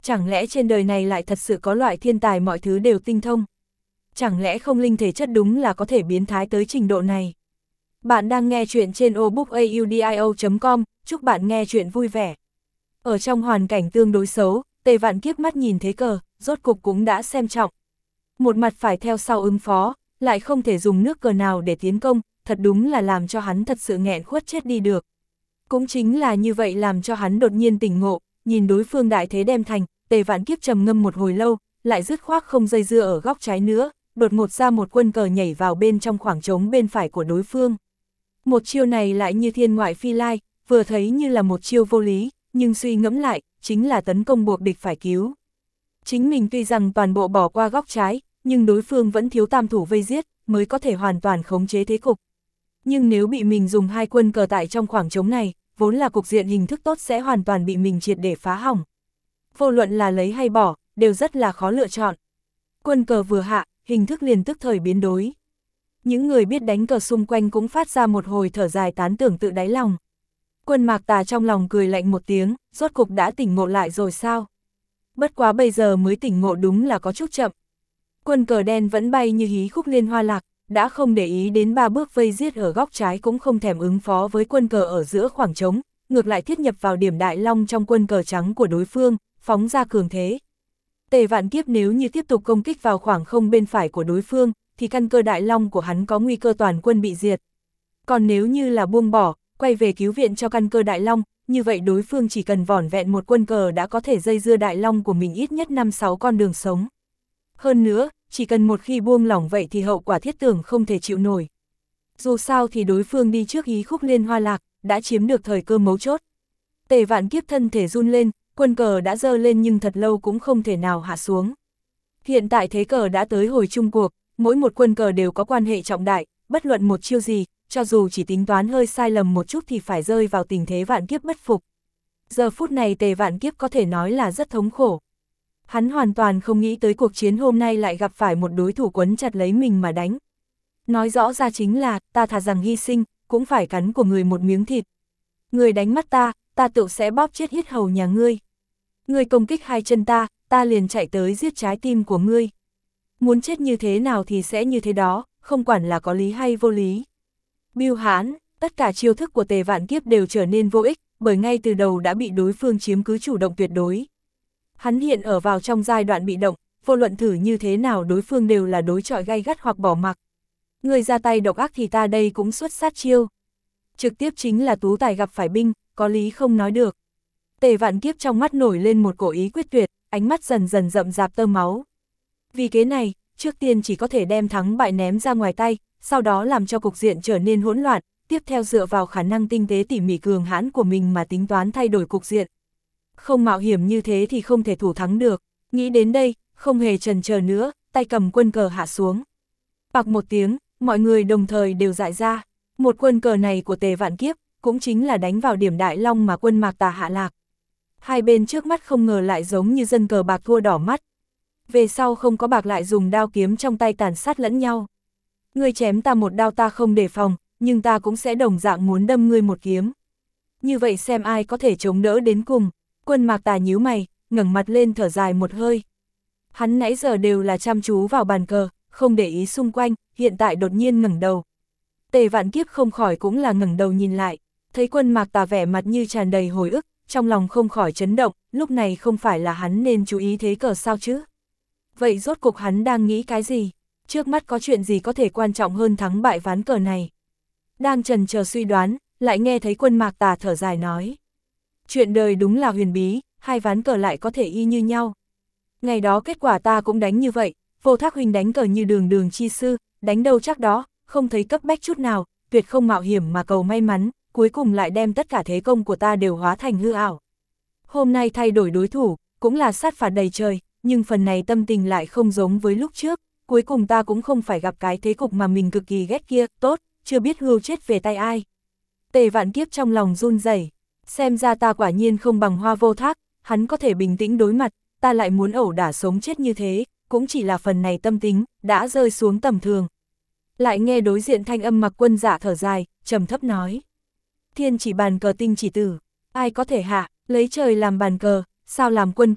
Chẳng lẽ trên đời này lại thật sự có loại thiên tài mọi thứ đều tinh thông? Chẳng lẽ không linh thể chất đúng là có thể biến thái tới trình độ này? Bạn đang nghe chuyện trên obookaudio.com, chúc bạn nghe chuyện vui vẻ. Ở trong hoàn cảnh tương đối xấu, Tề Vạn Kiếp mắt nhìn thế cờ, rốt cục cũng đã xem trọng. Một mặt phải theo sau ứng phó, lại không thể dùng nước cờ nào để tiến công, thật đúng là làm cho hắn thật sự nghẹn khuất chết đi được. Cũng chính là như vậy làm cho hắn đột nhiên tỉnh ngộ, nhìn đối phương đại thế đem thành, Tề Vạn Kiếp trầm ngâm một hồi lâu, lại dứt khoát không dây dưa ở góc trái nữa, đột ngột ra một quân cờ nhảy vào bên trong khoảng trống bên phải của đối phương. Một chiêu này lại như thiên ngoại phi lai, vừa thấy như là một chiêu vô lý, nhưng suy ngẫm lại, chính là tấn công buộc địch phải cứu. Chính mình tuy rằng toàn bộ bỏ qua góc trái, nhưng đối phương vẫn thiếu tam thủ vây giết, mới có thể hoàn toàn khống chế thế cục. Nhưng nếu bị mình dùng hai quân cờ tại trong khoảng trống này, vốn là cục diện hình thức tốt sẽ hoàn toàn bị mình triệt để phá hỏng. Vô luận là lấy hay bỏ, đều rất là khó lựa chọn. Quân cờ vừa hạ, hình thức liền tức thời biến đối. Những người biết đánh cờ xung quanh cũng phát ra một hồi thở dài tán tưởng tự đáy lòng. Quân Mạc Tà trong lòng cười lạnh một tiếng, rốt cục đã tỉnh ngộ lại rồi sao? Bất quá bây giờ mới tỉnh ngộ đúng là có chút chậm. Quân cờ đen vẫn bay như hí khúc liên hoa lạc, đã không để ý đến ba bước vây giết ở góc trái cũng không thèm ứng phó với quân cờ ở giữa khoảng trống, ngược lại thiết nhập vào điểm đại long trong quân cờ trắng của đối phương, phóng ra cường thế. Tề Vạn Kiếp nếu như tiếp tục công kích vào khoảng không bên phải của đối phương, thì căn cơ đại long của hắn có nguy cơ toàn quân bị diệt. Còn nếu như là buông bỏ, quay về cứu viện cho căn cơ đại long, như vậy đối phương chỉ cần vỏn vẹn một quân cờ đã có thể dây dưa đại long của mình ít nhất 5-6 con đường sống. Hơn nữa, chỉ cần một khi buông lỏng vậy thì hậu quả thiết tưởng không thể chịu nổi. Dù sao thì đối phương đi trước hí khúc liên hoa lạc, đã chiếm được thời cơ mấu chốt. Tề Vạn Kiếp thân thể run lên, quân cờ đã dơ lên nhưng thật lâu cũng không thể nào hạ xuống. Hiện tại thế cờ đã tới hồi chung cuộc, mỗi một quân cờ đều có quan hệ trọng đại, bất luận một chiêu gì, cho dù chỉ tính toán hơi sai lầm một chút thì phải rơi vào tình thế vạn kiếp bất phục. Giờ phút này Tề Vạn Kiếp có thể nói là rất thống khổ. Hắn hoàn toàn không nghĩ tới cuộc chiến hôm nay lại gặp phải một đối thủ quấn chặt lấy mình mà đánh. Nói rõ ra chính là, ta thà rằng hy sinh, cũng phải cắn của người một miếng thịt. Người đánh mắt ta, ta tự sẽ bóp chết yết hầu nhà ngươi. Ngươi công kích hai chân ta, ta liền chạy tới giết trái tim của ngươi. Muốn chết như thế nào thì sẽ như thế đó, không quản là có lý hay vô lý. Bưu hãn, tất cả chiêu thức của Tề Vạn Kiếp đều trở nên vô ích, bởi ngay từ đầu đã bị đối phương chiếm cứ chủ động tuyệt đối. Hắn hiện ở vào trong giai đoạn bị động, vô luận thử như thế nào đối phương đều là đối chọi gay gắt hoặc bỏ mặc. Người ra tay độc ác thì ta đây cũng xuất sát chiêu. Trực tiếp chính là tú tài gặp phải binh, có lý không nói được. Tề Vạn Kiếp trong mắt nổi lên một cổ ý quyết tuyệt, ánh mắt dần dần rậm rạp tơ máu. Vì kế này, trước tiên chỉ có thể đem thắng bại ném ra ngoài tay, sau đó làm cho cục diện trở nên hỗn loạn, tiếp theo dựa vào khả năng tinh tế tỉ mỉ cường hãn của mình mà tính toán thay đổi cục diện. Không mạo hiểm như thế thì không thể thủ thắng được, nghĩ đến đây, không hề chần chờ nữa, tay cầm quân cờ hạ xuống. Bạc một tiếng, mọi người đồng thời đều dại ra, một quân cờ này của Tề Vạn Kiếp, cũng chính là đánh vào điểm đại long mà quân Mạc Tà hạ lạc. Hai bên trước mắt không ngờ lại giống như dân cờ bạc thua đỏ mắt. Về sau không có bạc lại dùng đao kiếm trong tay tàn sát lẫn nhau. Ngươi chém ta một đao ta không đề phòng, nhưng ta cũng sẽ đồng dạng muốn đâm ngươi một kiếm. Như vậy xem ai có thể chống đỡ đến cùng. Quân Mạc Tà nhíu mày, ngẩng mặt lên thở dài một hơi. Hắn nãy giờ đều là chăm chú vào bàn cờ, không để ý xung quanh, hiện tại đột nhiên ngẩng đầu. Tề Vạn Kiếp không khỏi cũng là ngẩng đầu nhìn lại, thấy quân Mạc Tà vẻ mặt như tràn đầy hồi ức, trong lòng không khỏi chấn động, lúc này không phải là hắn nên chú ý thế cờ sao chứ? Vậy rốt cuộc hắn đang nghĩ cái gì? Trước mắt có chuyện gì có thể quan trọng hơn thắng bại ván cờ này? Đang chần chờ suy đoán, lại nghe thấy quân Mạc Tà thở dài nói. Chuyện đời đúng là huyền bí, hai ván cờ lại có thể y như nhau. Ngày đó kết quả ta cũng đánh như vậy, Vô Thác huynh đánh cờ như đường đường chi sư, đánh đâu chắc đó, không thấy cấp bách chút nào, tuyệt không mạo hiểm mà cầu may mắn, cuối cùng lại đem tất cả thế công của ta đều hóa thành hư ảo. Hôm nay thay đổi đối thủ, cũng là sát phạt đầy trời, nhưng phần này tâm tình lại không giống với lúc trước, cuối cùng ta cũng không phải gặp cái thế cục mà mình cực kỳ ghét kia, tốt, chưa biết hưu chết về tay ai. Tề Vạn Kiếp trong lòng run rẩy, xem ra ta quả nhiên không bằng Hoa Vô Thác, hắn có thể bình tĩnh đối mặt, ta lại muốn ẩu đả sống chết như thế, cũng chỉ là phần này tâm tính, đã rơi xuống tầm thường. Lại nghe đối diện thanh âm Mặc Quân Dạ thở dài, trầm thấp nói. Thiên chỉ bàn cờ tinh chỉ tử, ai có thể hạ, lấy trời làm bàn cờ, sao làm quân cờ,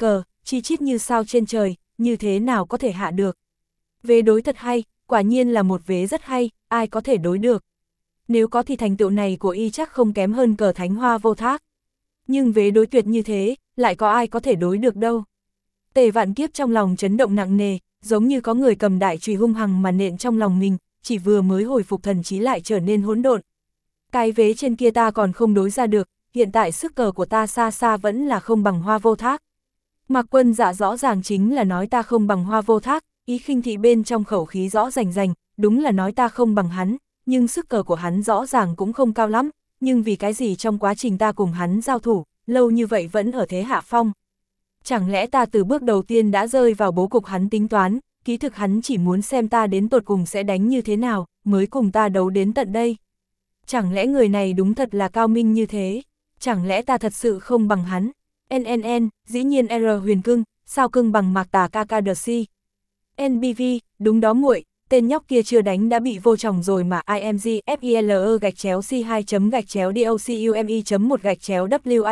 chi chít như sao trên trời, như thế nào có thể hạ được. Vế đối thật hay, quả nhiên là một vế rất hay, ai có thể đối được. Nếu có thì thành tựu này của y chắc không kém hơn cờ Thánh Hoa Vô Thác. Nhưng vế đối tuyệt như thế, lại có ai có thể đối được đâu. Tề Vạn Kiếp trong lòng chấn động nặng nề, giống như có người cầm đại chùy hung hăng mà nện trong lòng mình, chỉ vừa mới hồi phục thần trí lại trở nên hỗn độn. Cái vế trên kia ta còn không đối ra được, hiện tại sức cờ của ta xa xa vẫn là không bằng Hoa Vô Thác. Mạc Quân Dạ rõ ràng chính là nói ta không bằng Hoa Vô Thác, ý khinh thị bên trong khẩu khí rõ rành rành, đúng là nói ta không bằng hắn, nhưng sức cờ của hắn rõ ràng cũng không cao lắm, nhưng vì cái gì trong quá trình ta cùng hắn giao thủ, lâu như vậy vẫn ở thế hạ phong. Chẳng lẽ ta từ bước đầu tiên đã rơi vào bố cục hắn tính toán, ký thực hắn chỉ muốn xem ta đến tột cùng sẽ đánh như thế nào, mới cùng ta đấu đến tận đây. Chẳng lẽ người này đúng thật là cao minh như thế? Chẳng lẽ ta thật sự không bằng hắn? NNN, dĩ nhiên R Huyền Cưng, sao cưng bằng Mạc Tà KKDC? NBV, đúng đó muội, tên nhóc kia chưa đánh đã bị vô tròng rồi mà. IMG FILE gạch chéo C2 gạch chéo DOCUME.1 gạch chéo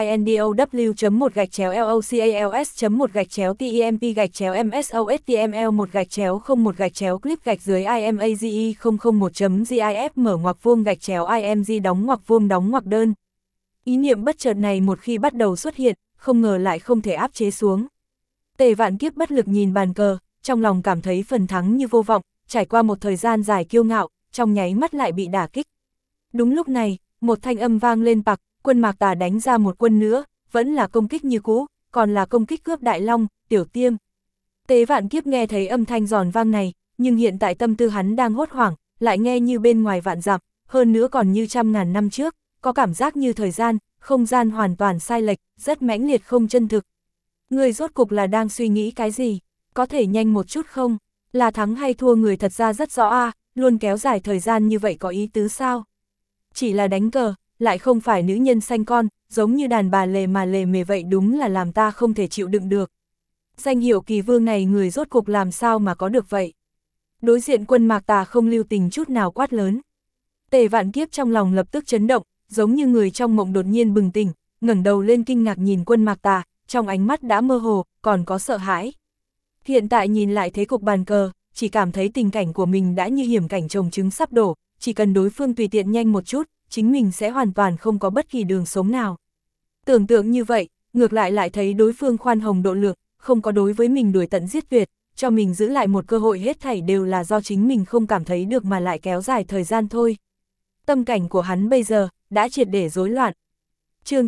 WINDOW.1 gạch chéo LOCALS.1 gạch chéo TEMP gạch chéo MSOSTML1 gạch chéo 01 gạch chéo clip gạch dưới IMAGE 001.GIF mở ngoặc vuông gạch chéo IMG đóng ngoặc vuông đóng ngoặc đơn. Ý niệm bất chợt này một khi bắt đầu xuất hiện, không ngờ lại không thể áp chế xuống. Tề Vạn Kiếp bất lực nhìn bàn cờ, trong lòng cảm thấy phần thắng như vô vọng, trải qua một thời gian dài kiêu ngạo, trong nháy mắt lại bị đả kích. Đúng lúc này, một thanh âm vang lên bạc, quân Mạc Tà đánh ra một quân nữa, vẫn là công kích như cũ, còn là công kích cướp Đại Long, Tiểu Tiêm. Tề Vạn Kiếp nghe thấy âm thanh giòn vang này, nhưng hiện tại tâm tư hắn đang hốt hoảng, lại nghe như bên ngoài vạn dặm, hơn nữa còn như trăm ngàn năm trước, có cảm giác như thời gian, không gian hoàn toàn sai lệch, rất mãnh liệt không chân thực. Người rốt cục là đang suy nghĩ cái gì? Có thể nhanh một chút không? Là thắng hay thua người thật ra rất rõ luôn kéo dài thời gian như vậy có ý tứ sao? Chỉ là đánh cờ, lại không phải nữ nhân sanh con, giống như đàn bà lề mà lề mề vậy đúng là làm ta không thể chịu đựng được. Danh hiệu kỳ vương này người rốt cục làm sao mà có được vậy? Đối diện quân Mạc Tà không lưu tình chút nào quát lớn. Tề Vạn Kiếp trong lòng lập tức chấn động, giống như người trong mộng đột nhiên bừng tỉnh, ngẩng đầu lên kinh ngạc nhìn quân Mạc Tà, trong ánh mắt đã mơ hồ, còn có sợ hãi. Hiện tại nhìn lại thế cục bàn cờ, chỉ cảm thấy tình cảnh của mình đã như hiểm cảnh chồng trứng sắp đổ, chỉ cần đối phương tùy tiện nhanh một chút, chính mình sẽ hoàn toàn không có bất kỳ đường sống nào. Tưởng tượng như vậy, ngược lại thấy đối phương khoan hồng độ lượng, không có đối với mình đuổi tận giết tuyệt, cho mình giữ lại một cơ hội hết thảy đều là do chính mình không cảm thấy được mà lại kéo dài thời gian thôi. Tâm cảnh của hắn bây giờ, đã triệt để rối loạn. Chương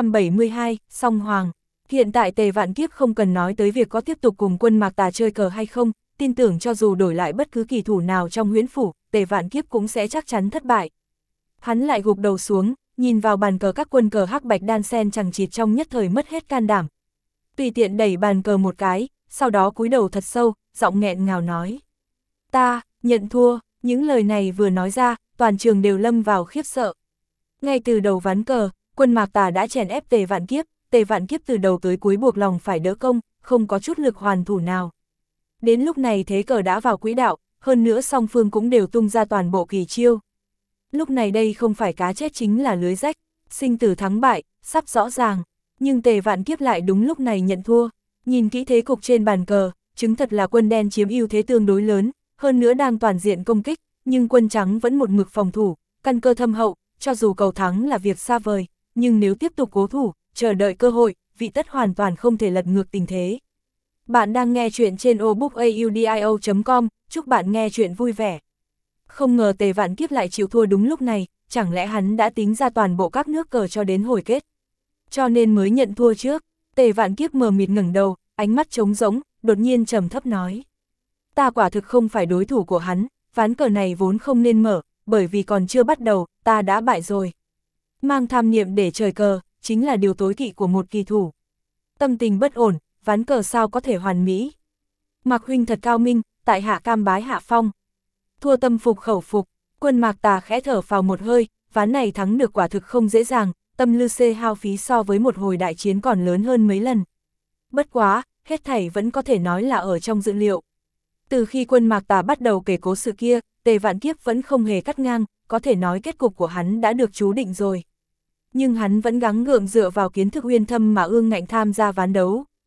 972, Song Hoàng. Hiện tại Tề Vạn Kiếp không cần nói tới việc có tiếp tục cùng quân Mạc Tà chơi cờ hay không, tin tưởng cho dù đổi lại bất cứ kỳ thủ nào trong huyễn phủ, Tề Vạn Kiếp cũng sẽ chắc chắn thất bại. Hắn lại gục đầu xuống, nhìn vào bàn cờ các quân cờ hắc bạch đan sen chằng chịt trong nhất thời mất hết can đảm. Tùy tiện đẩy bàn cờ một cái, sau đó cúi đầu thật sâu, giọng nghẹn ngào nói. Ta, nhận thua, những lời này vừa nói ra, toàn trường đều lâm vào khiếp sợ. Ngay từ đầu ván cờ, quân Mạc Tà đã chèn ép Tề Vạn Kiếp từ đầu tới cuối buộc lòng phải đỡ công, không có chút lực hoàn thủ nào. Đến lúc này thế cờ đã vào quỹ đạo, hơn nữa song phương cũng đều tung ra toàn bộ kỳ chiêu. Lúc này đây không phải cá chết chính là lưới rách, sinh tử thắng bại, sắp rõ ràng, nhưng Tề Vạn Kiếp lại đúng lúc này nhận thua. Nhìn kỹ thế cục trên bàn cờ, chứng thật là quân đen chiếm ưu thế tương đối lớn, hơn nữa đang toàn diện công kích, nhưng quân trắng vẫn một mực phòng thủ, căn cơ thâm hậu, cho dù cầu thắng là việc xa vời, nhưng nếu tiếp tục cố thủ, chờ đợi cơ hội, vị tất hoàn toàn không thể lật ngược tình thế. Bạn đang nghe chuyện trên obookaudio.com, chúc bạn nghe chuyện vui vẻ. Không ngờ Tề Vạn Kiếp lại chịu thua đúng lúc này, chẳng lẽ hắn đã tính ra toàn bộ các nước cờ cho đến hồi kết, cho nên mới nhận thua trước. Tề Vạn Kiếp mờ mịt ngẩng đầu, ánh mắt trống rỗng, đột nhiên trầm thấp nói. Ta quả thực không phải đối thủ của hắn, ván cờ này vốn không nên mở, bởi vì còn chưa bắt đầu, ta đã bại rồi. Mang tham niệm để trời cờ, chính là điều tối kỵ của một kỳ thủ. Tâm tình bất ổn, ván cờ sao có thể hoàn mỹ. Mạc huynh thật cao minh, tại hạ cam bái hạ phong. Thua tâm phục khẩu phục, quân Mạc Tà khẽ thở phào một hơi, ván này thắng được quả thực không dễ dàng, tâm lưu xê hao phí so với một hồi đại chiến còn lớn hơn mấy lần. Bất quá, hết thảy vẫn có thể nói là ở trong dự liệu. Từ khi quân Mạc Tà bắt đầu kể cố sự kia, Tề Vạn Kiếp vẫn không hề cắt ngang, có thể nói kết cục của hắn đã được chú định rồi. Nhưng hắn vẫn gắng gượng dựa vào kiến thức uyên thâm mà ương ngạnh tham gia ván đấu.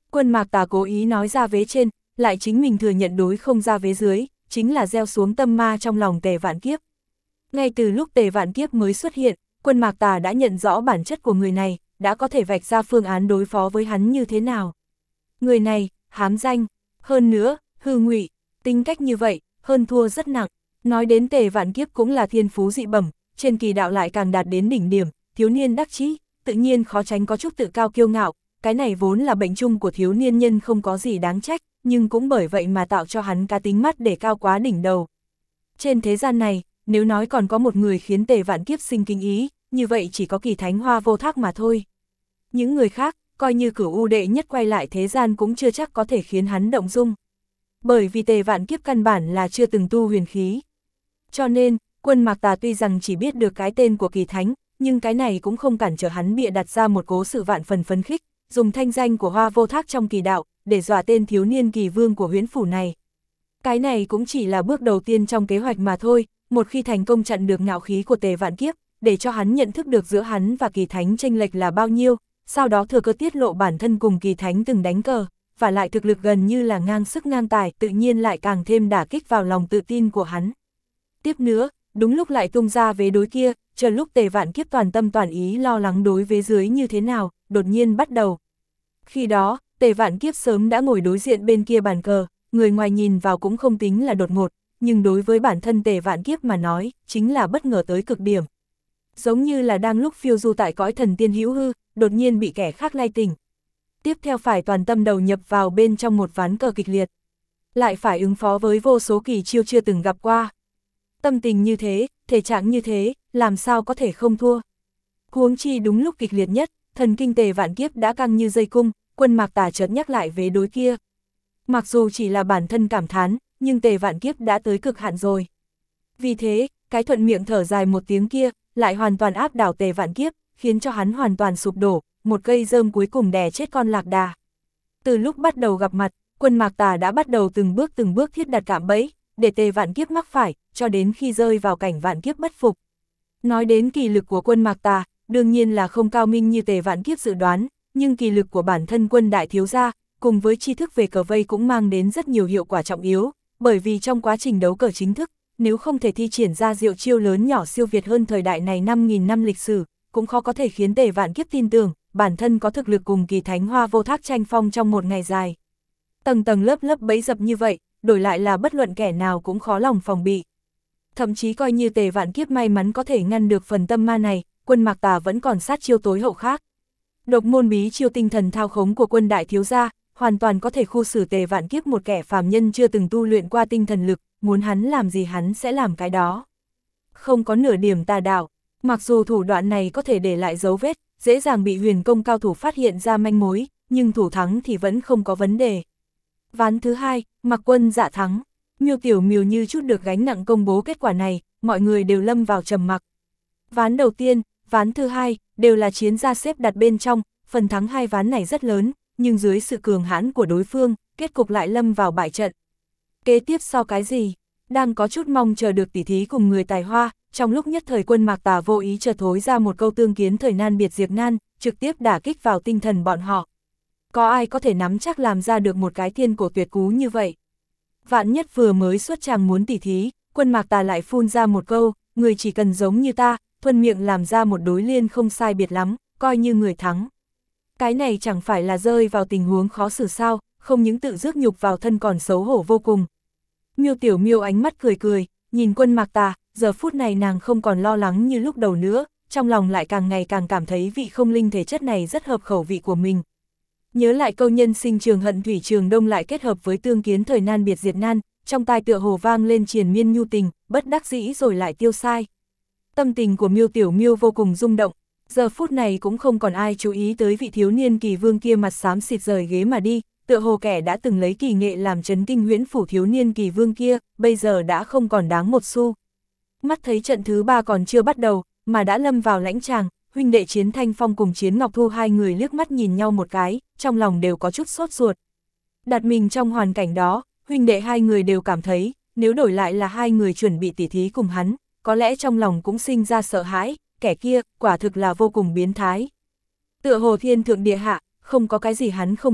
Quân Mạc Tà cố ý nói ra vế trên, lại chính mình thừa nhận đối không ra vế dưới, chính là gieo xuống tâm ma trong lòng Tề Vạn Kiếp. Ngay từ lúc Tề Vạn Kiếp mới xuất hiện, Quân Mạc Tà đã nhận rõ bản chất của người này, đã có thể vạch ra phương án đối phó với hắn như thế nào. Người này, hám danh, hơn nữa, hư ngụy, tính cách như vậy, hơn thua rất nặng. Nói đến Tề Vạn Kiếp cũng là thiên phú dị bẩm, trên kỳ đạo lại càng đạt đến đỉnh điểm, thiếu niên đắc chí, tự nhiên khó tránh có chút tự cao kiêu ngạo, cái này vốn là bệnh chung của thiếu niên nhân không có gì đáng trách, nhưng cũng bởi vậy mà tạo cho hắn cá tính mắt để cao quá đỉnh đầu. Trên thế gian này, nếu nói còn có một người khiến Tề Vạn Kiếp sinh kính ý, như vậy chỉ có Kỳ Thánh Hoa Vô Thác mà thôi. Những người khác, coi như Cửu U đệ nhất quay lại thế gian cũng chưa chắc có thể khiến hắn động dung. Bởi vì Tề Vạn Kiếp căn bản là chưa từng tu huyền khí. Cho nên, Quân Mạc Tà tuy rằng chỉ biết được cái tên của Kỳ Thánh, nhưng cái này cũng không cản trở hắn bịa đặt ra một cố sự vạn phần phấn khích, dùng thanh danh của Hoa Vô Thác trong kỳ đạo, để dọa tên thiếu niên kỳ vương của huyễn phủ này. Cái này cũng chỉ là bước đầu tiên trong kế hoạch mà thôi, một khi thành công chặn được ngạo khí của Tề Vạn Kiếp, để cho hắn nhận thức được giữa hắn và Kỳ Thánh chênh lệch là bao nhiêu, sau đó thừa cơ tiết lộ bản thân cùng Kỳ Thánh từng đánh cờ, và lại thực lực gần như là ngang sức ngang tài, tự nhiên lại càng thêm đả kích vào lòng tự tin của hắn. Tiếp nữa, đúng lúc lại tung ra vế đối kia, chờ lúc Tề Vạn Kiếp toàn tâm toàn ý lo lắng đối vế dưới như thế nào, đột nhiên bắt đầu. Khi đó, Tề Vạn Kiếp sớm đã ngồi đối diện bên kia bàn cờ, người ngoài nhìn vào cũng không tính là đột ngột, nhưng đối với bản thân Tề Vạn Kiếp mà nói, chính là bất ngờ tới cực điểm. Giống như là đang lúc phiêu du tại cõi thần tiên hữu hư, đột nhiên bị kẻ khác lay tỉnh. Tiếp theo phải toàn tâm đầu nhập vào bên trong một ván cờ kịch liệt. Lại phải ứng phó với vô số kỳ chiêu chưa từng gặp qua. Tâm tình như thế, thể trạng như thế, làm sao có thể không thua. Huống chi đúng lúc kịch liệt nhất, thần kinh Tề Vạn Kiếp đã căng như dây cung, Quân Mạc Tà chợt nhắc lại vế đối kia. Mặc dù chỉ là bản thân cảm thán, nhưng Tề Vạn Kiếp đã tới cực hạn rồi. Vì thế, cái thuận miệng thở dài một tiếng kia, lại hoàn toàn áp đảo Tề Vạn Kiếp, khiến cho hắn hoàn toàn sụp đổ, một cây rơm cuối cùng đè chết con lạc đà. Từ lúc bắt đầu gặp mặt, Quân Mạc Tà đã bắt đầu từng bước thiết đặt cạm bẫy, để Tề Vạn Kiếp mắc phải, cho đến khi rơi vào cảnh Vạn Kiếp bất phục. Nói đến kỳ lực của Quân Mạc Tà, đương nhiên là không cao minh như Tề Vạn Kiếp dự đoán, nhưng kỳ lực của bản thân Quân đại thiếu gia, cùng với tri thức về cờ vây cũng mang đến rất nhiều hiệu quả trọng yếu, bởi vì trong quá trình đấu cờ chính thức, nếu không thể thi triển ra diệu chiêu lớn nhỏ siêu việt hơn thời đại này 5.000 năm lịch sử, cũng khó có thể khiến Tề Vạn Kiếp tin tưởng, bản thân có thực lực cùng Kỳ Thánh Hoa Vô Thác tranh phong trong một ngày dài. Tầng tầng lớp lớp bẫy dập như vậy, đổi lại là bất luận kẻ nào cũng khó lòng phòng bị. Thậm chí coi như Tề Vạn Kiếp may mắn có thể ngăn được phần tâm ma này, Quân Mạc Tà vẫn còn sát chiêu tối hậu khác. Độc môn bí chiêu tinh thần thao khống của Quân đại thiếu gia, hoàn toàn có thể khu xử Tề Vạn Kiếp một kẻ phàm nhân chưa từng tu luyện qua tinh thần lực, muốn hắn làm gì hắn sẽ làm cái đó. Không có nửa điểm tà đạo, mặc dù thủ đoạn này có thể để lại dấu vết, dễ dàng bị huyền công cao thủ phát hiện ra manh mối, nhưng thủ thắng thì vẫn không có vấn đề. Ván thứ hai, Mạc Quân dạ thắng. Miêu Tiểu Miêu như chút được gánh nặng công bố kết quả này, mọi người đều lâm vào trầm mặc. Ván đầu tiên, ván thứ hai, đều là chiến gia xếp đặt bên trong, phần thắng hai ván này rất lớn, nhưng dưới sự cường hãn của đối phương, kết cục lại lâm vào bại trận. Kế tiếp sau cái gì? Đang có chút mong chờ được tỉ thí cùng người tài hoa, trong lúc nhất thời Quân Mạc Tà vô ý chợt thối ra một câu tương kiến thời nan biệt diệt nan, trực tiếp đả kích vào tinh thần bọn họ. Có ai có thể nắm chắc làm ra được một cái thiên cổ tuyệt cú như vậy? Vạn nhất vừa mới xuất tràng muốn tỉ thí, Quân Mạc Tà lại phun ra một câu, người chỉ cần giống như ta, thuần miệng làm ra một đối liên không sai biệt lắm, coi như người thắng. Cái này chẳng phải là rơi vào tình huống khó xử sao, không những tự rước nhục vào thân còn xấu hổ vô cùng. Miêu Tiểu Miêu ánh mắt cười cười, nhìn Quân Mạc Tà, giờ phút này nàng không còn lo lắng như lúc đầu nữa, trong lòng lại càng ngày càng cảm thấy vị không linh thể chất này rất hợp khẩu vị của mình. Nhớ lại câu nhân sinh trường hận thủy trường đông lại kết hợp với tương kiến thời nan biệt diệt nan, trong tai tựa hồ vang lên triền miên nhu tình, bất đắc dĩ rồi lại tiêu sai. Tâm tình của Miêu Tiểu Miêu vô cùng rung động, giờ phút này cũng không còn ai chú ý tới vị thiếu niên kỳ vương kia mặt xám xịt rời ghế mà đi, tựa hồ kẻ đã từng lấy kỳ nghệ làm chấn kinh huyễn phủ thiếu niên kỳ vương kia, bây giờ đã không còn đáng một xu. Mắt thấy trận thứ ba còn chưa bắt đầu, mà đã lâm vào lãnh tràng, huynh đệ Chiến Thanh Phong cùng Chiến Ngọc Thu hai người liếc mắt nhìn nhau một cái, trong lòng đều có chút sốt ruột. Đặt mình trong hoàn cảnh đó, huynh đệ hai người đều cảm thấy, nếu đổi lại là hai người chuẩn bị tỉ thí cùng hắn, có lẽ trong lòng cũng sinh ra sợ hãi, kẻ kia, quả thực là vô cùng biến thái. Tựa hồ thiên thượng địa hạ, không có cái gì hắn không biết,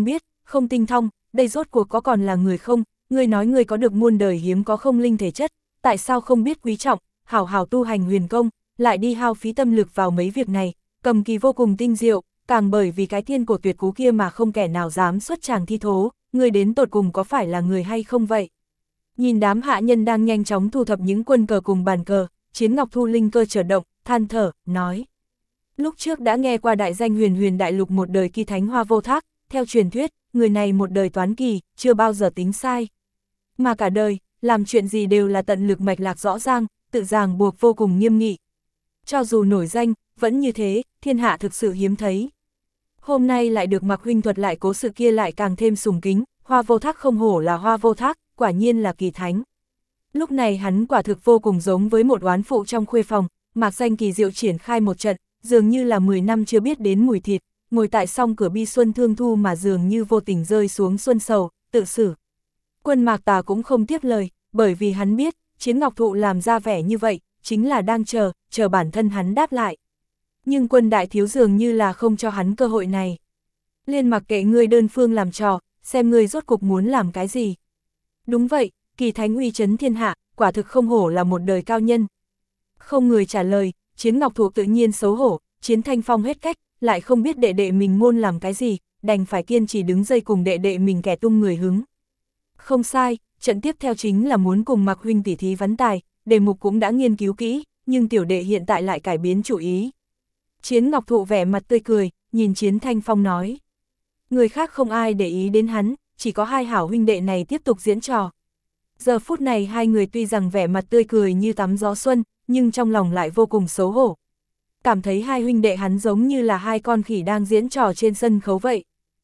không tinh thông, đây rốt cuộc có còn là người không, ngươi nói ngươi có được muôn đời hiếm có không linh thể chất, tại sao không biết quý trọng, hảo hảo tu hành huyền công, lại đi hao phí tâm lực vào mấy việc này, cầm kỳ vô cùng tinh diệu, càng bởi vì cái thiên cổ tuyệt cú kia mà không kẻ nào dám xuất tràng thi thố, ngươi đến tột cùng có phải là người hay không vậy? Nhìn đám hạ nhân đang nhanh chóng thu thập những quân cờ cùng bàn cờ, Chiến Ngọc Thu linh cơ chợt động, than thở, nói. Lúc trước đã nghe qua đại danh huyền huyền đại lục một đời kỳ thánh Hoa Vô Thác, theo truyền thuyết, người này một đời toán kỳ, chưa bao giờ tính sai. Mà cả đời, làm chuyện gì đều là tận lực mạch lạc rõ ràng, tự ràng buộc vô cùng nghiêm nghị. Cho dù nổi danh, vẫn như thế, thiên hạ thực sự hiếm thấy. Hôm nay lại được Mạc huynh thuật lại cố sự kia lại càng thêm sùng kính, Hoa Vô Thác không hổ là Hoa Vô Thác, quả nhiên là kỳ thánh. Lúc này hắn quả thực vô cùng giống với một oán phụ trong khuê phòng, Mạc danh kỳ diệu triển khai một trận, dường như là 10 năm chưa biết đến mùi thịt, ngồi tại song cửa bi xuân thương thu mà dường như vô tình rơi xuống xuân sầu, tự xử. Quân Mạc Tà cũng không tiếp lời, bởi vì hắn biết, Chiến Ngọc Thụ làm ra vẻ như vậy, chính là đang chờ bản thân hắn đáp lại. Nhưng Quân đại thiếu dường như là không cho hắn cơ hội này. Liên mặc kệ ngươi đơn phương làm trò, xem ngươi rốt cục muốn làm cái gì. Đúng vậy, kỳ thánh uy chấn thiên hạ, quả thực không hổ là một đời cao nhân. Không người trả lời, Chiến Ngọc Thụ tự nhiên xấu hổ, Chiến Thanh Phong hết cách, lại không biết đệ đệ mình ngôn làm cái gì, đành phải kiên trì đứng dây cùng đệ đệ mình kẻ tung người hứng. Không sai, trận tiếp theo chính là muốn cùng Mạc huynh tỉ thí vấn tài, đề mục cũng đã nghiên cứu kỹ, nhưng tiểu đệ hiện tại lại cải biến chủ ý. Chiến Ngọc Thụ vẻ mặt tươi cười, nhìn Chiến Thanh Phong nói. Người khác không ai để ý đến hắn, chỉ có hai hảo huynh đệ này tiếp tục diễn trò. Giờ phút này hai người tuy rằng vẻ mặt tươi cười như tắm gió xuân, nhưng trong lòng lại vô cùng xấu hổ. Cảm thấy hai huynh đệ hắn giống như là hai con khỉ đang diễn trò trên sân khấu vậy.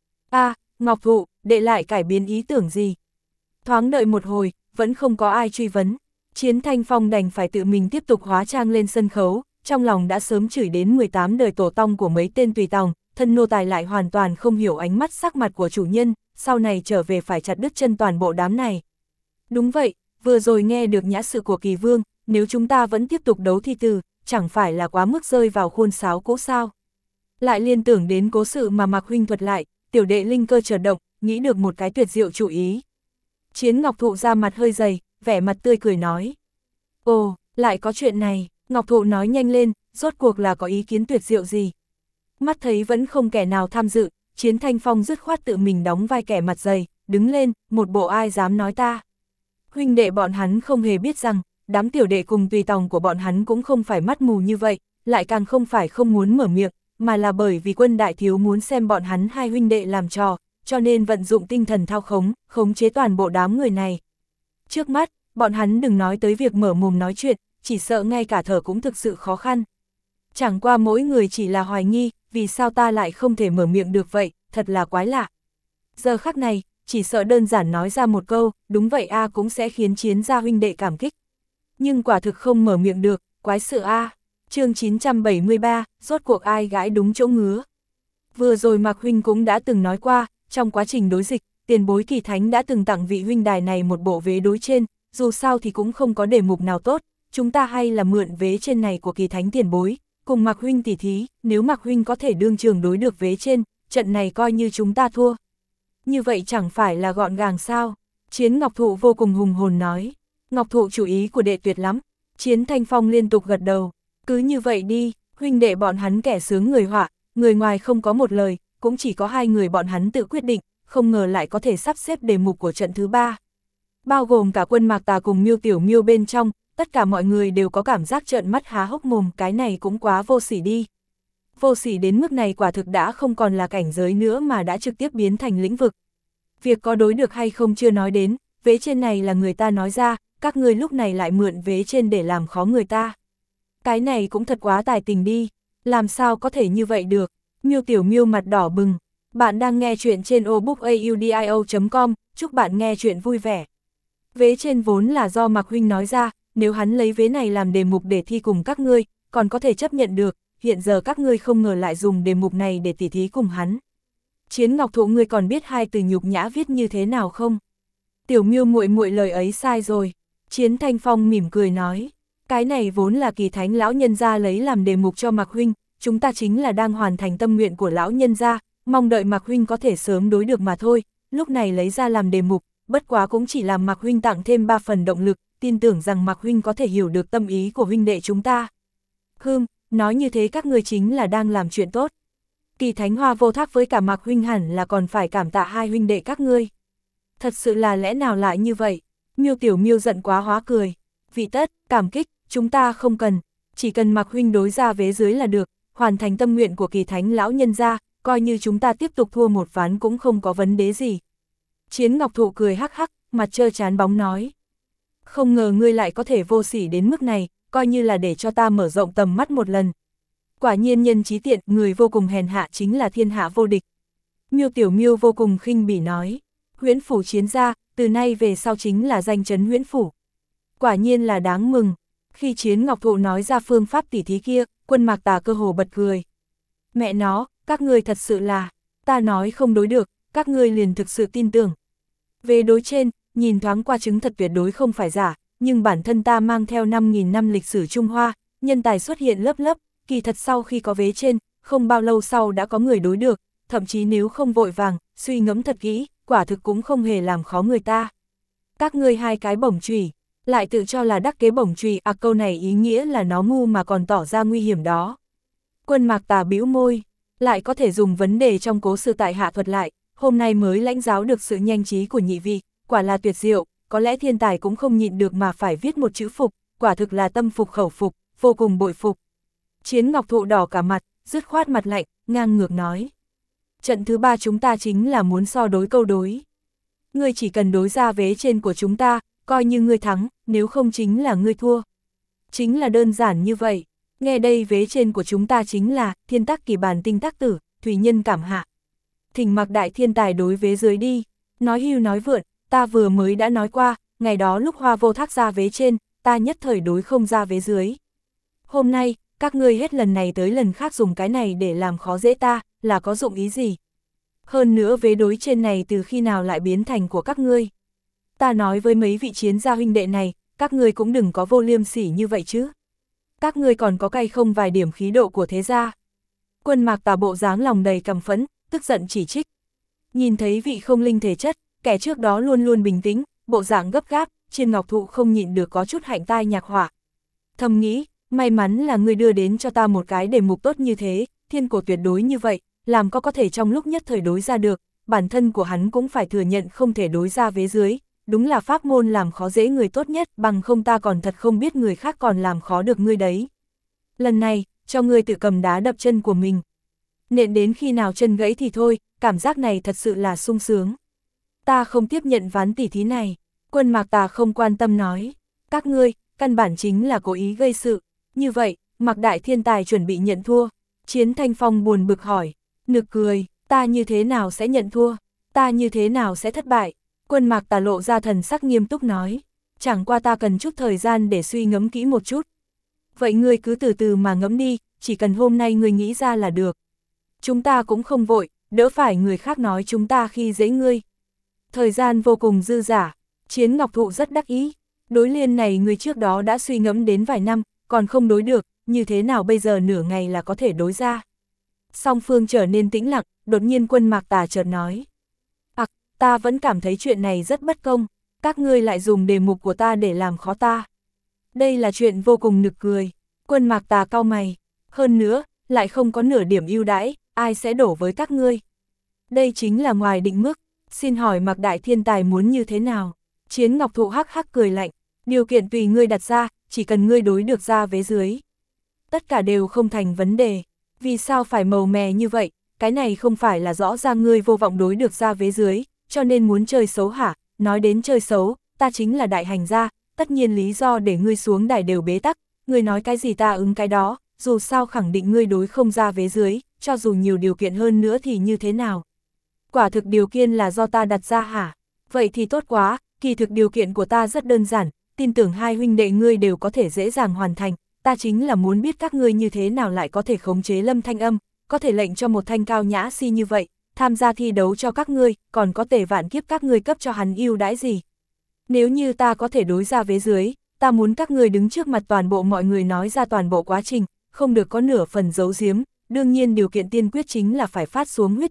Ngọc Thụ, đệ lại cải biến ý tưởng gì? Thoáng đợi một hồi, vẫn không có ai truy vấn. Chiến Thanh Phong đành phải tự mình tiếp tục hóa trang lên sân khấu, trong lòng đã sớm chửi đến 18 đời tổ tông của mấy tên tùy tòng, thân nô tài lại hoàn toàn không hiểu ánh mắt sắc mặt của chủ nhân, sau này trở về phải chặt đứt chân toàn bộ đám này. Đúng vậy, vừa rồi nghe được nhã sự của Kỳ Vương, nếu chúng ta vẫn tiếp tục đấu thi từ, chẳng phải là quá mức rơi vào khuôn sáo cũ sao. Lại liên tưởng đến cố sự mà Mạc huynh thuật lại, tiểu đệ linh cơ chợt động, nghĩ được một cái tuyệt diệu chủ ý. Chiến Ngọc Thụ ra mặt hơi dày, vẻ mặt tươi cười nói. Ồ, lại có chuyện này, Ngọc Thụ nói nhanh lên, rốt cuộc là có ý kiến tuyệt diệu gì. Mắt thấy vẫn không kẻ nào tham dự, Chiến Thanh Phong dứt khoát tự mình đóng vai kẻ mặt dày, đứng lên, một bộ ai dám nói ta. Huynh đệ bọn hắn không hề biết rằng, đám tiểu đệ cùng tùy tòng của bọn hắn cũng không phải mắt mù như vậy, lại càng không phải không muốn mở miệng, mà là bởi vì Quân đại thiếu muốn xem bọn hắn hai huynh đệ làm trò, cho nên vận dụng tinh thần thao khống chế toàn bộ đám người này. Trước mắt, bọn hắn đừng nói tới việc mở mồm nói chuyện, chỉ sợ ngay cả thở cũng thực sự khó khăn. Chẳng qua mỗi người chỉ là hoài nghi, vì sao ta lại không thể mở miệng được vậy, thật là quái lạ. Giờ khắc này, chỉ sợ đơn giản nói ra một câu, đúng vậy cũng sẽ khiến Chiến gia huynh đệ cảm kích. Nhưng quả thực không mở miệng được, quái sự chương 973, rốt cuộc ai gãi đúng chỗ ngứa. Vừa rồi Mạc huynh cũng đã từng nói qua, trong quá trình đối dịch, tiền bối Kỳ thánh đã từng tặng vị huynh đài này một bộ vế đối trên, dù sao thì cũng không có đề mục nào tốt, chúng ta hay là mượn vế trên này của Kỳ thánh tiền bối, cùng Mạc huynh tỉ thí, nếu Mạc huynh có thể đương trường đối được vế trên, trận này coi như chúng ta thua. Như vậy chẳng phải là gọn gàng sao? Chiến Ngọc Thụ vô cùng hùng hồn nói. Ngọc Thụ chủ ý của đệ tuyệt lắm. Chiến Thanh Phong liên tục gật đầu. Cứ như vậy đi, huynh đệ bọn hắn kẻ sướng người họa, người ngoài không có một lời, cũng chỉ có hai người bọn hắn tự quyết định, không ngờ lại có thể sắp xếp đề mục của trận thứ ba. Bao gồm cả Quân Mạc Tà cùng Miêu Tiểu Miêu bên trong, tất cả mọi người đều có cảm giác trợn mắt há hốc mồm, cái này cũng quá vô sỉ đi. Vô sỉ đến mức này quả thực đã không còn là cảnh giới nữa mà đã trực tiếp biến thành lĩnh vực. Việc có đối được hay không chưa nói đến, vế trên này là người ta nói ra, các ngươi lúc này lại mượn vế trên để làm khó người ta. Cái này cũng thật quá tài tình đi, làm sao có thể như vậy được. Miêu Tiểu Miêu mặt đỏ bừng. Bạn đang nghe chuyện trên obookaudio.com, chúc bạn nghe chuyện vui vẻ. Vế trên vốn là do Mạc huynh nói ra, nếu hắn lấy vế này làm đề mục để thi cùng các ngươi, còn có thể chấp nhận được, hiện giờ các ngươi không ngờ lại dùng đề mục này để tỉ thí cùng hắn. Chiến Ngọc Thụ, ngươi còn biết hai từ nhục nhã viết như thế nào không? Tiểu Miêu muội muội lời ấy sai rồi. Chiến Thanh Phong mỉm cười nói, cái này vốn là Kỳ thánh lão nhân gia lấy làm đề mục cho Mạc huynh, chúng ta chính là đang hoàn thành tâm nguyện của lão nhân gia, mong đợi Mạc huynh có thể sớm đối được mà thôi, lúc này lấy ra làm đề mục, bất quá cũng chỉ làm Mạc huynh tặng thêm 3 phần động lực, tin tưởng rằng Mạc huynh có thể hiểu được tâm ý của huynh đệ chúng ta. Nói như thế các ngươi chính là đang làm chuyện tốt. Kỳ Thánh Hoa Vô Thác với cả Mạc huynh hẳn là còn phải cảm tạ hai huynh đệ các ngươi. Thật sự là lẽ nào lại như vậy? Miêu Tiểu Miêu giận quá hóa cười. Vị Tất, cảm kích, chúng ta không cần, chỉ cần Mạc huynh đối ra vế dưới là được, hoàn thành tâm nguyện của Kỳ Thánh lão nhân gia, coi như chúng ta tiếp tục thua một ván cũng không có vấn đề gì. Chiến Ngọc Thụ cười hắc hắc, mặt trơ trán bóng nói. Không ngờ ngươi lại có thể vô sỉ đến mức này, coi như là để cho ta mở rộng tầm mắt một lần. Quả nhiên nhân trí tiện, người vô cùng hèn hạ chính là thiên hạ vô địch. Miêu Tiểu Miêu vô cùng khinh bỉ nói. Huyễn Phủ chiến gia, từ nay về sau chính là danh chấn Huyễn Phủ. Quả nhiên là đáng mừng. Khi Chiến Ngọc Thụ nói ra phương pháp tỉ thí kia, Quân Mạc Tà cơ hồ bật cười. Mẹ nó, các ngươi thật sự là, ta nói không đối được, các ngươi liền thực sự tin tưởng. Về đối trên, nhìn thoáng qua chứng thật tuyệt đối không phải giả, nhưng bản thân ta mang theo 5.000 năm lịch sử Trung Hoa, nhân tài xuất hiện lớp lớp, kỳ thật sau khi có vế trên, không bao lâu sau đã có người đối được, thậm chí nếu không vội vàng, suy ngẫm thật kỹ, quả thực cũng không hề làm khó người ta. Các ngươi hai cái bổng chùy, lại tự cho là đắc kế bổng chùy, câu này ý nghĩa là nó ngu mà còn tỏ ra nguy hiểm đó. Quân Mạc Tà bĩu môi, lại có thể dùng vấn đề trong cố sự tại hạ thuật lại, hôm nay mới lãnh giáo được sự nhanh trí của nhị vị, quả là tuyệt diệu, có lẽ thiên tài cũng không nhịn được mà phải viết một chữ phục, quả thực là tâm phục khẩu phục, vô cùng bội phục. Chiến Ngọc Thụ đỏ cả mặt, dứt khoát mặt lạnh, ngang ngược nói. Trận thứ 3 chúng ta chính là muốn so đối câu đối. Ngươi chỉ cần đối ra vế trên của chúng ta, coi như ngươi thắng, nếu không chính là ngươi thua. Chính là đơn giản như vậy. Nghe đây vế trên của chúng ta chính là thiên tắc kỳ bản tinh tắc tử, thủy nhân cảm hạ. Thỉnh Mạc đại thiên tài đối vế dưới đi. Nói hưu nói vượn, ta vừa mới đã nói qua, ngày đó lúc Hoa Vô Thác ra vế trên, ta nhất thời đối không ra vế dưới. Hôm nay, các ngươi hết lần này tới lần khác dùng cái này để làm khó dễ ta, là có dụng ý gì? Hơn nữa vế đối trên này từ khi nào lại biến thành của các ngươi? Ta nói với mấy vị chiến gia huynh đệ này, các ngươi cũng đừng có vô liêm sỉ như vậy chứ. Các ngươi còn có cay không vài điểm khí độ của thế gia? Quân Mạc Tà bộ dáng lòng đầy căm phẫn, tức giận chỉ trích. Nhìn thấy vị không linh thể chất, kẻ trước đó luôn luôn bình tĩnh, bộ dạng gấp gáp, Chiến Ngọc Thụ không nhịn được có chút hạnh tai nhạc họa. Thầm nghĩ, may mắn là ngươi đưa đến cho ta một cái đề mục tốt như thế, thiên cổ tuyệt đối như vậy, làm có thể trong lúc nhất thời đối ra được, bản thân của hắn cũng phải thừa nhận không thể đối ra vế dưới, đúng là pháp môn làm khó dễ người tốt nhất, bằng không ta còn thật không biết người khác còn làm khó được ngươi đấy. Lần này, cho ngươi tự cầm đá đập chân của mình. Nện đến khi nào chân gãy thì thôi, cảm giác này thật sự là sung sướng. Ta không tiếp nhận ván tỉ thí này. Quân Mạc Tà không quan tâm nói. Các ngươi, căn bản chính là cố ý gây sự. Như vậy, Mạc đại thiên tài chuẩn bị nhận thua. Chiến Thanh Phong buồn bực hỏi. Nực cười, ta như thế nào sẽ nhận thua? Ta như thế nào sẽ thất bại? Quân Mạc Tà lộ ra thần sắc nghiêm túc nói. Chẳng qua ta cần chút thời gian để suy ngẫm kỹ một chút. Vậy ngươi cứ từ từ mà ngẫm đi, chỉ cần hôm nay ngươi nghĩ ra là được. Chúng ta cũng không vội, đỡ phải người khác nói chúng ta khi dễ ngươi. Thời gian vô cùng dư dả, Chiến Ngọc Thụ rất đắc ý. Đối liên này người trước đó đã suy ngẫm đến vài năm, còn không đối được, như thế nào bây giờ nửa ngày là có thể đối ra. Song phương trở nên tĩnh lặng, đột nhiên Quân Mạc Tà chợt nói. Ta vẫn cảm thấy chuyện này rất bất công, các ngươi lại dùng đề mục của ta để làm khó ta. Đây là chuyện vô cùng nực cười. Quân Mạc Tà cau mày, hơn nữa, lại không có nửa điểm ưu đãi, ai sẽ đổ với các ngươi. Đây chính là ngoài định mức, xin hỏi Mạc đại thiên tài muốn như thế nào? Chiến Ngọc Thụ hắc hắc cười lạnh, điều kiện tùy ngươi đặt ra, chỉ cần ngươi đối được ra vế dưới. Tất cả đều không thành vấn đề, vì sao phải màu mè như vậy, cái này không phải là rõ ràng ngươi vô vọng đối được ra vế dưới, cho nên muốn chơi xấu hả? Nói đến chơi xấu, ta chính là đại hành gia, tất nhiên lý do để ngươi xuống đài đều bế tắc, ngươi nói cái gì ta ứng cái đó, dù sao khẳng định ngươi đối không ra vế dưới, cho dù nhiều điều kiện hơn nữa thì như thế nào? Quả thực điều kiện là do ta đặt ra hả? Vậy thì tốt quá, kỳ thực điều kiện của ta rất đơn giản, tin tưởng hai huynh đệ ngươi đều có thể dễ dàng hoàn thành, ta chính là muốn biết các ngươi như thế nào lại có thể khống chế Lâm Thanh Âm, có thể lệnh cho một thanh cao nhã si như vậy, tham gia thi đấu cho các ngươi, còn có thể vạn kiếp các ngươi cấp cho hắn ưu đãi gì. Nếu như ta có thể đối ra vế dưới, ta muốn các ngươi đứng trước mặt toàn bộ mọi người nói ra toàn bộ quá trình, không được có nửa phần giấu giếm, đương nhiên điều kiện tiên quyết chính là phải phát xuống huyết thệ,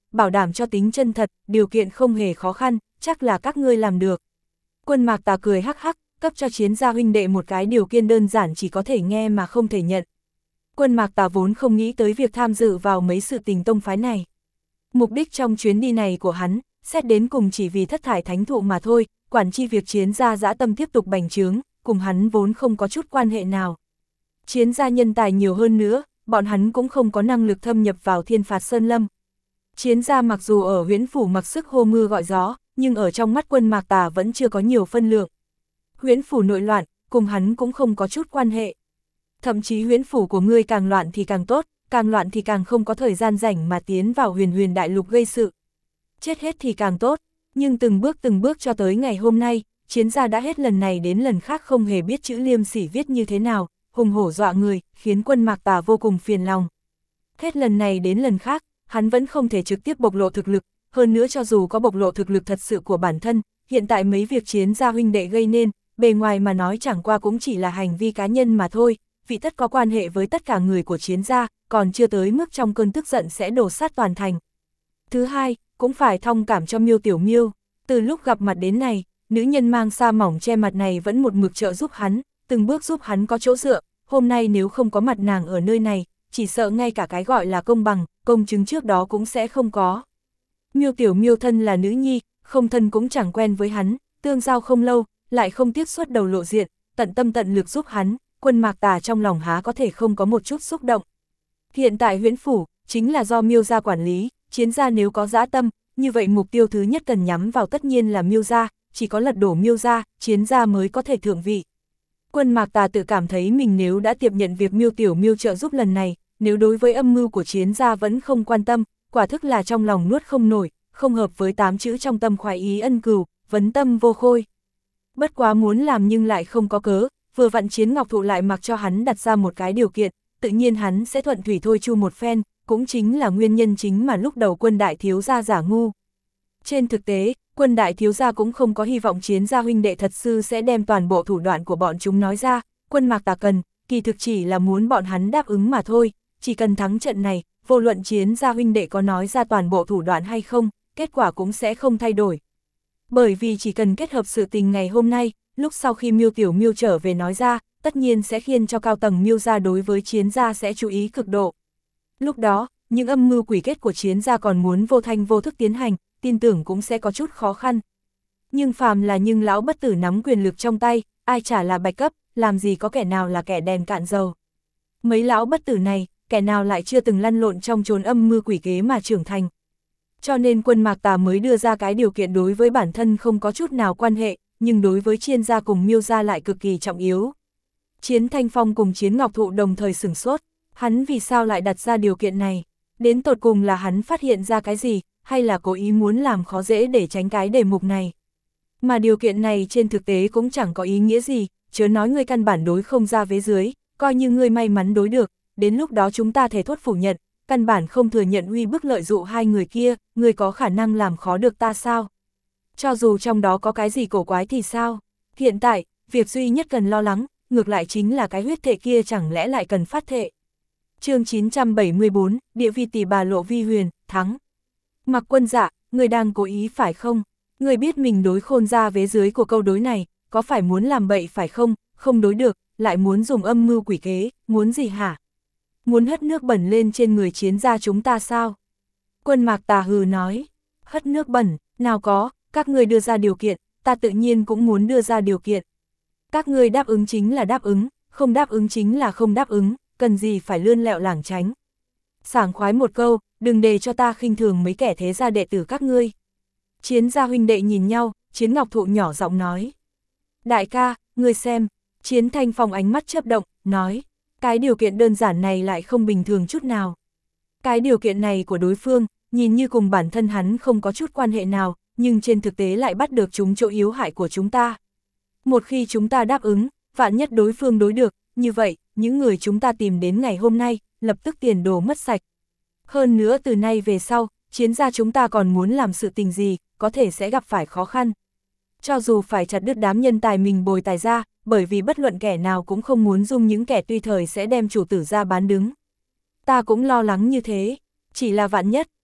bảo đảm cho tính chân thật, điều kiện không hề khó khăn, chắc là các ngươi làm được. Quân Mạc Tà cười hắc hắc, cấp cho Chiến gia huynh đệ một cái điều kiện đơn giản chỉ có thể nghe mà không thể nhận. Quân Mạc Tà vốn không nghĩ tới việc tham dự vào mấy sự tình tông phái này. Mục đích trong chuyến đi này của hắn, xét đến cùng chỉ vì thất thải thánh thụ mà thôi, quản chi việc Chiến gia dã tâm tiếp tục bành trướng, cùng hắn vốn không có chút quan hệ nào. Chiến gia nhân tài nhiều hơn nữa, bọn hắn cũng không có năng lực thâm nhập vào Thiên Phạt Sơn Lâm. Chiến gia mặc dù ở Huyễn Phủ mặc sức hô mưa gọi gió, nhưng ở trong mắt Quân Mạc Tà vẫn chưa có nhiều phân lượng. Huyễn Phủ nội loạn, cùng hắn cũng không có chút quan hệ. Thậm chí Huyễn Phủ của ngươi càng loạn thì càng tốt, càng loạn thì càng không có thời gian rảnh mà tiến vào Huyền Huyền Đại Lục gây sự. Chết hết thì càng tốt, nhưng từng bước cho tới ngày hôm nay, Chiến gia đã hết lần này đến lần khác không hề biết chữ liêm sỉ viết như thế nào, hùng hổ dọa người, khiến Quân Mạc Tà vô cùng phiền lòng. Hết lần này đến lần khác, hắn vẫn không thể trực tiếp bộc lộ thực lực, hơn nữa cho dù có bộc lộ thực lực thật sự của bản thân, hiện tại mấy việc Chiến gia huynh đệ gây nên, bề ngoài mà nói chẳng qua cũng chỉ là hành vi cá nhân mà thôi, vị tất có quan hệ với tất cả người của Chiến gia, còn chưa tới mức trong cơn tức giận sẽ đổ sát toàn thành. Thứ hai, cũng phải thông cảm cho Miêu Tiểu Miêu, từ lúc gặp mặt đến này, nữ nhân mang sa mỏng che mặt này vẫn một mực trợ giúp hắn, từng bước giúp hắn có chỗ dựa, hôm nay nếu không có mặt nàng ở nơi này, chỉ sợ ngay cả cái gọi là công bằng, công chứng trước đó cũng sẽ không có. Miêu Tiểu Miêu thân là nữ nhi, không thân cũng chẳng quen với hắn, tương giao không lâu, lại không tiếc xuất đầu lộ diện, tận tâm tận lực giúp hắn, Quân Mạc Tà trong lòng há có thể không có một chút xúc động. Hiện tại Huyễn Phủ, chính là do Miêu gia quản lý, Chiến gia nếu có dã tâm, như vậy mục tiêu thứ nhất cần nhắm vào tất nhiên là Miêu gia, chỉ có lật đổ Miêu gia, Chiến gia mới có thể thượng vị. Quân Mạc Tà tự cảm thấy mình nếu đã tiếp nhận việc Miêu Tiểu Miêu trợ giúp lần này, nếu đối với âm mưu của Chiến gia vẫn không quan tâm, quả thức là trong lòng nuốt không nổi, không hợp với 8 chữ trong tâm khoái ý ân cừu, vấn tâm vô khôi. Bất quá muốn làm nhưng lại không có cớ, vừa vặn Chiến Ngọc Thụ lại mặc cho hắn đặt ra một cái điều kiện, tự nhiên hắn sẽ thuận thủy thôi chu một phen, cũng chính là nguyên nhân chính mà lúc đầu Quân đại thiếu gia giả ngu. Trên thực tế, Quân đại thiếu gia cũng không có hy vọng Chiến gia huynh đệ thật sự sẽ đem toàn bộ thủ đoạn của bọn chúng nói ra, Quân Mạc Tà cần, kỳ thực chỉ là muốn bọn hắn đáp ứng mà thôi, chỉ cần thắng trận này, vô luận Chiến gia huynh đệ có nói ra toàn bộ thủ đoạn hay không, kết quả cũng sẽ không thay đổi. Bởi vì chỉ cần kết hợp sự tình ngày hôm nay, lúc sau khi Miêu Tiểu Miêu trở về nói ra, tất nhiên sẽ khiến cho cao tầng Miêu gia đối với Chiến gia sẽ chú ý cực độ. Lúc đó, những âm mưu quỷ kết của Chiến gia còn muốn vô thanh vô thức tiến hành, tin tưởng cũng sẽ có chút khó khăn. Nhưng phàm là nhưng lão bất tử nắm quyền lực trong tay, ai chả là bạch cấp, làm gì có kẻ nào là kẻ đèn cạn dầu. Mấy lão bất tử này, kẻ nào lại chưa từng lăn lộn trong chốn âm mưu quỷ kế mà trưởng thành. Cho nên Quân Mạc Tà mới đưa ra cái điều kiện đối với bản thân không có chút nào quan hệ, nhưng đối với Chiến gia cùng Miêu gia lại cực kỳ trọng yếu. Chiến Thanh Phong cùng Chiến Ngọc Thụ đồng thời sửng sốt, hắn vì sao lại đặt ra điều kiện này? Đến tột cùng là hắn phát hiện ra cái gì, hay là cố ý muốn làm khó dễ để tránh cái đề mục này? Mà điều kiện này trên thực tế cũng chẳng có ý nghĩa gì, chớ nói ngươi căn bản đối không ra vế dưới, coi như ngươi may mắn đối được, đến lúc đó chúng ta thể thốt phủ nhận, căn bản không thừa nhận uy bức lợi dụ hai người kia, ngươi có khả năng làm khó được ta sao? Cho dù trong đó có cái gì cổ quái thì sao? Hiện tại, việc duy nhất cần lo lắng, ngược lại chính là cái huyết thệ kia chẳng lẽ lại cần phát thệ. Chương 974, địa vị tỷ bà Lộ Vi Huyền, thắng. Mặc Quân dạ, người đang cố ý phải không? Người biết mình đối khôn ra vế dưới của câu đối này, có phải muốn làm bậy phải không? Không đối được, lại muốn dùng âm mưu quỷ kế, muốn gì hả? Muốn hất nước bẩn lên trên người Chiến gia chúng ta sao? Quân Mạc Tà hừ nói, hất nước bẩn, nào có, các ngươi đưa ra điều kiện, ta tự nhiên cũng muốn đưa ra điều kiện. Các ngươi đáp ứng chính là đáp ứng, không đáp ứng chính là không đáp ứng, cần gì phải lươn lẹo lảng tránh. Sảng khoái một câu, đừng để cho ta khinh thường mấy kẻ thế gia đệ tử các ngươi. Chiến gia huynh đệ nhìn nhau, Chiến Ngọc Thụ nhỏ giọng nói. Đại ca, ngươi xem, Chiến Thanh Phong ánh mắt chớp động, nói, cái điều kiện đơn giản này lại không bình thường chút nào. Cái điều kiện này của đối phương, nhìn như cùng bản thân hắn không có chút quan hệ nào, nhưng trên thực tế lại bắt được chúng chỗ yếu hại của chúng ta. Một khi chúng ta đáp ứng, vạn nhất đối phương đối được, như vậy, những người chúng ta tìm đến ngày hôm nay, lập tức tiền đồ mất sạch. Hơn nữa từ nay về sau, Chiến gia chúng ta còn muốn làm sự tình gì, có thể sẽ gặp phải khó khăn. Cho dù phải chặt đứt đám nhân tài mình bồi tài ra, bởi vì bất luận kẻ nào cũng không muốn dung những kẻ tùy thời sẽ đem chủ tử ra bán đứng. Ta cũng lo lắng như thế, chỉ là vạn nhất,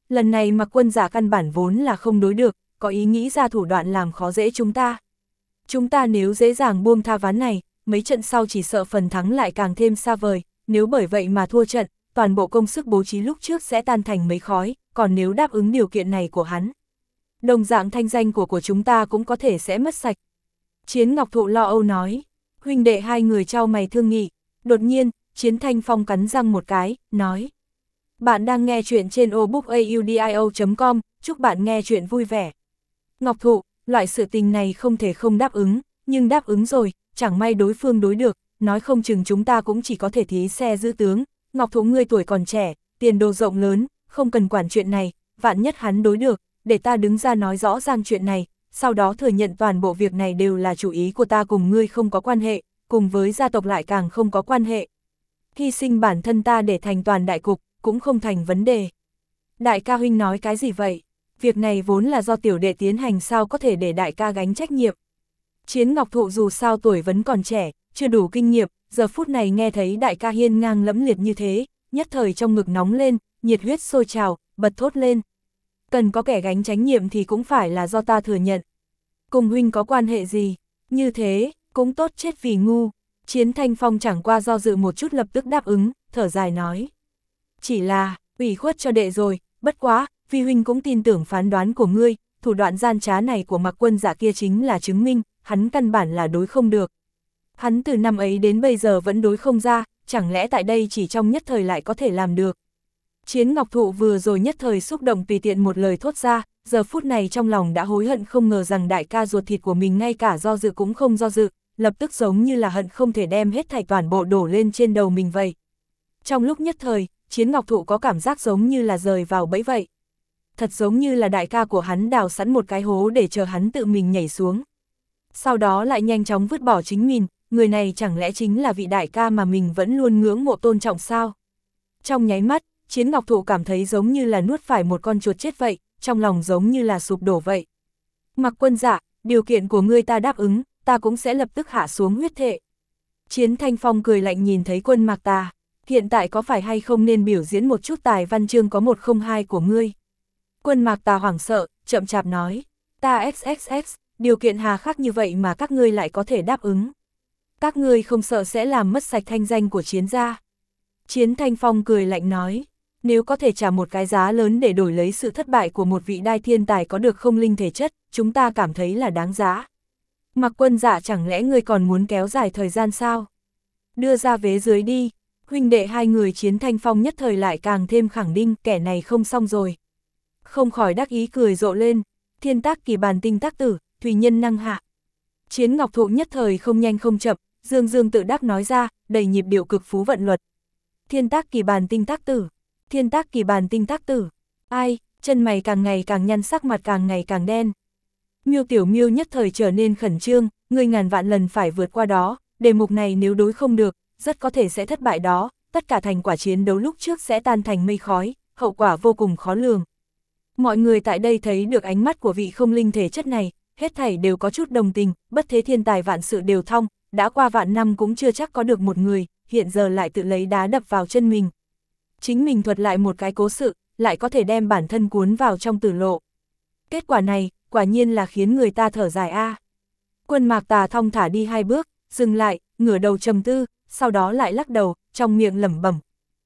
lần này Mặc Quân Dạ căn bản vốn là không đối được, có ý nghĩ ra thủ đoạn làm khó dễ chúng ta. Chúng ta nếu dễ dàng buông tha ván này, mấy trận sau chỉ sợ phần thắng lại càng thêm xa vời, nếu bởi vậy mà thua trận, toàn bộ công sức bố trí lúc trước sẽ tan thành mấy khói, còn nếu đáp ứng điều kiện này của hắn, đồng dạng thanh danh của chúng ta cũng có thể sẽ mất sạch. Chiến Ngọc Thụ lo âu nói, huynh đệ hai người trao mày thương nghị, đột nhiên, Chiến Thanh Phong cắn răng một cái, nói. Bạn đang nghe chuyện trên obookaudio.com, chúc bạn nghe chuyện vui vẻ. Ngọc Thụ, loại sự tình này không thể không đáp ứng, nhưng đáp ứng rồi, chẳng may đối phương đối được, nói không chừng chúng ta cũng chỉ có thể thí xe giữ tướng. Ngọc Thụ ngươi tuổi còn trẻ, tiền đồ rộng lớn, không cần quản chuyện này, vạn nhất hắn đối được, để ta đứng ra nói rõ ràng chuyện này, sau đó thừa nhận toàn bộ việc này đều là chủ ý của ta cùng ngươi không có quan hệ, cùng với gia tộc lại càng không có quan hệ. Hy sinh bản thân ta để thành toàn đại cục, cũng không thành vấn đề. Đại ca huynh nói cái gì vậy? Việc này vốn là do tiểu đệ tiến hành, sao có thể để đại ca gánh trách nhiệm. Chiến Ngọc Thụ dù sao tuổi vẫn còn trẻ, chưa đủ kinh nghiệm, giờ phút này nghe thấy đại ca hiên ngang lẫm liệt như thế, nhất thời trong ngực nóng lên, nhiệt huyết sôi trào, bật thốt lên. Cần có kẻ gánh trách nhiệm thì cũng phải là do ta thừa nhận. Cùng huynh có quan hệ gì? Như thế, cũng tốt chết vì ngu. Chiến Thanh Phong chẳng qua do dự một chút lập tức đáp ứng, thở dài nói. Chỉ là, ủy khuất cho đệ rồi, bất quá, vi huynh cũng tin tưởng phán đoán của ngươi, thủ đoạn gian trá này của Mặc Quân Dạ kia chính là chứng minh, hắn căn bản là đối không được. Hắn từ năm ấy đến bây giờ vẫn đối không ra, chẳng lẽ tại đây chỉ trong nhất thời lại có thể làm được. Chiến Ngọc Thụ vừa rồi nhất thời xúc động tùy tiện một lời thốt ra, giờ phút này trong lòng đã hối hận, không ngờ rằng đại ca ruột thịt của mình ngay cả do dự cũng không do dự, lập tức giống như là hận không thể đem hết thảy toàn bộ đổ lên trên đầu mình vậy. Trong lúc nhất thời, Chiến Ngọc Thụ có cảm giác giống như là rời vào bẫy vậy. Thật giống như là đại ca của hắn đào sẵn một cái hố để chờ hắn tự mình nhảy xuống. Sau đó lại nhanh chóng vứt bỏ chính mình, người này chẳng lẽ chính là vị đại ca mà mình vẫn luôn ngưỡng mộ tôn trọng sao? Trong nháy mắt, Chiến Ngọc Thụ cảm thấy giống như là nuốt phải một con chuột chết vậy, trong lòng giống như là sụp đổ vậy. Mặc Quân Dạ, điều kiện của ngươi ta đáp ứng, ta cũng sẽ lập tức hạ xuống huyết thệ. Chiến Thanh Phong cười lạnh nhìn thấy Quân Mạc Tà, hiện tại có phải hay không nên biểu diễn một chút tài văn chương có 102 của ngươi? Quân Mạc Tà hoảng sợ, chậm chạp nói, ta XXX, điều kiện hà khắc như vậy mà các ngươi lại có thể đáp ứng. Các ngươi không sợ sẽ làm mất sạch thanh danh của Chiến gia? Chiến Thanh Phong cười lạnh nói, nếu có thể trả một cái giá lớn để đổi lấy sự thất bại của một vị đai thiên tài có được không linh thể chất, chúng ta cảm thấy là đáng giá. Mặc Quân Dạ, chẳng lẽ ngươi còn muốn kéo dài thời gian sao? Đưa ra vế dưới đi. Huynh đệ hai người Chiến Thanh Phong nhất thời lại càng thêm khẳng định kẻ này không xong rồi. Không khỏi đắc ý cười rộ lên, thiên tác kỳ bàn tinh tác tử, thủy nhân năng hạ. Chiến Ngọc Thụ nhất thời không nhanh không chậm, dương dương tự đắc nói ra, đầy nhịp điệu cực phú vận luật. Thiên tác kỳ bàn tinh tác tử, thiên tác kỳ bàn tinh tác tử. Ai, chân mày càng ngày càng nhăn, sắc mặt càng ngày càng đen. Miêu Tiểu Miêu nhất thời trở nên khẩn trương, ngươi ngàn vạn lần phải vượt qua đó, đề mục này nếu đối không được, rất có thể sẽ thất bại đó, tất cả thành quả chiến đấu lúc trước sẽ tan thành mây khói, hậu quả vô cùng khó lường. Mọi người tại đây thấy được ánh mắt của vị không linh thể chất này, hết thảy đều có chút đồng tình, bất thế thiên tài vạn sự đều thong, đã qua vạn năm cũng chưa chắc có được một người, hiện giờ lại tự lấy đá đập vào chân mình. Chính mình thuật lại một cái cố sự, lại có thể đem bản thân cuốn vào trong tử lộ. Kết quả này, quả nhiên là khiến người ta thở dài a. Quân Mạc Tà thong thả đi hai bước, dừng lại, ngửa đầu trầm tư, sau đó lại lắc đầu, trong miệng lẩm bẩm.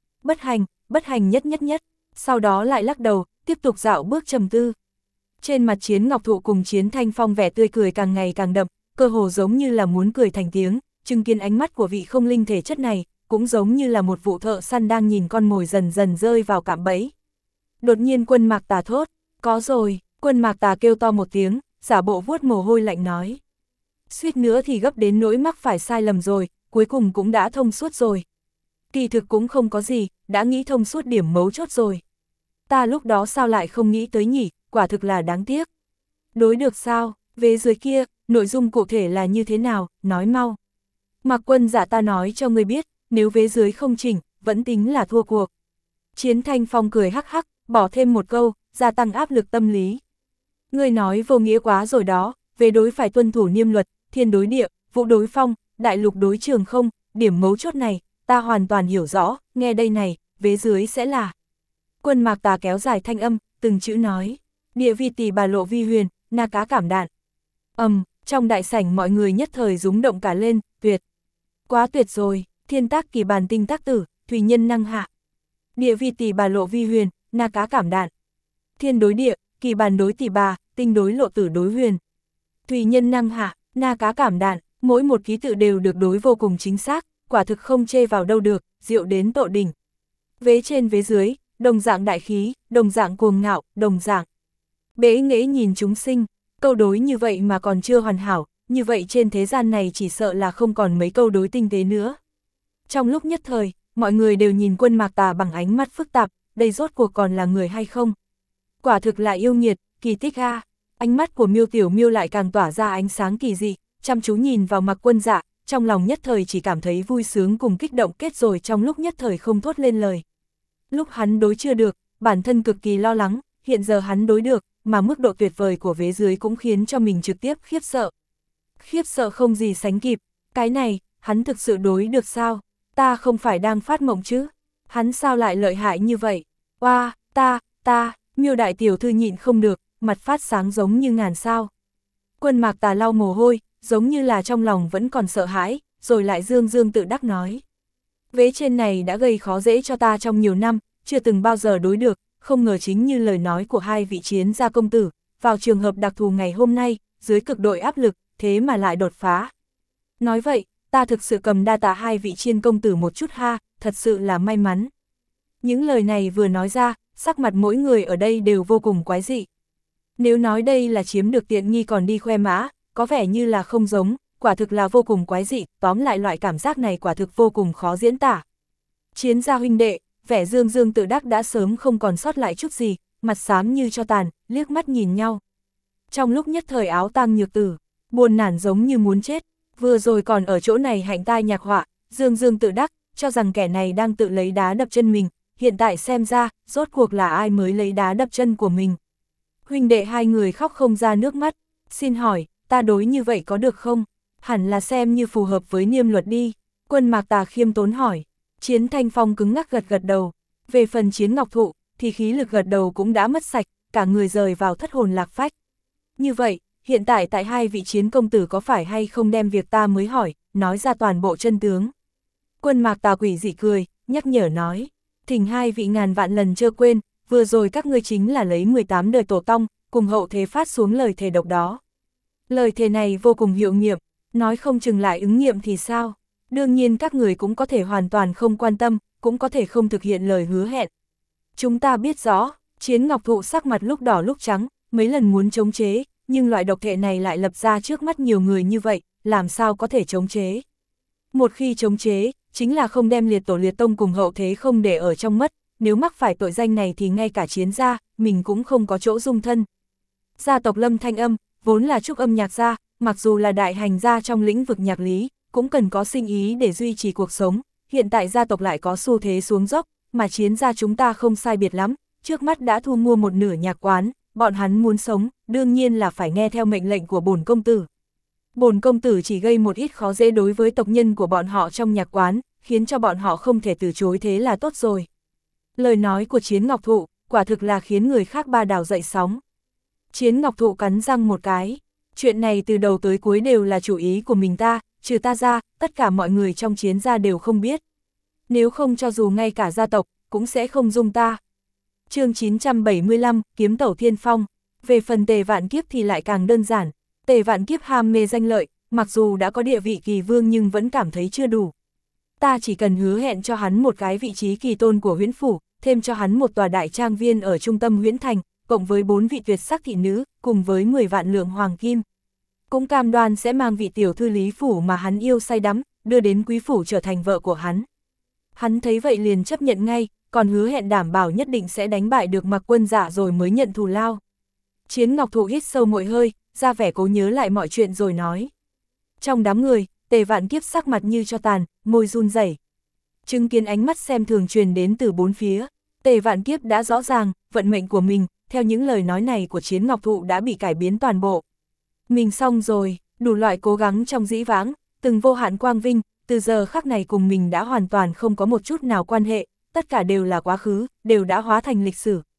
Bất hành nhất nhất nhất, sau đó lại lắc đầu, tiếp tục dạo bước trầm tư. Trên mặt Chiến Ngọc Thụ cùng Chiến Thanh Phong vẻ tươi cười càng ngày càng đậm, cơ hồ giống như là muốn cười thành tiếng, chứng kiến ánh mắt của vị không linh thể chất này, cũng giống như là một vụ thợ săn đang nhìn con mồi dần dần rơi vào cạm bẫy. Đột nhiên Quân Mạc Tà thốt, có rồi. Quân Mạc Tà kêu to một tiếng, giả bộ vuốt mồ hôi lạnh nói. Suýt nữa thì gấp đến nỗi mắc phải sai lầm rồi, cuối cùng cũng đã thông suốt rồi. Kỳ thực cũng không có gì, đã nghĩ thông suốt điểm mấu chốt rồi. Ta lúc đó sao lại không nghĩ tới nhỉ, quả thực là đáng tiếc. Đối được sao, vế dưới kia, nội dung cụ thể là như thế nào, nói mau. Mặc Quân Dạ, ta nói cho ngươi biết, nếu vế dưới không chỉnh, vẫn tính là thua cuộc. Chiến Thanh Phong cười hắc hắc, bỏ thêm một câu, gia tăng áp lực tâm lý. Ngươi nói vô nghĩa quá rồi đó, về đối phải tuân thủ niêm luật, thiên đối địa, vũ đối phong, đại lục đối trường không, điểm mấu chốt này, ta hoàn toàn hiểu rõ, nghe đây này, vế dưới sẽ là. Quân Mạc Tà kéo dài thanh âm, từng chữ nói. Địa vi tỷ bà lộ vi huyền, na cá cảm đạn. Trong đại sảnh mọi người nhất thời rúng động cả lên, tuyệt. Quá tuyệt rồi, thiên tác kỳ bàn tinh tác tử, thủy nhân năng hạ. Địa vi tỷ bà lộ vi huyền, na cá cảm đạn. Thiên đối địa, kỳ bàn đối tỷ bà, tinh đối lộ tử đối huyền. Thủy nhân năng hạ, na cá cảm đạn, mỗi một ký tự đều được đối vô cùng chính xác, quả thực không chê vào đâu được, diệu đến tột đỉnh. Vế trên vế dưới, đồng dạng đại khí, đồng dạng cuồng ngạo, đồng dạng bế nghễ nhìn chúng sinh, câu đối như vậy mà còn chưa hoàn hảo, như vậy trên thế gian này chỉ sợ là không còn mấy câu đối tinh tế nữa. Trong lúc nhất thời, mọi người đều nhìn Quân Mạc Tà bằng ánh mắt phức tạp, đây rốt cuộc còn là người hay không? Quả thực là yêu nghiệt, kỳ tích a. Ánh mắt của Miêu Tiểu Miêu lại càng tỏa ra ánh sáng kỳ dị, chăm chú nhìn vào Mạc Quân Dạ, trong lòng nhất thời chỉ cảm thấy vui sướng cùng kích động kết rồi trong lúc nhất thời không thốt lên lời. Lúc hắn đối chưa được, bản thân cực kỳ lo lắng, hiện giờ hắn đối được, mà mức độ tuyệt vời của vế dưới cũng khiến cho mình trực tiếp khiếp sợ. Khiếp sợ không gì sánh kịp, cái này, hắn thực sự đối được sao? Ta không phải đang phát mộng chứ? Hắn sao lại lợi hại như vậy? Oa, Miêu đại tiểu thư nhịn không được, mặt phát sáng giống như ngàn sao. Quân Mạc Tà lau mồ hôi, giống như là trong lòng vẫn còn sợ hãi, rồi lại dương dương tự đắc nói. Vế trên này đã gây khó dễ cho ta trong nhiều năm, chưa từng bao giờ đối được, không ngờ chính như lời nói của hai vị chiến gia công tử, vào trường hợp đặc thù ngày hôm nay, dưới cực độ áp lực, thế mà lại đột phá. Nói vậy, ta thực sự cầm đa tạ hai vị chiên công tử một chút ha, thật sự là may mắn. Những lời này vừa nói ra, sắc mặt mỗi người ở đây đều vô cùng quái dị. Nếu nói đây là chiếm được tiện nghi còn đi khoe mã, có vẻ như là không giống, quả thực là vô cùng quái dị, tóm lại loại cảm giác này quả thực vô cùng khó diễn tả. Chiến gia huynh đệ, vẻ dương dương tự đắc đã sớm không còn sót lại chút gì, mặt xám như cho tàn, liếc mắt nhìn nhau. Trong lúc nhất thời Áo Tang Nhược Tử, buồn nản giống như muốn chết, vừa rồi còn ở chỗ này hạnh tai nhạc họa, dương dương tự đắc, cho rằng kẻ này đang tự lấy đá đập chân mình, hiện tại xem ra, rốt cuộc là ai mới lấy đá đập chân của mình. Huynh đệ hai người khóc không ra nước mắt, xin hỏi, ta đối như vậy có được không? Hẳn là xem như phù hợp với niêm luật đi. Quân Mạc Tà khiêm tốn hỏi. Chiến Thanh Phong cứng ngắc gật gật đầu. Về phần Chiến Ngọc Thụ, thì khí lực gật đầu cũng đã mất sạch, cả người rời vào thất hồn lạc phách. Như vậy, hiện tại tại hai vị Chiến công tử có phải hay không đem việc ta mới hỏi, nói ra toàn bộ chân tướng. Quân Mạc Tà quỷ dị cười, nhắc nhở nói. Thỉnh hai vị ngàn vạn lần chưa quên, vừa rồi các ngươi chính là lấy 18 đời tổ tông, cùng hậu thế phát xuống lời thề độc đó. Lời thề này vô cùng hiệu nghiệm, nói không chừng lại ứng nghiệm thì sao? Đương nhiên các người cũng có thể hoàn toàn không quan tâm, cũng có thể không thực hiện lời hứa hẹn. Chúng ta biết rõ, Chiến Ngọc Thụ sắc mặt lúc đỏ lúc trắng, mấy lần muốn chống chế, nhưng loại độc thể này lại lập ra trước mắt nhiều người như vậy, làm sao có thể chống chế? Một khi chống chế, chính là không đem liệt tổ liệt tông cùng hậu thế không để ở trong mắt, nếu mắc phải tội danh này thì ngay cả Chiến gia, mình cũng không có chỗ dung thân. Gia tộc Lâm Thanh Âm, vốn là trúc âm nhạc gia, mặc dù là đại hành gia trong lĩnh vực nhạc lý, cũng cần có sinh ý để duy trì cuộc sống, hiện tại gia tộc lại có xu thế xuống dốc, mà Chiến gia chúng ta không sai biệt lắm, trước mắt đã thu mua một nửa nhạc quán, bọn hắn muốn sống, đương nhiên là phải nghe theo mệnh lệnh của bổn công tử. Bổn công tử chỉ gây một ít khó dễ đối với tộc nhân của bọn họ trong nhạc quán, khiến cho bọn họ không thể từ chối thế là tốt rồi. Lời nói của Chiến Ngọc Thụ, quả thực là khiến người khác ba đảo dậy sóng. Chiến Ngọc Thụ cắn răng một cái, chuyện này từ đầu tới cuối đều là chủ ý của mình ta, trừ ta ra, tất cả mọi người trong Chiến gia đều không biết. Nếu không cho dù ngay cả gia tộc, cũng sẽ không dung ta. Chương 975, Kiếm Tẩu Thiên Phong. Về phần Tề Vạn Kiếp thì lại càng đơn giản. Tề Vạn Kiếp ham mê danh lợi, mặc dù đã có địa vị kỳ vương nhưng vẫn cảm thấy chưa đủ. Ta chỉ cần hứa hẹn cho hắn một cái vị trí kỳ tôn của huyễn phủ, thêm cho hắn một tòa đại trang viên ở trung tâm huyễn thành, cộng với 4 vị tuyệt sắc thị nữ, cùng với 10 vạn lượng hoàng kim. Cũng cam đoan sẽ mang vị tiểu thư Lý phủ mà hắn yêu say đắm, đưa đến quý phủ trở thành vợ của hắn. Hắn thấy vậy liền chấp nhận ngay, còn hứa hẹn đảm bảo nhất định sẽ đánh bại được Mạc Quân Dạ rồi mới nhận thù lao. Chiến Ngọc Thụ hít sâu một hơi, ra vẻ cố nhớ lại mọi chuyện rồi nói. Trong đám người, Tề Vạn Kiếp sắc mặt như cho tàn, môi run rẩy. Chứng kiến ánh mắt xem thường truyền đến từ bốn phía, Tề Vạn Kiếp đã rõ ràng, vận mệnh của mình, theo những lời nói này của Chiến Ngọc Thụ đã bị cải biến toàn bộ. Mình xong rồi, đủ loại cố gắng trong dĩ vãng, từng vô hạn quang vinh, từ giờ khắc này cùng mình đã hoàn toàn không có một chút nào quan hệ, tất cả đều là quá khứ, đều đã hóa thành lịch sử.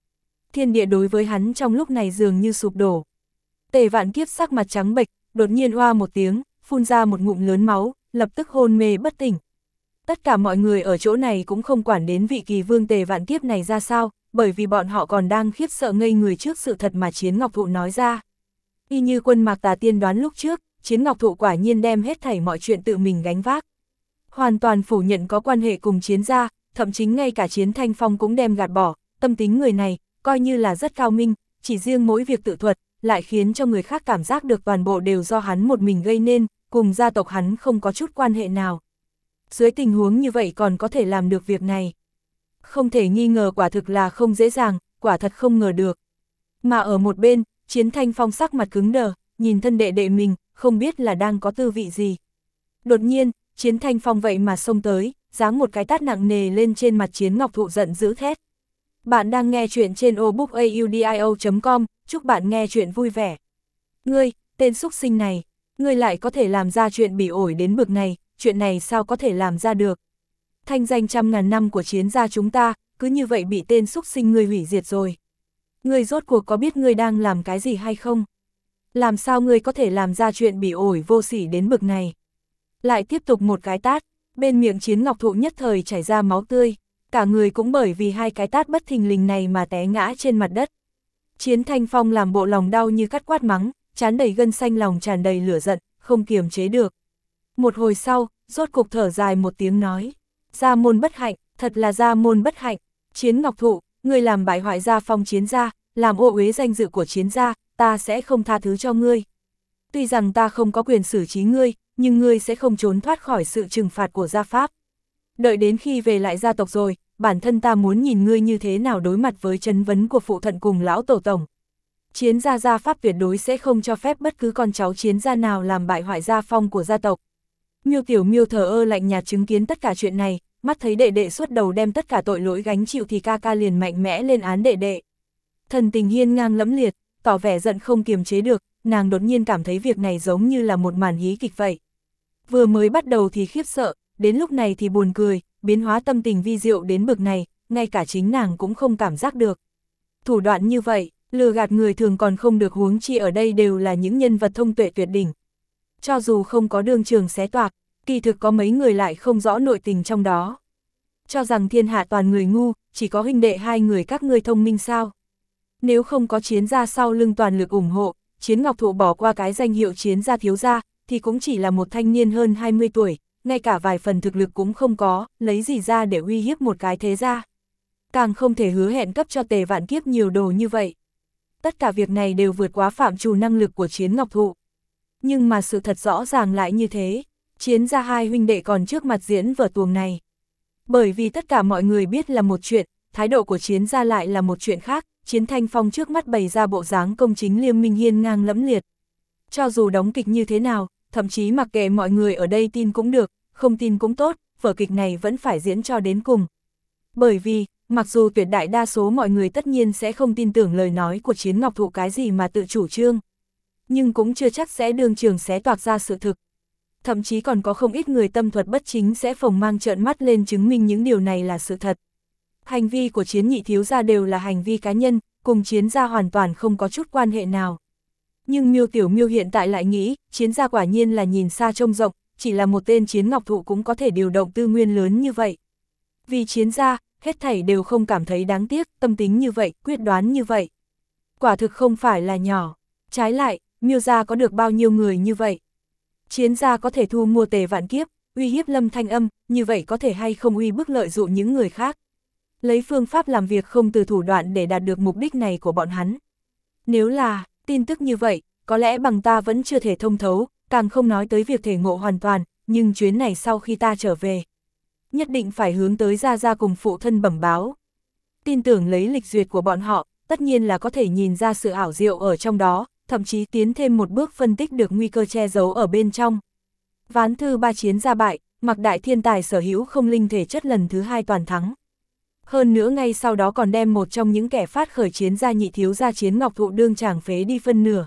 Thiên địa đối với hắn trong lúc này dường như sụp đổ. Tề Vạn Kiếp sắc mặt trắng bệch, đột nhiên oa một tiếng, phun ra một ngụm lớn máu, lập tức hôn mê bất tỉnh. Tất cả mọi người ở chỗ này cũng không quản đến vị kỳ vương Tề Vạn Kiếp này ra sao, bởi vì bọn họ còn đang khiếp sợ ngây người trước sự thật mà Chiến Ngọc Thụ nói ra. Y như Quân Mạc Tà tiên đoán lúc trước, Chiến Ngọc Thụ quả nhiên đem hết thảy mọi chuyện tự mình gánh vác. Hoàn toàn phủ nhận có quan hệ cùng Chiến gia, thậm chí ngay cả Chiến Thanh Phong cũng đem gạt bỏ, tâm tính người này, coi như là rất cao minh, chỉ riêng mỗi việc tự thuật, lại khiến cho người khác cảm giác được toàn bộ đều do hắn một mình gây nên, cùng gia tộc hắn không có chút quan hệ nào. Dưới tình huống như vậy còn có thể làm được việc này. Không thể nghi ngờ quả thực là không dễ dàng, quả thật không ngờ được. Mà ở một bên, Chiến Thanh Phong sắc mặt cứng đờ, nhìn thân đệ đệ mình, không biết là đang có tư vị gì. Đột nhiên, Chiến Thanh Phong vậy mà xông tới, giáng một cái tát nặng nề lên trên mặt Chiến Ngọc Thụ giận dữ thét. Bạn đang nghe chuyện trên obookaudio.com, chúc bạn nghe chuyện vui vẻ. Ngươi, tên xúc sinh này, ngươi lại có thể làm ra chuyện bỉ ổi đến bực này, chuyện này sao có thể làm ra được. Thanh danh trăm ngàn năm của Chiến gia chúng ta, cứ như vậy bị tên xúc sinh ngươi hủy diệt rồi. Ngươi rốt cuộc có biết ngươi đang làm cái gì hay không? Làm sao ngươi có thể làm ra chuyện bỉ ổi vô sỉ đến bực này? Lại tiếp tục một cái tát, bên miệng Chiến Ngọc Thụ nhất thời chảy ra máu tươi, cả người cũng bởi vì hai cái tát bất thình lình này mà té ngã trên mặt đất. Chiến Thanh Phong làm bộ lòng đau như cắt quát mắng, trán đầy gân xanh, lòng tràn đầy lửa giận, không kiềm chế được. Một hồi sau, rốt cục thở dài một tiếng nói, gia môn bất hạnh, thật là gia môn bất hạnh. Chiến Ngọc Thụ, ngươi làm bại hoại gia phong Chiến gia, làm ô uế danh dự của Chiến gia, ta sẽ không tha thứ cho ngươi. Tuy rằng ta không có quyền xử trí ngươi, nhưng ngươi sẽ không trốn thoát khỏi sự trừng phạt của gia pháp. Đợi đến khi về lại gia tộc rồi, bản thân ta muốn nhìn ngươi như thế nào đối mặt với trấn vấn của phụ thận cùng lão tổ tổng. Chiến gia gia pháp tuyệt đối sẽ không cho phép bất cứ con cháu Chiến gia nào làm bại hoại gia phong của gia tộc. Miêu Tiểu Miêu thờ ơ lạnh nhạt chứng kiến tất cả chuyện này, mắt thấy đệ đệ suốt đầu đem tất cả tội lỗi gánh chịu thì ca ca liền mạnh mẽ lên án đệ đệ. Thần tình hiên ngang lẫm liệt, tỏ vẻ giận không kiềm chế được, nàng đột nhiên cảm thấy việc này giống như là một màn hí kịch vậy. Vừa mới bắt đầu thì khiếp sợ, đến lúc này thì buồn cười, biến hóa tâm tình vi diệu đến bực này, ngay cả chính nàng cũng không cảm giác được. Thủ đoạn như vậy, lừa gạt người thường còn không được, huống chi ở đây đều là những nhân vật thông tuệ tuyệt đỉnh. Cho dù không có đương trường xé toạc, kỳ thực có mấy người lại không rõ nội tình trong đó. Cho rằng thiên hạ toàn người ngu, chỉ có huynh đệ hai người các ngươi thông minh sao? Nếu không có Chiến gia sau lưng toàn lực ủng hộ, Chiến Ngọc Thụ bỏ qua cái danh hiệu Chiến gia thiếu gia, thì cũng chỉ là một thanh niên hơn 20 tuổi, ngay cả vài phần thực lực cũng không có, lấy gì ra để uy hiếp một cái thế gia. Càng không thể hứa hẹn cấp cho Tề Vạn Kiếp nhiều đồ như vậy. Tất cả việc này đều vượt quá phạm trù năng lực của Chiến Ngọc Thụ. Nhưng mà sự thật rõ ràng lại như thế, Chiến gia hai huynh đệ còn trước mặt diễn vở tuồng này. Bởi vì tất cả mọi người biết là một chuyện, thái độ của Chiến gia lại là một chuyện khác. Chiến Thanh Phong trước mắt bày ra bộ dáng công chính liêm minh hiên ngang lẫm liệt. Cho dù đóng kịch như thế nào, thậm chí mặc kệ mọi người ở đây tin cũng được, không tin cũng tốt, vở kịch này vẫn phải diễn cho đến cùng. Bởi vì, mặc dù tuyệt đại đa số mọi người tất nhiên sẽ không tin tưởng lời nói của Chiến Ngọc Thụ cái gì mà tự chủ trương, nhưng cũng chưa chắc sẽ đương trường xé toạc ra sự thực. Thậm chí còn có không ít người tâm thuật bất chính sẽ phồng mang trợn mắt lên chứng minh những điều này là sự thật. Hành vi của Chiến nhị thiếu gia đều là hành vi cá nhân, cùng Chiến gia hoàn toàn không có chút quan hệ nào. Nhưng Miêu Tiểu Miêu hiện tại lại nghĩ, Chiến gia quả nhiên là nhìn xa trông rộng, chỉ là một tên Chiến Ngọc Thụ cũng có thể điều động tư nguyên lớn như vậy. Vì Chiến gia, hết thảy đều không cảm thấy đáng tiếc, tâm tính như vậy, quyết đoán như vậy. Quả thực không phải là nhỏ. Trái lại, Miêu gia có được bao nhiêu người như vậy? Chiến gia có thể thu mua Tề Vạn Kiếp, uy hiếp Lâm Thanh Âm, như vậy có thể hay không uy bức lợi dụng những người khác? Lấy phương pháp làm việc không từ thủ đoạn để đạt được mục đích này của bọn hắn. Nếu là tin tức như vậy, có lẽ bằng ta vẫn chưa thể thông thấu, càng không nói tới việc thể ngộ hoàn toàn, nhưng chuyến này sau khi ta trở về, nhất định phải hướng tới Gia Gia cùng phụ thân bẩm báo. Tin tưởng lấy lịch duyệt của bọn họ, tất nhiên là có thể nhìn ra sự ảo diệu ở trong đó, thậm chí tiến thêm một bước phân tích được nguy cơ che giấu ở bên trong. Ván thư 3 Chiến gia bại, Mạc Đại Thiên Tài sở hữu không linh thể chất lần thứ 2 toàn thắng. Hơn nữa ngay sau đó còn đem một trong những kẻ phát khởi Chiến gia nhị thiếu gia Chiến Ngọc Thụ đương chàng phế đi phân nửa.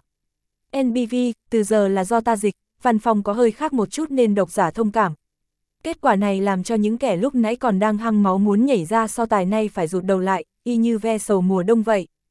NBV, từ giờ là do ta dịch, văn phòng có hơi khác một chút nên độc giả thông cảm. Kết quả này làm cho những kẻ lúc nãy còn đang hăng máu muốn nhảy ra so tài nay phải rụt đầu lại, y như ve sầu mùa đông vậy.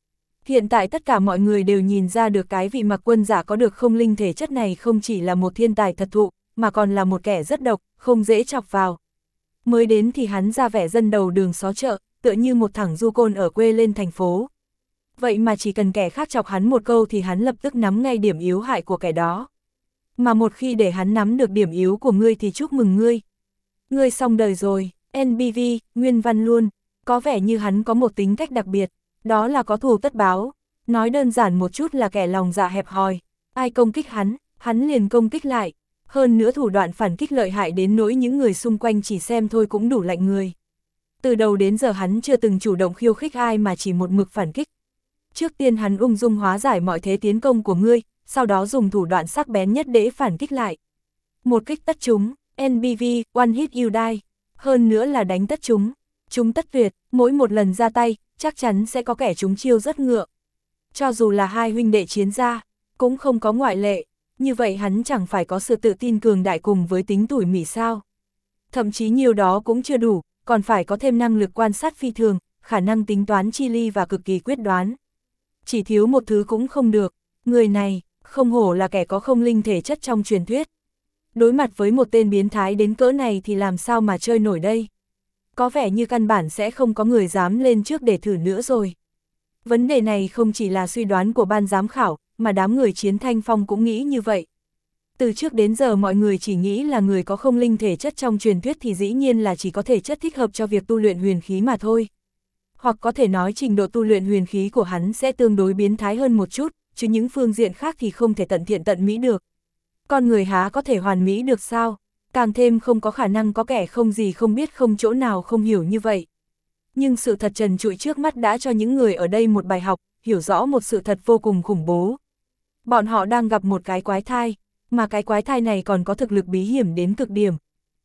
Hiện tại tất cả mọi người đều nhìn ra được cái vị Mặc Quân Giả có được không linh thể chất này không chỉ là một thiên tài thật thụ, mà còn là một kẻ rất độc, không dễ chọc vào. Mới đến thì hắn ra vẻ dân đầu đường xó chợ, tựa như một thằng du côn ở quê lên thành phố. Vậy mà chỉ cần kẻ khác chọc hắn một câu thì hắn lập tức nắm ngay điểm yếu hại của kẻ đó. Mà một khi để hắn nắm được điểm yếu của ngươi thì chúc mừng ngươi. Ngươi xong đời rồi, NBV, Nguyên Văn luôn, có vẻ như hắn có một tính cách đặc biệt, đó là có thù tất báo. Nói đơn giản một chút là kẻ lòng dạ hẹp hòi, ai công kích hắn liền công kích lại. Hơn nữa thủ đoạn phản kích lợi hại đến nỗi những người xung quanh chỉ xem thôi cũng đủ lạnh người. Từ đầu đến giờ hắn chưa từng chủ động khiêu khích ai mà chỉ một mực phản kích. Trước tiên hắn ung dung hóa giải mọi thế tiến công của ngươi, sau đó dùng thủ đoạn sắc bén nhất để phản kích lại. Một kích tất trúng, NBV, one hit you die. Hơn nữa là đánh tất trúng tất tuyệt, mỗi một lần ra tay, chắc chắn sẽ có kẻ trúng chiêu rất ngựa. Cho dù là hai huynh đệ chiến gia, cũng không có ngoại lệ. Như vậy hắn chẳng phải có sự tự tin cường đại cùng với tính tủi mỉ sao. Thậm chí nhiều đó cũng chưa đủ, còn phải có thêm năng lực quan sát phi thường, khả năng tính toán chi ly và cực kỳ quyết đoán. Chỉ thiếu một thứ cũng không được, người này, không hổ là kẻ có không linh thể chất trong truyền thuyết. Đối mặt với một tên biến thái đến cỡ này thì làm sao mà chơi nổi đây. Có vẻ như căn bản sẽ không có người dám lên trước để thử nữa rồi. Vấn đề này không chỉ là suy đoán của ban giám khảo, mà đám người Chiến Thanh Phong cũng nghĩ như vậy. Từ trước đến giờ mọi người chỉ nghĩ là người có không linh thể chất trong truyền thuyết thì dĩ nhiên là chỉ có thể chất thích hợp cho việc tu luyện huyền khí mà thôi. Hoặc có thể nói trình độ tu luyện huyền khí của hắn sẽ tương đối biến thái hơn một chút, chứ những phương diện khác thì không thể tận thiện tận mỹ được. Con người há có thể hoàn mỹ được sao? Càng thêm không có khả năng có kẻ không gì không biết không chỗ nào không hiểu như vậy. Nhưng sự thật trần trụi trước mắt đã cho những người ở đây một bài học, hiểu rõ một sự thật vô cùng khủng bố. Bọn họ đang gặp một cái quái thai, mà cái quái thai này còn có thực lực bí hiểm đến cực điểm.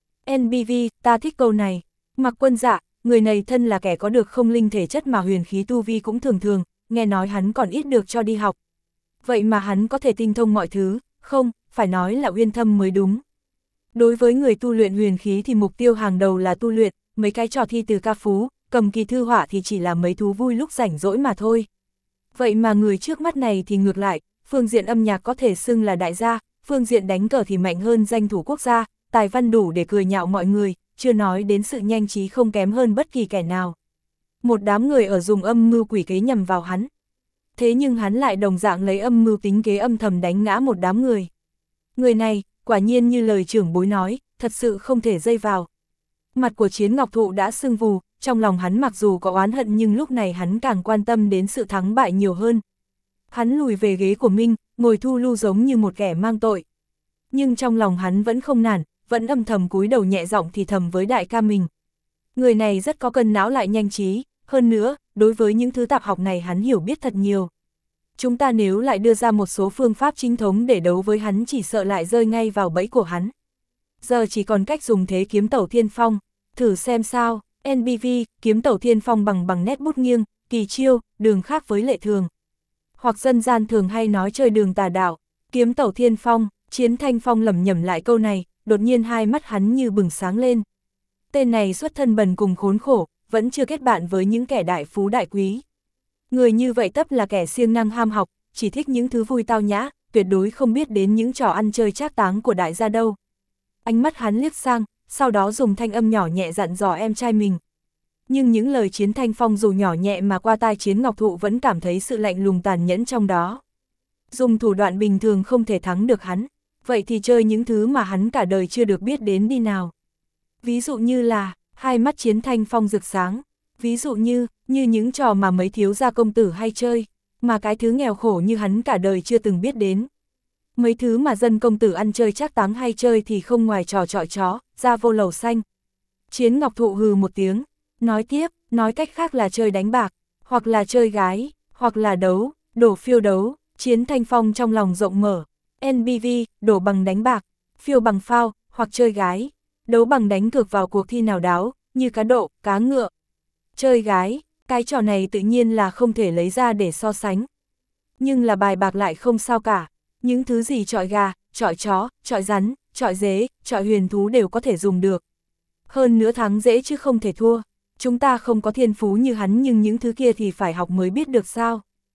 NBV, ta thích câu này. Mặc Quân Dạ, người này thân là kẻ có được không linh thể chất mà huyền khí tu vi cũng thường thường, nghe nói hắn còn ít được cho đi học. Vậy mà hắn có thể tinh thông mọi thứ, không, phải nói là uyên thâm mới đúng. Đối với người tu luyện huyền khí thì mục tiêu hàng đầu là tu luyện, mấy cái trò thi từ ca phú, cầm kỳ thư họa thì chỉ là mấy thú vui lúc rảnh rỗi mà thôi. Vậy mà người trước mắt này thì ngược lại, phương diện âm nhạc có thể xưng là đại gia, phương diện đánh cờ thì mạnh hơn danh thủ quốc gia, tài văn đủ để cười nhạo mọi người, chưa nói đến sự nhanh trí không kém hơn bất kỳ kẻ nào. Một đám người ở dùng âm mưu quỷ kế nhằm vào hắn. Thế nhưng hắn lại đồng dạng lấy âm mưu tính kế âm thầm đánh ngã một đám người. Người này, quả nhiên như lời trưởng bối nói, thật sự không thể dây vào. Mặt của Chiến Ngọc Thụ đã sưng vù, trong lòng hắn mặc dù có oán hận nhưng lúc này hắn càng quan tâm đến sự thắng bại nhiều hơn. Hắn lùi về ghế của mình, ngồi thu lưu giống như một kẻ mang tội. Nhưng trong lòng hắn vẫn không nản, vẫn âm thầm cúi đầu nhẹ giọng thì thầm với đại ca mình. Người này rất có cân não lại nhanh trí, hơn nữa, đối với những thứ tạp học này hắn hiểu biết thật nhiều. Chúng ta nếu lại đưa ra một số phương pháp chính thống để đấu với hắn chỉ sợ lại rơi ngay vào bẫy của hắn. Giờ chỉ còn cách dùng thế kiếm tẩu thiên phong, thử xem sao. NBV, kiếm tẩu thiên phong bằng nét bút nghiêng, kỳ chiêu, đường khác với lệ thường. Hoặc dân gian thường hay nói chơi đường tà đạo, kiếm tẩu thiên phong. Chiến Thanh Phong lẩm nhẩm lại câu này, đột nhiên hai mắt hắn như bừng sáng lên. Tên này xuất thân bần cùng khốn khổ, vẫn chưa kết bạn với những kẻ đại phú đại quý. Người như vậy tấp là kẻ siêng năng ham học, chỉ thích những thứ vui tao nhã, tuyệt đối không biết đến những trò ăn chơi trác táng của đại gia đâu. Ánh mắt hắn liếc sang, sau đó dùng thanh âm nhỏ nhẹ dặn dò em trai mình. Nhưng những lời Chiến Thanh Phong dù nhỏ nhẹ mà qua tai Chiến Ngọc Thụ vẫn cảm thấy sự lạnh lùng tàn nhẫn trong đó. Dùng thủ đoạn bình thường không thể thắng được hắn, vậy thì chơi những thứ mà hắn cả đời chưa được biết đến đi nào. Ví dụ như là, hai mắt Chiến Thanh Phong rực sáng, ví dụ như những trò mà mấy thiếu gia công tử hay chơi, mà cái thứ nghèo khổ như hắn cả đời chưa từng biết đến. Mấy thứ mà dân công tử ăn chơi trác táng hay chơi thì không ngoài trò chọi chó, ra vô lầu xanh. Chiến Ngọc Thụ hừ một tiếng, nói tiếp, nói cách khác là chơi đánh bạc, hoặc là chơi gái, hoặc là đấu, đổ phiêu đấu. Chiến Thanh Phong trong lòng rộng mở, NBV, đổ bằng đánh bạc, phiêu bằng phao, hoặc chơi gái, đấu bằng đánh cược vào cuộc thi nào đó, như cá độ, cá ngựa. Chơi gái, cái trò này tự nhiên là không thể lấy ra để so sánh. Nhưng là bài bạc lại không sao cả, những thứ gì chọi gà, chọi chó, chọi rắn, chọi dế, chọi huyền thú đều có thể dùng được. Hơn nữa thắng dễ chứ không thể thua, chúng ta không có thiên phú như hắn nhưng những thứ kia thì phải học mới biết được sao.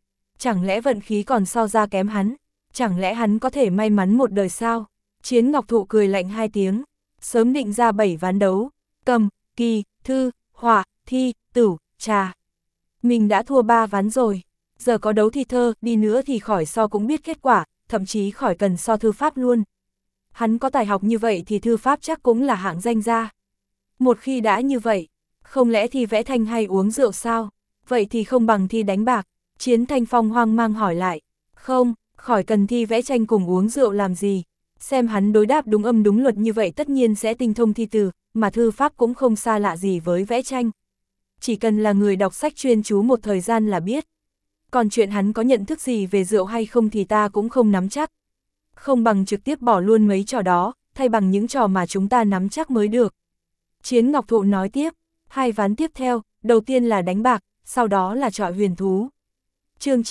Chẳng lẽ vận khí còn so ra kém hắn? Chẳng lẽ hắn có thể may mắn một đời sao? Chiến Ngọc Thụ cười lạnh 2 tiếng, sớm định ra 7 ván đấu, cầm, kỳ, thư, họa, thi, tửu, trà. Mình đã thua 3 ván rồi, giờ có đấu thi thơ, đi nữa thì khỏi so cũng biết kết quả, thậm chí khỏi cần so thư pháp luôn. Hắn có tài học như vậy thì thư pháp chắc cũng là hạng danh gia. Một khi đã như vậy, không lẽ thi vẽ tranh hay uống rượu sao? Vậy thì không bằng thi đánh bạc. Chiến Thanh Phong hoang mang hỏi lại. Không, khỏi cần thi vẽ tranh cùng uống rượu làm gì. Xem hắn đối đáp đúng âm đúng luật như vậy tất nhiên sẽ tinh thông thi từ, mà thư pháp cũng không xa lạ gì với vẽ tranh. Chỉ cần là người đọc sách chuyên chú một thời gian là biết. Còn chuyện hắn có nhận thức gì về rượu hay không thì ta cũng không nắm chắc. Không bằng trực tiếp bỏ luôn mấy trò đó, thay bằng những trò mà chúng ta nắm chắc mới được. Chiến Ngọc Thụ nói tiếp, 2 ván tiếp theo, đầu tiên là đánh bạc, sau đó là chọi huyền thú. Chương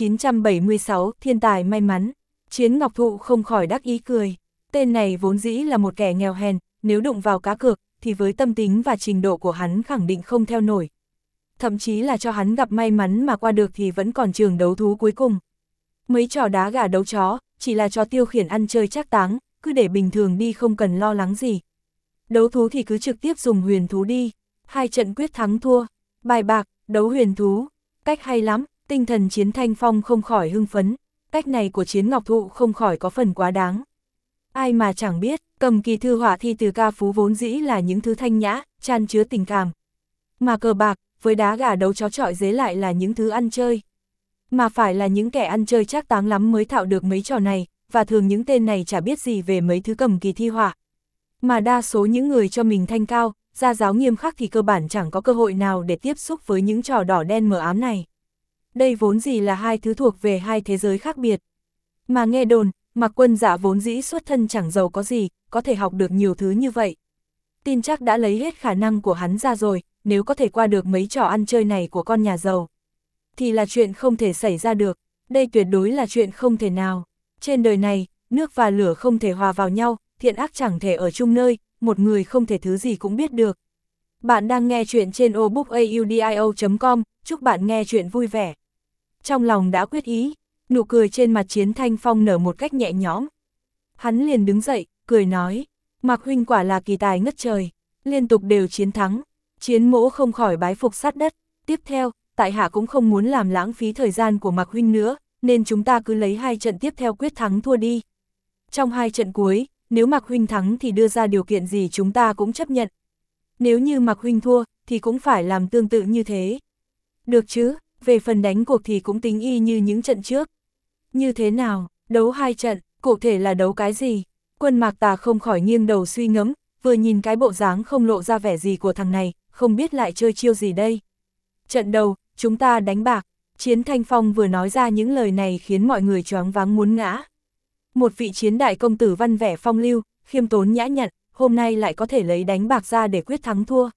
976, thiên tài may mắn. Chiến Ngọc Thụ không khỏi đắc ý cười. Tên này vốn dĩ là một kẻ nghèo hèn, nếu đụng vào cá cược, thì với tâm tính và trình độ của hắn khẳng định không theo nổi. Thậm chí là cho hắn gặp may mắn mà qua được thì vẫn còn trường đấu thú cuối cùng. Mấy trò đá gà đấu chó, chỉ là trò tiêu khiển ăn chơi trác táng, cứ để bình thường đi không cần lo lắng gì. Đấu thú thì cứ trực tiếp dùng huyền thú đi, 2 trận quyết thắng thua, bài bạc, đấu huyền thú, cách hay lắm, tinh thần Chiến Thanh Phong không khỏi hưng phấn, cách này của Chiến Ngọc Thụ không khỏi có phần quá đáng. Ai mà chẳng biết, cầm kỳ thư họa thi từ ca phú vốn dĩ là những thứ thanh nhã, chan chứa tình cảm. Mà cờ bạc, với đá gà đấu chó chọi dế lại là những thứ ăn chơi. Mà phải là những kẻ ăn chơi trác táng lắm mới thạo được mấy trò này, và thường những tên này chả biết gì về mấy thứ cầm kỳ thi họa. Mà đa số những người cho mình thanh cao, gia giáo nghiêm khắc thì cơ bản chẳng có cơ hội nào để tiếp xúc với những trò đỏ đen mờ ám này. Đây vốn gì là 2 thứ thuộc về 2 thế giới khác biệt. Mà nghe đồn, Mạc Quân Dạ vốn dĩ xuất thân chẳng giàu có gì, có thể học được nhiều thứ như vậy. Tin chắc đã lấy hết khả năng của hắn ra rồi, nếu có thể qua được mấy trò ăn chơi này của con nhà giàu. Thì là chuyện không thể xảy ra được, đây tuyệt đối là chuyện không thể nào. Trên đời này, nước và lửa không thể hòa vào nhau, thiện ác chẳng thể ở chung nơi, một người không thể thứ gì cũng biết được. Bạn đang nghe chuyện trên obookaudio.com, chúc bạn nghe chuyện vui vẻ. Trong lòng đã quyết ý, nụ cười trên mặt Chiến Thanh Phong nở một cách nhẹ nhõm. Hắn liền đứng dậy, cười nói, Mạc huynh quả là kỳ tài ngất trời, liên tục đều chiến thắng. Chiến Mỗ không khỏi bái phục sát đất. Tiếp theo, tại hạ cũng không muốn làm lãng phí thời gian của Mạc huynh nữa, nên chúng ta cứ lấy 2 trận tiếp theo quyết thắng thua đi. Trong 2 trận cuối, nếu Mạc huynh thắng thì đưa ra điều kiện gì chúng ta cũng chấp nhận. Nếu như Mạc huynh thua, thì cũng phải làm tương tự như thế. Được chứ, về phần đánh cuộc thì cũng tính y như những trận trước. Như thế nào, đấu 2 trận, cụ thể là đấu cái gì? Quân Mạc Tà không khỏi nghiêng đầu suy ngẫm, vừa nhìn cái bộ dáng không lộ ra vẻ gì của thằng này, không biết lại chơi chiêu gì đây. Trận đầu, chúng ta đánh bạc. Chiến Thanh Phong vừa nói ra những lời này khiến mọi người choáng váng muốn ngã. Một vị chiến đại công tử văn vẻ phong lưu, khiêm tốn nhã nhặn, hôm nay lại có thể lấy đánh bạc ra để quyết thắng thua.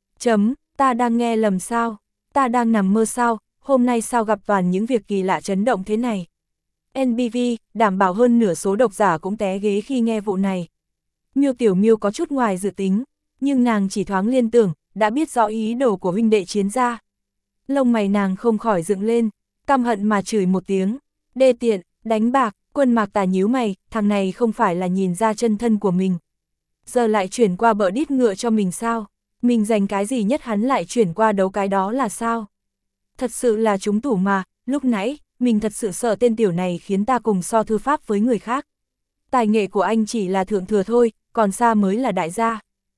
Ta đang nghe lầm sao? Ta đang nằm mơ sao? Hôm nay sao gặp toàn những việc kỳ lạ chấn động thế này? NBV, đảm bảo hơn nửa số độc giả cũng té ghế khi nghe vụ này. Miêu Tiểu Miêu có chút ngoài dự tính, nhưng nàng chỉ thoáng liên tưởng, đã biết rõ ý đồ của huynh đệ Chiến gia. Lông mày nàng không khỏi dựng lên, căm hận mà chửi một tiếng, đê tiện, đánh bạc. Quân Mạc Tà nhíu mày, thằng này không phải là nhìn ra chân thân của mình. Giờ lại chuyển qua bợ đít ngựa cho mình sao? Mình giành cái gì nhất hắn lại chuyển qua đấu cái đó là sao? Thật sự là trúng tủ mà, lúc nãy, mình thật sự sợ tên tiểu này khiến ta cùng so thư pháp với người khác. Tài nghệ của anh chỉ là thượng thừa thôi, còn xa mới là đại gia.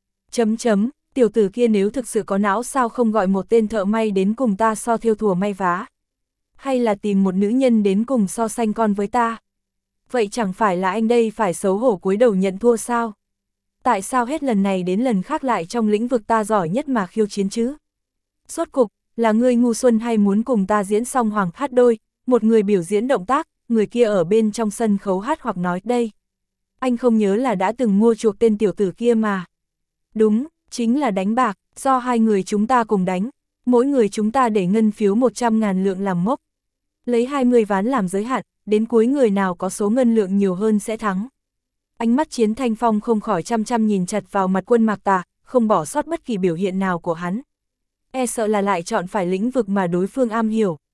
Tiểu tử kia nếu thực sự có não sao không gọi một tên thợ may đến cùng ta so thêu thùa may vá? Hay là tìm một nữ nhân đến cùng so sánh con với ta? Vậy chẳng phải là anh đây phải xấu hổ cúi đầu nhận thua sao? Tại sao hết lần này đến lần khác lại trong lĩnh vực ta giỏi nhất mà khiêu chiến chứ? Rốt cục, là ngươi ngu xuân hay muốn cùng ta diễn song hoàng hát đôi, một người biểu diễn động tác, người kia ở bên trong sân khấu hát hoặc nói đây. Anh không nhớ là đã từng mua chuộc tên tiểu tử kia mà. Đúng, chính là đánh bạc, do 2 người chúng ta cùng đánh, mỗi người chúng ta để ngân phiếu 100.000 lượng làm mốc. Lấy 20 ván làm giới hạn, đến cuối người nào có số ngân lượng nhiều hơn sẽ thắng. Ánh mắt Chiến Thanh Phong không khỏi chăm chăm nhìn chặt vào mặt Quân Mạc Tà, không bỏ sót bất kỳ biểu hiện nào của hắn. E sợ là lại chọn phải lĩnh vực mà đối phương am hiểu.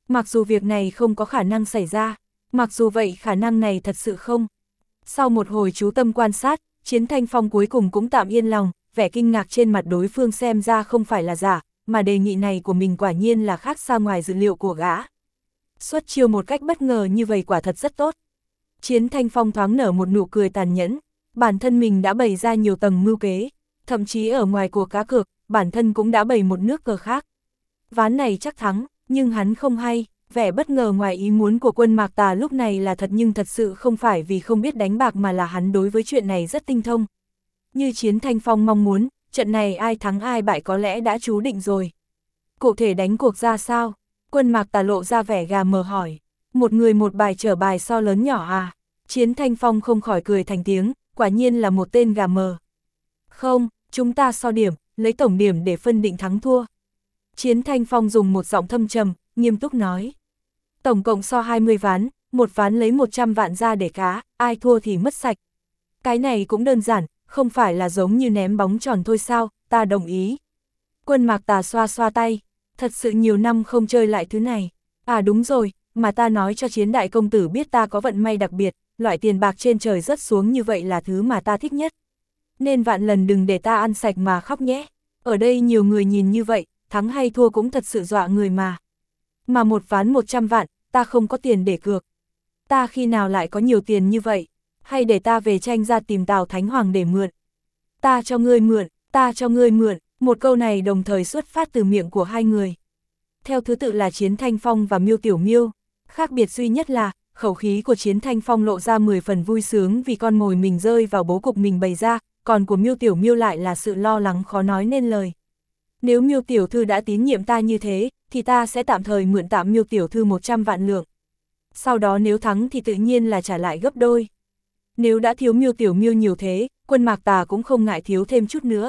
Mặc dù việc này không có khả năng xảy ra, mặc dù vậy khả năng này thật sự không. Sau một hồi chú tâm quan sát, Chiến Thanh Phong cuối cùng cũng tạm yên lòng, vẻ kinh ngạc trên mặt đối phương xem ra không phải là giả, mà đề nghị này của mình quả nhiên là khác xa ngoài dự liệu của gã. Xuất chiêu một cách bất ngờ như vậy quả thật rất tốt. Chiến Thanh Phong thoáng nở một nụ cười tàn nhẫn, bản thân mình đã bày ra nhiều tầng mưu kế, thậm chí ở ngoài cuộc cá cược, bản thân cũng đã bày một nước cờ khác. Ván này chắc thắng, nhưng hắn không hay, vẻ bất ngờ ngoài ý muốn của Quân Mạc Tà lúc này là thật nhưng thật sự không phải vì không biết đánh bạc mà là hắn đối với chuyện này rất tinh thông. Như Chiến Thanh Phong mong muốn, trận này ai thắng ai bại có lẽ đã chú định rồi. Cụ thể đánh cuộc ra sao? Quân Mạc Tà lộ ra vẻ gà mờ hỏi. Một người một bài trở bài so lớn nhỏ à? Chiến Thanh Phong không khỏi cười thành tiếng, quả nhiên là một tên gà mờ. Không, chúng ta so điểm, lấy tổng điểm để phân định thắng thua. Chiến Thanh Phong dùng một giọng thâm trầm, nghiêm túc nói. Tổng cộng so 20 ván, một ván lấy 100 vạn ra để cá, ai thua thì mất sạch. Cái này cũng đơn giản, không phải là giống như ném bóng tròn thôi sao, ta đồng ý. Quân Mạc Tà xoa xoa tay, thật sự nhiều năm không chơi lại thứ này. À đúng rồi, mà ta nói cho Chiến đại công tử biết ta có vận may đặc biệt, loại tiền bạc trên trời rớt xuống như vậy là thứ mà ta thích nhất. Nên vạn lần đừng để ta ăn sạch mà khóc nhé. Ở đây nhiều người nhìn như vậy, thắng hay thua cũng thật sự dọa người mà. Mà một ván 100 vạn, ta không có tiền để cược. Ta khi nào lại có nhiều tiền như vậy? Hay để ta về tranh ra tìm Tào Thánh Hoàng để mượn? Ta cho ngươi mượn, ta cho ngươi mượn. Một câu này đồng thời xuất phát từ miệng của hai người. Theo thứ tự là Chiến Thanh Phong và Miêu Tiểu Miêu. Khác biệt duy nhất là, khẩu khí của Chiến Thanh Phong lộ ra 10 phần vui sướng vì con mồi mình rơi vào bố cục mình bày ra, còn của Miêu Tiểu Miêu lại là sự lo lắng khó nói nên lời. Nếu Miêu Tiểu Thư đã tín nhiệm ta như thế, thì ta sẽ tạm thời mượn tạm Miêu Tiểu Thư 100 vạn lượng. Sau đó nếu thắng thì tự nhiên là trả lại gấp đôi. Nếu đã thiếu Miêu Tiểu Miêu nhiều thế, Quân Mạc Tà cũng không ngại thiếu thêm chút nữa.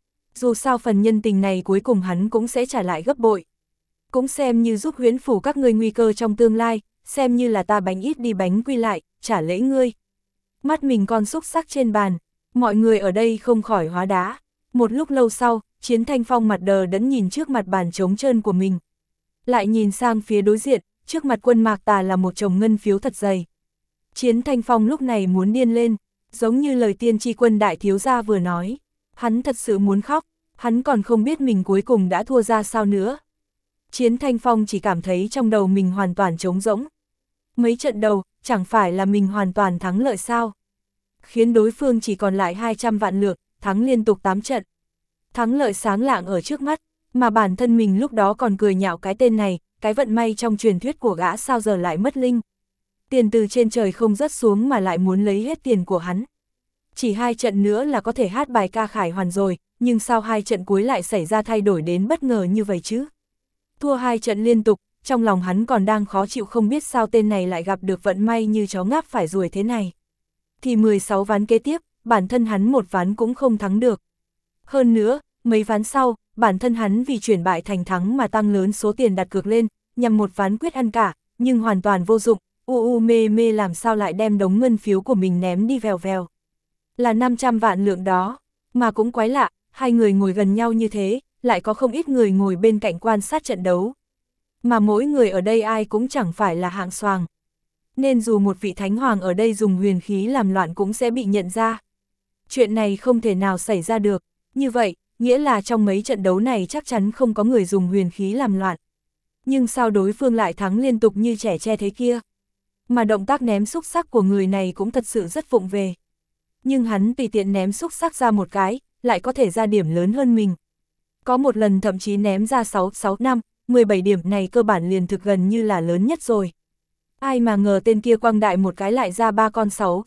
Dù sao phần nhân tình này cuối cùng hắn cũng sẽ trả lại gấp bội. Cũng xem như giúp huyễn phủ các ngươi nguy cơ trong tương lai, xem như là ta bánh ít đi bánh quy lại, trả lễ ngươi. Mắt mình con xúc sắc trên bàn, mọi người ở đây không khỏi hóa đá. Một lúc lâu sau, Chiến Thanh Phong mặt đờ đẫn nhìn trước mặt bàn trống trơn của mình. Lại nhìn sang phía đối diện, trước mặt Quân Mạc Tà là một chồng ngân phiếu thật dày. Chiến Thanh Phong lúc này muốn điên lên, giống như lời tiên tri Quân đại thiếu gia vừa nói. Hắn thật sự muốn khóc, hắn còn không biết mình cuối cùng đã thua ra sao nữa. Chiến Thanh Phong chỉ cảm thấy trong đầu mình hoàn toàn trống rỗng. Mấy trận đầu, chẳng phải là mình hoàn toàn thắng lợi sao? Khiến đối phương chỉ còn lại 200 vạn lượng, thắng liên tục 8 trận. Thắng lợi sáng lạng ở trước mắt, mà bản thân mình lúc đó còn cười nhạo cái tên này, cái vận may trong truyền thuyết của gã sao giờ lại mất linh. Tiền từ trên trời không rớt xuống mà lại muốn lấy hết tiền của hắn. Chỉ 2 trận nữa là có thể hát bài ca khải hoàn rồi, nhưng sao 2 trận cuối lại xảy ra thay đổi đến bất ngờ như vậy chứ? Thua 2 trận liên tục, trong lòng hắn còn đang khó chịu không biết sao tên này lại gặp được vận may như chó ngáp phải ruồi thế này. Thì 16 ván kế tiếp, bản thân hắn một ván cũng không thắng được. Hơn nữa, mấy ván sau, bản thân hắn vì chuyển bại thành thắng mà tăng lớn số tiền đặt cược lên, nhằm một ván quyết ăn cả, nhưng hoàn toàn vô dụng, mê mê làm sao lại đem đống ngân phiếu của mình ném đi vèo vèo. Là 500 vạn lượng đó, mà cũng quái lạ, hai người ngồi gần nhau như thế, lại có không ít người ngồi bên cạnh quan sát trận đấu. Mà mỗi người ở đây ai cũng chẳng phải là hạng xoàng. Nên dù một vị thánh hoàng ở đây dùng huyền khí làm loạn cũng sẽ bị nhận ra. Chuyện này không thể nào xảy ra được, như vậy, nghĩa là trong mấy trận đấu này chắc chắn không có người dùng huyền khí làm loạn. Nhưng sao đối phương lại thắng liên tục như trẻ tre thế kia? Mà động tác ném xúc xắc của người này cũng thật sự rất vụng về. Nhưng hắn tùy tiện ném xúc xắc ra một cái, lại có thể ra điểm lớn hơn mình. Có một lần thậm chí ném ra 6, 5, 17 điểm này cơ bản liền thực gần như là lớn nhất rồi. Ai mà ngờ tên kia quăng đại một cái lại ra 3 con 6,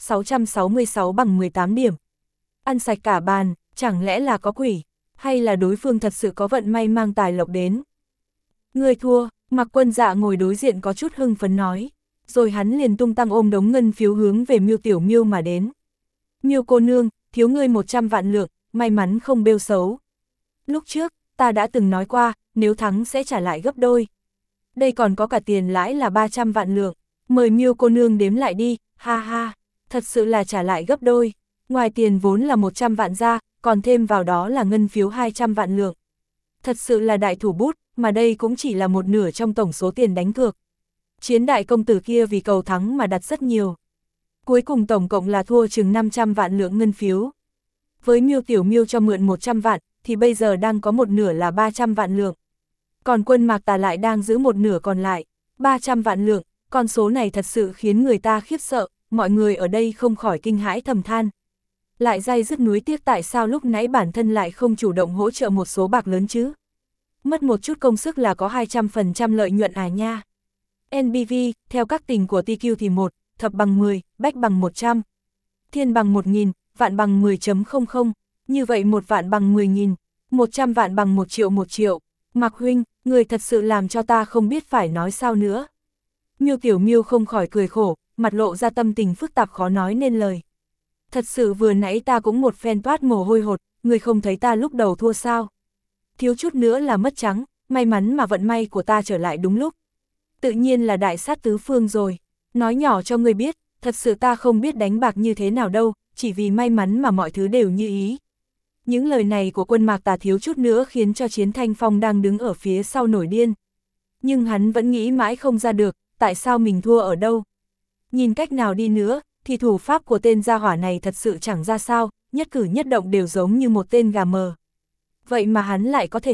666 bằng 18 điểm. Ăn sạch cả bàn, chẳng lẽ là có quỷ, hay là đối phương thật sự có vận may mang tài lộc đến. Người thua, Mạc Quân Dạ ngồi đối diện có chút hưng phấn nói. Rồi hắn liền tung tăng ôm đống ngân phiếu hướng về Miêu Tiểu Miêu mà đến. Miêu cô nương, thiếu ngươi 100 vạn lượng, may mắn không bêu xấu. Lúc trước, ta đã từng nói qua, nếu thắng sẽ trả lại gấp đôi. Đây còn có cả tiền lãi là 300 vạn lượng, mời Miêu cô nương đếm lại đi, ha ha, thật sự là trả lại gấp đôi. Ngoài tiền vốn là 100 vạn ra, còn thêm vào đó là ngân phiếu 200 vạn lượng. Thật sự là đại thủ bút, mà đây cũng chỉ là một nửa trong tổng số tiền đánh cược. Chiến đại công tử kia vì cầu thắng mà đặt rất nhiều. Cuối cùng tổng cộng là thua chừng 500 vạn lượng ngân phiếu. Với Miêu Tiểu Miêu cho mượn 100 vạn, thì bây giờ đang có một nửa là 300 vạn lượng. Còn Quân Mạc Tà lại đang giữ một nửa còn lại, 300 vạn lượng, con số này thật sự khiến người ta khiếp sợ, mọi người ở đây không khỏi kinh hãi thầm than. Lại day dứt núi tiếc tại sao lúc nãy bản thân lại không chủ động hỗ trợ một số bạc lớn chứ. Mất một chút công sức là có 200% lợi nhuận à nha. NBV, theo các tình của TQ thì 1, thập bằng 10, bách bằng 100, thiên bằng 1000, vạn bằng 10.00, như vậy 1 vạn bằng 10.000, 100 vạn bằng 1 triệu. Mạc huynh, người thật sự làm cho ta không biết phải nói sao nữa. Miêu Tiểu Miêu không khỏi cười khổ, mặt lộ ra tâm tình phức tạp khó nói nên lời. Thật sự vừa nãy ta cũng một phen toát mồ hôi hột, người không thấy ta lúc đầu thua sao. Thiếu chút nữa là mất trắng, may mắn mà vận may của ta trở lại đúng lúc. Tự nhiên là đại sát tứ phương rồi. Nói nhỏ cho người biết, thật sự ta không biết đánh bạc như thế nào đâu, chỉ vì may mắn mà mọi thứ đều như ý. Những lời này của Quân Mạc Tà thiếu chút nữa khiến cho Chiến Thanh Phong đang đứng ở phía sau nổi điên. Nhưng hắn vẫn nghĩ mãi không ra được, tại sao mình thua ở đâu. Nhìn cách nào đi nữa, thì thủ pháp của tên gia hỏa này thật sự chẳng ra sao, nhất cử nhất động đều giống như một tên gà mờ. Vậy mà hắn lại có thể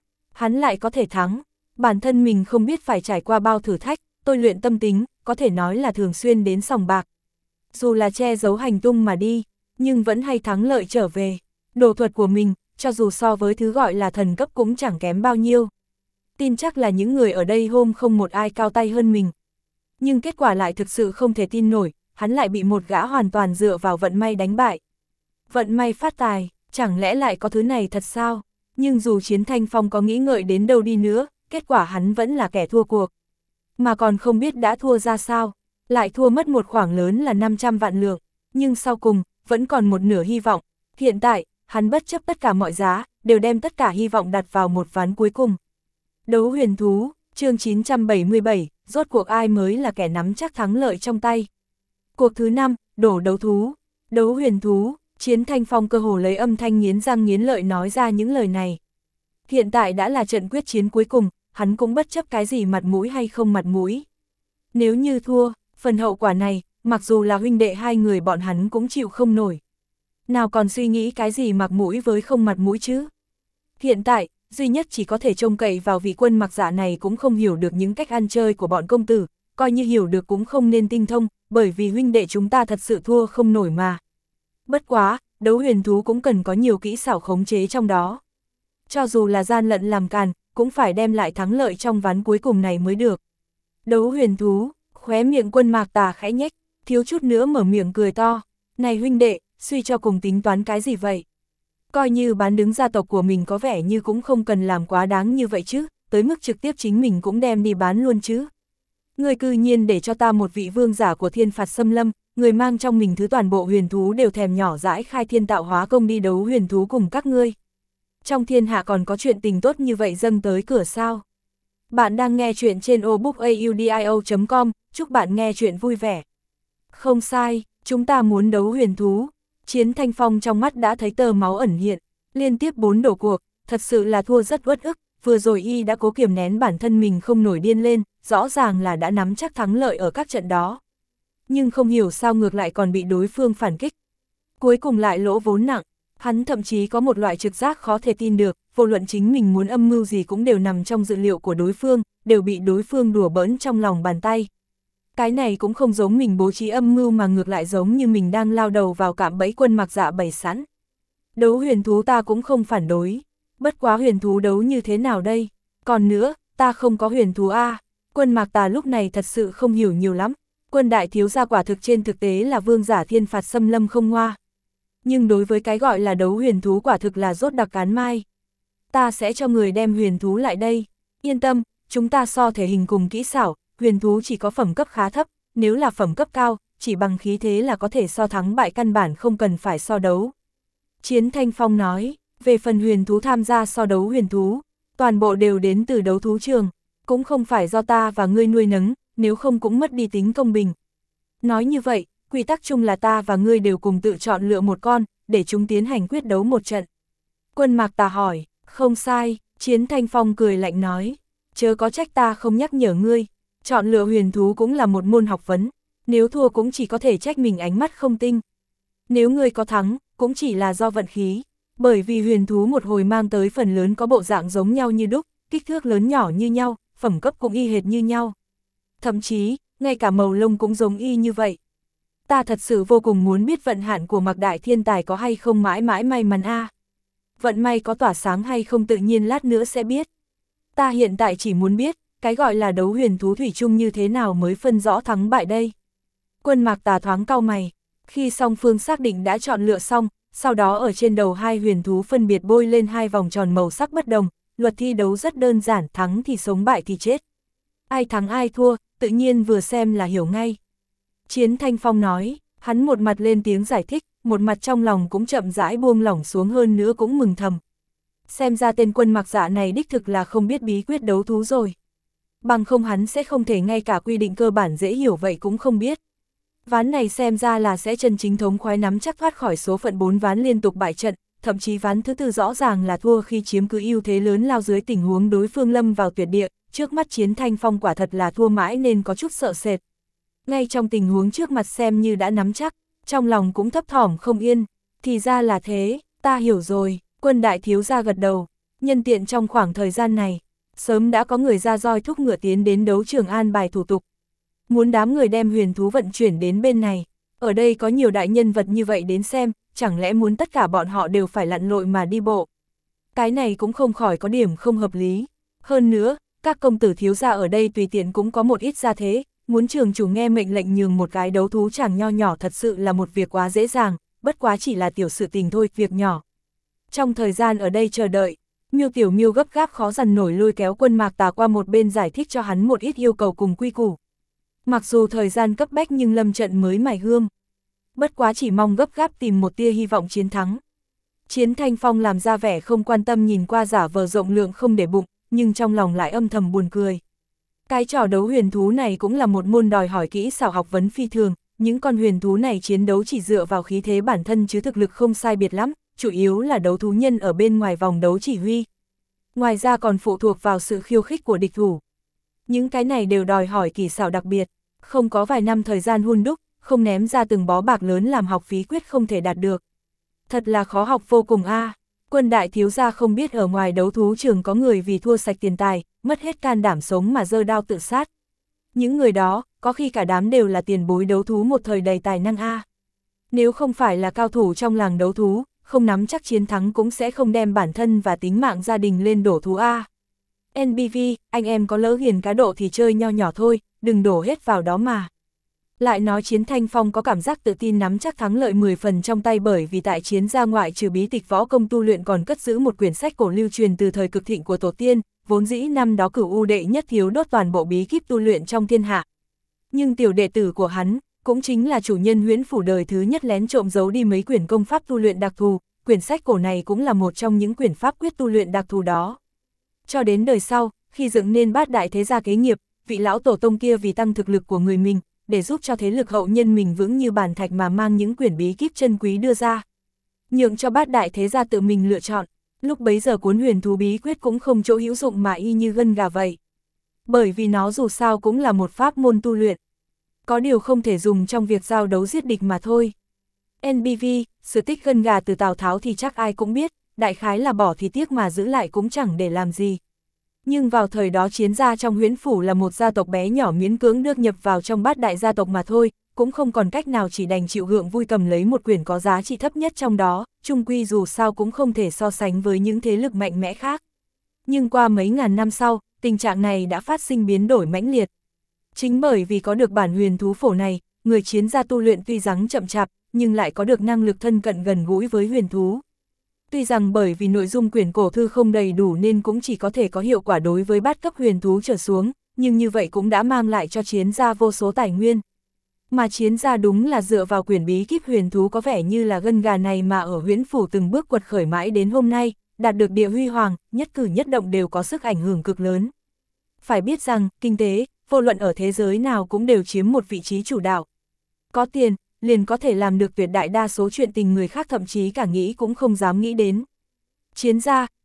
thắng, bản thân mình không biết phải trải qua bao thử thách, tôi luyện tâm tính, có thể nói là thường xuyên đến sòng bạc. Dù là che giấu hành tung mà đi, nhưng vẫn hay thắng lợi trở về. Đồ thuật của mình, cho dù so với thứ gọi là thần cấp cũng chẳng kém bao nhiêu. Tin chắc là những người ở đây hôm không một ai cao tay hơn mình. Nhưng kết quả lại thực sự không thể tin nổi, hắn lại bị một gã hoàn toàn dựa vào vận may đánh bại. Vận may phát tài, chẳng lẽ lại có thứ này thật sao? Nhưng dù Chiến Thanh Phong có nghĩ ngợi đến đâu đi nữa, kết quả hắn vẫn là kẻ thua cuộc. Mà còn không biết đã thua ra sao, lại thua mất một khoản lớn là 500 vạn lượng, nhưng sau cùng, vẫn còn một nửa hy vọng. Hiện tại, hắn bất chấp tất cả mọi giá, đều đem tất cả hy vọng đặt vào một ván cuối cùng. Đấu huyền thú, chương 977, rốt cuộc ai mới là kẻ nắm chắc thắng lợi trong tay. Cuộc thứ 5, đổ đấu thú, đấu huyền thú, Chiến Thanh Phong cơ hồ lấy âm thanh nghiến răng nghiến lợi nói ra những lời này. Hiện tại đã là trận quyết chiến cuối cùng, hắn cũng bất chấp cái gì mặt mũi hay không mặt mũi. Nếu như thua, phần hậu quả này, mặc dù là huynh đệ hai người bọn hắn cũng chịu không nổi. Nào còn suy nghĩ cái gì mặt mũi với không mặt mũi chứ. Hiện tại, duy nhất chỉ có thể trông cậy vào vị Quân Mặc Dạ này cũng không hiểu được những cách ăn chơi của bọn công tử, coi như hiểu được cũng không nên tinh thông, bởi vì huynh đệ chúng ta thật sự thua không nổi mà. Bất quá, đấu huyền thú cũng cần có nhiều kỹ xảo khống chế trong đó. Cho dù là gian lận làm càn, cũng phải đem lại thắng lợi trong ván cuối cùng này mới được. Đấu huyền thú, khóe miệng Quân Mạc Tà khẽ nhếch, thiếu chút nữa mở miệng cười to. Này huynh đệ, suy cho cùng tính toán cái gì vậy? Coi như bán đứng gia tộc của mình có vẻ như cũng không cần làm quá đáng như vậy chứ, tới mức trực tiếp chính mình cũng đem đi bán luôn chứ. Người cư nhiên để cho ta một vị vương giả của Thiên Phạt Xâm Lâm, người mang trong mình thứ toàn bộ huyền thú đều thèm nhỏ dãi khai thiên tạo hóa công đi đấu huyền thú cùng các ngươi. Trong thiên hạ còn có chuyện tình tốt như vậy dâng tới cửa sao? Bạn đang nghe chuyện trên obookaudio.com, chúc bạn nghe chuyện vui vẻ. Không sai, chúng ta muốn đấu huyền thú. Chiến Thanh Phong trong mắt đã thấy tơ máu ẩn hiện, liên tiếp 4 đổ cuộc, thật sự là thua rất uất ức, vừa rồi y đã cố kiềm nén bản thân mình không nổi điên lên, rõ ràng là đã nắm chắc thắng lợi ở các trận đó. Nhưng không hiểu sao ngược lại còn bị đối phương phản kích. Cuối cùng lại lỗ vốn nặng, hắn thậm chí có một loại trực giác khó thể tin được, vô luận chính mình muốn âm mưu gì cũng đều nằm trong dự liệu của đối phương, đều bị đối phương đùa bỡn trong lòng bàn tay. Cái này cũng không giống mình bố trí âm mưu mà ngược lại giống như mình đang lao đầu vào cạm bẫy Quân Mặc Dạ bày sẵn. Đấu huyền thú ta cũng không phản đối, bất quá huyền thú đấu như thế nào đây? Còn nữa, ta không có huyền thú a. Quân Mạc Tà lúc này thật sự không hiểu nhiều lắm, Quân đại thiếu gia quả thực trên thực tế là vương giả Thiên Phạt Xâm Lâm không ngoa. Nhưng đối với cái gọi là đấu huyền thú quả thực là rốt đặc cán mai. Ta sẽ cho người đem huyền thú lại đây, yên tâm, chúng ta so thể hình cùng kỹ xảo, huyền thú chỉ có phẩm cấp khá thấp, nếu là phẩm cấp cao, chỉ bằng khí thế là có thể so thắng bại căn bản không cần phải so đấu. Chiến Thanh Phong nói, về phần huyền thú tham gia so đấu huyền thú, toàn bộ đều đến từ đấu thú trường, cũng không phải do ta và ngươi nuôi nấng, nếu không cũng mất đi tính công bình. Nói như vậy, quy tắc chung là ta và ngươi đều cùng tự chọn lựa một con, để chúng tiến hành quyết đấu một trận. Quân Mạc Tà hỏi, không sai, Chiến Thanh Phong cười lạnh nói, chớ có trách ta không nhắc nhở ngươi, chọn lựa huyền thú cũng là một môn học vấn, nếu thua cũng chỉ có thể trách mình ánh mắt không tinh. Nếu ngươi có thắng, cũng chỉ là do vận khí, bởi vì huyền thú một hồi mang tới phần lớn có bộ dạng giống nhau như đúc, kích thước lớn nhỏ như nhau, phẩm cấp cũng y hệt như nhau. Thậm chí, ngay cả màu lông cũng giống y như vậy. Ta thật sự vô cùng muốn biết vận hạn của Mạc Đại Thiên Tài có hay không mãi mãi may mắn a. Vận may có tỏa sáng hay không tự nhiên lát nữa sẽ biết. Ta hiện tại chỉ muốn biết, cái gọi là đấu huyền thú thủy chung như thế nào mới phân rõ thắng bại đây. Quân Mạc Tà thoáng cau mày, khi song phương xác định đã chọn lựa xong, sau đó ở trên đầu hai huyền thú phân biệt bôi lên hai vòng tròn màu sắc bất đồng, luật thi đấu rất đơn giản, thắng thì sống bại thì chết. Ai thắng ai thua, tự nhiên vừa xem là hiểu ngay. Chiến Thanh Phong nói, hắn một mặt lên tiếng giải thích, một mặt trong lòng cũng chậm rãi buông lỏng xuống hơn nữa cũng mừng thầm. Xem ra tên Quân Mạc Dạ này đích thực là không biết bí quyết đấu thú rồi. Bằng không hắn sẽ không thể ngay cả quy định cơ bản dễ hiểu vậy cũng không biết. Ván này xem ra là sẽ chân chính thống khoái nắm chắc thoát khỏi số phận 4 ván liên tục bại trận, thậm chí ván thứ tư rõ ràng là thua khi chiếm cứ ưu thế lớn lao dưới tình huống đối phương lâm vào tuyệt địa, trước mắt Chiến Thanh Phong quả thật là thua mãi nên có chút sợ sệt. Ngay trong tình huống trước mặt xem như đã nắm chắc, trong lòng cũng thấp thỏm không yên, thì ra là thế, ta hiểu rồi, Quân đại thiếu gia gật đầu, nhân tiện trong khoảng thời gian này, sớm đã có người ra roi thúc ngựa tiến đến đấu trường an bài thủ tục. Muốn đám người đem huyền thú vận chuyển đến bên này, ở đây có nhiều đại nhân vật như vậy đến xem, chẳng lẽ muốn tất cả bọn họ đều phải lặn lội mà đi bộ. Cái này cũng không khỏi có điểm không hợp lý. Hơn nữa, các công tử thiếu gia ở đây tùy tiện cũng có một ít gia thế, muốn trường chủ nghe mệnh lệnh nhường một cái đấu thú chàng nho nhỏ thật sự là một việc quá dễ dàng, bất quá chỉ là tiểu sự tình thôi, việc nhỏ. Trong thời gian ở đây chờ đợi, Miêu Tiểu Miêu gấp gáp khó dằn nổi lôi kéo Quân Mạc Tà qua một bên giải thích cho hắn một ít yêu cầu cùng quy củ. Mặc dù thời gian cấp bách nhưng lâm trận mới mài gươm. Bất quá chỉ mong gấp gáp tìm một tia hy vọng chiến thắng. Chiến Thanh Phong làm ra vẻ không quan tâm nhìn qua giả vờ rộng lượng không để bụng, nhưng trong lòng lại âm thầm buồn cười. Cái trò đấu huyền thú này cũng là một môn đòi hỏi kỹ xảo học vấn phi thường, những con huyền thú này chiến đấu chỉ dựa vào khí thế bản thân chứ thực lực không sai biệt lắm, chủ yếu là đấu thú nhân ở bên ngoài vòng đấu chỉ huy. Ngoài ra còn phụ thuộc vào sự khiêu khích của địch thủ. Những cái này đều đòi hỏi kỹ xảo đặc biệt, không có vài năm thời gian hun đúc, không ném ra từng bó bạc lớn làm học phí quyết không thể đạt được. Thật là khó học vô cùng a. Quân đại thiếu gia không biết ở ngoài đấu thú trường có người vì thua sạch tiền tài, mất hết can đảm sống mà giơ đao tự sát. Những người đó, có khi cả đám đều là tiền bối đấu thú một thời đầy tài năng a. Nếu không phải là cao thủ trong làng đấu thú, không nắm chắc chiến thắng cũng sẽ không đem bản thân và tính mạng gia đình lên đổ thú a. NBV, anh em có lỡ hiền cá độ thì chơi nho nhỏ thôi, đừng đổ hết vào đó mà. Lại nói Chiến Thanh Phong có cảm giác tự tin nắm chắc thắng lợi 10 phần trong tay bởi vì tại chiến gia ngoại trừ bí tịch võ công tu luyện còn cất giữ một quyển sách cổ lưu truyền từ thời cực thịnh của tổ tiên, vốn dĩ năm đó Cửu U đệ nhất thiếu đốt toàn bộ bí kíp tu luyện trong thiên hạ. Nhưng tiểu đệ tử của hắn, cũng chính là chủ nhân Huyễn Phủ đời thứ nhất lén trộm giấu đi mấy quyển công pháp tu luyện đặc thù, quyển sách cổ này cũng là một trong những quyển pháp quyết tu luyện đặc thù đó. Cho đến đời sau, khi dựng nên Bát Đại Thế Gia kế nghiệp, vị lão tổ tông kia vì tăng thực lực của người mình, để giúp cho thế lực hậu nhân mình vững như bàn thạch mà mang những quyển bí kíp chân quý đưa ra. Nhượng cho Bát Đại Thế Gia tự mình lựa chọn, lúc bấy giờ cuốn huyền thú bí quyết cũng không chỗ hữu dụng mà y như gân gà vậy. Bởi vì nó dù sao cũng là một pháp môn tu luyện. Có điều không thể dùng trong việc giao đấu giết địch mà thôi. NBV, sự tích gân gà từ Tào Tháo thì chắc ai cũng biết, đại khái là bỏ thì tiếc mà giữ lại cũng chẳng để làm gì. Nhưng vào thời đó Chiến gia trong Huyễn Phủ là một gia tộc bé nhỏ miễn cưỡng được nhập vào trong Bát Đại gia tộc mà thôi, cũng không còn cách nào chỉ đành chịu hưởng vui cầm lấy một quyển có giá trị thấp nhất trong đó, chung quy dù sao cũng không thể so sánh với những thế lực mạnh mẽ khác. Nhưng qua mấy ngàn năm sau, tình trạng này đã phát sinh biến đổi mãnh liệt. Chính bởi vì có được bản huyền thú phổ này, người Chiến gia tu luyện tuy rằng chậm chạp, nhưng lại có được năng lực thân cận gần gũi với huyền thú. Tuy rằng bởi vì nội dung quyển cổ thư không đầy đủ nên cũng chỉ có thể có hiệu quả đối với bát cấp huyền thú trở xuống, nhưng như vậy cũng đã mang lại cho Chiến gia vô số tài nguyên. Mà Chiến gia đúng là dựa vào quyển bí kíp huyền thú có vẻ như là gân gà này mà ở Huyễn Phủ từng bước quật khởi mãi đến hôm nay, đạt được địa huy hoàng, nhất cử nhất động đều có sức ảnh hưởng cực lớn. Phải biết rằng, kinh tế, vô luận ở thế giới nào cũng đều chiếm một vị trí chủ đạo. Có tiền, liền có thể làm được tuyệt đại đa số chuyện tình người khác thậm chí cả nghĩ cũng không dám nghĩ đến. Chiến gia,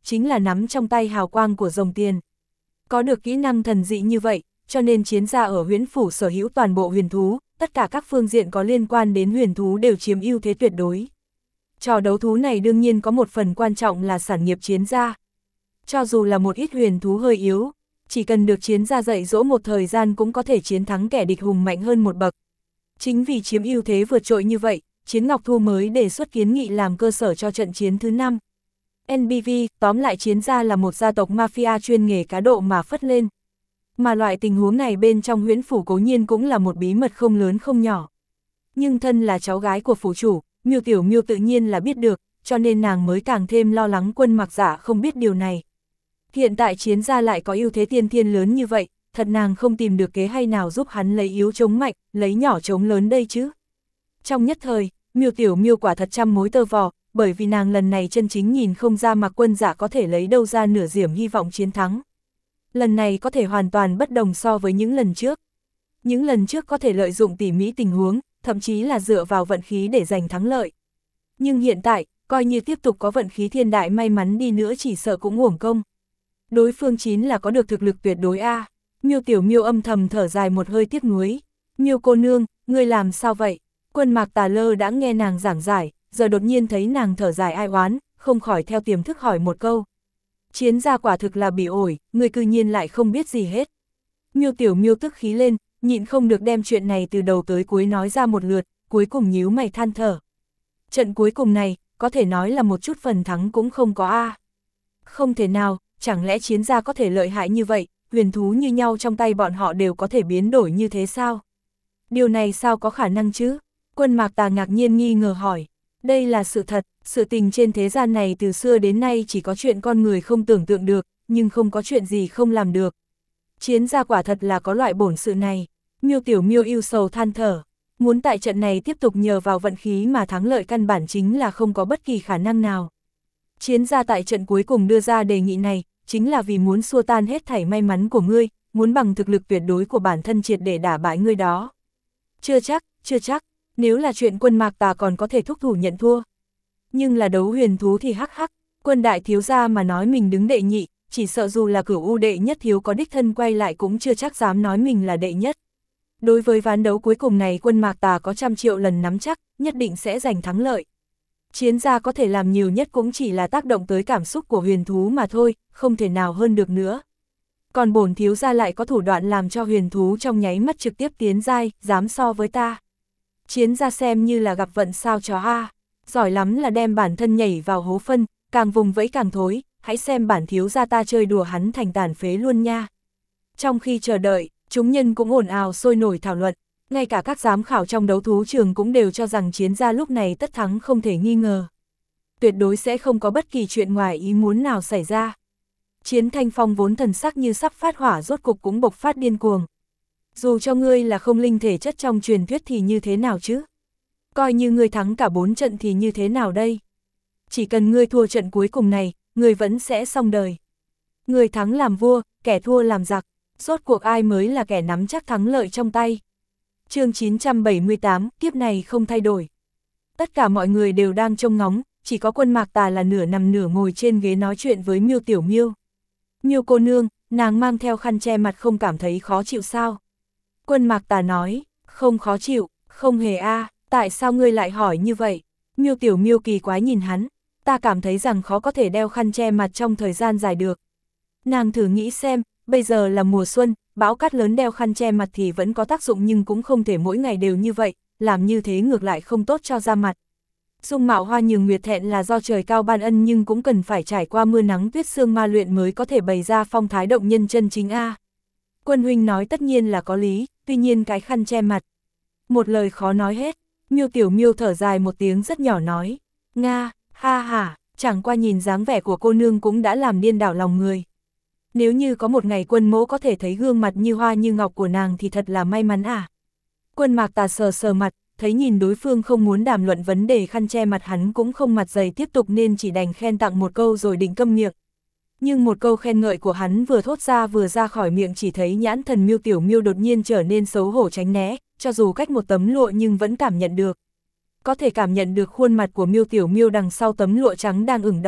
chính là nắm trong tay hào quang của rồng tiền. Có được kỹ năng thần dị như vậy, cho nên chiến gia ở Huyễn Phủ sở hữu toàn bộ huyền thú, tất cả các phương diện có liên quan đến huyền thú đều chiếm ưu thế tuyệt đối. Trò đấu thú này đương nhiên có một phần quan trọng là sản nghiệp chiến gia. Cho dù là một ít huyền thú hơi yếu, chỉ cần được chiến gia dạy dỗ một thời gian cũng có thể chiến thắng kẻ địch hùng mạnh hơn một bậc. Chính vì chiếm ưu thế vượt trội như vậy, Chiến Ngọc Thu mới đề xuất kiến nghị làm cơ sở cho trận chiến thứ 5. NBV, tóm lại chiến gia là một gia tộc mafia chuyên nghề cá độ mà phất lên. Mà loại tình huống này bên trong Huyễn Phủ cố nhiên cũng là một bí mật không lớn không nhỏ. Nhưng thân là cháu gái của phủ chủ, Miêu Tiểu Miêu tự nhiên là biết được, cho nên nàng mới càng thêm lo lắng Quân Mặc Giả không biết điều này. Hiện tại chiến gia lại có ưu thế tiên thiên lớn như vậy, thật nàng không tìm được kế hay nào giúp hắn lấy yếu chống mạnh, lấy nhỏ chống lớn đây chứ. Trong nhất thời, Miêu Tiểu Miêu quả thật trăm mối tơ vò, bởi vì nàng lần này chân chính nhìn không ra Mạc Quân Giả có thể lấy đâu ra nửa diểm hy vọng chiến thắng. Lần này có thể hoàn toàn bất đồng so với những lần trước. Những lần trước có thể lợi dụng tỉ mỹ tình huống, thậm chí là dựa vào vận khí để giành thắng lợi. Nhưng hiện tại, coi như tiếp tục có vận khí thiên đại may mắn đi nữa chỉ sợ cũng uổng công. Đối phương chính là có được thực lực tuyệt đối a. Miêu Tiểu Miêu âm thầm thở dài một hơi tiếc nuối. Miêu cô nương, ngươi làm sao vậy? Quân Mạc Tà Lơ đã nghe nàng giảng giải, giờ đột nhiên thấy nàng thở dài ai oán, không khỏi theo tiềm thức hỏi một câu. Chiến gia quả thực là bị ổi, ngươi cư nhiên lại không biết gì hết. Miêu Tiểu Miêu tức khí lên, nhịn không được đem chuyện này từ đầu tới cuối nói ra một lượt, cuối cùng nhíu mày than thở. Trận cuối cùng này, có thể nói là một chút phần thắng cũng không có a. Không thể nào, chẳng lẽ chiến gia có thể lợi hại như vậy, huyền thú như nhau trong tay bọn họ đều có thể biến đổi như thế sao? Điều này sao có khả năng chứ? Quân Mạc Tà ngạc nhiên nghi ngờ hỏi. Đây là sự thật, sự tình trên thế gian này từ xưa đến nay chỉ có chuyện con người không tưởng tượng được, nhưng không có chuyện gì không làm được. Chiến gia quả thật là có loại bổn sự này. Miêu Tiểu Miêu ưu sầu than thở. Muốn tại trận này tiếp tục nhờ vào vận khí mà thắng lợi căn bản chính là không có bất kỳ khả năng nào. Chiến gia tại trận cuối cùng đưa ra đề nghị này, chính là vì muốn xua tan hết thảy may mắn của ngươi, muốn bằng thực lực tuyệt đối của bản thân triệt để đả bại ngươi đó. Chưa chắc, nếu là chuyện Quân Mạc Tà còn có thể thúc thủ nhận thua. Nhưng là đấu huyền thú thì hắc hắc, Quân đại thiếu gia mà nói mình đứng đệ nhị, chỉ sợ dù là Cửu U đệ nhất thiếu có đích thân quay lại cũng chưa chắc dám nói mình là đệ nhất. Đối với ván đấu cuối cùng này Quân Mạc Tà có 100 triệu lần nắm chắc, nhất định sẽ giành thắng lợi. Chiến gia có thể làm nhiều nhất cũng chỉ là tác động tới cảm xúc của huyền thú mà thôi, không thể nào hơn được nữa. Còn bổn thiếu gia lại có thủ đoạn làm cho huyền thú trong nháy mắt trực tiếp tiến giai, dám so với ta. Chiến gia xem như là gặp vận sao chó a, giỏi lắm là đem bản thân nhảy vào hố phân, càng vùng vẫy càng thối, hãy xem bản thiếu gia ta chơi đùa hắn thành tàn phế luôn nha. Trong khi chờ đợi, chúng nhân cũng ồn ào sôi nổi thảo luận, ngay cả các giám khảo trong đấu thú trường cũng đều cho rằng chiến gia lúc này tất thắng không thể nghi ngờ. Tuyệt đối sẽ không có bất kỳ chuyện ngoài ý muốn nào xảy ra. Chiến Thanh Phong vốn thần sắc như sắp phát hỏa rốt cục cũng bộc phát điên cuồng. Dù cho ngươi là không linh thể chất trong truyền thuyết thì như thế nào chứ? Coi như ngươi thắng cả 4 trận thì như thế nào đây? Chỉ cần ngươi thua trận cuối cùng này, ngươi vẫn sẽ xong đời. Người thắng làm vua, kẻ thua làm giặc. Rốt cuộc ai mới là kẻ nắm chắc thắng lợi trong tay? Chương 978, kiếp này không thay đổi. Tất cả mọi người đều đang trông ngóng, chỉ có Quân Mạc Tà là nửa nằm nửa ngồi trên ghế nói chuyện với Miêu Tiểu Miêu. Miêu cô nương, nàng mang theo khăn che mặt không cảm thấy khó chịu sao? Quân Mạc Tà nói, không khó chịu, không hề a, tại sao ngươi lại hỏi như vậy? Miêu Tiểu Miêu kỳ quái nhìn hắn, ta cảm thấy rằng khó có thể đeo khăn che mặt trong thời gian dài được. Nàng thử nghĩ xem, bây giờ là mùa xuân, bão cát lớn đeo khăn che mặt thì vẫn có tác dụng nhưng cũng không thể mỗi ngày đều như vậy, làm như thế ngược lại không tốt cho da mặt. Dung mạo Hoa Nhường Nguyệt thẹn là do trời cao ban ân nhưng cũng cần phải trải qua mưa nắng tuyết sương ma luyện mới có thể bày ra phong thái động nhân chân chính a. Quân huynh nói tất nhiên là có lý, tuy nhiên cái khăn che mặt. Một lời khó nói hết, Miêu Tiểu Miêu thở dài một tiếng rất nhỏ nói, Nga, ha ha, chẳng qua nhìn dáng vẻ của cô nương cũng đã làm điên đảo lòng người. Nếu như có một ngày Quân mỗ có thể thấy gương mặt như hoa như ngọc của nàng thì thật là may mắn à. Quân Mạc Tà sờ sờ mặt, thấy nhìn đối phương không muốn đàm luận vấn đề khăn che mặt hắn cũng không mặt dày tiếp tục nên chỉ đành khen tặng một câu rồi định câm miệng. Nhưng một câu khen ngợi của hắn vừa thốt ra vừa ra khỏi miệng chỉ thấy nhãn thần Miêu Tiểu Miêu đột nhiên trở nên xấu hổ tránh né, cho dù cách một tấm lụa nhưng vẫn cảm nhận được. Có thể cảm nhận được khuôn mặt của Miêu Tiểu Miêu đằng sau tấm lụa trắng đang ửng đỏ,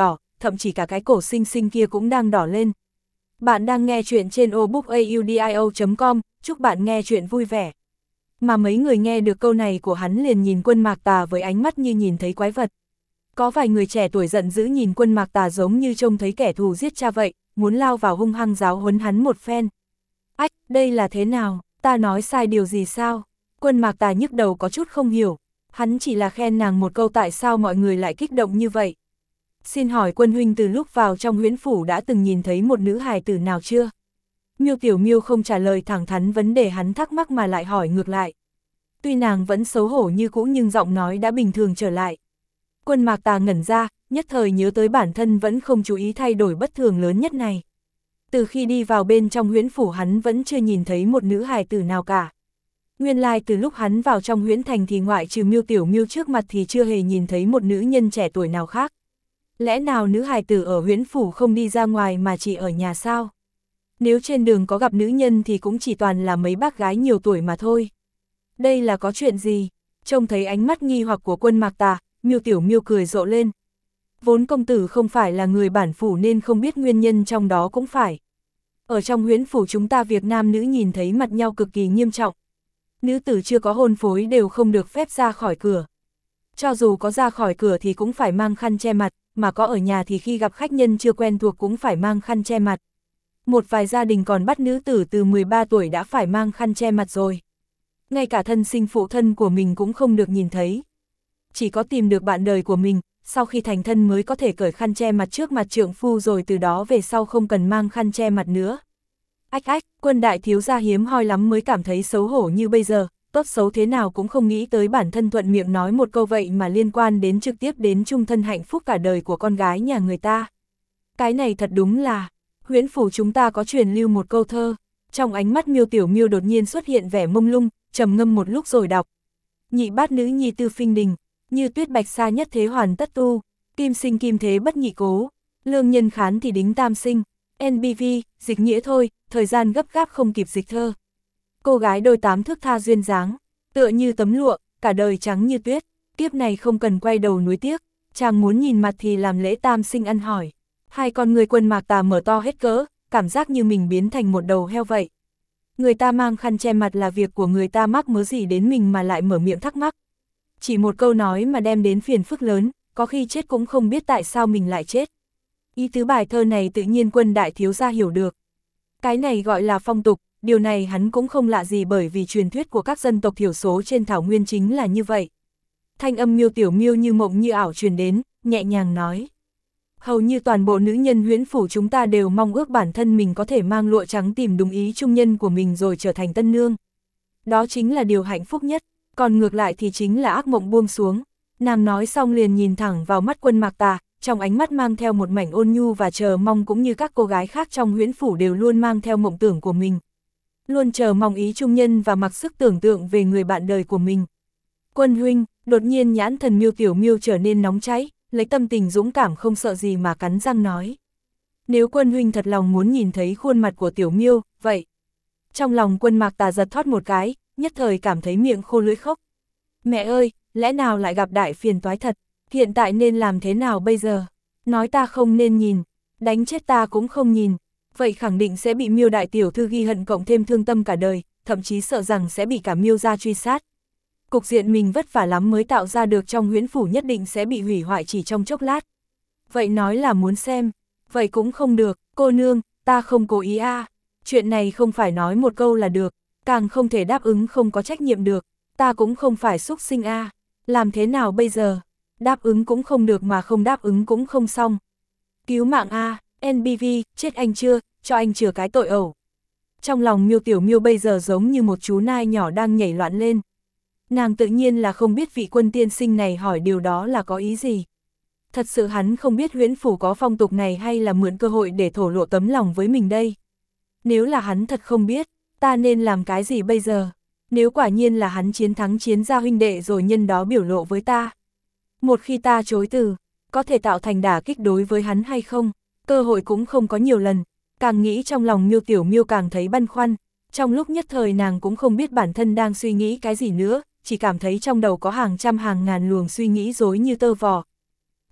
thậm chí cả cái cổ xinh xinh kia cũng đang đỏ lên. Bạn đang nghe chuyện trên obookaudio.com, chúc bạn nghe chuyện vui vẻ. Mà mấy người nghe được câu này của hắn liền nhìn Quân Mạc Tà với ánh mắt như nhìn thấy quái vật. Có vài người trẻ tuổi giận dữ nhìn Quân Mạc Tà giống như trông thấy kẻ thù giết cha vậy, muốn lao vào hung hăng giáo huấn hắn một phen. Ách, đây là thế nào, ta nói sai điều gì sao? Quân Mạc Tà nhức đầu có chút không hiểu, hắn chỉ là khen nàng một câu tại sao mọi người lại kích động như vậy. Xin hỏi Quân huynh từ lúc vào trong huyễn phủ đã từng nhìn thấy một nữ hài tử nào chưa? Miêu Tiểu Miêu không trả lời thẳng thắn vấn đề hắn thắc mắc mà lại hỏi ngược lại. Tuy nàng vẫn xấu hổ như cũ nhưng giọng nói đã bình thường trở lại. Quân Mạc Tà ngẩn ra, nhất thời nhớ tới bản thân vẫn không chú ý thay đổi bất thường lớn nhất này. Từ khi đi vào bên trong huyễn phủ hắn vẫn chưa nhìn thấy một nữ hài tử nào cả. Nguyên lai từ lúc hắn vào trong huyễn thành thì ngoại trừ Miêu Tiểu Miêu trước mặt thì chưa hề nhìn thấy một nữ nhân trẻ tuổi nào khác. Lẽ nào nữ hài tử ở huyễn phủ không đi ra ngoài mà chỉ ở nhà sao? Nếu trên đường có gặp nữ nhân thì cũng chỉ toàn là mấy bác gái nhiều tuổi mà thôi. Đây là có chuyện gì? Trông thấy ánh mắt nghi hoặc của Quân Mạc Tà, Miêu Tiểu Miêu cười rộ lên. Vốn công tử không phải là người bản phủ nên không biết nguyên nhân trong đó cũng phải. Ở trong huyễn phủ chúng ta việc nam nữ nhìn thấy mặt nhau cực kỳ nghiêm trọng. Nữ tử chưa có hôn phối đều không được phép ra khỏi cửa. Cho dù có ra khỏi cửa thì cũng phải mang khăn che mặt, mà có ở nhà thì khi gặp khách nhân chưa quen thuộc cũng phải mang khăn che mặt. Một vài gia đình còn bắt nữ tử từ 13 tuổi đã phải mang khăn che mặt rồi. Ngay cả thân sinh phụ thân của mình cũng không được nhìn thấy. Chỉ có tìm được bạn đời của mình, sau khi thành thân mới có thể cởi khăn che mặt trước mặt trượng phu rồi từ đó về sau không cần mang khăn che mặt nữa. Ách ách, Quân đại thiếu gia hiếm hoi lắm mới cảm thấy xấu hổ như bây giờ, tốt xấu thế nào cũng không nghĩ tới bản thân thuận miệng nói một câu vậy mà liên quan đến trực tiếp đến chung thân hạnh phúc cả đời của con gái nhà người ta. Cái này thật đúng là, huyễn phủ chúng ta có truyền lưu một câu thơ, trong ánh mắt Miêu Tiểu Miêu đột nhiên xuất hiện vẻ mông lung, trầm ngâm một lúc rồi đọc. Nhị bát nữ nhi tư phinh đình, như tuyết bạch sa nhất thế hoàn tất tu, kim sinh kim thế bất nhị cố, lương nhân khán thì đính tam sinh, NBV, dịch nghĩa thôi, thời gian gấp gáp không kịp dịch thơ. Cô gái đôi tám thước tha duyên dáng, tựa như tấm lụa, cả đời trắng như tuyết, kiếp này không cần quay đầu nuối tiếc, chàng muốn nhìn mặt thì làm lễ tam sinh ăn hỏi. Hai con người Quân Mạc Tà mở to hết cỡ, cảm giác như mình biến thành một đầu heo vậy. Người ta mang khăn che mặt là việc của người ta, mắc mớ gì đến mình mà lại mở miệng thắc mắc. Chỉ một câu nói mà đem đến phiền phức lớn, có khi chết cũng không biết tại sao mình lại chết. Ý tứ bài thơ này tự nhiên Quân đại thiếu gia hiểu được. Cái này gọi là phong tục, điều này hắn cũng không lạ gì bởi vì truyền thuyết của các dân tộc thiểu số trên thảo nguyên chính là như vậy. Thanh âm Miêu Tiểu Miêu như mộng như ảo truyền đến, nhẹ nhàng nói. Hầu như toàn bộ nữ nhân huyễn phủ chúng ta đều mong ước bản thân mình có thể mang lụa trắng tìm đúng ý trung nhân của mình rồi trở thành tân nương. Đó chính là điều hạnh phúc nhất, còn ngược lại thì chính là ác mộng buông xuống. Nàng nói xong liền nhìn thẳng vào mắt Quân Mạc Tà, trong ánh mắt mang theo một mảnh ôn nhu và chờ mong, cũng như các cô gái khác trong huyễn phủ đều luôn mang theo mộng tưởng của mình. Luôn chờ mong ý trung nhân và mặc sức tưởng tượng về người bạn đời của mình. Quân huynh, đột nhiên nhãn thần Miêu Tiểu Miêu trở nên nóng cháy, lấy tâm tình dũng cảm không sợ gì mà cắn răng nói. Nếu Quân huynh thật lòng muốn nhìn thấy khuôn mặt của Tiểu Miêu, vậy. Trong lòng Quân Mạc Tà giật thoát một cái, nhất thời cảm thấy miệng khô lưỡi khóc. Mẹ ơi, lẽ nào lại gặp đại phiền toái thật, hiện tại nên làm thế nào bây giờ? Nói ta không nên nhìn, đánh chết ta cũng không nhìn, vậy khẳng định sẽ bị Miêu đại tiểu thư ghi hận cộng thêm thương tâm cả đời, thậm chí sợ rằng sẽ bị cả Miêu gia truy sát. Cục diện mình vất vả lắm mới tạo ra được trong huyễn phủ nhất định sẽ bị hủy hoại chỉ trong chốc lát. Vậy nói là muốn xem, vậy cũng không được, cô nương, ta không cố ý a. Chuyện này không phải nói một câu là được, càng không thể đáp ứng không có trách nhiệm được, ta cũng không phải xúc sinh a. Làm thế nào bây giờ? Đáp ứng cũng không được mà không đáp ứng cũng không xong. Cứu mạng a, NBV, chết anh chưa, cho anh chừa cái tội ẩu. Trong lòng Miêu Tiểu Miêu bây giờ giống như một chú nai nhỏ đang nhảy loạn lên. Nàng tự nhiên là không biết vị Quân tiên sinh này hỏi điều đó là có ý gì. Thật sự hắn không biết huyễn phủ có phong tục này hay là mượn cơ hội để thổ lộ tấm lòng với mình đây. Nếu là hắn thật không biết, ta nên làm cái gì bây giờ? Nếu quả nhiên là hắn chiến thắng Chiến gia huynh đệ rồi nhân đó biểu lộ với ta. Một khi ta chối từ, có thể tạo thành đả kích đối với hắn hay không? Cơ hội cũng không có nhiều lần. Càng nghĩ trong lòng Miêu Tiểu Miêu càng thấy băn khoăn. Trong lúc nhất thời nàng cũng không biết bản thân đang suy nghĩ cái gì nữa, chỉ cảm thấy trong đầu có hàng trăm hàng ngàn luồng suy nghĩ rối như tơ vò.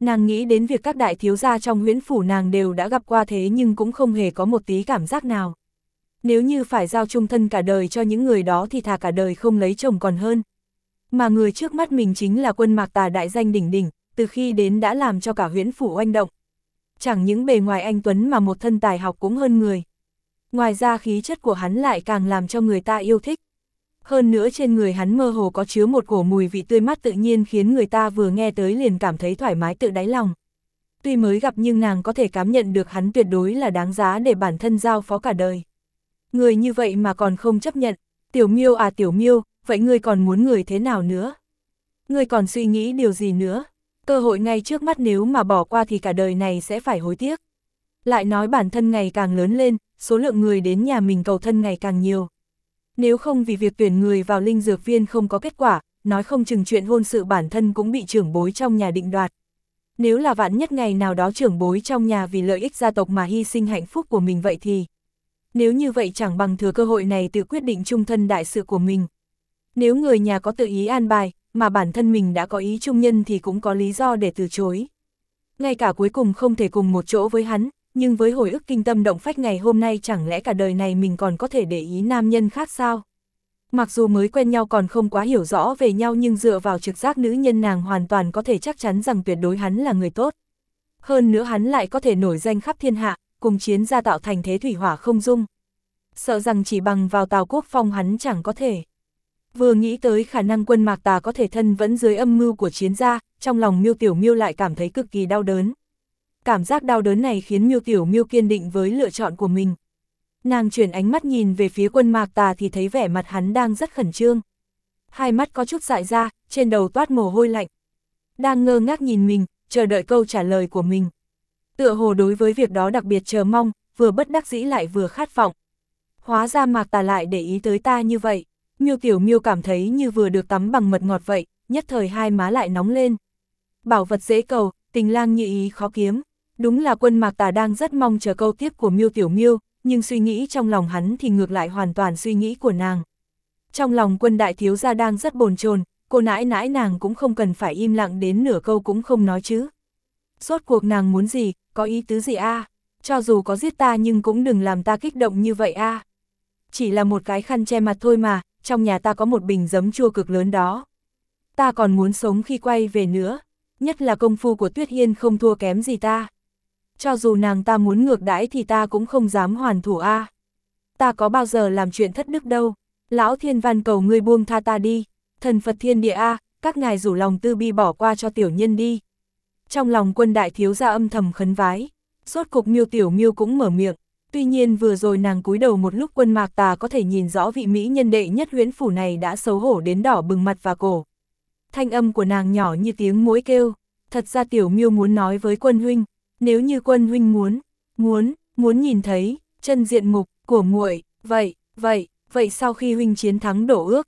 Nàng nghĩ đến việc các đại thiếu gia trong huyễn phủ nàng đều đã gặp qua thế nhưng cũng không hề có một tí cảm giác nào. Nếu như phải giao chung thân cả đời cho những người đó thì thà cả đời không lấy chồng còn hơn. Mà người trước mắt mình chính là Quân Mạc Tà đại danh đỉnh đỉnh, từ khi đến đã làm cho cả huyễn phủ oanh động. Chẳng những bề ngoài anh tuấn mà một thân tài học cũng hơn người. Ngoài ra khí chất của hắn lại càng làm cho người ta yêu thích. Hơn nữa trên người hắn mơ hồ có chứa một cổ mùi vị tươi mát tự nhiên khiến người ta vừa nghe tới liền cảm thấy thoải mái tự đáy lòng. Tuy mới gặp nhưng nàng có thể cảm nhận được hắn tuyệt đối là đáng giá để bản thân giao phó cả đời. Người như vậy mà còn không chấp nhận. Tiểu Miêu à Tiểu Miêu, vậy ngươi còn muốn người thế nào nữa? Ngươi còn suy nghĩ điều gì nữa? Cơ hội ngay trước mắt nếu mà bỏ qua thì cả đời này sẽ phải hối tiếc. Lại nói bản thân ngày càng lớn lên, số lượng người đến nhà mình cầu thân ngày càng nhiều. Nếu không vì việc tuyển người vào linh dược viên không có kết quả, nói không chừng chuyện hôn sự bản thân cũng bị trưởng bối trong nhà định đoạt. Nếu là vạn nhất ngày nào đó trưởng bối trong nhà vì lợi ích gia tộc mà hy sinh hạnh phúc của mình vậy thì... Nếu như vậy chẳng bằng thừa cơ hội này tự quyết định chung thân đại sự của mình. Nếu người nhà có tự ý an bài, mà bản thân mình đã có ý chung nhân thì cũng có lý do để từ chối. Ngay cả cuối cùng không thể cùng một chỗ với hắn, nhưng với hồi ức kinh tâm động phách ngày hôm nay chẳng lẽ cả đời này mình còn có thể để ý nam nhân khác sao? Mặc dù mới quen nhau còn không quá hiểu rõ về nhau nhưng dựa vào trực giác nữ nhân nàng hoàn toàn có thể chắc chắn rằng tuyệt đối hắn là người tốt. Hơn nữa hắn lại có thể nổi danh khắp thiên hạ, cùng Chiến gia tạo thành thế thủy hỏa không dung. Sợ rằng chỉ bằng vào Tào Quốc Phong hắn chẳng có thể. Vừa nghĩ tới khả năng Quân Mạc Tà có thể thân vẫn dưới âm mưu của Chiến gia, trong lòng Miêu Tiểu Miêu lại cảm thấy cực kỳ đau đớn. Cảm giác đau đớn này khiến Miêu Tiểu Miêu kiên định với lựa chọn của mình. Nàng chuyển ánh mắt nhìn về phía Quân Mạc Tà thì thấy vẻ mặt hắn đang rất khẩn trương. Hai mắt có chút dại ra, trên đầu toát mồ hôi lạnh. Đang ngơ ngác nhìn mình, chờ đợi câu trả lời của mình. Tựa hồ đối với việc đó đặc biệt chờ mong, vừa bất đắc dĩ lại vừa khát vọng. Hóa ra Mạc Tà lại để ý tới ta như vậy. Miêu Tiểu Miêu cảm thấy như vừa được tắm bằng mật ngọt vậy, nhất thời hai má lại nóng lên. Bảo vật dễ cầu, tình lang như ý khó kiếm. Đúng là Quân Mạc Tà đang rất mong chờ câu tiếp của Miêu Tiểu Miêu, nhưng suy nghĩ trong lòng hắn thì ngược lại hoàn toàn suy nghĩ của nàng. Trong lòng Quân đại thiếu gia đang rất bồn chồn, cô nãi nãi nàng cũng không cần phải im lặng đến nửa câu cũng không nói chứ. Rốt cuộc nàng muốn gì, có ý tứ gì a? Cho dù có giết ta nhưng cũng đừng làm ta kích động như vậy a. Chỉ là một cái khăn che mặt thôi mà, trong nhà ta có một bình giấm chua cực lớn đó. Ta còn muốn sống khi quay về nữa, nhất là công phu của Tuyết Hiên không thua kém gì ta. Cho dù nàng ta muốn ngược đãi thì ta cũng không dám hoàn thủ a. Ta có bao giờ làm chuyện thất đức đâu. Lão Thiên van cầu ngươi buông tha ta đi. Thần Phật thiên địa a, các ngài rủ lòng tư bi bỏ qua cho tiểu nhân đi. Trong lòng Quân đại thiếu gia âm thầm khấn vái. Rốt cục Miêu Tiểu Miêu cũng mở miệng. Tuy nhiên vừa rồi nàng cúi đầu một lúc Quân Mạc Tà có thể nhìn rõ vị mỹ nhân đệ nhất huyễn phủ này đã xấu hổ đến đỏ bừng mặt và cổ. Thanh âm của nàng nhỏ như tiếng muỗi kêu. Thật ra Tiểu Miêu muốn nói với Quân huynh, nếu như Quân huynh muốn nhìn thấy chân diện mục của muội, vậy sau khi huynh chiến thắng đổ ước,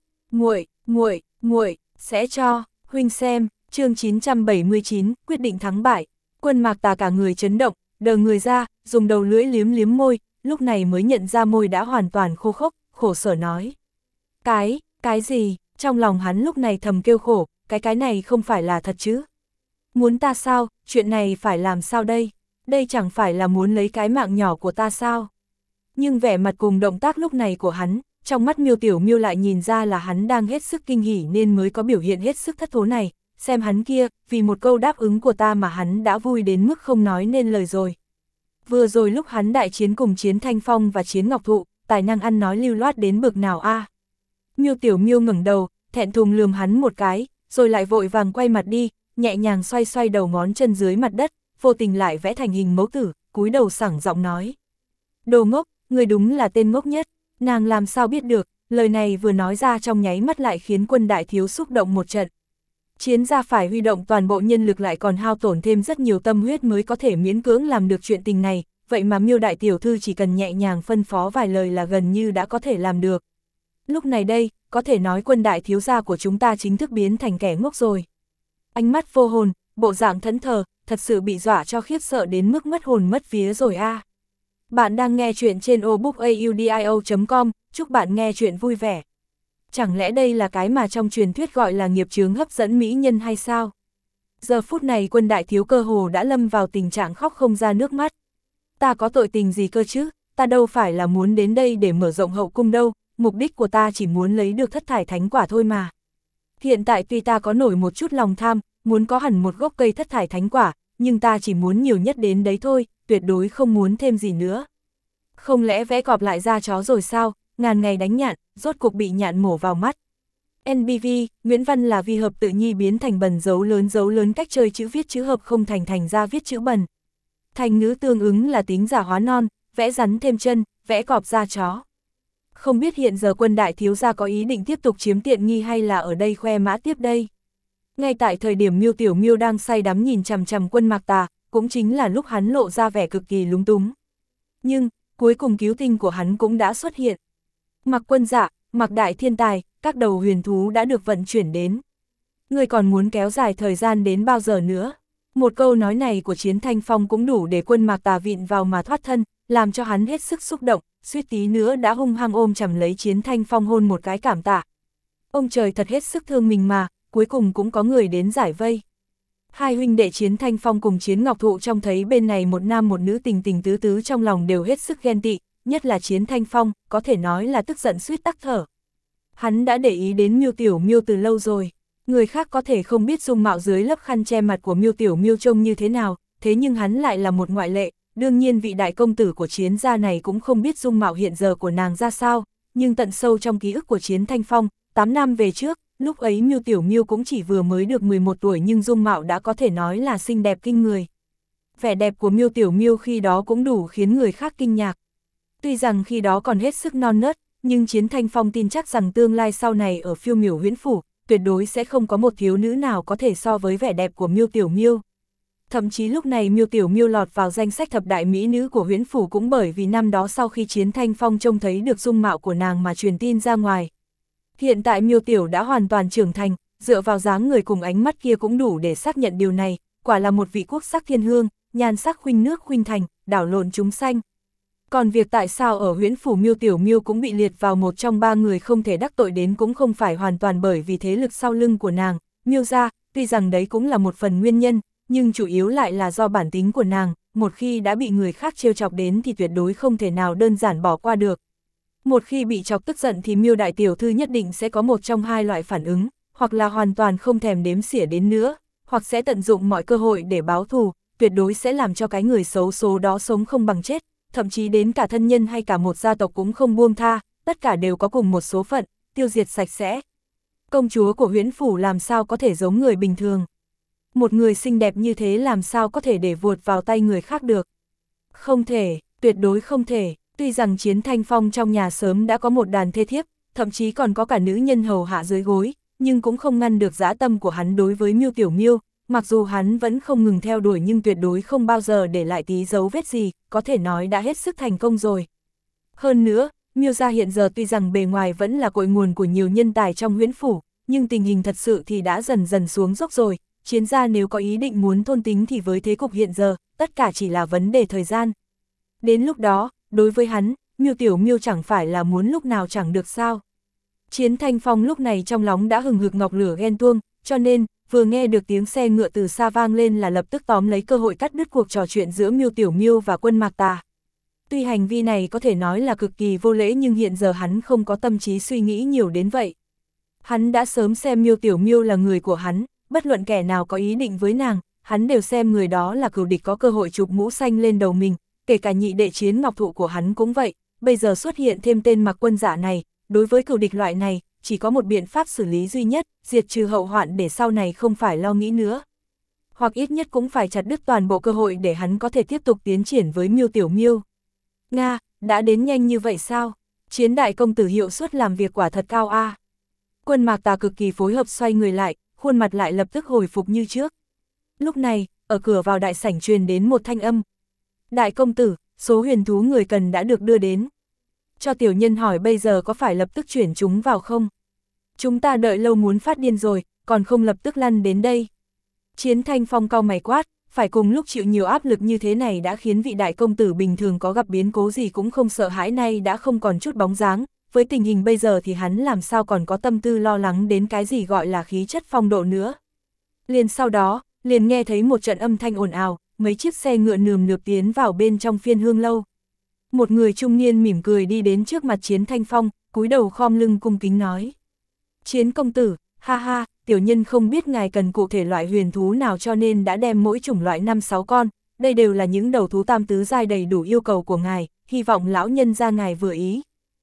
muội sẽ cho huynh xem. Chương 979, quyết định thắng bại. Quân Mạc Tà cả người chấn động, đờ người ra, dùng đầu lưỡi liếm liếm môi, lúc này mới nhận ra môi đã hoàn toàn khô khốc, khổ sở nói. Cái gì? Trong lòng hắn lúc này thầm kêu khổ, cái này không phải là thật chứ? Muốn ta sao? Chuyện này phải làm sao đây? Đây chẳng phải là muốn lấy cái mạng nhỏ của ta sao? Nhưng vẻ mặt cùng động tác lúc này của hắn, trong mắt Miêu Tiểu Miêu lại nhìn ra là hắn đang hết sức kinh hỉ nên mới có biểu hiện hết sức thất thố này. Xem hắn kia, vì một câu đáp ứng của ta mà hắn đã vui đến mức không nói nên lời rồi. Vừa rồi lúc hắn đại chiến cùng Chiến Thanh Phong và Chiến Ngọc Thụ, tài năng ăn nói lưu loát đến bực nào a? Miêu Tiểu Miêu ngẩng đầu, thẹn thùng lườm hắn một cái, rồi lại vội vàng quay mặt đi, nhẹ nhàng xoay xoay đầu ngón chân dưới mặt đất, vô tình lại vẽ thành hình mẫu tử, cúi đầu sảng giọng nói. Đồ ngốc, người đúng là tên ngốc nhất, nàng làm sao biết được, lời này vừa nói ra trong nháy mắt lại khiến Quân đại thiếu xúc động một trận. Chiến gia phải huy động toàn bộ nhân lực lại còn hao tổn thêm rất nhiều tâm huyết mới có thể miễn cưỡng làm được chuyện tình này, vậy mà Miêu đại tiểu thư chỉ cần nhẹ nhàng phân phó vài lời là gần như đã có thể làm được. Lúc này đây, có thể nói Quân đại thiếu gia của chúng ta chính thức biến thành kẻ ngốc rồi. Ánh mắt vô hồn, bộ dạng thẫn thờ, thật sự bị dọa cho khiếp sợ đến mức mất hồn mất vía rồi a. Bạn đang nghe chuyện trên obookaudio.com, chúc bạn nghe chuyện vui vẻ. Chẳng lẽ đây là cái mà trong truyền thuyết gọi là nghiệp chướng hấp dẫn mỹ nhân hay sao? Giờ phút này Quân đại thiếu cơ hồ đã lâm vào tình trạng khóc không ra nước mắt. Ta có tội tình gì cơ chứ, ta đâu phải là muốn đến đây để mở rộng hậu cung đâu, mục đích của ta chỉ muốn lấy được thất thải thánh quả thôi mà. Hiện tại tuy ta có nổi một chút lòng tham, muốn có hẳn một gốc cây thất thải thánh quả, nhưng ta chỉ muốn nhiều nhất đến đấy thôi, tuyệt đối không muốn thêm gì nữa. Không lẽ vẽ cọp lại ra chó rồi sao, ngàn ngày đánh nhạn, rốt cục bị nhạn mổ vào mắt. NBV, Nguyễn Văn là vi hợp tự nhi biến thành bần dấu lớn cách chơi chữ viết chữ hợp không thành ra viết chữ bần. Thành ngữ tương ứng là tính giả hóa non, vẽ rắn thêm chân, vẽ cọp ra chó. Không biết hiện giờ Quân đại thiếu gia có ý định tiếp tục chiếm tiện nghi hay là ở đây khoe mã tiếp đây. Ngay tại thời điểm Miêu Tiểu Miêu đang say đắm nhìn chằm chằm Quân Mạc Tà, cũng chính là lúc hắn lộ ra vẻ cực kỳ lúng túng. Nhưng, cuối cùng cứu tinh của hắn cũng đã xuất hiện. Mạc Quân Dạ, Mạc Đại Thiên Tài, các đầu huyền thú đã được vận chuyển đến. Người còn muốn kéo dài thời gian đến bao giờ nữa? Một câu nói này của Chiến Thanh Phong cũng đủ để Quân Mạc Tà vịn vào mà thoát thân, làm cho hắn hết sức xúc động, suýt tí nữa đã hung hăng ôm chầm lấy Chiến Thanh Phong hôn một cái cảm tạ. Ông trời thật hết sức thương mình mà, cuối cùng cũng có người đến giải vây. Hai huynh đệ Chiến Thanh Phong cùng Chiến Ngọc Thụ trông thấy bên này một nam một nữ tình tình tứ tứ trong lòng đều hết sức ghen tị, nhất là Chiến Thanh Phong, có thể nói là tức giận suýt tắc thở. Hắn đã để ý đến Miêu Tiểu Miêu từ lâu rồi. Người khác có thể không biết dung mạo dưới lớp khăn che mặt của Miêu Tiểu Miêu trông như thế nào, thế nhưng hắn lại là một ngoại lệ, đương nhiên vị đại công tử của Chiến gia này cũng không biết dung mạo hiện giờ của nàng ra sao, nhưng tận sâu trong ký ức của Chiến Thanh Phong, 8 năm về trước, lúc ấy Miêu Tiểu Miêu cũng chỉ vừa mới được 11 tuổi nhưng dung mạo đã có thể nói là xinh đẹp kinh người. Vẻ đẹp của Miêu Tiểu Miêu khi đó cũng đủ khiến người khác kinh ngạc. Tuy rằng khi đó còn hết sức non nớt, nhưng Chiến Thanh Phong tin chắc rằng tương lai sau này ở Phiêu Miểu Huyễn Phủ, tuyệt đối sẽ không có một thiếu nữ nào có thể so với vẻ đẹp của Miêu Tiểu Miêu. Thậm chí lúc này Miêu Tiểu Miêu lọt vào danh sách thập đại mỹ nữ của Huyễn Phủ cũng bởi vì năm đó sau khi Chiến Thanh Phong trông thấy được dung mạo của nàng mà truyền tin ra ngoài. Hiện tại Miêu Tiểu đã hoàn toàn trưởng thành, dựa vào dáng người cùng ánh mắt kia cũng đủ để xác nhận điều này, quả là một vị quốc sắc thiên hương, nhan sắc khuynh nước khuynh thành, đảo lộn chúng sanh. Còn việc tại sao ở Huyễn Phủ Miêu Tiểu Miêu cũng bị liệt vào một trong 3 người không thể đắc tội đến cũng không phải hoàn toàn bởi vì thế lực sau lưng của nàng, Miêu gia, tuy rằng đấy cũng là một phần nguyên nhân, nhưng chủ yếu lại là do bản tính của nàng, một khi đã bị người khác trêu chọc đến thì tuyệt đối không thể nào đơn giản bỏ qua được. Một khi bị chọc tức giận thì Miêu đại tiểu thư nhất định sẽ có một trong hai loại phản ứng, hoặc là hoàn toàn không thèm đếm xỉa đến nữa, hoặc sẽ tận dụng mọi cơ hội để báo thù, tuyệt đối sẽ làm cho cái người xấu số đó sống không bằng chết, thậm chí đến cả thân nhân hay cả một gia tộc cũng không buông tha, tất cả đều có cùng một số phận, tiêu diệt sạch sẽ. Công chúa của Huyễn Phủ làm sao có thể giống người bình thường? Một người xinh đẹp như thế làm sao có thể để vuột vào tay người khác được? Không thể, tuyệt đối không thể. Tuy rằng Chiến Thanh Phong trong nhà sớm đã có một đàn thê thiếp, thậm chí còn có cả nữ nhân hầu hạ dưới gối, nhưng cũng không ngăn được dã tâm của hắn đối với Miêu Tiểu Miêu, mặc dù hắn vẫn không ngừng theo đuổi nhưng tuyệt đối không bao giờ để lại tí dấu vết gì, có thể nói đã hết sức thành công rồi. Hơn nữa, Miêu gia hiện giờ tuy rằng bề ngoài vẫn là cội nguồn của nhiều nhân tài trong Huyễn Phủ, nhưng tình hình thật sự thì đã dần dần xuống dốc rồi, Chiến gia nếu có ý định muốn thôn tính thì với thế cục hiện giờ, tất cả chỉ là vấn đề thời gian. Đến lúc đó, đối với hắn, Miêu Tiểu Miêu chẳng phải là muốn lúc nào chẳng được sao. Chiến Thanh Phong lúc này trong lòng đã hừng hực ngọc lửa ghen tuông, cho nên, vừa nghe được tiếng xe ngựa từ xa vang lên là lập tức tóm lấy cơ hội cắt đứt cuộc trò chuyện giữa Miêu Tiểu Miêu và Quân Mạc Tà. Tuy hành vi này có thể nói là cực kỳ vô lễ nhưng hiện giờ hắn không có tâm trí suy nghĩ nhiều đến vậy. Hắn đã sớm xem Miêu Tiểu Miêu là người của hắn, bất luận kẻ nào có ý định với nàng, hắn đều xem người đó là cừu địch có cơ hội chụp mũ xanh lên đầu mình, kể cả nhị đệ Chiến Ngọc Thụ của hắn cũng vậy, bây giờ xuất hiện thêm tên Mạc Quân Dạ này, đối với cừu địch loại này, chỉ có một biện pháp xử lý duy nhất, diệt trừ hậu hoạn để sau này không phải lo nghĩ nữa. Hoặc ít nhất cũng phải chặt đứt toàn bộ cơ hội để hắn có thể tiếp tục tiến triển với Miêu Tiểu Miêu. Nga, đã đến nhanh như vậy sao? Chiến đại công tử hiệu suất làm việc quả thật cao a. Quân Mạc Tà cực kỳ phối hợp xoay người lại, khuôn mặt lại lập tức hồi phục như trước. Lúc này, ở cửa vào đại sảnh truyền đến một thanh âm. Đại công tử, số huyền thú người cần đã được đưa đến. Cho tiểu nhân hỏi bây giờ có phải lập tức chuyển chúng vào không? Chúng ta đợi lâu muốn phát điên rồi, còn không lập tức lăn đến đây. Chiến Thanh Phong cau mày quát, phải cùng lúc chịu nhiều áp lực như thế này đã khiến vị đại công tử bình thường có gặp biến cố gì cũng không sợ hãi nay đã không còn chút bóng dáng. Với tình hình bây giờ thì hắn làm sao còn có tâm tư lo lắng đến cái gì gọi là khí chất phong độ nữa. Liền sau đó, liền nghe thấy một trận âm thanh ồn ào, mấy chiếc xe ngựa nườm nượp tiến vào bên trong Phiên Hương lâu. Một người trung niên mỉm cười đi đến trước mặt Chiến Thanh Phong, cúi đầu khom lưng cung kính nói. Chiến công tử, ha ha, tiểu nhân không biết ngài cần cụ thể loại huyền thú nào cho nên đã đem mỗi chủng loại 5-6 con, đây đều là những đầu thú tam tứ giai đầy đủ yêu cầu của ngài, hy vọng lão nhân gia ngài vừa ý.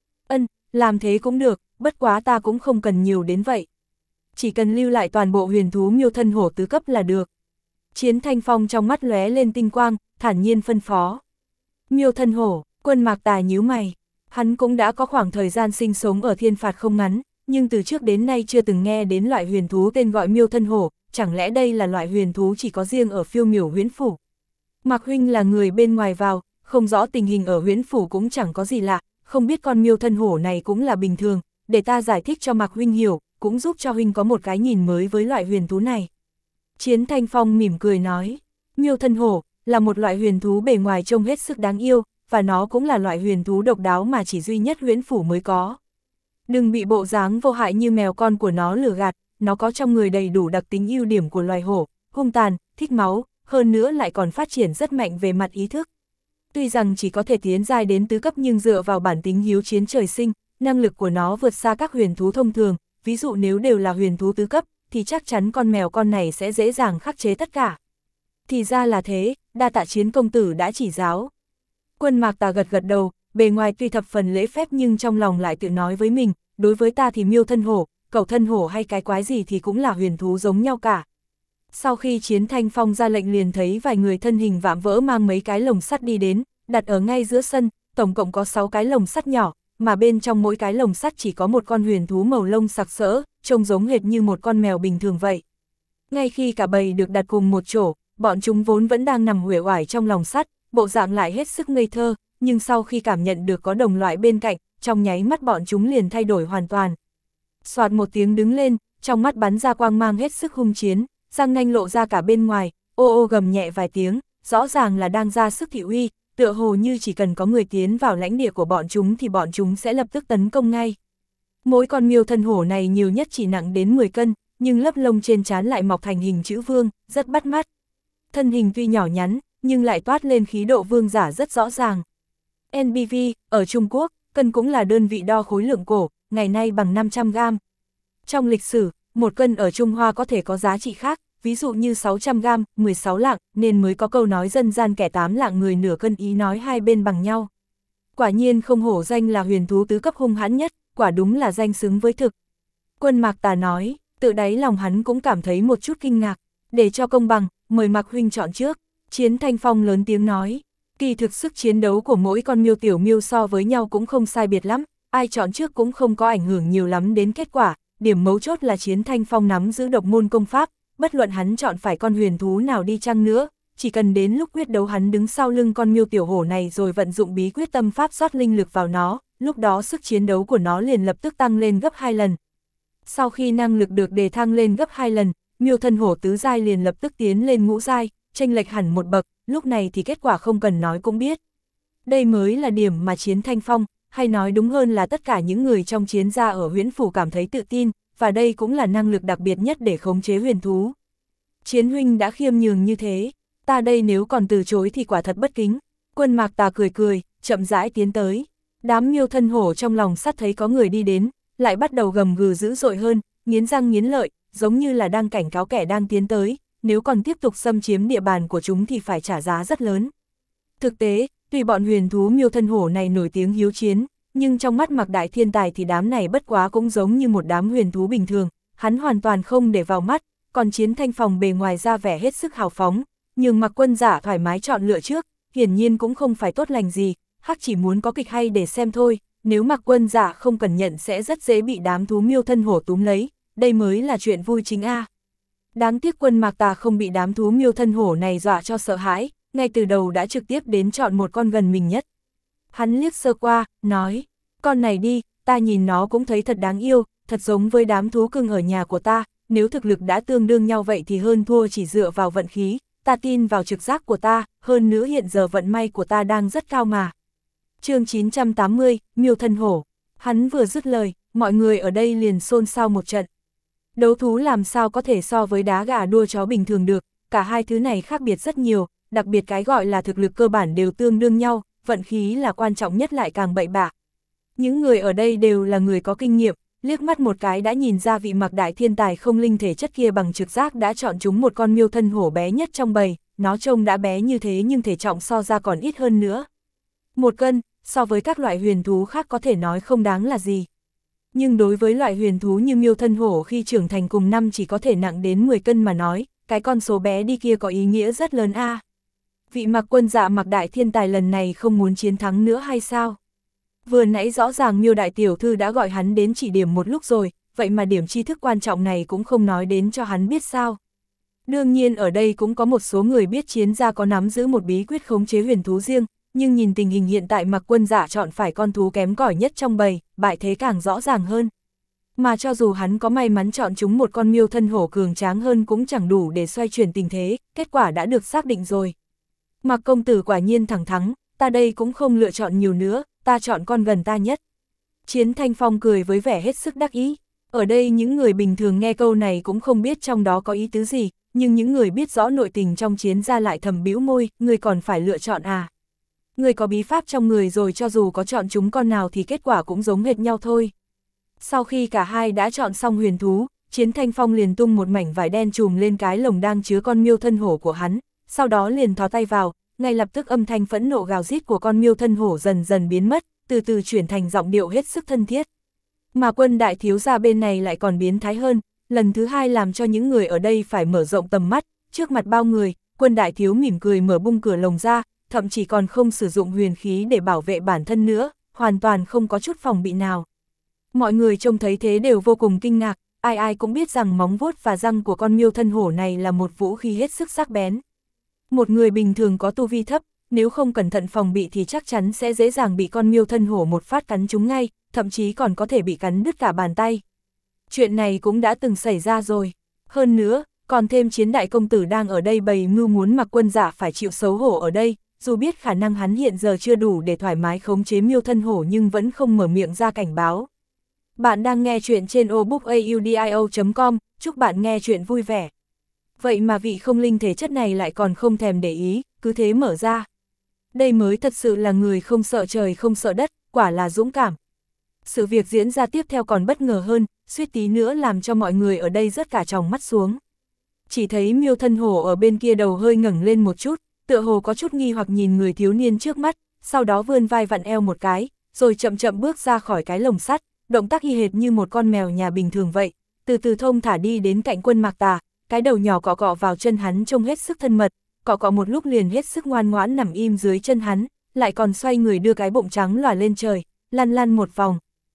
Làm thế cũng được, bất quá ta cũng không cần nhiều đến vậy. Chỉ cần lưu lại toàn bộ huyền thú Miêu Thân Hổ tứ cấp là được. Chiến Thanh Phong trong mắt lóe lên tinh quang, thản nhiên phân phó. Miêu Thân Hổ, Quân Mạc Tà nhíu mày. Hắn cũng đã có khoảng thời gian sinh sống ở thiên phạt không ngắn, nhưng từ trước đến nay chưa từng nghe đến loại huyền thú tên gọi Miêu Thân Hổ, chẳng lẽ đây là loại huyền thú chỉ có riêng ở Phiêu Miểu Huyễn Phủ. Mạc huynh là người bên ngoài vào, không rõ tình hình ở Huyễn Phủ cũng chẳng có gì lạ, không biết con Miêu Thân Hổ này cũng là bình thường, để ta giải thích cho Mạc huynh hiểu, cũng giúp cho huynh có một cái nhìn mới với loại huyền thú này. Chiến Thanh Phong mỉm cười nói, Miêu Thân Hổ là một loại huyền thú bề ngoài trông hết sức đáng yêu, và nó cũng là loại huyền thú độc đáo mà chỉ duy nhất Huyễn Phủ mới có. Đừng bị bộ dáng vô hại như mèo con của nó lừa gạt, nó có trong người đầy đủ đặc tính ưu điểm của loài hổ, hung tàn, thích máu, hơn nữa lại còn phát triển rất mạnh về mặt ý thức. Tuy rằng chỉ có thể tiến giai đến tứ cấp nhưng dựa vào bản tính hiếu chiến trời sinh, năng lực của nó vượt xa các huyền thú thông thường, ví dụ nếu đều là huyền thú tứ cấp, thì chắc chắn con mèo con này sẽ dễ dàng khắc chế tất cả. Thì ra là thế, đa tạ Chiến công tử đã chỉ giáo. Quân Mạc Tà gật gật đầu, bề ngoài tuy thập phần lễ phép nhưng trong lòng lại tự nói với mình, đối với ta thì Miêu Thân Hổ, Cẩu Thân Hổ hay cái quái gì thì cũng là huyền thú giống nhau cả. Sau khi Chiến Thanh Phong ra lệnh liền thấy vài người thân hình vạm vỡ mang mấy cái lồng sắt đi đến, đặt ở ngay giữa sân, tổng cộng có 6 cái lồng sắt nhỏ, mà bên trong mỗi cái lồng sắt chỉ có một con huyền thú màu lông sặc sỡ, trông giống hệt như một con mèo bình thường vậy. Ngay khi cả bầy được đặt cùng một chỗ, bọn chúng vốn vẫn đang nằm uể oải trong lồng sắt, bộ dạng lại hết sức ngây thơ, nhưng sau khi cảm nhận được có đồng loại bên cạnh, trong nháy mắt bọn chúng liền thay đổi hoàn toàn. Soạt một tiếng đứng lên, trong mắt bắn ra quang mang hết sức hung chiến, răng nanh lộ ra cả bên ngoài, ô ô gầm nhẹ vài tiếng, rõ ràng là đang ra sức thị uy, tựa hồ như chỉ cần có người tiến vào lãnh địa của bọn chúng thì bọn chúng sẽ lập tức tấn công ngay. Mỗi con Miêu Thân Hổ này nhiều nhất chỉ nặng đến 10 cân, nhưng lớp lông trên trán lại mọc thành hình chữ vương, rất bắt mắt. Thân hình tuy nhỏ nhắn, nhưng lại toát lên khí độ vương giả rất rõ ràng. NBV, ở Trung Quốc, cân cũng là đơn vị đo khối lượng cổ, ngày nay bằng 500 gram. Trong lịch sử, một cân ở Trung Hoa có thể có giá trị khác, ví dụ như 600 gram, 16 lạng, nên mới có câu nói dân gian kẻ 8 lạng người nửa cân, ý nói hai bên bằng nhau. Quả nhiên không hổ danh là huyền thú tứ cấp hung hãn nhất, quả đúng là danh xứng với thực. Quân Mạc Tà nói, tự đáy lòng hắn cũng cảm thấy một chút kinh ngạc, để cho công bằng, mời Mạc huynh chọn trước. Chiến Thanh Phong lớn tiếng nói, kỳ thực sức chiến đấu của mỗi con miêu tiểu miêu so với nhau cũng không sai biệt lắm, ai chọn trước cũng không có ảnh hưởng nhiều lắm đến kết quả, điểm mấu chốt là Chiến Thanh Phong nắm giữ độc môn công pháp, bất luận hắn chọn phải con huyền thú nào đi chăng nữa, chỉ cần đến lúc quyết đấu hắn đứng sau lưng con miêu tiểu hổ này rồi vận dụng bí quyết tâm pháp rót linh lực vào nó, lúc đó sức chiến đấu của nó liền lập tức tăng lên gấp 2 lần. Sau khi năng lực được đề thăng lên gấp 2 lần, Miêu Thân Hổ tứ giai liền lập tức tiến lên ngũ giai, chênh lệch hẳn một bậc, lúc này thì kết quả không cần nói cũng biết. Đây mới là điểm mà Chiến Thanh Phong, hay nói đúng hơn là tất cả những người trong chiến gia ở Huyễn Phủ cảm thấy tự tin, và đây cũng là năng lực đặc biệt nhất để khống chế huyền thú. Chiến huynh đã khiêm nhường như thế, ta đây nếu còn từ chối thì quả thật bất kính. Quân Mạc Tà cười cười, chậm rãi tiến tới. Đám Miêu Thân Hổ trong lòng sắt thấy có người đi đến, lại bắt đầu gầm gừ dữ dội hơn, nghiến răng nghiến lợi, giống như là đang cảnh cáo kẻ đang tiến tới, nếu còn tiếp tục xâm chiếm địa bàn của chúng thì phải trả giá rất lớn. Thực tế, tuy bọn huyền thú Miêu Thân Hổ này nổi tiếng hiếu chiến, nhưng trong mắt Mạc Đại Thiên Tài thì đám này bất quá cũng giống như một đám huyền thú bình thường, hắn hoàn toàn không để vào mắt, còn Chiến Thanh Phong bề ngoài ra vẻ hết sức hào phóng, nhưng Mạc Quân Giả thoải mái chọn lựa trước, hiển nhiên cũng không phải tốt lành gì, hắc chỉ muốn có kịch hay để xem thôi, nếu Mạc Quân Giả không cẩn nhận sẽ rất dễ bị đám thú Miêu Thân Hổ túm lấy, đây mới là chuyện vui chính a. Đáng tiếc Quân Mạc Tà không bị đám thú Miêu Thân Hổ này dọa cho sợ hãi, ngay từ đầu đã trực tiếp đến chọn một con gần mình nhất. Hắn liếc sơ qua, nói, con này đi, ta nhìn nó cũng thấy thật đáng yêu, thật giống với đám thú cưng ở nhà của ta, nếu thực lực đã tương đương nhau vậy thì hơn thua chỉ dựa vào vận khí, ta tin vào trực giác của ta, hơn nữa hiện giờ vận may của ta đang rất cao mà. Chương 980, Miêu Thân Hổ. Hắn vừa dứt lời, mọi người ở đây liền xôn xao một trận. Đấu thú làm sao có thể so với đá gà đua chó bình thường được, cả hai thứ này khác biệt rất nhiều, đặc biệt cái gọi là thực lực cơ bản đều tương đương nhau, vận khí là quan trọng nhất lại càng bậy bạ. Những người ở đây đều là người có kinh nghiệm, liếc mắt một cái đã nhìn ra vị Mạc đại thiên tài không linh thể chất kia bằng trực giác đã chọn chúng một con miêu thân hổ bé nhất trong bầy, nó trông đã bé như thế nhưng thể trọng so ra còn ít hơn nữa. 1 cân, so với các loại huyền thú khác có thể nói không đáng là gì. Nhưng đối với loại huyền thú như miêu thân hổ khi trưởng thành cùng năm chỉ có thể nặng đến 10 cân mà nói, cái con số bé đi kia có ý nghĩa rất lớn a. Vị Mạc quân dạ Mạc đại thiên tài lần này không muốn chiến thắng nữa hay sao? Vừa nãy rõ ràng miêu đại tiểu thư đã gọi hắn đến chỉ điểm một lúc rồi, vậy mà điểm tri thức quan trọng này cũng không nói đến cho hắn biết sao. Đương nhiên ở đây cũng có một số người biết chiến gia có nắm giữ một bí quyết khống chế huyền thú riêng, nhưng nhìn tình hình hiện tại Mạc quân dạ chọn phải con thú kém cỏi nhất trong bầy, bại thế càng rõ ràng hơn. Mà cho dù hắn có may mắn chọn chúng một con miêu thân hổ cường tráng hơn cũng chẳng đủ để xoay chuyển tình thế, kết quả đã được xác định rồi. Mạc công tử quả nhiên thẳng thắng, ta đây cũng không lựa chọn nhiều nữa, ta chọn con gần ta nhất. Chiến Thanh Phong cười với vẻ hết sức đắc ý. Ở đây những người bình thường nghe câu này cũng không biết trong đó có ý tứ gì, nhưng những người biết rõ nội tình trong chiến gia lại thầm bĩu môi, người còn phải lựa chọn à. Người có bí pháp trong người rồi cho dù có chọn chúng con nào thì kết quả cũng giống hệt nhau thôi. Sau khi cả hai đã chọn xong huyền thú, Chiến Thanh Phong liền tung một mảnh vải đen trùm lên cái lồng đang chứa con miêu thân hổ của hắn, sau đó liền thò tay vào, ngay lập tức âm thanh phẫn nộ gào rít của con miêu thân hổ dần dần biến mất, từ từ chuyển thành giọng điệu hết sức thân thiết. Mà Quân đại thiếu gia bên này lại còn biến thái hơn, lần thứ hai làm cho những người ở đây phải mở rộng tầm mắt, trước mặt bao người, Quân đại thiếu mỉm cười mở bung cửa lồng ra, thậm chí còn không sử dụng huyền khí để bảo vệ bản thân nữa, hoàn toàn không có chút phòng bị nào. Mọi người trông thấy thế đều vô cùng kinh ngạc, ai ai cũng biết rằng móng vuốt và răng của con miêu thân hổ này là một vũ khí hết sức sắc bén. Một người bình thường có tu vi thấp, nếu không cẩn thận phòng bị thì chắc chắn sẽ dễ dàng bị con miêu thân hổ một phát cắn trúng ngay, thậm chí còn có thể bị cắn đứt cả bàn tay. Chuyện này cũng đã từng xảy ra rồi. Hơn nữa, còn thêm Chiến đại công tử đang ở đây bày mưu muốn Mạc quân giả phải chịu xấu hổ ở đây, dù biết khả năng hắn hiện giờ chưa đủ để thoải mái khống chế miêu thân hổ nhưng vẫn không mở miệng ra cảnh báo. Bạn đang nghe chuyện trên obookaudio.com, chúc bạn nghe chuyện vui vẻ. Vậy mà vị không linh thể chất này lại còn không thèm để ý, cứ thế mở ra. Đây mới thật sự là người không sợ trời không sợ đất, quả là dũng cảm. Sự việc diễn ra tiếp theo còn bất ngờ hơn, suýt tí nữa làm cho mọi người ở đây rớt cả tròng mắt xuống. Chỉ thấy miêu thân hổ ở bên kia đầu hơi ngẩng lên một chút, tựa hồ có chút nghi hoặc nhìn người thiếu niên trước mắt, sau đó vươn vai vặn eo một cái, rồi chậm chậm bước ra khỏi cái lồng sắt, động tác y hệt như một con mèo nhà bình thường vậy, từ từ thông thả đi đến cạnh Quân Mạc Tà, cái đầu nhỏ cọ cọ vào chân hắn trông hết sức thân mật, cọ cọ một lúc liền hết sức ngoan ngoãn nằm im dưới chân hắn, lại còn xoay người đưa cái bụng trắng lòa lên trời, lăn lăn một vòng.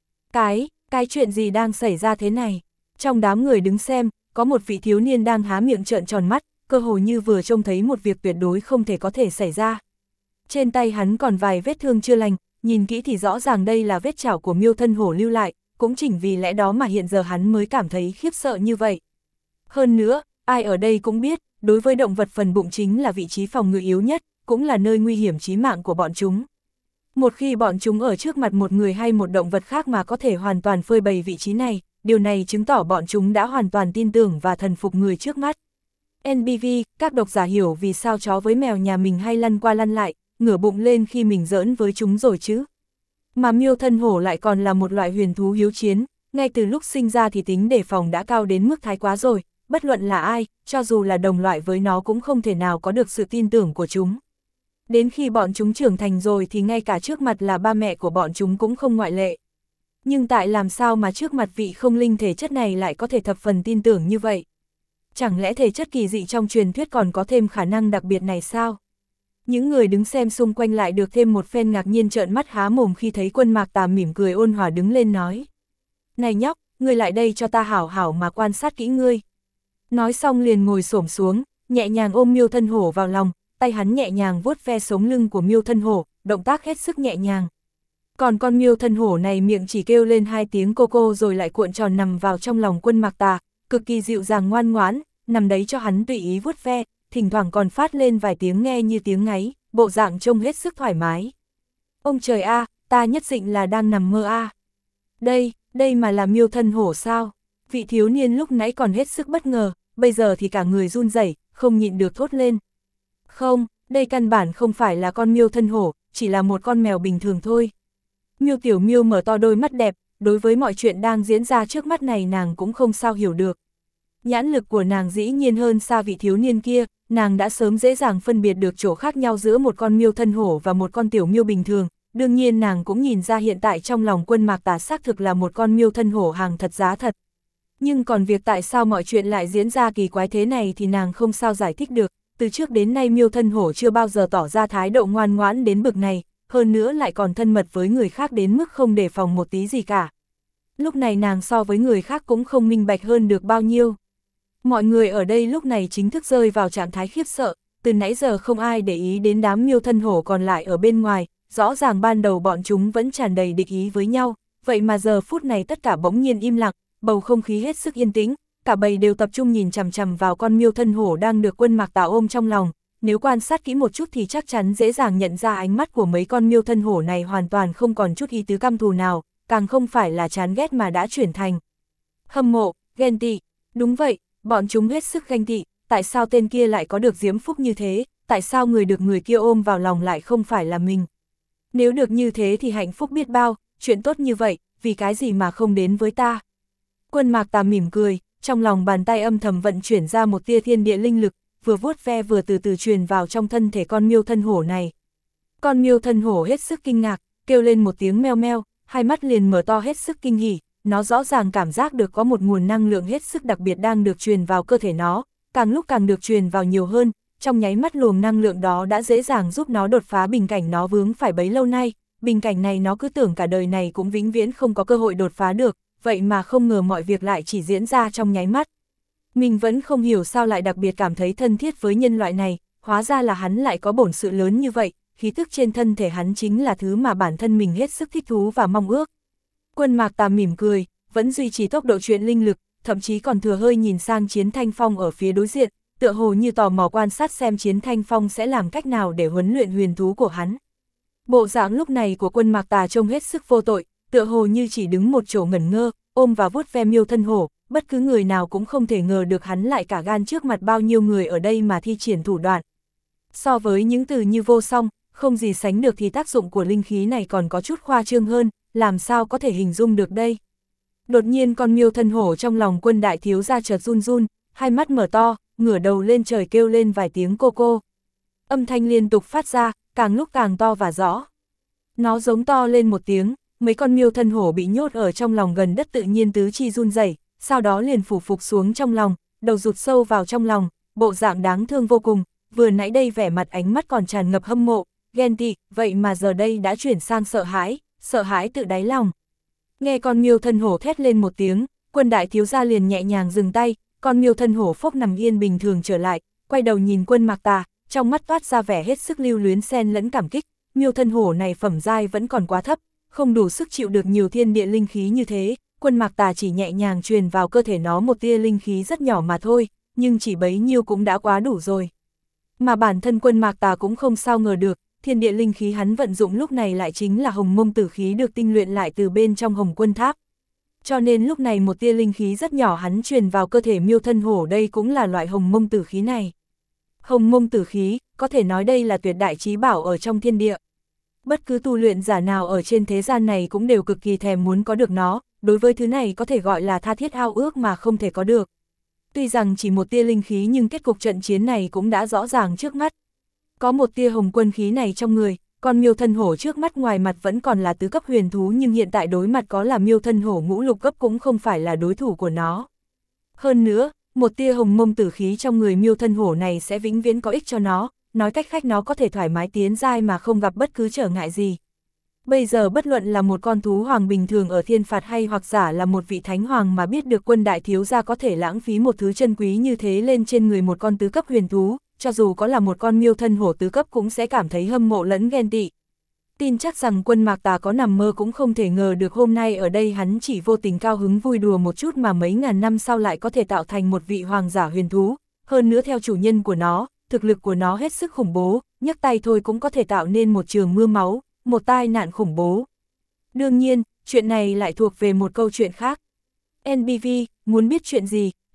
Cái chuyện gì đang xảy ra thế này? Trong đám người đứng xem, có một vị thiếu niên đang há miệng trợn tròn mắt, cơ hồ như vừa trông thấy một việc tuyệt đối không thể có thể xảy ra. Trên tay hắn còn vài vết thương chưa lành, nhìn kỹ thì rõ ràng đây là vết chảo của miêu thân hổ lưu lại, cũng chính vì lẽ đó mà hiện giờ hắn mới cảm thấy khiếp sợ như vậy. Hơn nữa, ai ở đây cũng biết, đối với động vật phần bụng chính là vị trí phòng ngự yếu nhất, cũng là nơi nguy hiểm chí mạng của bọn chúng. Một khi bọn chúng ở trước mặt một người hay một động vật khác mà có thể hoàn toàn phơi bày vị trí này, điều này chứng tỏ bọn chúng đã hoàn toàn tin tưởng và thần phục người trước mắt. NBV, các độc giả hiểu vì sao chó với mèo nhà mình hay lăn qua lăn lại, ngửa bụng lên khi mình giỡn với chúng rồi chứ. Mà miêu thân hổ lại còn là một loại huyền thú hiếu chiến, ngay từ lúc sinh ra thì tính đề phòng đã cao đến mức thái quá rồi, bất luận là ai, cho dù là đồng loại với nó cũng không thể nào có được sự tin tưởng của chúng. Đến khi bọn chúng trưởng thành rồi thì ngay cả trước mặt là ba mẹ của bọn chúng cũng không ngoại lệ. Nhưng tại làm sao mà trước mặt vị không linh thể chất này lại có thể thập phần tin tưởng như vậy? Chẳng lẽ thể chất kỳ dị trong truyền thuyết còn có thêm khả năng đặc biệt này sao? Những người đứng xem xung quanh lại được thêm một phen ngạc nhiên trợn mắt há mồm khi thấy Quân Mạc Tà mỉm cười ôn hòa đứng lên nói. Này nhóc, ngươi lại đây cho ta hảo hảo mà quan sát kỹ ngươi. Nói xong liền ngồi xổm xuống, nhẹ nhàng ôm miêu thân hổ vào lòng, tay hắn nhẹ nhàng vuốt ve sống lưng của miêu thân hổ, động tác hết sức nhẹ nhàng. Còn con miêu thân hổ này miệng chỉ kêu lên 2 tiếng cô cô rồi lại cuộn tròn nằm vào trong lòng Quân Mạc Tà, cực kỳ dịu dàng ngoan ngoãn, nằm đấy cho hắn tùy ý vuốt ve, thỉnh thoảng còn phát lên vài tiếng nghe như tiếng ngáy, bộ dạng trông hết sức thoải mái. Ông trời a, ta nhất định là đang nằm mơ a. Đây mà là miêu thân hổ sao? Vị thiếu niên lúc nãy còn hết sức bất ngờ, bây giờ thì cả người run rẩy, không nhịn được thốt lên. Không, đây căn bản không phải là con miêu thân hổ, chỉ là một con mèo bình thường thôi. Miêu Tiểu Miêu mở to đôi mắt đẹp, đối với mọi chuyện đang diễn ra trước mắt này nàng cũng không sao hiểu được. Nhãn lực của nàng dĩ nhiên hơn xa vị thiếu niên kia, nàng đã sớm dễ dàng phân biệt được chỗ khác nhau giữa một con miêu thân hổ và một con tiểu miêu bình thường. Đương nhiên nàng cũng nhìn ra hiện tại trong lòng Quân Mạc Tà xác thực là một con miêu thân hổ hàng thật giá thật. Nhưng còn việc tại sao mọi chuyện lại diễn ra kỳ quái thế này thì nàng không sao giải thích được. Từ trước đến nay miêu thân hổ chưa bao giờ tỏ ra thái độ ngoan ngoãn đến bực này, hơn nữa lại còn thân mật với người khác đến mức không đề phòng một tí gì cả. Lúc này nàng so với người khác cũng không minh bạch hơn được bao nhiêu. Mọi người ở đây lúc này chính thức rơi vào trạng thái khiếp sợ, từ nãy giờ không ai để ý đến đám miêu thân hổ còn lại ở bên ngoài, rõ ràng ban đầu bọn chúng vẫn tràn đầy địch ý với nhau, vậy mà giờ phút này tất cả bỗng nhiên im lặng, bầu không khí hết sức yên tĩnh, cả bầy đều tập trung nhìn chằm chằm vào con miêu thân hổ đang được Quân Mạc Tà ôm trong lòng. Nếu quan sát kỹ một chút thì chắc chắn dễ dàng nhận ra ánh mắt của mấy con miêu thân hổ này hoàn toàn không còn chút ý tứ căm thù nào, càng không phải là chán ghét mà đã chuyển thành hâm mộ, ghen tị. Đúng vậy, bọn chúng hết sức ganh tị, tại sao tên kia lại có được diễm phúc như thế, tại sao người được người kia ôm vào lòng lại không phải là mình. Nếu được như thế thì hạnh phúc biết bao, chuyện tốt như vậy, vì cái gì mà không đến với ta. Quân Mạc Tà mỉm cười, trong lòng bàn tay âm thầm vận chuyển ra một tia thiên địa linh lực, vừa vuốt ve vừa từ từ truyền vào trong thân thể con miêu thân hổ này. Con miêu thân hổ hết sức kinh ngạc, kêu lên một tiếng meo meo, hai mắt liền mở to hết sức kinh hỉ, nó rõ ràng cảm giác được có một nguồn năng lượng hết sức đặc biệt đang được truyền vào cơ thể nó, càng lúc càng được truyền vào nhiều hơn, trong nháy mắt luồng năng lượng đó đã dễ dàng giúp nó đột phá bình cảnh nó vướng phải bấy lâu nay, bình cảnh này nó cứ tưởng cả đời này cũng vĩnh viễn không có cơ hội đột phá được, vậy mà không ngờ mọi việc lại chỉ diễn ra trong nháy mắt. Mình vẫn không hiểu sao lại đặc biệt cảm thấy thân thiết với nhân loại này, hóa ra là hắn lại có bổn sự lớn như vậy, khí tức trên thân thể hắn chính là thứ mà bản thân mình hết sức thích thú và mong ước. Quân Mạc Tà mỉm cười, vẫn duy trì tốc độ chuyển linh lực, thậm chí còn thừa hơi nhìn sang Chiến Thanh Phong ở phía đối diện, tựa hồ như tò mò quan sát xem Chiến Thanh Phong sẽ làm cách nào để huấn luyện huyền thú của hắn. Bộ dạng lúc này của Quân Mạc Tà trông hết sức vô tội, tựa hồ như chỉ đứng một chỗ ngẩn ngơ, ôm và vuốt ve miêu thân hổ, bất cứ người nào cũng không thể ngờ được hắn lại cả gan trước mặt bao nhiêu người ở đây mà thi triển thủ đoạn. So với những từ như vô song, không gì sánh được thì tác dụng của linh khí này còn có chút khoa trương hơn, làm sao có thể hình dung được đây. Đột nhiên con miêu thân hổ trong lòng Quân đại thiếu gia chợt run run, hai mắt mở to, ngửa đầu lên trời kêu lên vài tiếng cô cô. Âm thanh liên tục phát ra, càng lúc càng to và rõ. Nó giống to lên một tiếng, mấy con miêu thân hổ bị nhốt ở trong lòng gần đất tự nhiên tứ chi run rẩy, sau đó liền phủ phục xuống trong lòng, đầu rụt sâu vào trong lòng, bộ dạng đáng thương vô cùng, vừa nãy đây vẻ mặt ánh mắt còn tràn ngập hâm mộ, ghen tị, vậy mà giờ đây đã chuyển sang sợ hãi tự đáy lòng. Nghe con miêu thân hổ thét lên một tiếng, Quân đại thiếu gia liền nhẹ nhàng dừng tay, con miêu thân hổ phốc nằm yên bình thường trở lại, quay đầu nhìn Quân Mạc Tà, trong mắt toát ra vẻ hết sức lưu luyến xen lẫn cảm kích, miêu thân hổ này phẩm giai vẫn còn quá thấp, không đủ sức chịu được nhiều thiên địa linh khí như thế. Quân Mạc Tà chỉ nhẹ nhàng truyền vào cơ thể nó một tia linh khí rất nhỏ mà thôi, nhưng chỉ bấy nhiêu cũng đã quá đủ rồi. Mà bản thân Quân Mạc Tà cũng không sao ngờ được, thiên địa linh khí hắn vận dụng lúc này lại chính là hồng mông tử khí được tinh luyện lại từ bên trong Hồng Quân Tháp. Cho nên lúc này một tia linh khí rất nhỏ hắn truyền vào cơ thể miêu thân hổ đây cũng là loại hồng mông tử khí này. Hồng mông tử khí, có thể nói đây là tuyệt đại chí bảo ở trong thiên địa. Bất cứ tu luyện giả nào ở trên thế gian này cũng đều cực kỳ thèm muốn có được nó, đối với thứ này có thể gọi là tha thiết ao ước mà không thể có được. Tuy rằng chỉ một tia linh khí nhưng kết cục trận chiến này cũng đã rõ ràng trước mắt. Có một tia hồng quân khí này trong người, con miêu thân hổ trước mắt ngoài mặt vẫn còn là tứ cấp huyền thú nhưng hiện tại đối mặt có là miêu thân hổ ngũ lục cấp cũng không phải là đối thủ của nó. Hơn nữa, một tia hồng mông tử khí trong người miêu thân hổ này sẽ vĩnh viễn có ích cho nó, nói cách khác nó có thể thoải mái tiến giai mà không gặp bất cứ trở ngại gì. Bây giờ bất luận là một con thú hoàng bình thường ở thiên phạt hay hoặc giả là một vị thánh hoàng mà biết được Quân đại thiếu gia có thể lãng phí một thứ chân quý như thế lên trên người một con tứ cấp huyền thú, cho dù có là một con miêu thân hổ tứ cấp cũng sẽ cảm thấy hâm mộ lẫn ghen tị. Tin chắc rằng Quân Mạc Tà có nằm mơ cũng không thể ngờ được hôm nay ở đây hắn chỉ vô tình cao hứng vui đùa một chút mà mấy ngàn năm sau lại có thể tạo thành một vị hoàng giả huyền thú, hơn nữa theo chủ nhân của nó, thực lực của nó hết sức khủng bố, nhấc tay thôi cũng có thể tạo nên một trường mưa máu, một tai nạn khủng bố. Đương nhiên, chuyện này lại thuộc về một câu chuyện khác. NBV, muốn biết chuyện gì,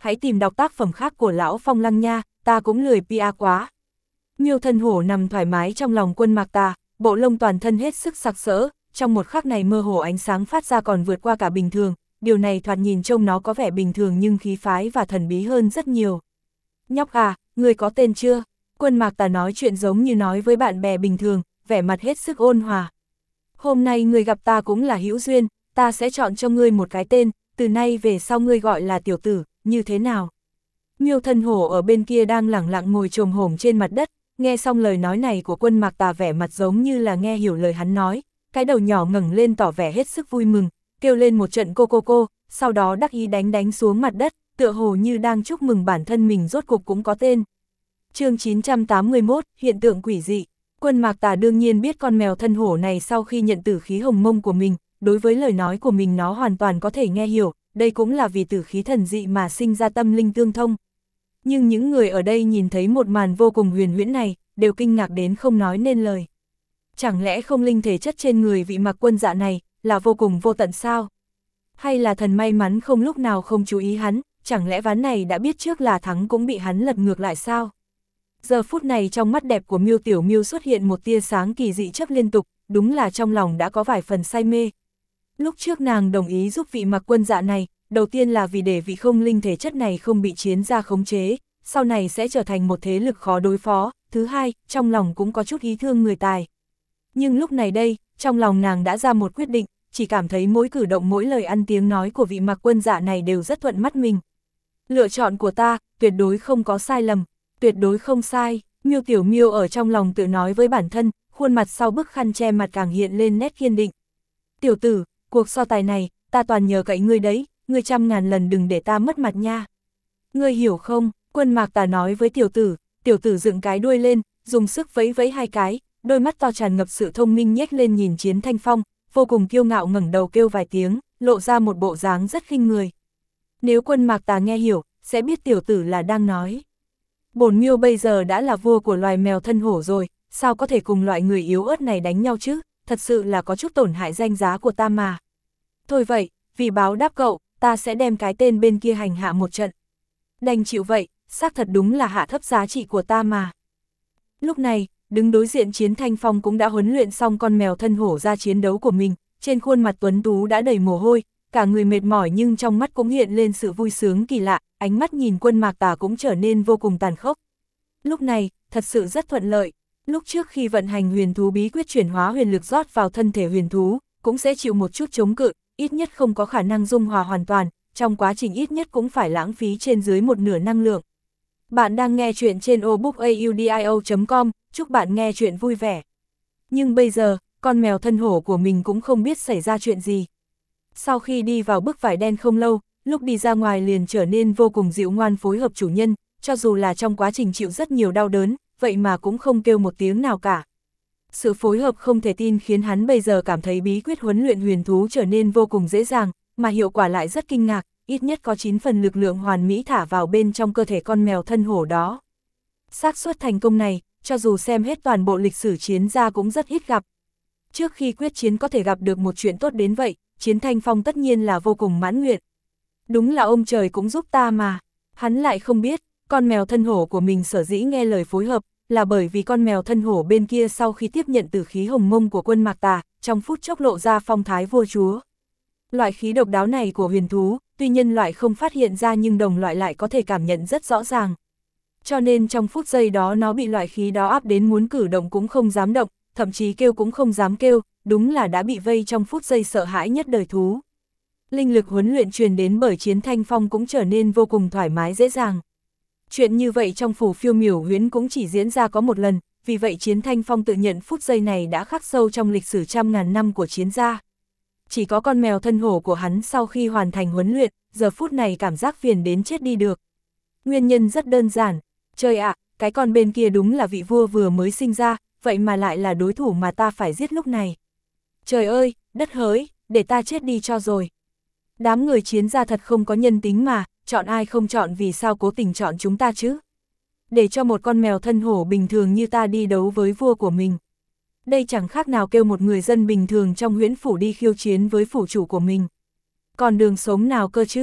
hãy tìm đọc tác phẩm khác của lão Phong Lăng nha, ta cũng lười PR quá. Miêu Thân Hổ nằm thoải mái trong lòng Quân Mạc Tà, bộ lông toàn thân hết sức sặc sỡ, trong một khắc này mơ hồ ánh sáng phát ra còn vượt qua cả bình thường, điều này thoạt nhìn trông nó có vẻ bình thường nhưng khí phái và thần bí hơn rất nhiều. Nhóc à, người có tên chưa? Quân Mạc Tà nói chuyện giống như nói với bạn bè bình thường, vẻ mặt hết sức ôn hòa. Hôm nay người gặp ta cũng là hữu duyên, ta sẽ chọn cho ngươi một cái tên, từ nay về sau ngươi gọi là tiểu tử, như thế nào? Miêu Thân Hổ ở bên kia đang lẳng lặng ngồi chồm hổm trên mặt đất, nghe xong lời nói này của Quân Mạc Tà vẻ mặt giống như là nghe hiểu lời hắn nói, cái đầu nhỏ ngẩng lên tỏ vẻ hết sức vui mừng, kêu lên một trận cô, sau đó đắc ý đánh xuống mặt đất, tựa hồ như đang chúc mừng bản thân mình rốt cục cũng có tên. Chương 981, hiện tượng quỷ dị. Quân Mạc Tà đương nhiên biết con mèo thân hổ này sau khi nhận tử khí hồng mông của mình, đối với lời nói của mình nó hoàn toàn có thể nghe hiểu, đây cũng là vì tử khí thần dị mà sinh ra tâm linh tương thông. Nhưng những người ở đây nhìn thấy một màn vô cùng huyền huyễn này, đều kinh ngạc đến không nói nên lời. Chẳng lẽ không linh thể chất trên người vị Mặc Quân Dạ này, là vô cùng vô tận sao? Hay là thần may mắn không lúc nào không chú ý hắn, chẳng lẽ ván này đã biết trước là thắng cũng bị hắn lật ngược lại sao? Giờ phút này trong mắt đẹp của Miêu Tiểu Miêu xuất hiện một tia sáng kỳ dị chớp liên tục, đúng là trong lòng đã có vài phần say mê. Lúc trước nàng đồng ý giúp vị Mặc Quân Dạ này, đầu tiên là vì để vị không linh thể chất này không bị chiến gia khống chế, sau này sẽ trở thành một thế lực khó đối phó, thứ hai, trong lòng cũng có chút ý thương người tài. Nhưng lúc này đây, trong lòng nàng đã ra một quyết định, chỉ cảm thấy mỗi cử động mỗi lời ăn tiếng nói của vị Mặc Quân Dạ này đều rất thuận mắt mình. Lựa chọn của ta, tuyệt đối không có sai lầm, tuyệt đối không sai, Miêu Tiểu Miêu ở trong lòng tự nói với bản thân, khuôn mặt sau bức khăn che mặt càng hiện lên nét kiên định. Tiểu tử, cuộc so tài này, ta toàn nhờ cậy ngươi đấy, ngươi 100.000 lần đừng để ta mất mặt nha. Ngươi hiểu không? Quân Mạc Tà nói với tiểu tử dựng cái đuôi lên, dùng sức vẫy vẫy hai cái, đôi mắt to tràn ngập sự thông minh nhếch lên nhìn Chiến Thanh Phong, vô cùng kiêu ngạo ngẩng đầu kêu vài tiếng, lộ ra một bộ dáng rất khinh người. Nếu Quân Mạc Tà nghe hiểu, sẽ biết tiểu tử là đang nói. Bổn Miêu bây giờ đã là vua của loài mèo thân hổ rồi, sao có thể cùng loại người yếu ớt này đánh nhau chứ, thật sự là có chút tổn hại danh giá của ta mà. Thôi vậy, vì báo đáp cậu, ta sẽ đem cái tên bên kia hành hạ một trận. Đành chịu vậy, xác thật đúng là hạ thấp giá trị của ta mà. Lúc này, đứng đối diện Chiến Thanh Phong cũng đã huấn luyện xong con mèo thân hổ ra chiến đấu của mình, trên khuôn mặt tuấn tú đã đầy mồ hôi, cả người mệt mỏi nhưng trong mắt cũng hiện lên sự vui sướng kỳ lạ, ánh mắt nhìn Quân Mạc Tà cũng trở nên vô cùng tàn khốc. Lúc này, thật sự rất thuận lợi, lúc trước khi vận hành huyền thú bí quyết chuyển hóa huyền lực rót vào thân thể huyền thú, cũng sẽ chịu một chút chống cự, ít nhất không có khả năng dung hòa hoàn toàn, trong quá trình ít nhất cũng phải lãng phí trên dưới một nửa năng lượng. Bạn đang nghe chuyện trên obookaudio.com, chúc bạn nghe chuyện vui vẻ. Nhưng bây giờ, con mèo thân hổ của mình cũng không biết xảy ra chuyện gì. Sau khi đi vào bức vải đen không lâu, lúc đi ra ngoài liền trở nên vô cùng dịu ngoan phối hợp chủ nhân, cho dù là trong quá trình chịu rất nhiều đau đớn, vậy mà cũng không kêu một tiếng nào cả. Sự phối hợp không thể tin khiến hắn bây giờ cảm thấy bí quyết huấn luyện huyền thú trở nên vô cùng dễ dàng, mà hiệu quả lại rất kinh ngạc, ít nhất có 9 phần lực lượng hoàn mỹ thả vào bên trong cơ thể con mèo thân hổ đó. Xác suất thành công này, cho dù xem hết toàn bộ lịch sử chiến gia cũng rất ít gặp. Trước khi quyết chiến có thể gặp được một chuyện tốt đến vậy, Chiến Thanh Phong tất nhiên là vô cùng mãn nguyện. Đúng là ông trời cũng giúp ta mà. Hắn lại không biết, con mèo thân hổ của mình sở dĩ nghe lời phối hợp, là bởi vì con mèo thân hổ bên kia sau khi tiếp nhận tử khí hồng mông của Quân Mạc Tà, trong phút chốc lộ ra phong thái vua chúa. Loại khí độc đáo này của huyền thú, tuy nhân loại không phát hiện ra nhưng đồng loại lại có thể cảm nhận rất rõ ràng. Cho nên trong phút giây đó nó bị loại khí đó áp đến muốn cử động cũng không dám động, thậm chí kêu cũng không dám kêu, đúng là đã bị vây trong phút giây sợ hãi nhất đời thú. Linh lực huấn luyện truyền đến bởi Chiến Thanh Phong cũng trở nên vô cùng thoải mái dễ dàng. Chuyện như vậy trong phủ Phiêu Miểu Huyễn cũng chỉ diễn ra có một lần, vì vậy Chiến Thanh Phong tự nhận phút giây này đã khắc sâu trong lịch sử 100.000 năm của chiến gia. Chỉ có con mèo thân hổ của hắn sau khi hoàn thành huấn luyện, giờ phút này cảm giác phiền đến chết đi được. Nguyên nhân rất đơn giản, trời ạ, cái con bên kia đúng là vị vua vừa mới sinh ra, vậy mà lại là đối thủ mà ta phải giết lúc này. Trời ơi, đất hỡi, để ta chết đi cho rồi. Đám người chiến gia thật không có nhân tính mà, chọn ai không chọn vì sao cố tình chọn chúng ta chứ? Để cho một con mèo thân hổ bình thường như ta đi đấu với vua của mình. Đây chẳng khác nào kêu một người dân bình thường trong huyễn phủ đi khiêu chiến với phủ chủ của mình. Còn đường sống nào cơ chứ?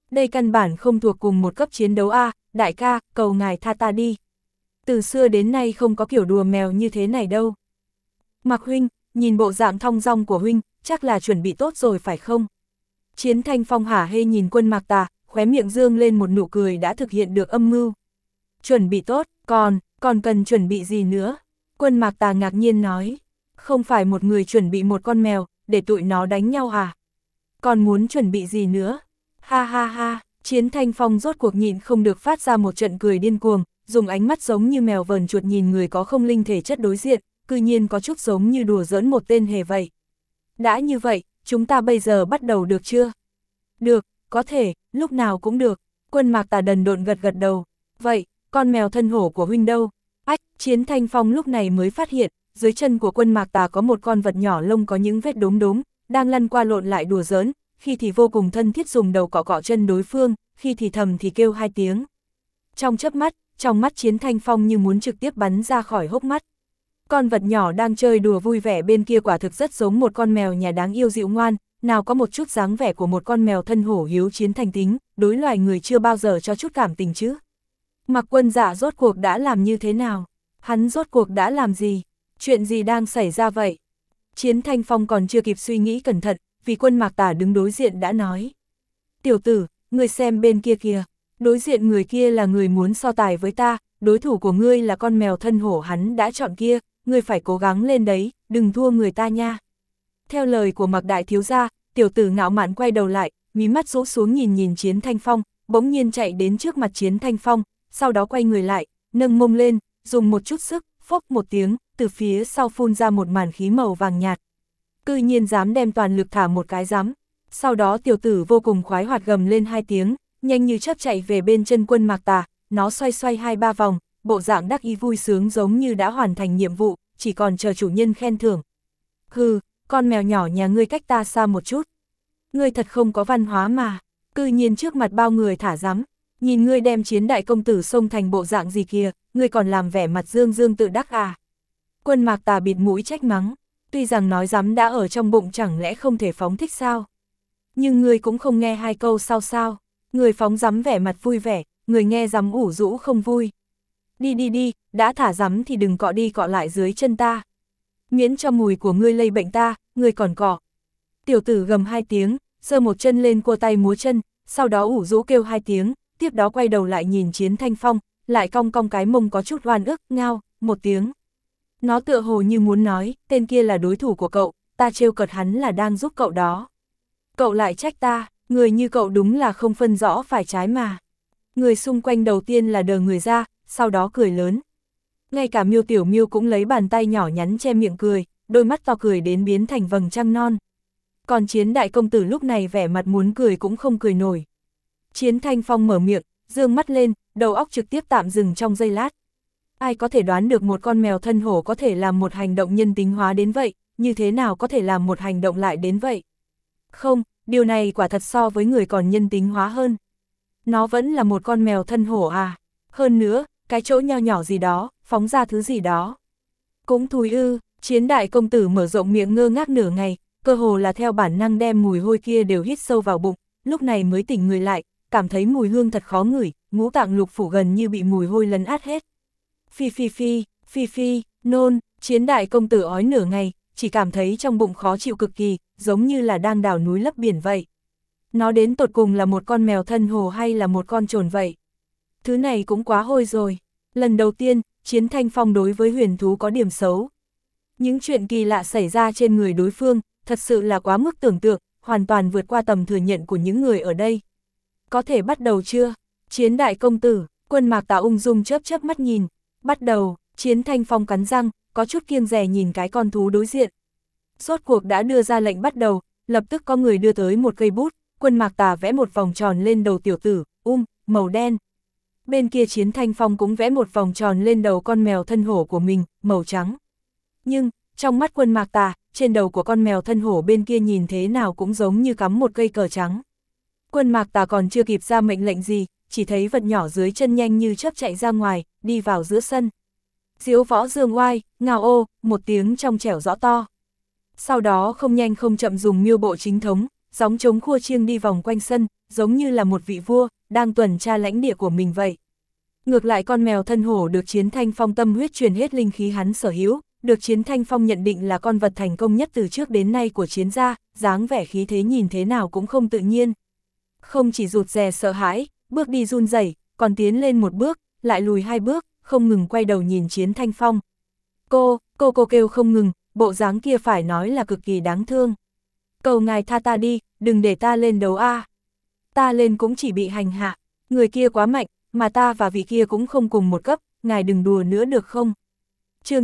Đây căn bản không thuộc cùng một cấp chiến đấu a, đại ca, cầu ngài tha ta đi. Từ xưa đến nay không có kiểu đùa mèo như thế này đâu. Mạc huynh, nhìn bộ dạng thong dong của huynh, chắc là chuẩn bị tốt rồi phải không? Chiến Thanh Phong hả hê nhìn Quân Mạc Tà, khóe miệng dương lên một nụ cười đã thực hiện được âm mưu. Chuẩn bị tốt, còn cần chuẩn bị gì nữa? Quân Mạc Tà ngạc nhiên nói, không phải một người chuẩn bị một con mèo, để tụi nó đánh nhau à? Còn muốn chuẩn bị gì nữa? Ha ha ha, Chiến Thanh Phong rốt cuộc nhịn không được phát ra một trận cười điên cuồng, dùng ánh mắt giống như mèo vờn chuột nhìn người có không linh thể chất đối diện, cư nhiên có chút giống như đùa giỡn một tên hề vậy. Đã như vậy, chúng ta bây giờ bắt đầu được chưa? Được, có thể, lúc nào cũng được. Quân Mạc Tà đần độn gật đầu. Vậy, con mèo thân hổ của huynh đâu? Ách, Chiến Thanh Phong lúc này mới phát hiện, dưới chân của Quân Mạc Tà có một con vật nhỏ lông có những vết đốm đốm, đang lăn qua lộn lại đùa giỡn, khi thì vô cùng thân thiết dùng đầu cọ cọ chân đối phương, khi thì thầm thì kêu hai tiếng. Trong chớp mắt, trong mắt Chiến Thanh Phong như muốn trực tiếp bắn ra khỏi hốc mắt. Con vật nhỏ đang chơi đùa vui vẻ bên kia quả thực rất giống một con mèo nhà đáng yêu dịu ngoan, nào có một chút dáng vẻ của một con mèo thân hổ hiếu chiến thành tính, đối loài người chưa bao giờ cho chút cảm tình chứ. Mạc Quân Dạ rốt cuộc đã làm như thế nào? Hắn rốt cuộc đã làm gì? Chuyện gì đang xảy ra vậy? Chiến Thanh Phong còn chưa kịp suy nghĩ cẩn thận, vì Quân Mạc Tà đứng đối diện đã nói. Tiểu tử, ngươi xem bên kia kìa, đối diện người kia là người muốn so tài với ta, đối thủ của ngươi là con mèo thân hổ hắn đã chọn kia, ngươi phải cố gắng lên đấy, đừng thua người ta nha. Theo lời của Mạc Đại thiếu gia, tiểu tử ngạo mạn quay đầu lại, mí mắt rũ xuống nhìn Chiến Thanh Phong, bỗng nhiên chạy đến trước mặt Chiến Thanh Phong, sau đó quay người lại, nâng mông lên, dùng một chút sức, phốc một tiếng, từ phía sau phun ra một màn khí màu vàng nhạt. Cư nhiên dám đem toàn lực thả một cái giám. Sau đó tiểu tử vô cùng khoái hoạt gầm lên hai tiếng, nhanh như chớp chạy về bên chân Quân Mạc Tà, nó xoay xoay 2-3 vòng, bộ dạng đắc ý vui sướng giống như đã hoàn thành nhiệm vụ, chỉ còn chờ chủ nhân khen thưởng. Hừ, con mèo nhỏ nhà ngươi cách ta xa một chút. Ngươi thật không có văn hóa mà, cư nhiên trước mặt bao người thả giám, nhìn ngươi đem Chiến đại công tử xông thành bộ dạng gì kìa, ngươi còn làm vẻ mặt dương dương tự đắc à. Quân Mạc Tà bịt mũi trách mắng, tuy rằng nói giám đã ở trong bụng chẳng lẽ không thể phóng thích sao. Nhưng ngươi cũng không nghe hai câu sau sao, người phóng giám vẻ mặt vui vẻ, người nghe giám ủ rũ không vui. Đi, đã thả giám thì đừng cọ đi cọ lại dưới chân ta. Miễn cho mùi của ngươi lây bệnh ta, ngươi còn cọ. Tiểu tử gầm hai tiếng, giơ một chân lên cua tay múa chân, sau đó ủ rũ kêu hai tiếng, tiếp đó quay đầu lại nhìn Chiến Thanh Phong, lại cong cong cái mông có chút oan ức, ngao, một tiếng. Nó tựa hồ như muốn nói, tên kia là đối thủ của cậu, ta trêu cợt hắn là đang giúp cậu đó. Cậu lại trách ta, người như cậu đúng là không phân rõ phải trái mà. Người xung quanh đầu tiên là đờ người ra, sau đó cười lớn. Ngay cả Miêu Tiểu Miêu cũng lấy bàn tay nhỏ nhắn che miệng cười, đôi mắt to cười đến biến thành vầng trăng non. Còn Chiến đại công tử lúc này vẻ mặt muốn cười cũng không cười nổi. Chiến Thanh Phong mở miệng, dương mắt lên, đầu óc trực tiếp tạm dừng trong giây lát. Ai có thể đoán được một con mèo thân hổ có thể làm một hành động nhân tính hóa đến vậy, như thế nào có thể làm một hành động lại đến vậy? Không, điều này quả thật so với người còn nhân tính hóa hơn. Nó vẫn là một con mèo thân hổ à? Hơn nữa, cái chỗ nho nhỏ gì đó, phóng ra thứ gì đó. Cũng thúi ư, Chiến đại công tử mở rộng miệng ngơ ngác nửa ngày, cơ hồ là theo bản năng đem mùi hôi kia đều hít sâu vào bụng, lúc này mới tỉnh người lại, cảm thấy mùi hương thật khó ngửi, ngũ tạng lục phủ gần như bị mùi hôi lấn át hết. Phi, nôn, Chiến đại công tử ói nửa ngày, chỉ cảm thấy trong bụng khó chịu cực kỳ, giống như là đang đào núi lấp biển vậy. Nó đến tột cùng là một con mèo thân hồ hay là một con trồn vậy? Thứ này cũng quá hôi rồi. Lần đầu tiên, Chiến Thanh Phong đối với huyền thú có điểm xấu. Những chuyện kỳ lạ xảy ra trên người đối phương, thật sự là quá mức tưởng tượng, hoàn toàn vượt qua tầm thừa nhận của những người ở đây. Có thể bắt đầu chưa? Chiến đại công tử, Quân Mạc Tà ung dung chớp mắt nhìn. Bắt đầu, Chiến Thanh Phong cắn răng, có chút kiêng dè nhìn cái con thú đối diện. Rốt cuộc đã đưa ra lệnh bắt đầu, lập tức có người đưa tới một cây bút, Quân Mạc Tà vẽ một vòng tròn lên đầu tiểu tử, màu đen. Bên kia Chiến Thanh Phong cũng vẽ một vòng tròn lên đầu con mèo thân hổ của mình, màu trắng. Nhưng, trong mắt Quân Mạc Tà, trên đầu của con mèo thân hổ bên kia nhìn thế nào cũng giống như cắm một cây cờ trắng. Quân Mạc Tà còn chưa kịp ra mệnh lệnh gì, chỉ thấy vật nhỏ dưới chân nhanh như chớp chạy ra ngoài, đi vào giữa sân. Diếu võ dương oai, ngao ô, một tiếng trong trẻo rõ to. Sau đó không nhanh không chậm dùng miêu bộ chính thống, gióng trống khua chiêng đi vòng quanh sân, giống như là một vị vua, đang tuần tra lãnh địa của mình vậy. Ngược lại con mèo thân hổ được Chiến Thanh Phong tâm huyết truyền hết linh khí hắn sở hữu, được Chiến Thanh Phong nhận định là con vật thành công nhất từ trước đến nay của Chiến gia, dáng vẻ khí thế nhìn thế nào cũng không tự nhiên. Không chỉ rụt rè sợ hãi, bước đi run rẩy, còn tiến lên một bước, lại lùi hai bước, không ngừng quay đầu nhìn Chiến Thanh Phong. Cô kêu không ngừng, bộ dáng kia phải nói là cực kỳ đáng thương. Cầu ngài tha ta đi, đừng để ta lên đấu a. Ta lên cũng chỉ bị hành hạ, người kia quá mạnh, mà ta và vị kia cũng không cùng một cấp, ngài đừng đùa nữa được không? Chương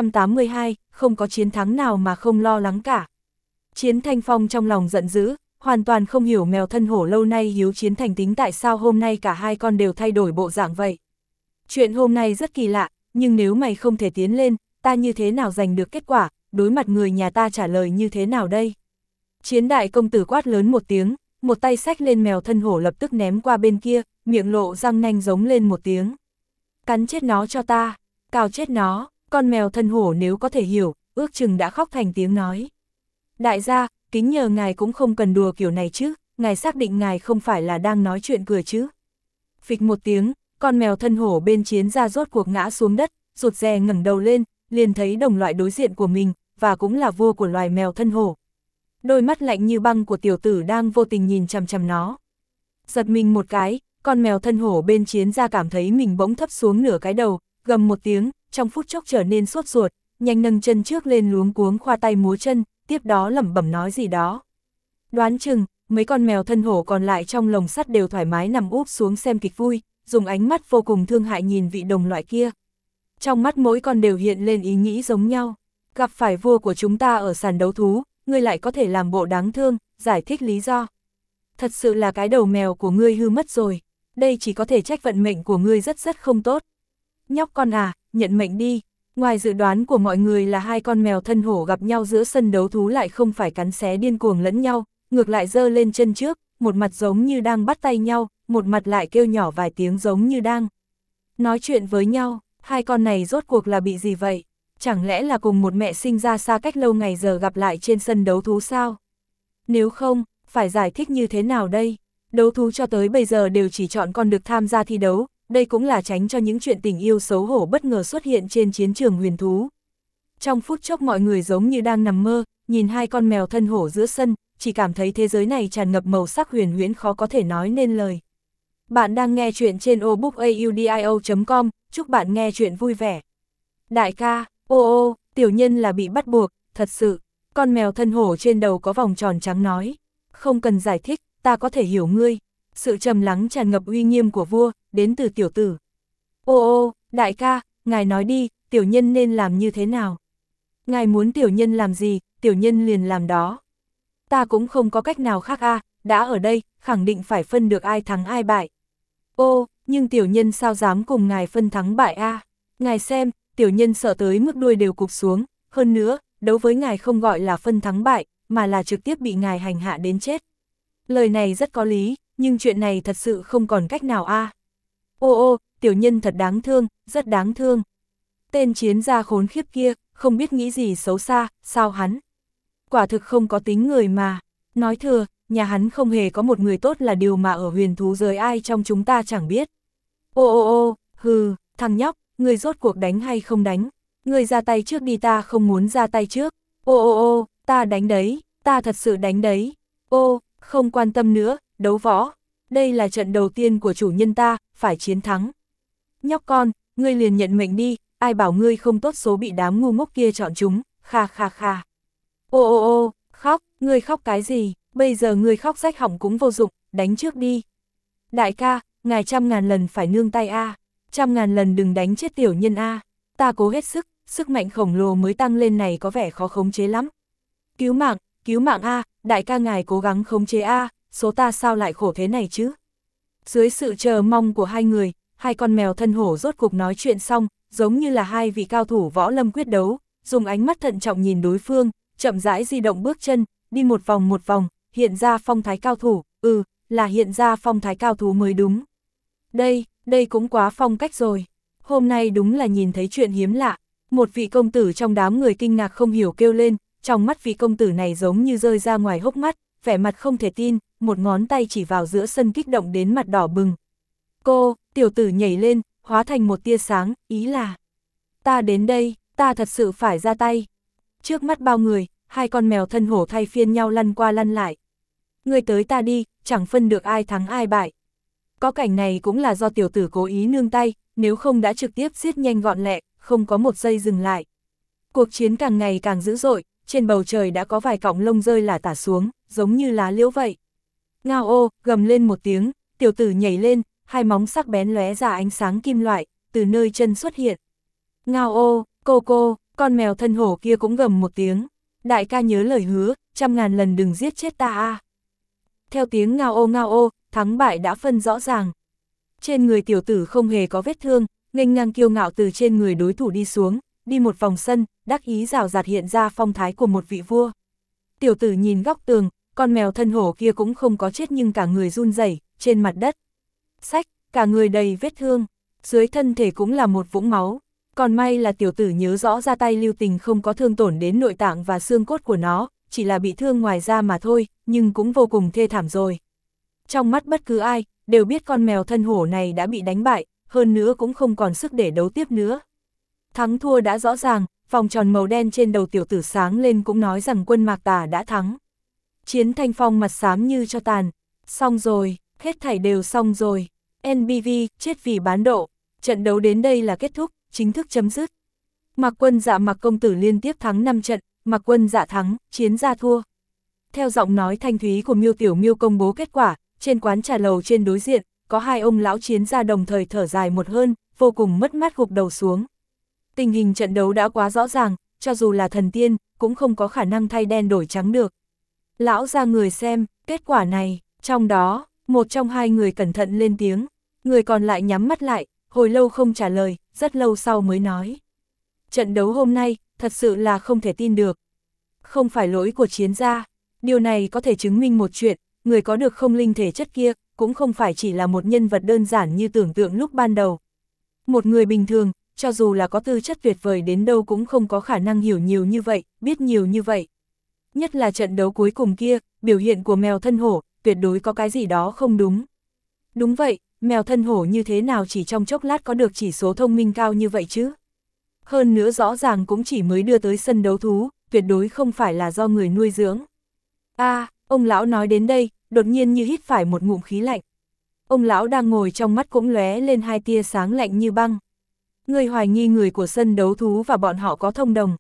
982, không có chiến thắng nào mà không lo lắng cả. Chiến Thanh Phong trong lòng giận dữ, hoàn toàn không hiểu mèo thân hổ lâu nay hiếu chiến thành tính tại sao hôm nay cả hai con đều thay đổi bộ dạng vậy. Chuyện hôm nay rất kỳ lạ, nhưng nếu mày không thể tiến lên, ta như thế nào giành được kết quả, đối mặt người nhà ta trả lời như thế nào đây? Chiến đại công tử quát lớn một tiếng, một tay xách lên mèo thân hổ lập tức ném qua bên kia, miệng lộ răng nanh giống lên một tiếng. Cắn chết nó cho ta, cào chết nó, con mèo thân hổ nếu có thể hiểu, ước chừng đã khóc thành tiếng nói. Đại gia, kính nhờ ngài cũng không cần đùa kiểu này chứ, ngài xác định ngài không phải là đang nói chuyện cười chứ. Phịch một tiếng, con mèo thân hổ bên Chiến gia rốt cuộc ngã xuống đất, rụt rè ngẩng đầu lên, liền thấy đồng loại đối diện của mình, và cũng là vua của loài mèo thân hổ. Đôi mắt lạnh như băng của tiểu tử đang vô tình nhìn chằm chằm nó. Giật mình một cái, con mèo thân hổ bên Chiến gia cảm thấy mình bỗng thấp xuống nửa cái đầu, gầm một tiếng, trong phút chốc trở nên sốt ruột, nhanh nâng chân trước lên luống cuống khoa tay múa chân, tiếp đó lẩm bẩm nói gì đó. Đoán chừng, mấy con mèo thân hổ còn lại trong lồng sắt đều thoải mái nằm úp xuống xem kịch vui, dùng ánh mắt vô cùng thương hại nhìn vị đồng loại kia. Trong mắt mỗi con đều hiện lên ý nghĩ giống nhau, gặp phải vua của chúng ta ở sàn đấu thú, ngươi lại có thể làm bộ đáng thương, giải thích lý do. Thật sự là cái đầu mèo của ngươi hư mất rồi, đây chỉ có thể trách vận mệnh của ngươi rất không tốt. Nhóc con à, nhận mệnh đi. Ngoài dự đoán của mọi người là hai con mèo thân hổ gặp nhau giữa sân đấu thú lại không phải cắn xé điên cuồng lẫn nhau, ngược lại giơ lên chân trước, một mặt giống như đang bắt tay nhau, một mặt lại kêu nhỏ vài tiếng giống như đang nói chuyện với nhau. Hai con này rốt cuộc là bị gì vậy? Chẳng lẽ là cùng một mẹ sinh ra xa cách lâu ngày giờ gặp lại trên sân đấu thú sao? Nếu không, phải giải thích như thế nào đây? Đấu thú cho tới bây giờ đều chỉ chọn con được tham gia thi đấu, đây cũng là tránh cho những chuyện tình yêu xấu hổ bất ngờ xuất hiện trên chiến trường huyền thú. Trong phút chốc mọi người giống như đang nằm mơ, nhìn hai con mèo thân hổ giữa sân, chỉ cảm thấy thế giới này tràn ngập màu sắc huyền huyễn khó có thể nói nên lời. Bạn đang nghe chuyện trên obookaudio.com, chúc bạn nghe chuyện vui vẻ. Đại ca, tiểu nhân là bị bắt buộc, thật sự. Con mèo thân hổ trên đầu có vòng tròn trắng nói. Không cần giải thích, ta có thể hiểu ngươi. Sự trầm lắng tràn ngập uy nghiêm của vua, đến từ tiểu tử. Đại ca, ngài nói đi, tiểu nhân nên làm như thế nào? Ngài muốn tiểu nhân làm gì, tiểu nhân liền làm đó. Ta cũng không có cách nào khác đã ở đây, khẳng định phải phân được ai thắng ai bại. Nhưng tiểu nhân sao dám cùng ngài phân thắng bại Ngài xem, tiểu nhân sợ tới mức đuôi đều cụp xuống, hơn nữa, đấu với ngài không gọi là phân thắng bại, mà là trực tiếp bị ngài hành hạ đến chết. Lời này rất có lý, nhưng chuyện này thật sự không còn cách nào tiểu nhân thật đáng thương, rất đáng thương. Tên Chiến gia khốn khiếp kia, không biết nghĩ gì xấu xa, sao hắn? Quả thực không có tính người mà. Nói thừa, nhà hắn không hề có một người tốt là điều mà ở huyền thú giới ai trong chúng ta chẳng biết. Hừ, thằng nhóc, ngươi rốt cuộc đánh hay không đánh? Ngươi ra tay trước đi, ta không muốn ra tay trước. Ta đánh đấy, ta thật sự đánh đấy. Không quan tâm nữa, đấu võ. Đây là trận đầu tiên của chủ nhân ta, phải chiến thắng. Nhóc con, ngươi liền nhận mệnh đi, ai bảo ngươi không tốt số bị đám ngu ngốc kia chọn chúng, kha. Khóc, ngươi khóc cái gì, bây giờ ngươi khóc rách họng cũng vô dụng, đánh trước đi. Đại ca, ngài 100.000 lần phải nương tay 100.000 lần đừng đánh chết tiểu nhân ta cố hết sức mạnh khổng lồ mới tăng lên này có vẻ khó khống chế lắm. Cứu mạng đại ca ngài cố gắng khống chế số ta sao lại khổ thế này chứ. Dưới sự chờ mong của hai người, hai con mèo thân hổ rốt cục nói chuyện xong, giống như là hai vị cao thủ võ lâm quyết đấu, dùng ánh mắt thận trọng nhìn đối phương, chậm rãi di động bước chân, đi một vòng, hiện ra phong thái cao thủ, là hiện ra phong thái cao thủ mới đúng. Đây cũng quá phong cách rồi. Hôm nay đúng là nhìn thấy chuyện hiếm lạ. Một vị công tử trong đám người kinh ngạc không hiểu kêu lên, trong mắt vị công tử này giống như rơi ra ngoài hốc mắt, vẻ mặt không thể tin, một ngón tay chỉ vào giữa sân kích động đến mặt đỏ bừng. Cô, tiểu tử nhảy lên, hóa thành một tia sáng, ý là ta đến đây, ta thật sự phải ra tay. Trước mắt bao người, hai con mèo thân hổ thay phiên nhau lăn qua lăn lại. Ngươi tới ta đi, chẳng phân được ai thắng ai bại. Có cảnh này cũng là do tiểu tử cố ý nương tay, nếu không đã trực tiếp giết nhanh gọn lẹ, không có một giây dừng lại. Cuộc chiến càng ngày càng dữ dội, trên bầu trời đã có vài cọng lông rơi lả tả xuống, giống như lá liễu vậy. Ngao ô, gầm lên một tiếng, tiểu tử nhảy lên, hai móng sắc bén lóe ra ánh sáng kim loại, từ nơi chân xuất hiện. Ngao ô, cô, con mèo thân hổ kia cũng gầm một tiếng. Đại ca nhớ lời hứa, 100.000 lần đừng giết chết ta a. Theo tiếng ngao ô, thắng bại đã phân rõ ràng. Trên người tiểu tử không hề có vết thương, nghênh ngang kiêu ngạo từ trên người đối thủ đi xuống, đi một vòng sân, đắc ý rào rạt hiện ra phong thái của một vị vua. Tiểu tử nhìn góc tường, con mèo thân hổ kia cũng không có chết nhưng cả người run rẩy trên mặt đất. Xách, cả người đầy vết thương, dưới thân thể cũng là một vũng máu. Còn may là tiểu tử nhớ rõ ra tay lưu tình không có thương tổn đến nội tạng và xương cốt của nó, chỉ là bị thương ngoài da mà thôi, nhưng cũng vô cùng thê thảm rồi. Trong mắt bất cứ ai, đều biết con mèo thân hổ này đã bị đánh bại, hơn nữa cũng không còn sức để đấu tiếp nữa. Thắng thua đã rõ ràng, vòng tròn màu đen trên đầu tiểu tử sáng lên cũng nói rằng quân Mạc Tà đã thắng. Chiến Thanh Phong mặt xám như cho tàn. Xong rồi, hết thảy đều xong rồi. NBV, chết vì bán độ. Trận đấu đến đây là kết thúc, chính thức chấm dứt. Mạc Quân Dạ Mạc công tử liên tiếp thắng 5 trận, Mạc Quân Dạ thắng, chiến gia thua. Theo giọng nói thanh thúy của Miêu Tiểu Miêu công bố kết quả, trên quán trà lầu trên đối diện, có hai ông lão chiến gia đồng thời thở dài một hơi, vô cùng mất mát gục đầu xuống. Tình hình trận đấu đã quá rõ ràng, cho dù là thần tiên, cũng không có khả năng thay đen đổi trắng được. Lão ra người xem, kết quả này, trong đó, một trong hai người cẩn thận lên tiếng, người còn lại nhắm mắt lại, hồi lâu không trả lời, rất lâu sau mới nói. Trận đấu hôm nay, thật sự là không thể tin được. Không phải lỗi của chiến gia, điều này có thể chứng minh một chuyện, người có được không linh thể chất kia, cũng không phải chỉ là một nhân vật đơn giản như tưởng tượng lúc ban đầu. Một người bình thường, cho dù là có tư chất tuyệt vời đến đâu cũng không có khả năng hiểu nhiều như vậy, biết nhiều như vậy. Nhất là trận đấu cuối cùng kia, biểu hiện của mèo thân hổ, tuyệt đối có cái gì đó không đúng. Đúng vậy, mèo thân hổ như thế nào chỉ trong chốc lát có được chỉ số thông minh cao như vậy chứ? Hơn nữa rõ ràng cũng chỉ mới đưa tới sân đấu thú, tuyệt đối không phải là do người nuôi dưỡng. Ông lão nói đến đây, đột nhiên như hít phải một ngụm khí lạnh. Ông lão đang ngồi trong mắt cũng lóe lên hai tia sáng lạnh như băng. Người hoài nghi người của sân đấu thú và bọn họ có thông đồng.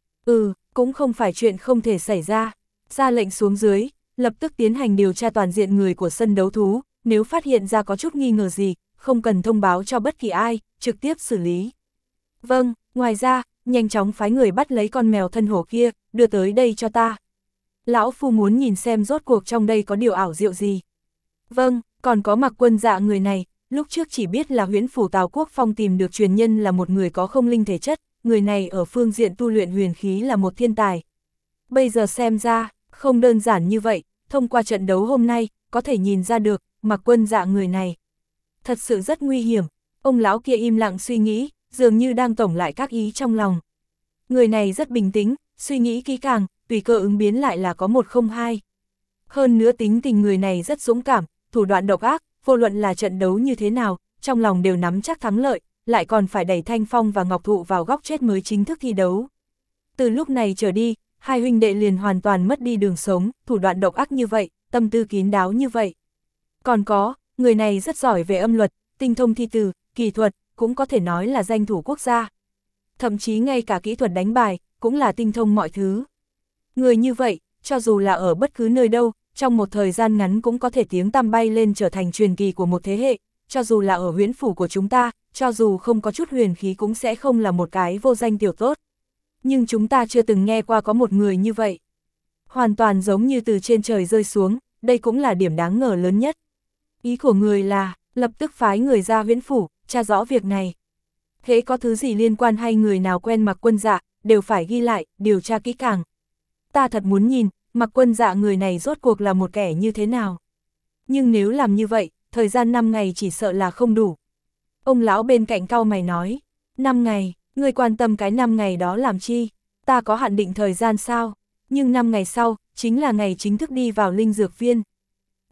Cũng không phải chuyện không thể xảy ra. Ra lệnh xuống dưới, lập tức tiến hành điều tra toàn diện người của sân đấu thú, nếu phát hiện ra có chút nghi ngờ gì, không cần thông báo cho bất kỳ ai, trực tiếp xử lý. Vâng, ngoài ra, nhanh chóng phái người bắt lấy con mèo thân hổ kia, đưa tới đây cho ta. Lão phu muốn nhìn xem rốt cuộc trong đây có điều ảo diệu gì. Vâng, còn có Mạc Quân Dạ người này, lúc trước chỉ biết là Huyễn Phủ Tào Quốc Phong tìm được truyền nhân là một người có không linh thể chất, người này ở phương diện tu luyện huyền khí là một thiên tài. Bây giờ xem ra, không đơn giản như vậy, thông qua trận đấu hôm nay, có thể nhìn ra được, Mạc Quân Dạ người này thật sự rất nguy hiểm. Ông lão kia im lặng suy nghĩ, dường như đang tổng lại các ý trong lòng. Người này rất bình tĩnh, suy nghĩ kỹ càng, tùy cơ ứng biến lại là có 102. Hơn nữa tính tình người này rất dũng cảm, thủ đoạn độc ác, vô luận là trận đấu như thế nào, trong lòng đều nắm chắc thắng lợi, lại còn phải đẩy Thanh Phong và Ngọc Thụ vào góc chết mới chính thức thi đấu. Từ lúc này trở đi, hai huynh đệ liền hoàn toàn mất đi đường sống, thủ đoạn độc ác như vậy, tâm tư kín đáo như vậy. Còn có, người này rất giỏi về âm luật, tinh thông thi từ, kỳ thuật, cũng có thể nói là danh thủ quốc gia. Thậm chí ngay cả kỹ thuật đánh bài, cũng là tinh thông mọi thứ. Người như vậy, cho dù là ở bất cứ nơi đâu, trong một thời gian ngắn cũng có thể tiếng tăm bay lên trở thành truyền kỳ của một thế hệ, cho dù là ở huyễn phủ của chúng ta, cho dù không có chút huyền khí cũng sẽ không là một cái vô danh tiểu tốt. Nhưng chúng ta chưa từng nghe qua có một người như vậy. Hoàn toàn giống như từ trên trời rơi xuống, đây cũng là điểm đáng ngờ lớn nhất. Ý của người là, lập tức phái người ra huyễn phủ, tra rõ việc này. Hễ có thứ gì liên quan hay người nào quen Mạc Quân Dạ, đều phải ghi lại, điều tra kỹ càng. Ta thật muốn nhìn, Mạc Quân Dạ người này rốt cuộc là một kẻ như thế nào. Nhưng nếu làm như vậy, thời gian 5 ngày chỉ sợ là không đủ. Ông lão bên cạnh cau mày nói, 5 ngày, ngươi quan tâm cái 5 ngày đó làm chi? Ta có hạn định thời gian sao? Nhưng 5 ngày sau, chính là ngày chính thức đi vào linh dược viên.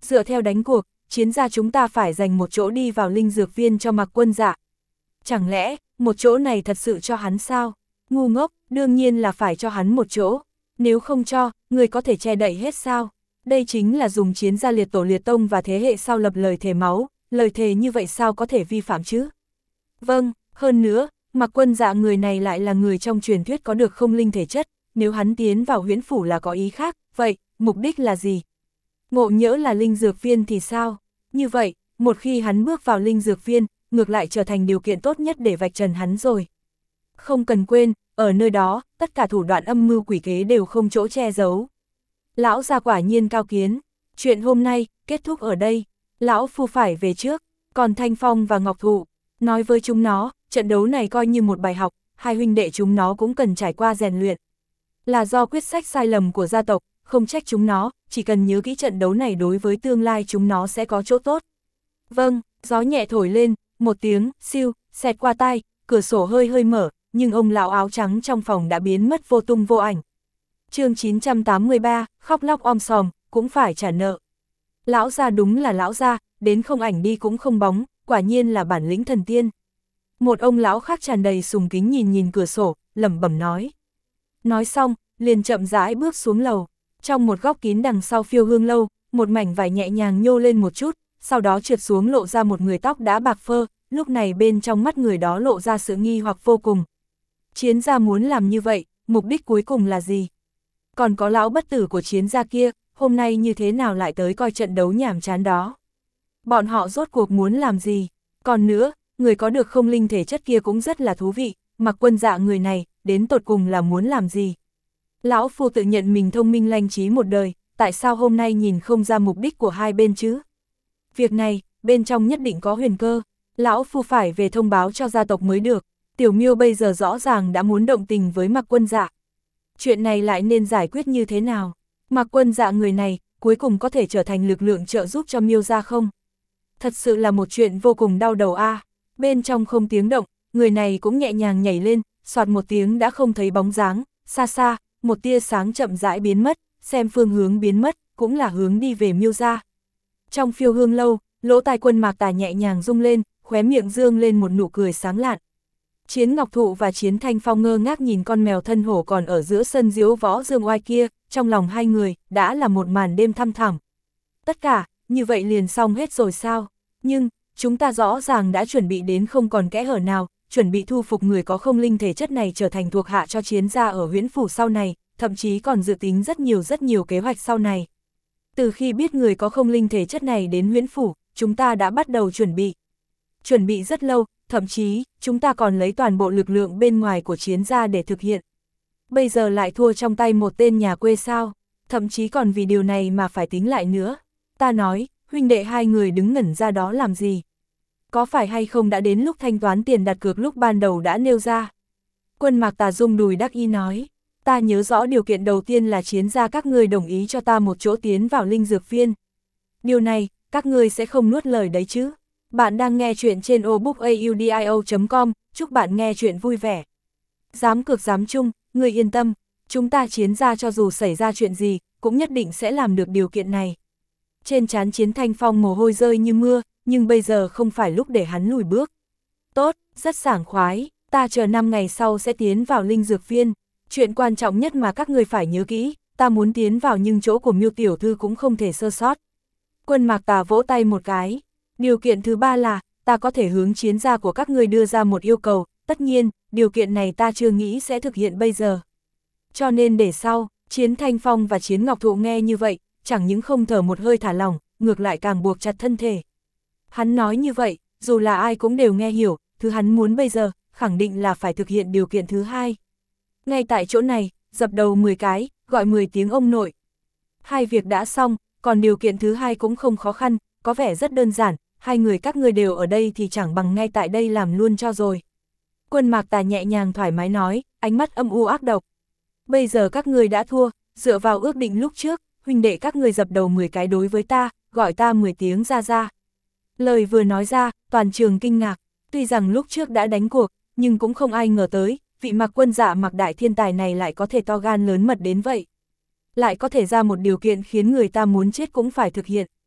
Dựa theo đánh cuộc, Chiến gia chúng ta phải dành một chỗ đi vào linh dược viên cho Mạc Quân Dạ. Chẳng lẽ, một chỗ này thật sự cho hắn sao? Ngu ngốc, đương nhiên là phải cho hắn một chỗ. Nếu không cho, người có thể che đậy hết sao? Đây chính là dùng Chiến gia liệt tổ liệt tông và thế hệ sau lập lời thề máu, lời thề như vậy sao có thể vi phạm chứ? Vâng, hơn nữa, Mạc Quân Dạ người này lại là người trong truyền thuyết có được không linh thể chất, nếu hắn tiến vào huyễn phủ là có ý khác, vậy, mục đích là gì? Ngộ nhỡ là linh dược viên thì sao? Như vậy, một khi hắn bước vào linh dược viên, ngược lại trở thành điều kiện tốt nhất để vạch trần hắn rồi. Không cần quên, ở nơi đó, tất cả thủ đoạn âm mưu quỷ kế đều không chỗ che giấu. Lão gia quả nhiên cao kiến, chuyện hôm nay, kết thúc ở đây, lão phu phải về trước, còn Thanh Phong và Ngọc Thụ, nói với chúng nó, trận đấu này coi như một bài học, hai huynh đệ chúng nó cũng cần trải qua rèn luyện. Là do quyết sách sai lầm của gia tộc, không trách chúng nó, chỉ cần nhớ kỹ trận đấu này đối với tương lai chúng nó sẽ có chỗ tốt. Vâng, gió nhẹ thổi lên, một tiếng, siêu, xẹt qua tai, cửa sổ hơi hơi mở, nhưng ông lão áo trắng trong phòng đã biến mất vô tung vô ảnh. Chương 983, khóc lóc om sòm, cũng phải trả nợ. Lão gia đúng là lão gia, đến không ảnh đi cũng không bóng, quả nhiên là bản lĩnh thần tiên. Một ông lão khác tràn đầy sùng kính nhìn nhìn cửa sổ, lẩm bẩm nói. Nói xong, liền chậm rãi bước xuống lầu. Trong một góc kín đằng sau phiêu hương lâu, một mảnh vải nhẹ nhàng nhô lên một chút, sau đó trượt xuống lộ ra một người tóc đã bạc phơ, lúc này bên trong mắt người đó lộ ra sự nghi hoặc vô cùng. Chiến gia muốn làm như vậy, mục đích cuối cùng là gì? Còn có lão bất tử của Chiến gia kia, hôm nay như thế nào lại tới coi trận đấu nhảm chán đó? Bọn họ rốt cuộc muốn làm gì? Còn nữa, người có được không linh thể chất kia cũng rất là thú vị, Mạc Quân Dạ người này, đến tột cùng là muốn làm gì? Lão phu tự nhận mình thông minh lanh trí một đời, tại sao hôm nay nhìn không ra mục đích của hai bên chứ? Việc này, bên trong nhất định có huyền cơ, lão phu phải về thông báo cho gia tộc mới được. Tiểu Miêu bây giờ rõ ràng đã muốn động tình với Mạc Quân Dạ. Chuyện này lại nên giải quyết như thế nào? Mạc Quân Dạ người này, cuối cùng có thể trở thành lực lượng trợ giúp cho Miêu gia không? Thật sự là một chuyện vô cùng đau đầu a. Bên trong không tiếng động, người này cũng nhẹ nhàng nhảy lên, soạt một tiếng đã không thấy bóng dáng, xa xa, một tia sáng chậm rãi biến mất, xem phương hướng biến mất, cũng là hướng đi về Miêu gia. Trong phiêu hương lâu, lỗ tai Quân Mạc Tà nhẹ nhàng rung lên, khóe miệng dương lên một nụ cười sáng lạn. Chiến Ngọc Thụ và Chiến Thanh Phong ngơ ngác nhìn con mèo thân hổ còn ở giữa sân diếu võ dương oai kia, trong lòng hai người, đã là một màn đêm thăm thẳm. Tất cả, như vậy liền xong hết rồi sao? Nhưng, chúng ta rõ ràng đã chuẩn bị đến không còn kẽ hở nào, chuẩn bị thu phục người có không linh thể chất này trở thành thuộc hạ cho Chiến gia ở huyễn phủ sau này, thậm chí còn dự tính rất nhiều kế hoạch sau này. Từ khi biết người có không linh thể chất này đến huyễn phủ, chúng ta đã bắt đầu chuẩn bị. Chuẩn bị rất lâu, thậm chí, chúng ta còn lấy toàn bộ lực lượng bên ngoài của Chiến gia để thực hiện. Bây giờ lại thua trong tay một tên nhà quê sao, thậm chí còn vì điều này mà phải tính lại nữa. Ta nói, huynh đệ hai người đứng ngẩn ra đó làm gì? Có phải hay không đã đến lúc thanh toán tiền đặt cược lúc ban đầu đã nêu ra? Quân Mạc Tà rung đùi đắc ý nói, ta nhớ rõ điều kiện đầu tiên là Chiến gia các ngươi đồng ý cho ta một chỗ tiến vào linh dược viên. Điều này, các ngươi sẽ không nuốt lời đấy chứ? Bạn đang nghe chuyện trên obookaudio.com, chúc bạn nghe chuyện vui vẻ. Dám cược dám chung, ngươi yên tâm, chúng ta Chiến gia cho dù xảy ra chuyện gì, cũng nhất định sẽ làm được điều kiện này. Trên trán Chiến Thanh Phong mồ hôi rơi như mưa, nhưng bây giờ không phải lúc để hắn lùi bước. Tốt, rất sảng khoái, ta chờ 5 ngày sau sẽ tiến vào linh dược viên. Chuyện quan trọng nhất mà các người phải nhớ kỹ, ta muốn tiến vào nhưng chỗ của Miêu tiểu thư cũng không thể sơ sót. Quân Mạc Tà vỗ tay một cái. Điều kiện thứ ba là, ta có thể hướng Chiến gia của các ngươi đưa ra một yêu cầu, tất nhiên, điều kiện này ta chưa nghĩ sẽ thực hiện bây giờ. Cho nên để sau, Chiến Thanh Phong và Chiến Ngọc Thụ nghe như vậy, chẳng những không thở một hơi thả lỏng, ngược lại càng buộc chặt thân thể. Hắn nói như vậy, dù là ai cũng đều nghe hiểu, thứ hắn muốn bây giờ, khẳng định là phải thực hiện điều kiện thứ hai. Ngay tại chỗ này, dập đầu 10 cái, gọi 10 tiếng ông nội. Hai việc đã xong, còn điều kiện thứ hai cũng không khó khăn, có vẻ rất đơn giản, hai người các ngươi đều ở đây thì chẳng bằng ngay tại đây làm luôn cho rồi. Quân Mạc Tà nhẹ nhàng thoải mái nói, ánh mắt âm u ác độc. Bây giờ các ngươi đã thua, dựa vào ước định lúc trước, huynh đệ các ngươi dập đầu 10 cái đối với ta, gọi ta 10 tiếng ra ra. Lời vừa nói ra, toàn trường kinh ngạc, tuy rằng lúc trước đã đánh cuộc, nhưng cũng không ai ngờ tới, vị Mạc Quân Dạ Mạc đại thiên tài này lại có thể to gan lớn mật đến vậy. Lại có thể ra một điều kiện khiến người ta muốn chết cũng phải thực hiện.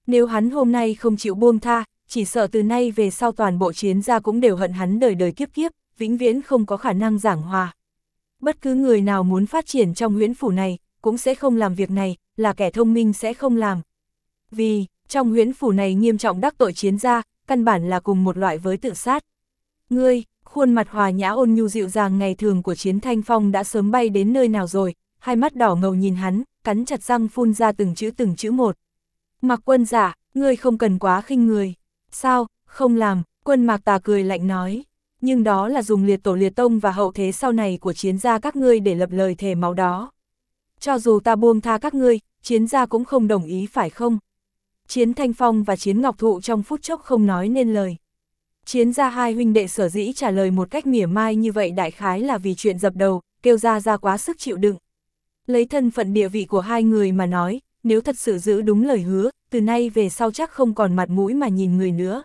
Nếu hắn hôm nay không chịu buông tha, chỉ sợ từ nay về sau toàn bộ chiến gia cũng đều hận hắn đời đời kiếp kiếp, vĩnh viễn không có khả năng giảng hòa. Bất cứ người nào muốn phát triển trong huyễn phủ này, cũng sẽ không làm việc này, là kẻ thông minh sẽ không làm. Vì, trong huyễn phủ này nghiêm trọng đắc tội chiến gia, căn bản là cùng một loại với tự sát. Ngươi, khuôn mặt hòa nhã ôn nhu dịu dàng ngày thường của Chiến Thanh Phong đã sớm bay đến nơi nào rồi, hai mắt đỏ ngầu nhìn hắn, cắn chặt răng phun ra từng chữ một. Mạc Quân Dạ, ngươi không cần quá khinh người. Sao, không làm, Quân Mạc Tà cười lạnh nói. Nhưng đó là dùng liệt tổ liệt tông và hậu thế sau này của chiến gia các ngươi để lập lời thề máu đó. Cho dù ta buông tha các ngươi, chiến gia cũng không đồng ý phải không? Chiến Thanh Phong và Chiến Ngọc Thụ trong phút chốc không nói nên lời. Chiến gia hai huynh đệ sở dĩ trả lời một cách mỉa mai như vậy đại khái là vì chuyện dập đầu, kêu ra quá sức chịu đựng. Lấy thân phận địa vị của hai người mà nói, nếu thật sự giữ đúng lời hứa, từ nay về sau chắc không còn mặt mũi mà nhìn người nữa.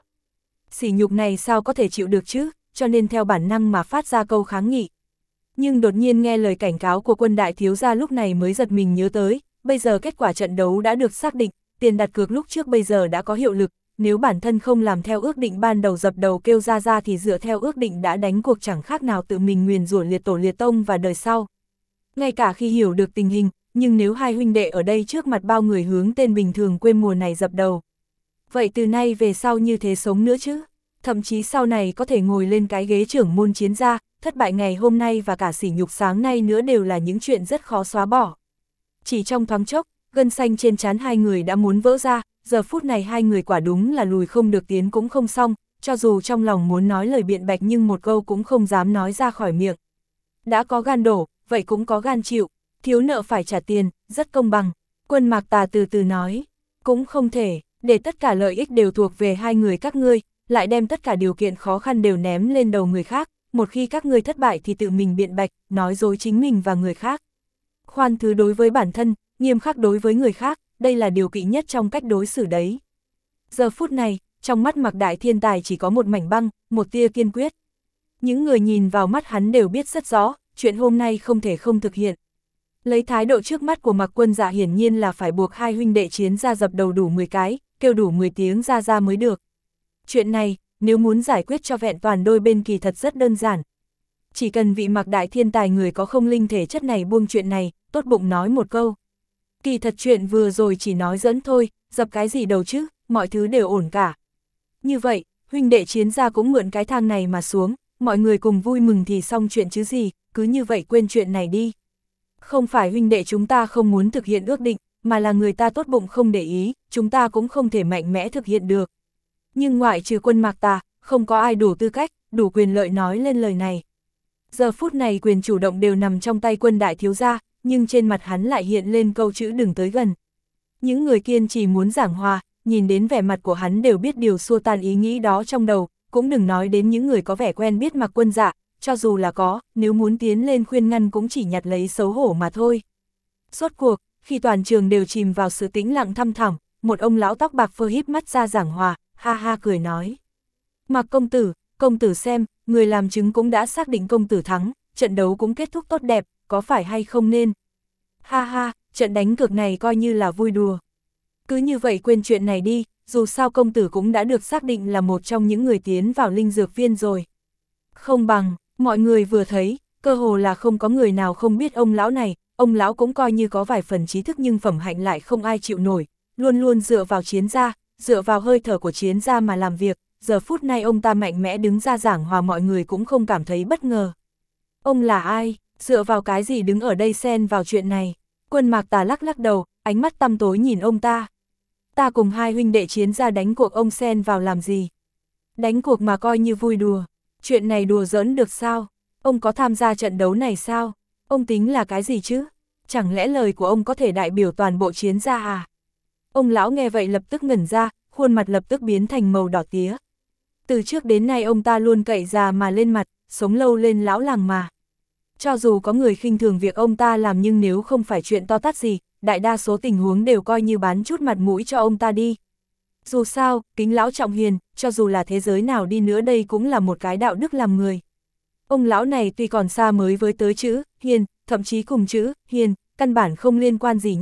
Sỉ nhục này sao có thể chịu được chứ, cho nên theo bản năng mà phát ra câu kháng nghị. Nhưng đột nhiên nghe lời cảnh cáo của Quân đại thiếu gia lúc này mới giật mình nhớ tới, bây giờ kết quả trận đấu đã được xác định, tiền đặt cược lúc trước bây giờ đã có hiệu lực, nếu bản thân không làm theo ước định ban đầu dập đầu kêu ra thì dựa theo ước định đã đánh cuộc chẳng khác nào tự mình nguyền rủa liệt tổ liệt tông và đời sau. Ngay cả khi hiểu được tình hình, nhưng nếu hai huynh đệ ở đây trước mặt bao người hướng tên bình thường quê mùa này dập đầu, vậy từ nay về sau như thế sống nữa chứ? Thậm chí sau này có thể ngồi lên cái ghế trưởng môn chiến gia, thất bại ngày hôm nay và cả sỉ nhục sáng nay nữa đều là những chuyện rất khó xóa bỏ. Chỉ trong thoáng chốc, gân xanh trên trán hai người đã muốn vỡ ra, giờ phút này hai người quả đúng là lùi không được tiến cũng không xong, cho dù trong lòng muốn nói lời biện bạch nhưng một câu cũng không dám nói ra khỏi miệng. Đã có gan đổ, vậy cũng có gan chịu, thiếu nợ phải trả tiền, rất công bằng. Quân Mạc Tà từ từ nói, cũng không thể, để tất cả lợi ích đều thuộc về hai người các ngươi, lại đem tất cả điều kiện khó khăn đều ném lên đầu người khác, một khi các ngươi thất bại thì tự mình biện bạch, nói dối chính mình và người khác. Khoan thứ đối với bản thân, nghiêm khắc đối với người khác, đây là điều kỵ nhất trong cách đối xử đấy. Giờ phút này, trong mắt Mạc Đại Thiên Tài chỉ có một mảnh băng, một tia kiên quyết. Những người nhìn vào mắt hắn đều biết rất rõ, chuyện hôm nay không thể không thực hiện. Lấy thái độ trước mắt của Mạc Quân Dạ hiển nhiên là phải buộc hai huynh đệ chiến ra dập đầu đủ 10 cái, kêu đủ 10 tiếng ra mới được. Chuyện này, nếu muốn giải quyết cho vẹn toàn đôi bên kỳ thật rất đơn giản. Chỉ cần vị Mạc Đại Thiên Tài người có không linh thể chất này buông chuyện này, tốt bụng nói một câu. Kỳ thật chuyện vừa rồi chỉ nói giỡn thôi, dập cái gì đầu chứ, mọi thứ đều ổn cả. Như vậy, huynh đệ chiến gia cũng mượn cái thang này mà xuống, mọi người cùng vui mừng thì xong chuyện chứ gì, cứ như vậy quên chuyện này đi. Không phải huynh đệ chúng ta không muốn thực hiện ước định, mà là người ta tốt bụng không để ý, chúng ta cũng không thể mạnh mẽ thực hiện được. Nhưng ngoại trừ Quân Mạc Tà, không có ai đủ tư cách, đủ quyền lợi nói lên lời này. Giờ phút này quyền chủ động đều nằm trong tay Quân đại thiếu gia, nhưng trên mặt hắn lại hiện lên câu chữ đừng tới gần. Những người kiên trì muốn giảng hòa, nhìn đến vẻ mặt của hắn đều biết điều xua tan ý nghĩ đó trong đầu, cũng đừng nói đến những người có vẻ quen biết Mạc Quân Dạ, cho dù là có, nếu muốn tiến lên khuyên ngăn cũng chỉ nhặt lấy xấu hổ mà thôi. Rốt cuộc, khi toàn trường đều chìm vào sự tĩnh lặng thăm thẳm, một ông lão tóc bạc phơ híp mắt ra giảng hòa, ha ha cười nói. Mạc công tử xem, người làm chứng cũng đã xác định công tử thắng, trận đấu cũng kết thúc tốt đẹp, có phải hay không nên? Ha ha, trận đánh cược này coi như là vui đùa. Cứ như vậy quên chuyện này đi, dù sao công tử cũng đã được xác định là một trong những người tiến vào linh dược viên rồi. Không bằng, mọi người vừa thấy, cơ hồ là không có người nào không biết ông lão này, ông lão cũng coi như có vài phần trí thức nhưng phẩm hạnh lại không ai chịu nổi, luôn luôn dựa vào chiến gia, dựa vào hơi thở của chiến gia mà làm việc, giờ phút này ông ta mạnh mẽ đứng ra giảng hòa mọi người cũng không cảm thấy bất ngờ. Ông là ai, dựa vào cái gì đứng ở đây xen vào chuyện này? Quân Mạc Tà lắc đầu, ánh mắt tăm tối nhìn ông ta. Ta cùng hai huynh đệ chiến gia đánh cuộc ông xen vào làm gì? Đánh cuộc mà coi như vui đùa. Chuyện này đùa giỡn được sao? Ông có tham gia trận đấu này sao? Ông tính là cái gì chứ? Chẳng lẽ lời của ông có thể đại biểu toàn bộ chiến gia à? Ông lão nghe vậy lập tức ngẩn ra, khuôn mặt lập tức biến thành màu đỏ tía. Từ trước đến nay ông ta luôn cậy già mà lên mặt, sống lâu lên lão làng mà. Cho dù có người khinh thường việc ông ta làm nhưng nếu không phải chuyện to tát gì, đại đa số tình huống đều coi như bán chút mặt mũi cho ông ta đi. Dù sao, kính lão trọng hiền, cho dù là thế giới nào đi nữa đây cũng là một cái đạo đức làm người. Ông lão này tuy còn xa mới với tới chữ hiền, thậm chí cùng chữ hiền, căn bản không liên quan gì nhau,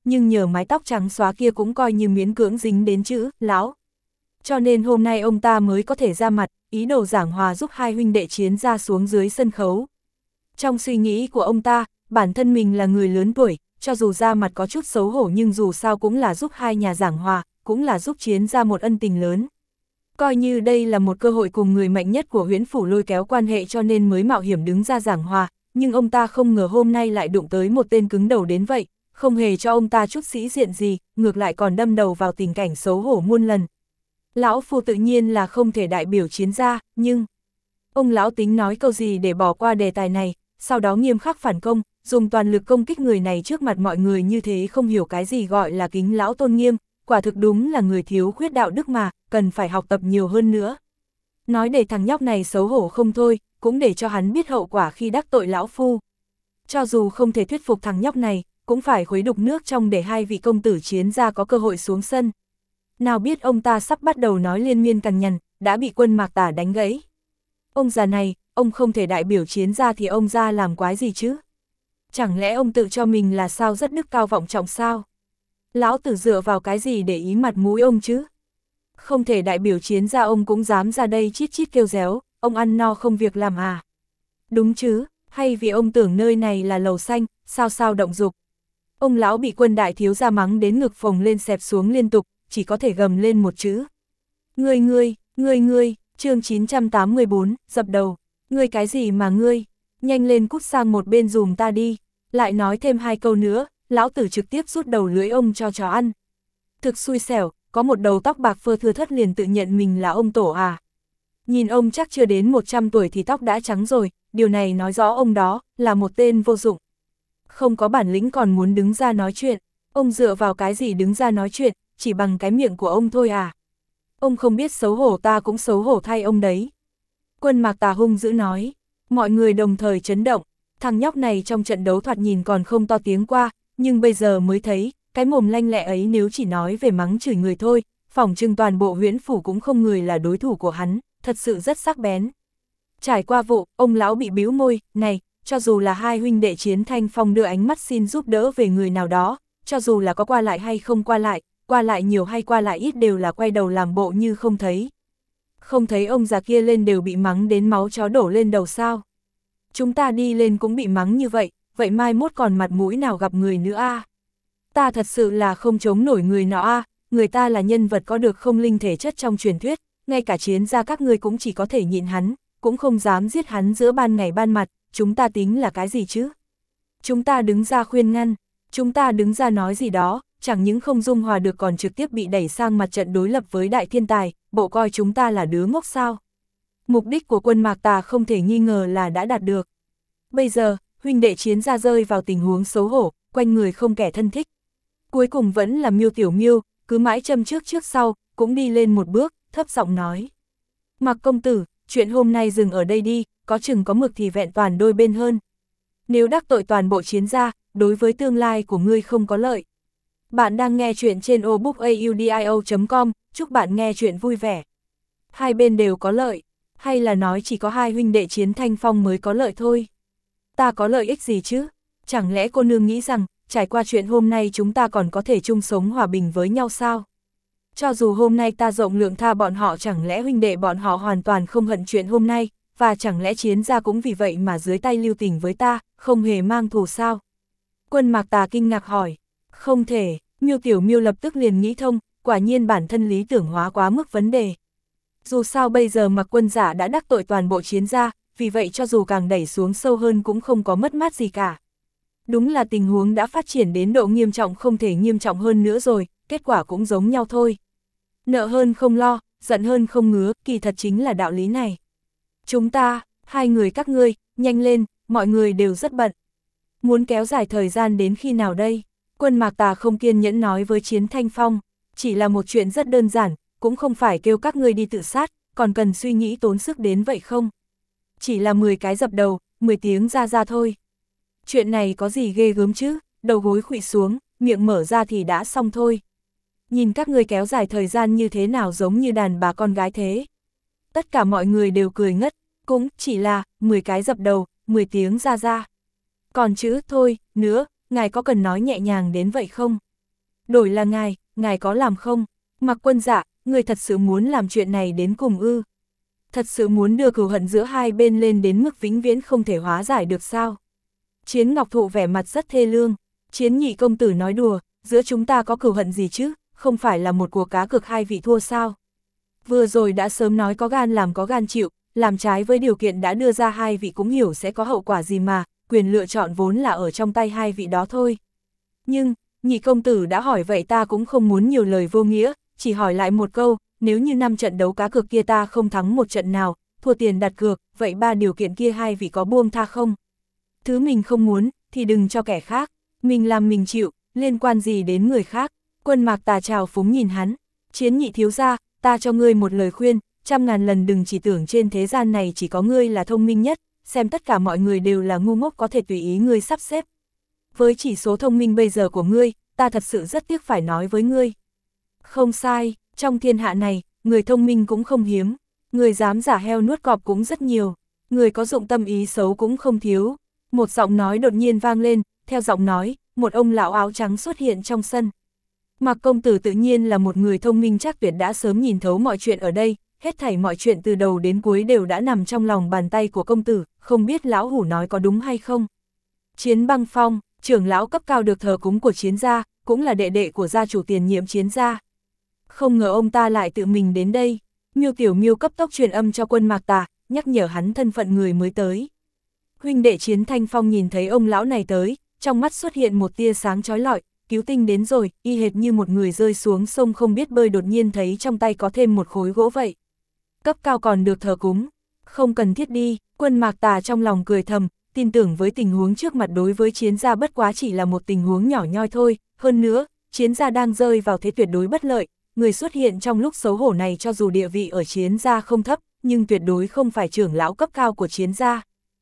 nhưng nhờ mái tóc trắng xóa kia cũng coi như miễn cưỡng dính đến chữ lão. Cho nên hôm nay ông ta mới có thể ra mặt, ý đồ giảng hòa giúp hai huynh đệ Chiến gia xuống dưới sân khấu. Trong suy nghĩ của ông ta, bản thân mình là người lớn tuổi, cho dù ra mặt có chút xấu hổ nhưng dù sao cũng là giúp hai nhà giảng hòa, cũng là giúp Chiến gia một ân tình lớn. Coi như đây là một cơ hội cùng người mạnh nhất của Huyễn Phủ lôi kéo quan hệ cho nên mới mạo hiểm đứng ra giảng hòa, nhưng ông ta không ngờ hôm nay lại đụng tới một tên cứng đầu đến vậy, không hề cho ông ta chút sĩ diện gì, ngược lại còn đâm đầu vào tình cảnh xấu hổ muôn lần. Lão phu tự nhiên là không thể đại biểu Chiến gia, nhưng ông lão tính nói câu gì để bỏ qua đề tài này, sau đó nghiêm khắc phản công, dùng toàn lực công kích người này trước mặt mọi người như thế không hiểu cái gì gọi là kính lão tôn nghiêm, quả thực đúng là người thiếu khuyết đạo đức mà, cần phải học tập nhiều hơn nữa. Nói để thằng nhóc này xấu hổ không thôi, cũng để cho hắn biết hậu quả khi đắc tội lão phu. Cho dù không thể thuyết phục thằng nhóc này, cũng phải khuấy đục nước trong để hai vị công tử Chiến gia có cơ hội xuống sân. Nào biết ông ta sắp bắt đầu nói liên miên cằn nhằn, đã bị Quân Mạc Tà đánh gãy. Ông già này, ông không thể đại biểu Chiến gia thì ông ra làm quái gì chứ? Chẳng lẽ ông tự cho mình là sao rất đức cao vọng trọng sao? Lão tử dựa vào cái gì để ý mặt mũi ông chứ? Không thể đại biểu Chiến gia ông cũng dám ra đây chít chít kêu réo, ông ăn no không việc làm à? Đúng chứ, hay vì ông tưởng nơi này là lầu xanh, sao động dục? Ông lão bị Quân đại thiếu gia mắng đến ngực phồng lên xẹp xuống liên tục, chỉ có thể gầm lên một chữ. Ngươi, chương 984, dập đầu. Ngươi cái gì mà ngươi? Nhanh lên cút sang một bên dùm ta đi. Lại nói thêm hai câu nữa, lão tử trực tiếp rút đầu lưỡi ông cho chó ăn. Thực xui xẻo, có một đầu tóc bạc phơ thưa thất liền tự nhận mình là ông tổ à. Nhìn ông chắc chưa đến 100 tuổi thì tóc đã trắng rồi, điều này nói rõ ông đó là một tên vô dụng. Không có bản lĩnh còn muốn đứng ra nói chuyện, ông dựa vào cái gì đứng ra nói chuyện, chỉ bằng cái miệng của ông thôi à. Ông không biết xấu hổ ta cũng xấu hổ thay ông đấy. Quân Mạc Tà hung dữ nói, mọi người đồng thời chấn động, thằng nhóc này trong trận đấu thoạt nhìn còn không to tiếng qua, nhưng bây giờ mới thấy, cái mồm lanh lẹ ấy nếu chỉ nói về mắng chửi người thôi, phỏng chừng toàn bộ Huyễn Phủ cũng không người là đối thủ của hắn, thật sự rất sắc bén. Trải qua vụ, ông lão bị bĩu môi, này, cho dù là hai huynh đệ Chiến Thanh Phong đưa ánh mắt xin giúp đỡ về người nào đó, cho dù là có qua lại hay không qua lại nhiều hay qua lại ít đều là quay đầu làm bộ như không thấy. Không thấy ông già kia lên đều bị mắng đến máu chó đổ lên đầu sao. Chúng ta đi lên cũng bị mắng như vậy, vậy mai mốt còn mặt mũi nào gặp người nữa à? Ta thật sự là không chống nổi người nọ à, người ta là nhân vật có được không linh thể chất trong truyền thuyết, ngay cả Chiến gia các ngươi cũng chỉ có thể nhịn hắn, cũng không dám giết hắn giữa ban ngày ban mặt, chúng ta tính là cái gì chứ? Chúng ta đứng ra khuyên ngăn, chúng ta đứng ra nói gì đó, chẳng những không dung hòa được còn trực tiếp bị đẩy sang mặt trận đối lập với đại thiên tài, bộ coi chúng ta là đứa ngốc sao. Mục đích của Quân Mạc Tà không thể nghi ngờ là đã đạt được. Bây giờ, huynh đệ Chiến gia rơi vào tình huống xấu hổ, quanh người không kẻ thân thích. Cuối cùng vẫn là Miêu Tiểu Miêu, cứ mãi châm trước sau, cũng đi lên một bước, thấp giọng nói. Mạc công tử, chuyện hôm nay dừng ở đây đi, có chừng có mực thì vẹn toàn đôi bên hơn. Nếu đắc tội toàn bộ Chiến gia, đối với tương lai của ngươi không có lợi. Bạn đang nghe chuyện trên obookaudio.com, chúc bạn nghe chuyện vui vẻ. Hai bên đều có lợi, hay là nói chỉ có hai huynh đệ Chiến Thanh Phong mới có lợi thôi? Ta có lợi ích gì chứ? Chẳng lẽ cô nương nghĩ rằng, trải qua chuyện hôm nay chúng ta còn có thể chung sống hòa bình với nhau sao? Cho dù hôm nay ta rộng lượng tha bọn họ, chẳng lẽ huynh đệ bọn họ hoàn toàn không hận chuyện hôm nay, và chẳng lẽ Chiến gia cũng vì vậy mà dưới tay lưu tình với ta, không hề mang thù sao? Quân Mạc Tà kinh ngạc hỏi. Không thể, Miêu Tiểu Miêu lập tức liền nghĩ thông, quả nhiên bản thân lý tưởng hóa quá mức vấn đề. Dù sao bây giờ Mạc Quân giả đã đắc tội toàn bộ Chiến gia, vì vậy cho dù càng đẩy xuống sâu hơn cũng không có mất mát gì cả. Đúng là tình huống đã phát triển đến độ nghiêm trọng không thể nghiêm trọng hơn nữa rồi, kết quả cũng giống nhau thôi. Nợ hơn không lo, giận hơn không ngứa, kỳ thật chính là đạo lý này. Chúng ta, hai người các ngươi, nhanh lên, mọi người đều rất bận. Muốn kéo dài thời gian đến khi nào đây? Quân Mạc Tà không kiên nhẫn nói với Chiến Thanh Phong, chỉ là một chuyện rất đơn giản, cũng không phải kêu các ngươi đi tự sát, còn cần suy nghĩ tốn sức đến vậy không? Chỉ là 10 cái dập đầu, 10 tiếng ra thôi. Chuyện này có gì ghê gớm chứ, đầu gối khuỵu xuống, miệng mở ra thì đã xong thôi. Nhìn các ngươi kéo dài thời gian như thế nào giống như đàn bà con gái thế. Tất cả mọi người đều cười ngất, cũng chỉ là 10 cái dập đầu, 10 tiếng ra. Còn chữ thôi, nữa, ngài có cần nói nhẹ nhàng đến vậy không? Đổi là ngài có làm không? Mạc Quân Dạ, người thật sự muốn làm chuyện này đến cùng ư? Thật sự muốn đưa cừu hận giữa hai bên lên đến mức vĩnh viễn không thể hóa giải được sao? Chiến Ngọc Thụ vẻ mặt rất thê lương. Chiến nhị công tử nói đùa, giữa chúng ta có cừu hận gì chứ, không phải là một cuộc cá cược hai vị thua sao? Vừa rồi đã sớm nói có gan làm có gan chịu, làm trái với điều kiện đã đưa ra hai vị cũng hiểu sẽ có hậu quả gì mà, quyền lựa chọn vốn là ở trong tay hai vị đó thôi. Nhưng, nhị công tử đã hỏi vậy ta cũng không muốn nhiều lời vô nghĩa, chỉ hỏi lại một câu, nếu như 5 trận đấu cá cược kia ta không thắng một trận nào, thua tiền đặt cược, vậy 3 điều kiện kia hai vị có buông tha không? Thứ mình không muốn, thì đừng cho kẻ khác, mình làm mình chịu, liên quan gì đến người khác. Quân Mạc Tà trào phúng nhìn hắn, Chiến nhị thiếu gia, ta cho ngươi một lời khuyên, 100.000 lần đừng chỉ tưởng trên thế gian này chỉ có ngươi là thông minh nhất, xem tất cả mọi người đều là ngu ngốc có thể tùy ý ngươi sắp xếp. Với chỉ số thông minh bây giờ của ngươi, ta thật sự rất tiếc phải nói với ngươi. Không sai, trong thiên hạ này, người thông minh cũng không hiếm, người dám giả heo nuốt cọp cũng rất nhiều, người có dụng tâm ý xấu cũng không thiếu. Một giọng nói đột nhiên vang lên, theo giọng nói, một ông lão áo trắng xuất hiện trong sân. Mạc công tử tự nhiên là một người thông minh chắc tuyệt đã sớm nhìn thấu mọi chuyện ở đây, hết thảy mọi chuyện từ đầu đến cuối đều đã nằm trong lòng bàn tay của công tử, không biết lão hủ nói có đúng hay không. Chiến Băng Phong, trưởng lão cấp cao được thờ cúng của Chiến gia, cũng là đệ đệ của gia chủ tiền nhiệm Chiến gia. Không ngờ ông ta lại tự mình đến đây. Miêu Tiểu Miêu cấp tốc truyền âm cho Quân Mạc Tà, nhắc nhở hắn thân phận người mới tới. Huynh đệ Chiến Thanh Phong nhìn thấy ông lão này tới, trong mắt xuất hiện một tia sáng chói lọi, cứu tinh đến rồi, y hệt như một người rơi xuống sông không biết bơi đột nhiên thấy trong tay có thêm một khối gỗ vậy. Cấp cao còn được thờ cúng, không cần thiết đi. Quân Mạc Tà trong lòng cười thầm, tin tưởng với tình huống trước mặt đối với Chiến gia bất quá chỉ là một tình huống nhỏ nhoi thôi, hơn nữa, Chiến gia đang rơi vào thế tuyệt đối bất lợi, người xuất hiện trong lúc xấu hổ này cho dù địa vị ở Chiến gia không thấp, nhưng tuyệt đối không phải trưởng lão cấp cao của Chiến gia.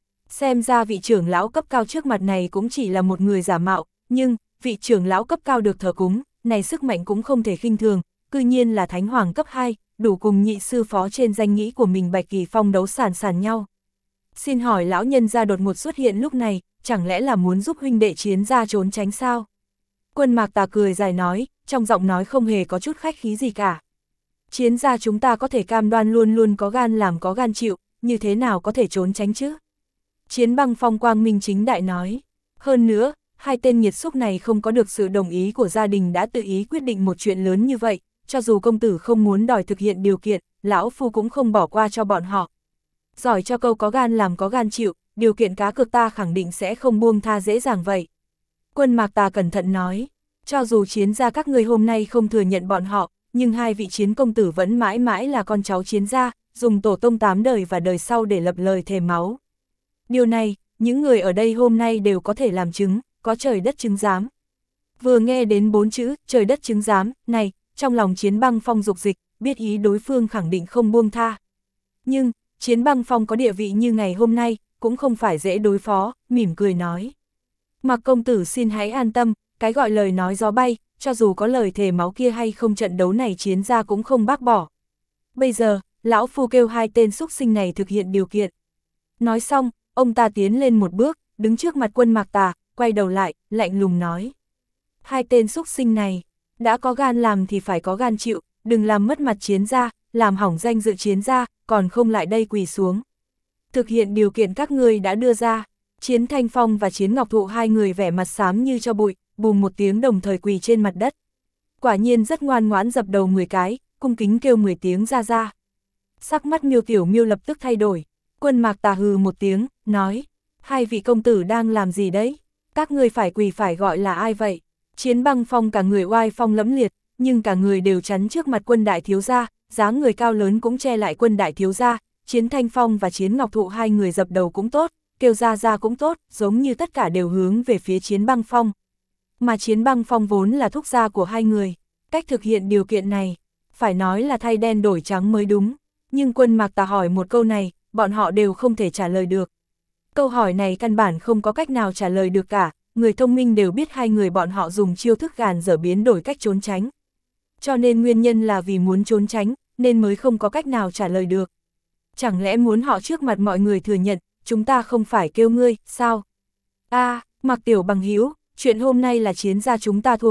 Xem ra vị trưởng lão cấp cao trước mặt này cũng chỉ là một người giả mạo, nhưng vị trưởng lão cấp cao được thờ cúng, này sức mạnh cũng không thể khinh thường, cư nhiên là Thánh Hoàng cấp 2, đủ cùng nhị sư phó trên danh nghĩa của mình Bạch Kỳ Phong đấu sàn nhau. Xin hỏi lão nhân gia đột ngột xuất hiện lúc này, chẳng lẽ là muốn giúp huynh đệ Chiến gia trốn tránh sao? Quân Mạc Tà cười dài nói, trong giọng nói không hề có chút khách khí gì cả. Chiến gia chúng ta có thể cam đoan luôn luôn có gan làm có gan chịu, như thế nào có thể trốn tránh chứ? Chiến Băng Phong quang minh chính đại nói. Hơn nữa, hai tên nghiệt xúc này không có được sự đồng ý của gia đình đã tự ý quyết định một chuyện lớn như vậy, cho dù công tử không muốn đòi thực hiện điều kiện, lão phu cũng không bỏ qua cho bọn họ. Giỏi cho câu có gan làm có gan chịu, điều kiện cá cược ta khẳng định sẽ không buông tha dễ dàng vậy. Quân Mạc Tà cẩn thận nói, cho dù Chiến gia các ngươi hôm nay không thừa nhận bọn họ, nhưng hai vị Chiến công tử vẫn mãi mãi là con cháu Chiến gia, dùng tổ tông 8 đời và đời sau để lập lời thề máu. Điều này, những người ở đây hôm nay đều có thể làm chứng, có trời đất chứng giám. Vừa nghe đến 4 chữ, trời đất chứng giám, này, trong lòng Chiến Băng Phong dục dịch, biết ý đối phương khẳng định không buông tha. Nhưng, Chiến Băng Phong có địa vị như ngày hôm nay, cũng không phải dễ đối phó, mỉm cười nói. Mạc công tử xin hãy an tâm, cái gọi lời nói gió bay, cho dù có lời thề máu kia hay không trận đấu này Chiến gia cũng không bác bỏ. Bây giờ, lão phu kêu hai tên xúc sinh này thực hiện điều kiện. Nói xong, ông ta tiến lên một bước, đứng trước mặt Quân Mạc Tà, quay đầu lại, lạnh lùng nói. Hai tên xúc sinh này, đã có gan làm thì phải có gan chịu, đừng làm mất mặt Chiến gia, làm hỏng danh dự Chiến gia, còn không lại đây quỳ xuống. Thực hiện điều kiện các ngươi đã đưa ra. Chiến Thanh Phong và Chiến Ngọc Thụ hai người vẻ mặt xám như cho bụi, bùm một tiếng đồng thời quỳ trên mặt đất. Quả nhiên rất ngoan ngoãn dập đầu 10 cái, cung kính kêu 10 tiếng ra ra. Sắc mắt Miêu Tiểu Miêu lập tức thay đổi. Quân Mạc Tà hừ một tiếng, nói, hai vị công tử đang làm gì đấy? Các ngươi phải quỳ phải gọi là ai vậy? Chiến Băng Phong cả người oai phong lẫm liệt, nhưng cả người đều chắn trước mặt Quân đại thiếu gia, dáng người cao lớn cũng che lại Quân đại thiếu gia. Chiến Thanh Phong và Chiến Ngọc Thụ hai người dập đầu cũng tốt, kêu ra cũng tốt, giống như tất cả đều hướng về phía Chiến Băng Phong. Mà Chiến Băng Phong vốn là thúc gia của hai người, cách thực hiện điều kiện này, phải nói là thay đen đổi trắng mới đúng. Nhưng Quân Mạc Tà hỏi một câu này, bọn họ đều không thể trả lời được. Câu hỏi này căn bản không có cách nào trả lời được cả, người thông minh đều biết hai người bọn họ dùng chiêu thức gàn dở biến đổi cách trốn tránh. Cho nên nguyên nhân là vì muốn trốn tránh, nên mới không có cách nào trả lời được. Chẳng lẽ muốn họ trước mặt mọi người thừa nhận, chúng ta không phải kêu ngươi, sao? Mạc Tiểu bằng hữu, chuyện hôm nay là Chiến gia chúng ta thua cuộc,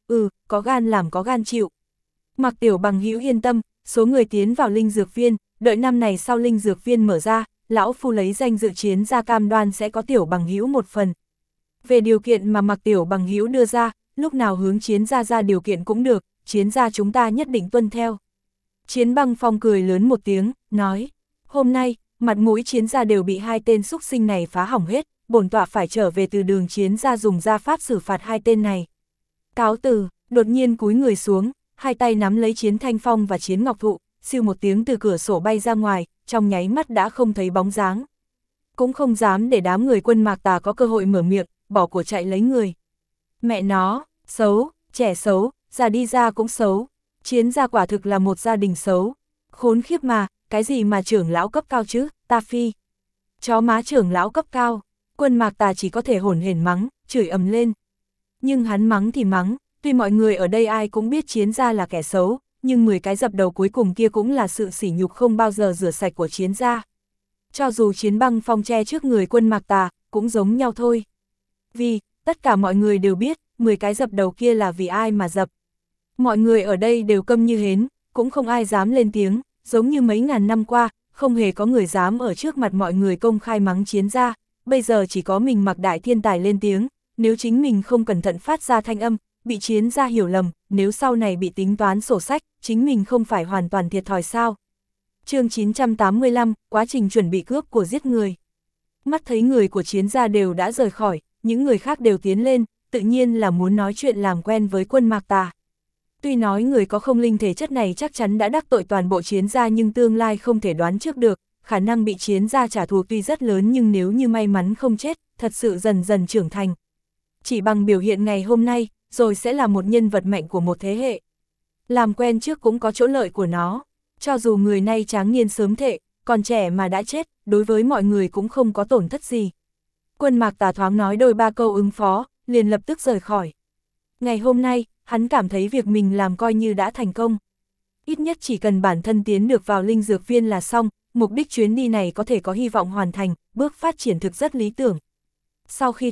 có gan làm có gan chịu. Mạc Tiểu Bằng hữu yên tâm, số người tiến vào linh dược viên, đợi năm này sau linh dược viên mở ra, lão phu lấy danh dự chiến gia cam đoan sẽ có Tiểu Bằng hữu một phần. Về điều kiện mà Mạc Tiểu Bằng hữu đưa ra, lúc nào hướng chiến gia ra điều kiện cũng được, chiến gia chúng ta nhất định tuân theo. Chiến Băng Phong cười lớn một tiếng, nói, hôm nay, mặt mũi chiến gia đều bị hai tên xúc sinh này phá hỏng hết, bổn tọa phải trở về từ đường chiến gia dùng gia pháp xử phạt hai tên này. Cáo từ, đột nhiên cúi người xuống, hai tay nắm lấy Chiến Thanh Phong và Chiến Ngọc Thụ, siêu một tiếng từ cửa sổ bay ra ngoài, trong nháy mắt đã không thấy bóng dáng. Cũng không dám để đám người Quân Mạc Tà có cơ hội mở miệng, bỏ của chạy lấy người. Mẹ nó, xấu, trẻ xấu, già đi ra cũng xấu. Chiến gia quả thực là một gia đình xấu. Khốn khiếp mà, cái gì mà trưởng lão cấp cao chứ, ta phi. Chó má trưởng lão cấp cao. Quân Mạc Tà chỉ có thể hổn hển mắng, chửi ầm lên. Nhưng hắn mắng thì mắng, tuy mọi người ở đây ai cũng biết Chiến gia là kẻ xấu, nhưng 10 cái dập đầu cuối cùng kia cũng là sự sỉ nhục không bao giờ rửa sạch của Chiến gia. Cho dù Chiến Băng Phong che trước người Quân Mạc Tà, cũng giống nhau thôi. Vì, tất cả mọi người đều biết, 10 cái dập đầu kia là vì ai mà dập. Mọi người ở đây đều câm như hến, cũng không ai dám lên tiếng, giống như mấy ngàn năm qua, không hề có người dám ở trước mặt mọi người công khai mắng Chiến gia, bây giờ chỉ có mình Mạc Đại Thiên Tài lên tiếng, nếu chính mình không cẩn thận phát ra thanh âm, bị Chiến gia hiểu lầm, nếu sau này bị tính toán sổ sách, chính mình không phải hoàn toàn thiệt thòi sao. Chương 985, quá trình chuẩn bị cướp của giết người. Mắt thấy người của Chiến gia đều đã rời khỏi, những người khác đều tiến lên, tự nhiên là muốn nói chuyện làm quen với Quân Mạc Tà. Tuy nói người có không linh thể chất này chắc chắn đã đắc tội toàn bộ Chiến gia nhưng tương lai không thể đoán trước được, khả năng bị Chiến gia trả thù tuy rất lớn nhưng nếu như may mắn không chết, thật sự dần dần trưởng thành. Chỉ bằng biểu hiện ngày hôm nay, rồi sẽ là một nhân vật mạnh của một thế hệ. Làm quen trước cũng có chỗ lợi của nó, cho dù người này tráng niên sớm thệ, còn trẻ mà đã chết, đối với mọi người cũng không có tổn thất gì. Quân Mạc Tà thoáng nói đôi ba câu ứng phó, liền lập tức rời khỏi. Ngày hôm nay, hắn cảm thấy việc mình làm coi như đã thành công. Ít nhất chỉ cần bản thân tiến được vào linh dược viên là xong, mục đích chuyến đi này có thể có hy vọng hoàn thành, bước phát triển thực rất lý tưởng. Sau khi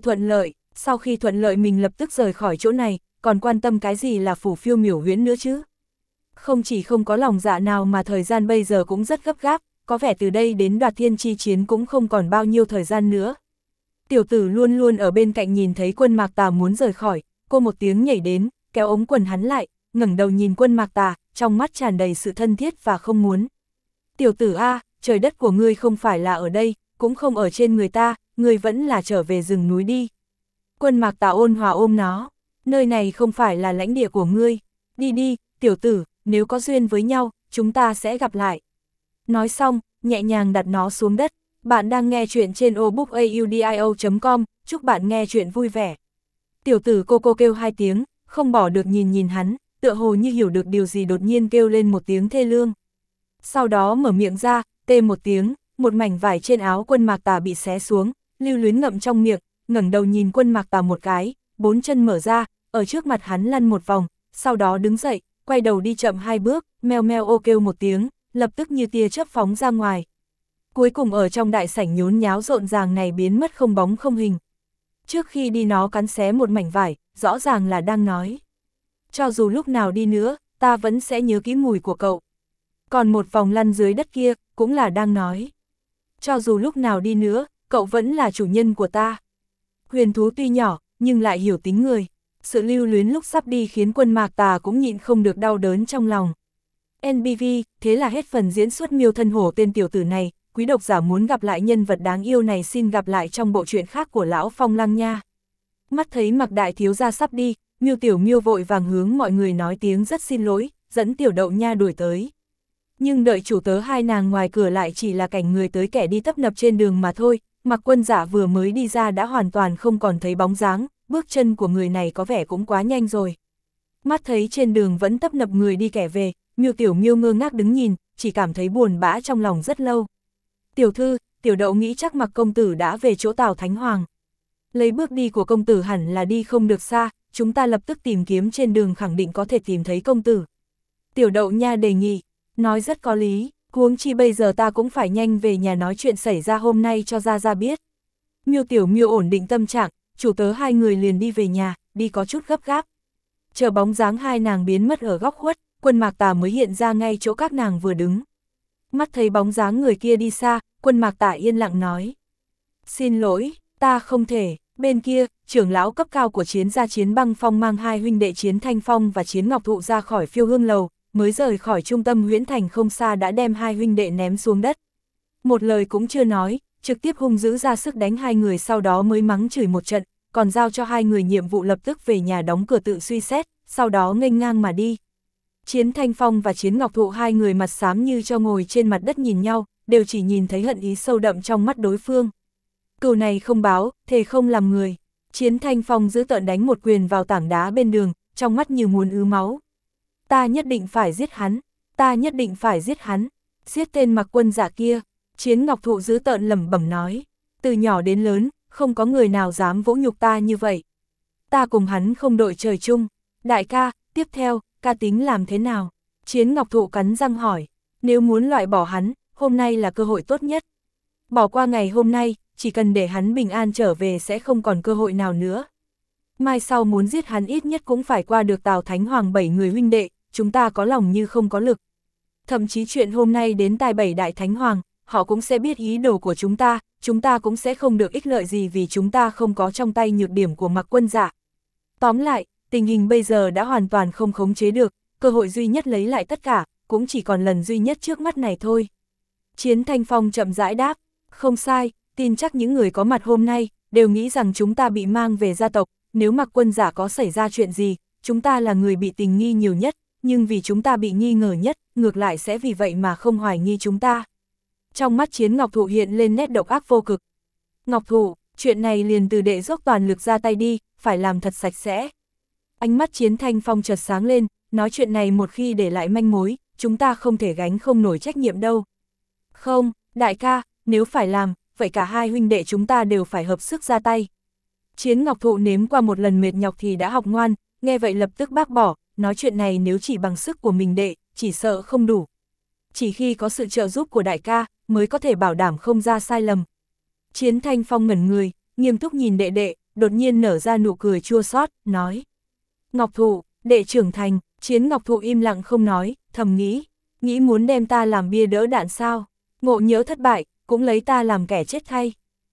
thuận lợi mình lập tức rời khỏi chỗ này, còn quan tâm cái gì là phủ phiêu miểu huyễn nữa chứ. Không chỉ không có lòng dạ nào mà thời gian bây giờ cũng rất gấp gáp, có vẻ từ đây đến Đoạt Thiên chi chiến cũng không còn bao nhiêu thời gian nữa. Tiểu tử luôn luôn ở bên cạnh nhìn thấy Quân Mạc Tà muốn rời khỏi, cô một tiếng nhảy đến, kéo ống quần hắn lại, ngẩng đầu nhìn Quân Mạc Tà, trong mắt tràn đầy sự thân thiết và không muốn. Tiểu tử a, trời đất của ngươi không phải là ở đây, cũng không ở trên người ta, ngươi vẫn là trở về rừng núi đi. Quân Mạc Tà ôn hòa ôm nó, nơi này không phải là lãnh địa của ngươi, đi đi, tiểu tử, nếu có duyên với nhau, chúng ta sẽ gặp lại. Nói xong, nhẹ nhàng đặt nó xuống đất. Bạn đang nghe chuyện trên obookaudio.com, chúc bạn nghe chuyện vui vẻ. Tiểu tử cô kêu hai tiếng, không bỏ được nhìn hắn, tựa hồ như hiểu được điều gì đột nhiên kêu lên một tiếng thê lương. Sau đó mở miệng ra, tê một tiếng, một mảnh vải trên áo Quân Mạc Tà bị xé xuống, Lưu Luyến ngậm trong miệng, ngẩng đầu nhìn Quân Mạc Tà một cái, bốn chân mở ra, ở trước mặt hắn lăn một vòng, sau đó đứng dậy, quay đầu đi chậm hai bước, meo meo ô kêu một tiếng, lập tức như tia chớp phóng ra ngoài. Cuối cùng ở trong đại sảnh nhốn nháo rộn ràng này biến mất không bóng không hình. Trước khi đi nó cắn xé một mảnh vải, rõ ràng là đang nói. Cho dù lúc nào đi nữa, ta vẫn sẽ nhớ kỹ mùi của cậu. Còn một vòng lăn dưới đất kia, cũng là đang nói. Cho dù lúc nào đi nữa, cậu vẫn là chủ nhân của ta. Huyền thú tuy nhỏ, nhưng lại hiểu tính người. Sự lưu luyến lúc sắp đi khiến Quân Mạc Tà cũng nhịn không được đau đớn trong lòng. NBV, thế là hết phần diễn xuất Miêu Thân Hổ tên tiểu tử này. Quý độc giả muốn gặp lại nhân vật đáng yêu này xin gặp lại trong bộ truyện khác của Lão Phong Lăng nha. Mắt thấy Mạc Đại thiếu gia sắp đi, Miêu Tiểu Miêu vội vàng hướng mọi người nói tiếng rất xin lỗi, dẫn Tiểu Đậu Nha đuổi tới. Nhưng đợi chủ tớ hai nàng ngoài cửa lại chỉ là cảnh người tới kẻ đi tấp nập trên đường mà thôi, Mạc Quân Giả vừa mới đi ra đã hoàn toàn không còn thấy bóng dáng, bước chân của người này có vẻ cũng quá nhanh rồi. Mắt thấy trên đường vẫn tấp nập người đi kẻ về, Miêu Tiểu Miêu ngơ ngác đứng nhìn, chỉ cảm thấy buồn bã trong lòng rất lâu. Tiểu thư, Tiểu Đậu nghĩ chắc Mạc công tử đã về chỗ Tào Thánh Hoàng. Lấy bước đi của công tử hẳn là đi không được xa, chúng ta lập tức tìm kiếm trên đường khẳng định có thể tìm thấy công tử. Tiểu Đậu Nha đề nghị, nói rất có lý, huống chi bây giờ ta cũng phải nhanh về nhà nói chuyện xảy ra hôm nay cho Gia biết. Miêu Tiểu Miêu ổn định tâm trạng, chủ tớ hai người liền đi về nhà, đi có chút gấp gáp. Chờ bóng dáng hai nàng biến mất ở góc khuất, Quân Mạc Tà mới hiện ra ngay chỗ các nàng vừa đứng. Mắt thấy bóng dáng người kia đi xa, Quân Mạc Tà yên lặng nói. Xin lỗi, ta không thể. Bên kia, trưởng lão cấp cao của Chiến gia Chiến Băng Phong mang hai huynh đệ Chiến Thanh Phong và Chiến Ngọc Thụ ra khỏi Phiêu Hương Lầu, mới rời khỏi trung tâm Huyễn Thành không xa đã đem hai huynh đệ ném xuống đất. Một lời cũng chưa nói, trực tiếp hung dữ ra sức đánh hai người, sau đó mới mắng chửi một trận, còn giao cho hai người nhiệm vụ lập tức về nhà đóng cửa tự suy xét, sau đó nghênh ngang mà đi. Chiến Thanh Phong và Chiến Ngọc Thụ hai người mặt xám như cho ngồi trên mặt đất nhìn nhau, đều chỉ nhìn thấy hận ý sâu đậm trong mắt đối phương. Cừu này không báo, thề không làm người. Chiến Thanh Phong giữ tợn đánh một quyền vào tảng đá bên đường, trong mắt như muốn ứ máu. Ta nhất định phải giết hắn, ta nhất định phải giết hắn, giết tên Mặc Quân Dạ kia. Chiến Ngọc Thụ giữ tợn lẩm bẩm nói, từ nhỏ đến lớn, không có người nào dám vỗ nhục ta như vậy. Ta cùng hắn không đội trời chung. Đại ca, tiếp theo, ca tính làm thế nào? Chiến Ngọc Thụ cắn răng hỏi, nếu muốn loại bỏ hắn, hôm nay là cơ hội tốt nhất. Bỏ qua ngày hôm nay, chỉ cần để hắn bình an trở về sẽ không còn cơ hội nào nữa. Mai sau muốn giết hắn ít nhất cũng phải qua được Tào Thánh Hoàng 7 người huynh đệ, chúng ta có lòng như không có lực. Thậm chí chuyện hôm nay đến tai 7 đại Thánh Hoàng, họ cũng sẽ biết ý đồ của chúng ta cũng sẽ không được ích lợi gì vì chúng ta không có trong tay nhược điểm của Mặc Quân Dạ. Tóm lại, tình hình bây giờ đã hoàn toàn không khống chế được, cơ hội duy nhất lấy lại tất cả, cũng chỉ còn lần duy nhất trước mắt này thôi. Chiến Thanh Phong chậm rãi đáp, không sai, tin chắc những người có mặt hôm nay, đều nghĩ rằng chúng ta bị mang về gia tộc, nếu Mặc Quân Dạ có xảy ra chuyện gì, chúng ta là người bị tình nghi nhiều nhất, nhưng vì chúng ta bị nghi ngờ nhất, ngược lại sẽ vì vậy mà không hoài nghi chúng ta. Trong mắt Chiến Ngọc Thụ hiện lên nét độc ác vô cực. Ngọc Thụ, chuyện này liền từ đệ dốc toàn lực ra tay đi, phải làm thật sạch sẽ. Ánh mắt Chiến Thanh Phong chợt sáng lên, nói chuyện này một khi để lại manh mối, chúng ta không thể gánh không nổi trách nhiệm đâu. Không, đại ca, nếu phải làm, vậy cả hai huynh đệ chúng ta đều phải hợp sức ra tay. Chiến Ngọc Thụ nếm qua một lần mệt nhọc thì đã học ngoan, nghe vậy lập tức bác bỏ, nói chuyện này nếu chỉ bằng sức của mình đệ, chỉ sợ không đủ. Chỉ khi có sự trợ giúp của đại ca, mới có thể bảo đảm không ra sai lầm. Chiến Thanh Phong ngẩn người, nghiêm túc nhìn đệ đệ, đột nhiên nở ra nụ cười chua xót, nói. Ngọc Thụ, đệ trưởng thành. Chiến Ngọc Thụ im lặng không nói, thầm nghĩ muốn đem ta làm bia đỡ đạn sao, ngộ nhỡ thất bại, cũng lấy ta làm kẻ chết thay.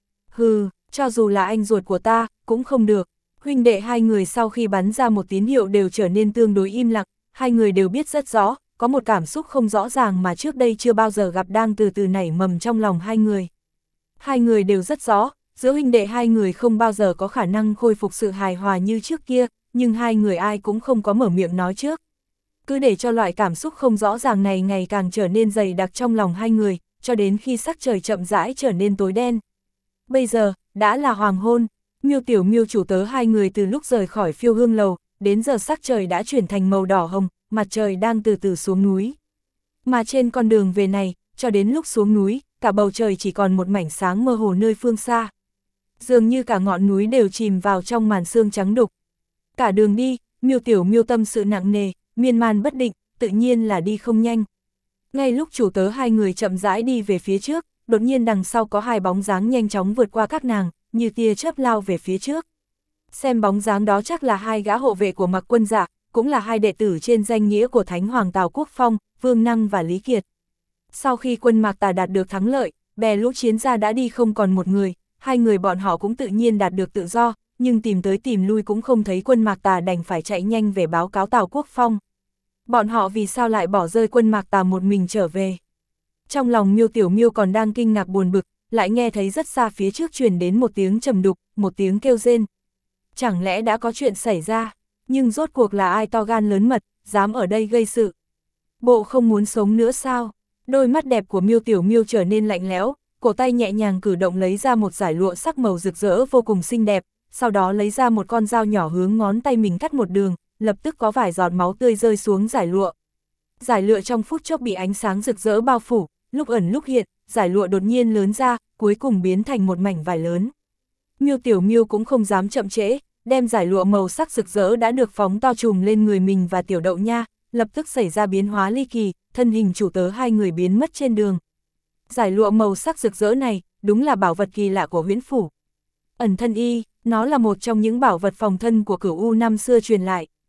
Hừ, cho dù là anh ruột của ta, cũng không được. Huynh đệ hai người sau khi bắn ra một tín hiệu đều trở nên tương đối im lặng, hai người đều biết rất rõ, có một cảm xúc không rõ ràng mà trước đây chưa bao giờ gặp đang từ từ nảy mầm trong lòng hai người. Hai người đều rất rõ, giữa huynh đệ hai người không bao giờ có khả năng khôi phục sự hài hòa như trước kia, nhưng hai người ai cũng không có mở miệng nói trước. Cứ để cho loại cảm xúc không rõ ràng này ngày càng trở nên dày đặc trong lòng hai người, cho đến khi sắc trời chậm rãi trở nên tối đen. Bây giờ, đã là hoàng hôn, Miêu Tiểu Miêu chủ tớ hai người từ lúc rời khỏi Phiêu Hương Lầu, đến giờ sắc trời đã chuyển thành màu đỏ hồng, mặt trời đang từ từ xuống núi. Mà trên con đường về này, cho đến lúc xuống núi, cả bầu trời chỉ còn một mảnh sáng mơ hồ nơi phương xa. Dường như cả ngọn núi đều chìm vào trong màn sương trắng đục. Cả đường đi, Miêu Tiểu Miêu tâm sự nặng nề, miên man bất định, tự nhiên là đi không nhanh. Ngay lúc chủ tớ hai người chậm rãi đi về phía trước, đột nhiên đằng sau có hai bóng dáng nhanh chóng vượt qua các nàng, như tia chớp lao về phía trước. Xem bóng dáng đó chắc là hai gã hộ vệ của Mặc Quân Dạ, cũng là hai đệ tử trên danh nghĩa của Thánh Hoàng Tào Quốc Phong, Vương Năng và Lý Kiệt. Sau khi quân Mạc Tà đạt được thắng lợi, bè lũ Chiến gia đã đi không còn một người, hai người bọn họ cũng tự nhiên đạt được tự do, nhưng tìm tới tìm lui cũng không thấy quân Mạc Tà, đành phải chạy nhanh về báo cáo Tào Quốc Phong. Bọn họ vì sao lại bỏ rơi quân Mạc Tà một mình trở về? Trong lòng Miêu Tiểu Miêu còn đang kinh ngạc buồn bực, lại nghe thấy rất xa phía trước truyền đến một tiếng trầm đục, một tiếng kêu rên. Chẳng lẽ đã có chuyện xảy ra? Nhưng rốt cuộc là ai to gan lớn mật, dám ở đây gây sự? Bộ không muốn sống nữa sao? Đôi mắt đẹp của Miêu Tiểu Miêu trở nên lạnh lẽo, cổ tay nhẹ nhàng cử động lấy ra một dải lụa sắc màu rực rỡ vô cùng xinh đẹp, sau đó lấy ra một con dao nhỏ hướng ngón tay mình cắt một đường, lập tức có vài giọt máu tươi rơi xuống dải lụa. Dải lụa trong phút chốc bị ánh sáng rực rỡ bao phủ, lúc ẩn lúc hiện, dải lụa đột nhiên lớn ra, cuối cùng biến thành một mảnh vải lớn. Miêu Tiểu Miêu cũng không dám chậm trễ, đem dải lụa màu sắc rực rỡ đã được phóng to trùm lên người mình và Tiểu Đậu Nha, lập tức xảy ra biến hóa ly kỳ, thân hình chủ tớ hai người biến mất trên đường. Dải lụa màu sắc rực rỡ này, đúng là bảo vật kỳ lạ của Huyễn Phủ. Ẩn thân y, nó là một trong những bảo vật phòng thân của Cửu U năm xưa truyền lại.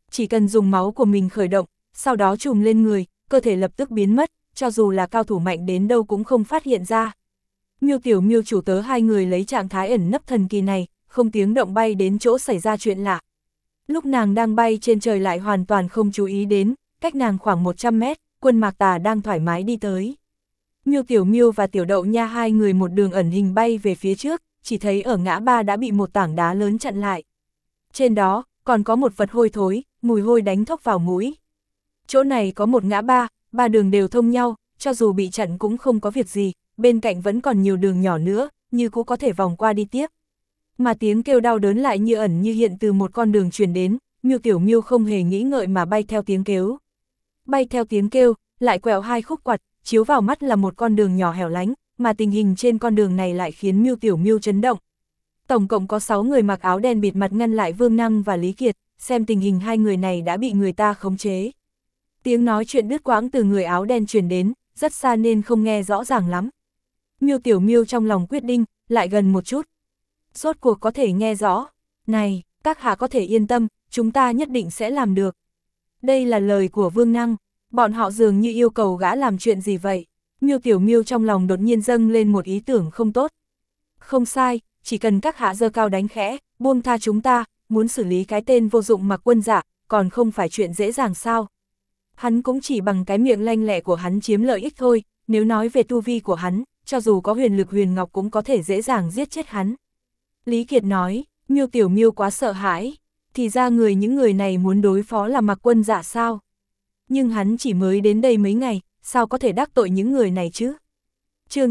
Chỉ cần dùng máu của mình khởi động, sau đó trùm lên người, cơ thể lập tức biến mất, cho dù là cao thủ mạnh đến đâu cũng không phát hiện ra. Miêu Tiểu Miêu chủ tớ hai người lấy trạng thái ẩn nấp thần kỳ này, không tiếng động bay đến chỗ xảy ra chuyện lạ. Lúc nàng đang bay trên trời lại hoàn toàn không chú ý đến, cách nàng khoảng 100 mét, Quân Mạc Tà đang thoải mái đi tới. Miêu Tiểu Miêu và Tiểu Đậu Nha hai người một đường ẩn hình bay về phía trước, chỉ thấy ở ngã ba đã bị một tảng đá lớn chặn lại. Trên đó, còn có một vật hôi thối, mùi hôi đánh thốc vào mũi. Chỗ này có một ngã ba, ba đường đều thông nhau, cho dù bị chặn cũng không có việc gì, bên cạnh vẫn còn nhiều đường nhỏ nữa, như cũng có thể vòng qua đi tiếp. Mà tiếng kêu đau đớn lại như ẩn như hiện từ một con đường truyền đến, Miêu Tiểu Miêu không hề nghĩ ngợi mà bay theo tiếng kêu. Bay theo tiếng kêu, lại quẹo hai khúc quặt, chiếu vào mắt là một con đường nhỏ hẻo lánh, mà tình hình trên con đường này lại khiến Miêu Tiểu Miêu chấn động. Tổng cộng có 6 người mặc áo đen bịt mặt ngăn lại Vương Năng và Lý Kiệt, xem tình hình hai người này đã bị người ta khống chế. Tiếng nói chuyện đứt quãng từ người áo đen truyền đến, rất xa nên không nghe rõ ràng lắm. Miêu Tiểu Miêu trong lòng quyết định, lại gần một chút. Rốt cuộc có thể nghe rõ. Này, các hạ có thể yên tâm, chúng ta nhất định sẽ làm được. Đây là lời của Vương Năng, bọn họ dường như yêu cầu gã làm chuyện gì vậy. Miêu Tiểu Miêu trong lòng đột nhiên dâng lên một ý tưởng không tốt. Không sai, chỉ cần các hạ giơ cao đánh khẽ, buông tha chúng ta, muốn xử lý cái tên vô dụng Mặc Quân Dạ, còn không phải chuyện dễ dàng sao. Hắn cũng chỉ bằng cái miệng lanh lẹ của hắn chiếm lợi ích thôi, nếu nói về tu vi của hắn, cho dù có huyền lực huyền ngọc cũng có thể dễ dàng giết chết hắn. Lý Kiệt nói, Miêu Tiểu Miêu quá sợ hãi, thì ra những người này muốn đối phó là Mặc Quân Dạ sao? Nhưng hắn chỉ mới đến đây mấy ngày, sao có thể đắc tội những người này chứ? Chương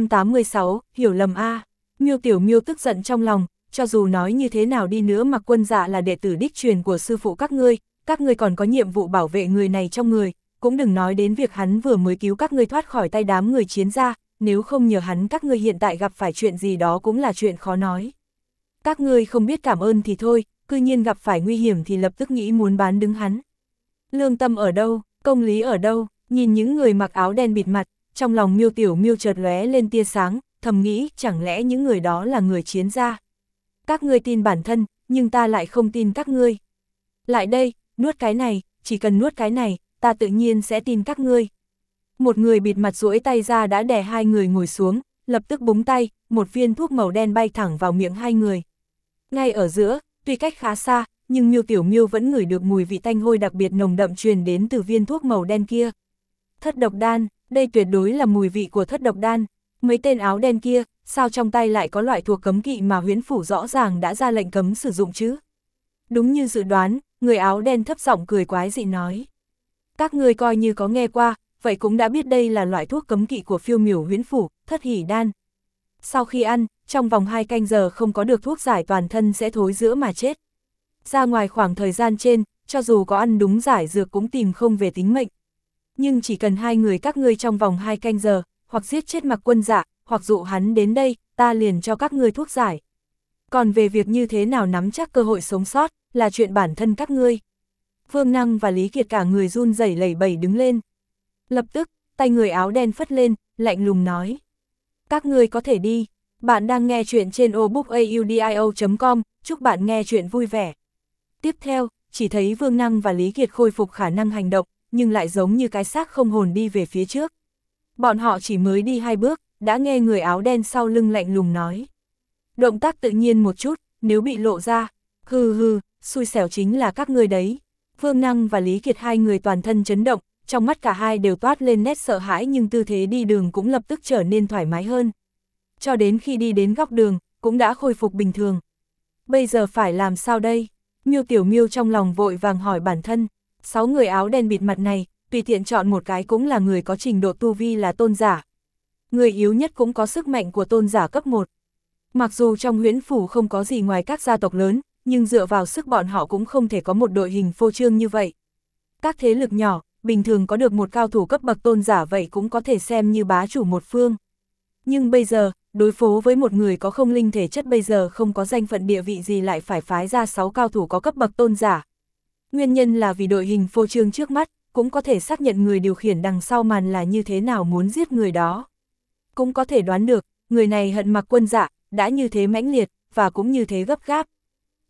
986, hiểu lầm a. Miêu Tiểu Miêu tức giận trong lòng, cho dù nói như thế nào đi nữa Mặc Quân Dạ là đệ tử đích truyền của sư phụ các ngươi còn có nhiệm vụ bảo vệ người này trong người, cũng đừng nói đến việc hắn vừa mới cứu các ngươi thoát khỏi tay đám người chiến gia, nếu không nhờ hắn các ngươi hiện tại gặp phải chuyện gì đó cũng là chuyện khó nói. Các ngươi không biết cảm ơn thì thôi, cư nhiên gặp phải nguy hiểm thì lập tức nghĩ muốn bán đứng hắn. Lương tâm ở đâu, công lý ở đâu, nhìn những người mặc áo đen bịt mặt, trong lòng Miêu Tiểu Miêu chợt lóe lên tia sáng, thầm nghĩ chẳng lẽ những người đó là người chiến gia. Các ngươi tin bản thân, nhưng ta lại không tin các ngươi. Lại đây, nuốt cái này, chỉ cần nuốt cái này, ta tự nhiên sẽ tin các ngươi. Một người bịt mặt duỗi tay ra đã đè hai người ngồi xuống, lập tức búng tay, một viên thuốc màu đen bay thẳng vào miệng hai người. Ngay ở giữa, tuy cách khá xa, nhưng Miêu Tiểu Miêu vẫn ngửi được mùi vị tanh hôi đặc biệt nồng đậm truyền đến từ viên thuốc màu đen kia. Thất độc đan, đây tuyệt đối là mùi vị của thất độc đan. Mấy tên áo đen kia, sao trong tay lại có loại thuộc cấm kỵ mà Huyễn Phủ rõ ràng đã ra lệnh cấm sử dụng chứ? Đúng như dự đoán, người áo đen thấp giọng cười quái dị nói. Các ngươi coi như có nghe qua, vậy cũng đã biết đây là loại thuốc cấm kỵ của Phiêu Miểu Huyễn Phủ, Thất Hỷ Đan. Sau khi ăn, trong vòng 2 canh giờ không có được thuốc giải toàn thân sẽ thối rữa mà chết. Ra ngoài khoảng thời gian trên, cho dù có ăn đúng giải dược cũng tìm không về tính mệnh. Nhưng chỉ cần hai người các ngươi trong vòng 2 canh giờ, hoặc giết chết Mặc Quân Dạ, hoặc dụ hắn đến đây, ta liền cho các ngươi thuốc giải. Còn về việc như thế nào nắm chắc cơ hội sống sót, là chuyện bản thân các ngươi. Vương Năng và Lý Kiệt cả người run rẩy lẩy bẩy đứng lên. Lập tức, tay người áo đen phất lên, lạnh lùng nói. Các ngươi có thể đi, bạn đang nghe chuyện trên obookaudio.com, chúc bạn nghe chuyện vui vẻ. Tiếp theo, chỉ thấy Vương Năng và Lý Kiệt khôi phục khả năng hành động, nhưng lại giống như cái xác không hồn đi về phía trước. Bọn họ chỉ mới đi 2 bước, đã nghe người áo đen sau lưng lạnh lùng nói. Động tác tự nhiên một chút, nếu bị lộ ra, hừ, xui xẻo chính là các ngươi đấy. Vương Năng và Lý Kiệt hai người toàn thân chấn động, trong mắt cả hai đều toát lên nét sợ hãi nhưng tư thế đi đường cũng lập tức trở nên thoải mái hơn. Cho đến khi đi đến góc đường, cũng đã khôi phục bình thường. Bây giờ phải làm sao đây? Miêu Tiểu Miêu trong lòng vội vàng hỏi bản thân, 6 người áo đen bịt mặt này, tùy tiện chọn một cái cũng là người có trình độ tu vi là tôn giả. Người yếu nhất cũng có sức mạnh của tôn giả cấp 1. Mặc dù trong Huyễn Phủ không có gì ngoài các gia tộc lớn, nhưng dựa vào sức bọn họ cũng không thể có một đội hình phô trương như vậy. Các thế lực nhỏ, bình thường có được một cao thủ cấp bậc tôn giả vậy cũng có thể xem như bá chủ một phương. Nhưng bây giờ, đối phó với một người có không linh thể chất bây giờ không có danh phận địa vị gì lại phải phái ra 6 cao thủ có cấp bậc tôn giả. Nguyên nhân là vì đội hình phô trương trước mắt, cũng có thể xác nhận người điều khiển đằng sau màn là như thế nào muốn giết người đó. Cũng có thể đoán được, người này hận Mặc Quân Dạ, đã như thế mãnh liệt, và cũng như thế gấp gáp.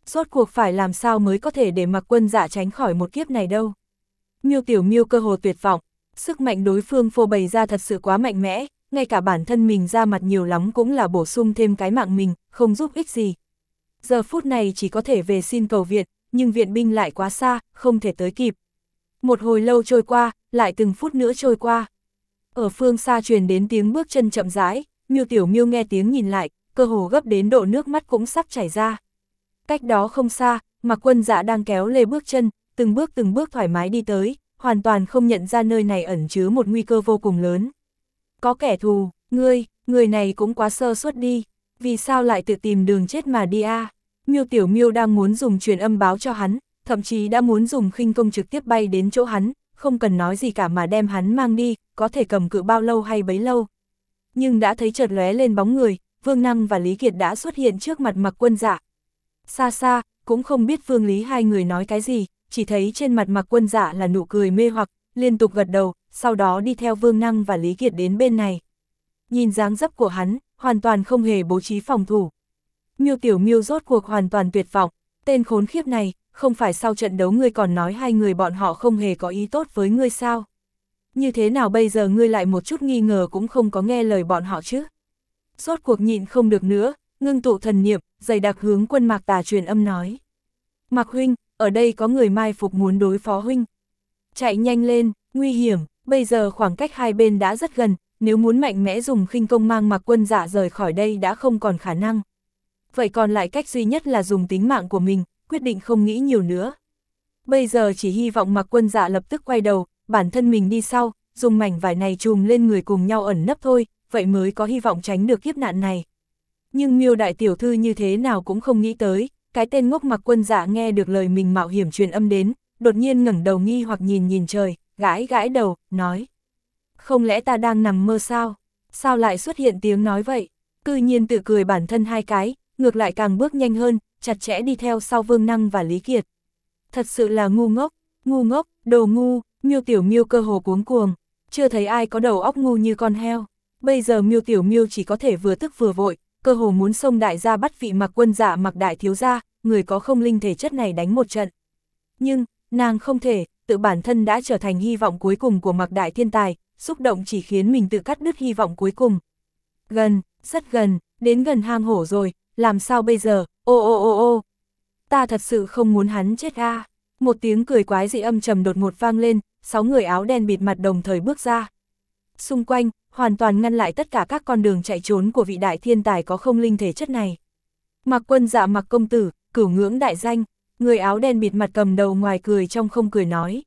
Rốt cuộc phải làm sao mới có thể để Mạc Quân Dạ tránh khỏi một kiếp này đâu. Miêu Tiểu Miêu cơ hồ tuyệt vọng, sức mạnh đối phương phô bày ra thật sự quá mạnh mẽ, ngay cả bản thân mình ra mặt nhiều lắm cũng là bổ sung thêm cái mạng mình, không giúp ích gì. Giờ phút này chỉ có thể về xin cầu viện, nhưng viện binh lại quá xa, không thể tới kịp. Một hồi lâu trôi qua, lại từng phút nữa trôi qua. Ở phương xa truyền đến tiếng bước chân chậm rãi, Miêu Tiểu Miêu nghe tiếng nhìn lại, cơ hồ gấp đến độ nước mắt cũng sắp chảy ra. Cách đó không xa, Mạc Quân Dạ đang kéo lê bước chân, từng bước thoải mái đi tới, hoàn toàn không nhận ra nơi này ẩn chứa một nguy cơ vô cùng lớn. Có kẻ thù, người này cũng quá sơ suất đi, vì sao lại tự tìm đường chết mà đi a? Miêu Tiểu Miêu đang muốn dùng truyền âm báo cho hắn, thậm chí đã muốn dùng khinh công trực tiếp bay đến chỗ hắn, không cần nói gì cả mà đem hắn mang đi, có thể cầm cự bao lâu hay bấy lâu. Nhưng đã thấy chợt lóe lên bóng người, Vương Năng và Lý Kiệt đã xuất hiện trước mặt Mạc Quân Dạ. Xa xa, cũng không biết Vương Lý hai người nói cái gì, chỉ thấy trên mặt Mạc Quân Dạ là nụ cười mê hoặc, liên tục gật đầu, sau đó đi theo Vương Năng và Lý Kiệt đến bên này. Nhìn dáng dấp của hắn, hoàn toàn không hề bố trí phòng thủ. Miêu Tiểu Miêu rốt cuộc hoàn toàn tuyệt vọng, tên khốn khiếp này, không phải sau trận đấu ngươi còn nói hai người bọn họ không hề có ý tốt với ngươi sao? Như thế nào bây giờ ngươi lại một chút nghi ngờ cũng không có nghe lời bọn họ chứ? Rốt cuộc nhịn không được nữa, ngưng tụ thần niệm, dày đặc hướng Quân Mạc Tà truyền âm nói. Mạc huynh, ở đây có người mai phục muốn đối phó huynh. Chạy nhanh lên, nguy hiểm, bây giờ khoảng cách hai bên đã rất gần, nếu muốn mạnh mẽ dùng khinh công mang Mạc Quân Dạ rời khỏi đây đã không còn khả năng. Vậy còn lại cách duy nhất là dùng tính mạng của mình, quyết định không nghĩ nhiều nữa. Bây giờ chỉ hy vọng Mạc Quân Dạ lập tức quay đầu, bản thân mình đi sau, dùng mảnh vải này trùm lên người cùng nhau ẩn nấp thôi, vậy mới có hy vọng tránh được kiếp nạn này. Nhưng Miêu đại tiểu thư như thế nào cũng không nghĩ tới, cái tên ngốc Mạc Quân Dạ nghe được lời mình mạo hiểm truyền âm đến, đột nhiên ngẩng đầu nghi hoặc nhìn trời, gãi gãi đầu, nói. Không lẽ ta đang nằm mơ sao? Sao lại xuất hiện tiếng nói vậy? Cư nhiên tự cười bản thân hai cái, ngược lại càng bước nhanh hơn, chặt chẽ đi theo sau Vương Năng và Lý Kiệt. Thật sự là ngu ngốc, đồ ngu, Miêu Tiểu Miêu cơ hồ cuống cuồng, chưa thấy ai có đầu óc ngu như con heo. Bây giờ Miêu Tiểu Miêu chỉ có thể vừa tức vừa vội, cơ hồ muốn xông đại gia bắt vị Mạc Quân Dạ Mạc đại thiếu gia, người có không linh thể chất này đánh một trận. Nhưng, nàng không thể, tự bản thân đã trở thành hy vọng cuối cùng của Mạc đại thiên tài, xúc động chỉ khiến mình tự cắt đứt hy vọng cuối cùng. Gần, rất gần, đến gần hang hổ rồi, làm sao bây giờ, ô. Ta thật sự không muốn hắn chết a. Một tiếng cười quái dị âm trầm đột ngột vang lên, 6 người áo đen bịt mặt đồng thời bước ra. Xung quanh, hoàn toàn ngăn lại tất cả các con đường chạy trốn của vị đại thiên tài có không linh thể chất này. Mạc Quân Dạ Mạc công tử, cửu ngưỡng đại danh, người áo đen bịt mặt cầm đầu ngoài cười trong không cười nói.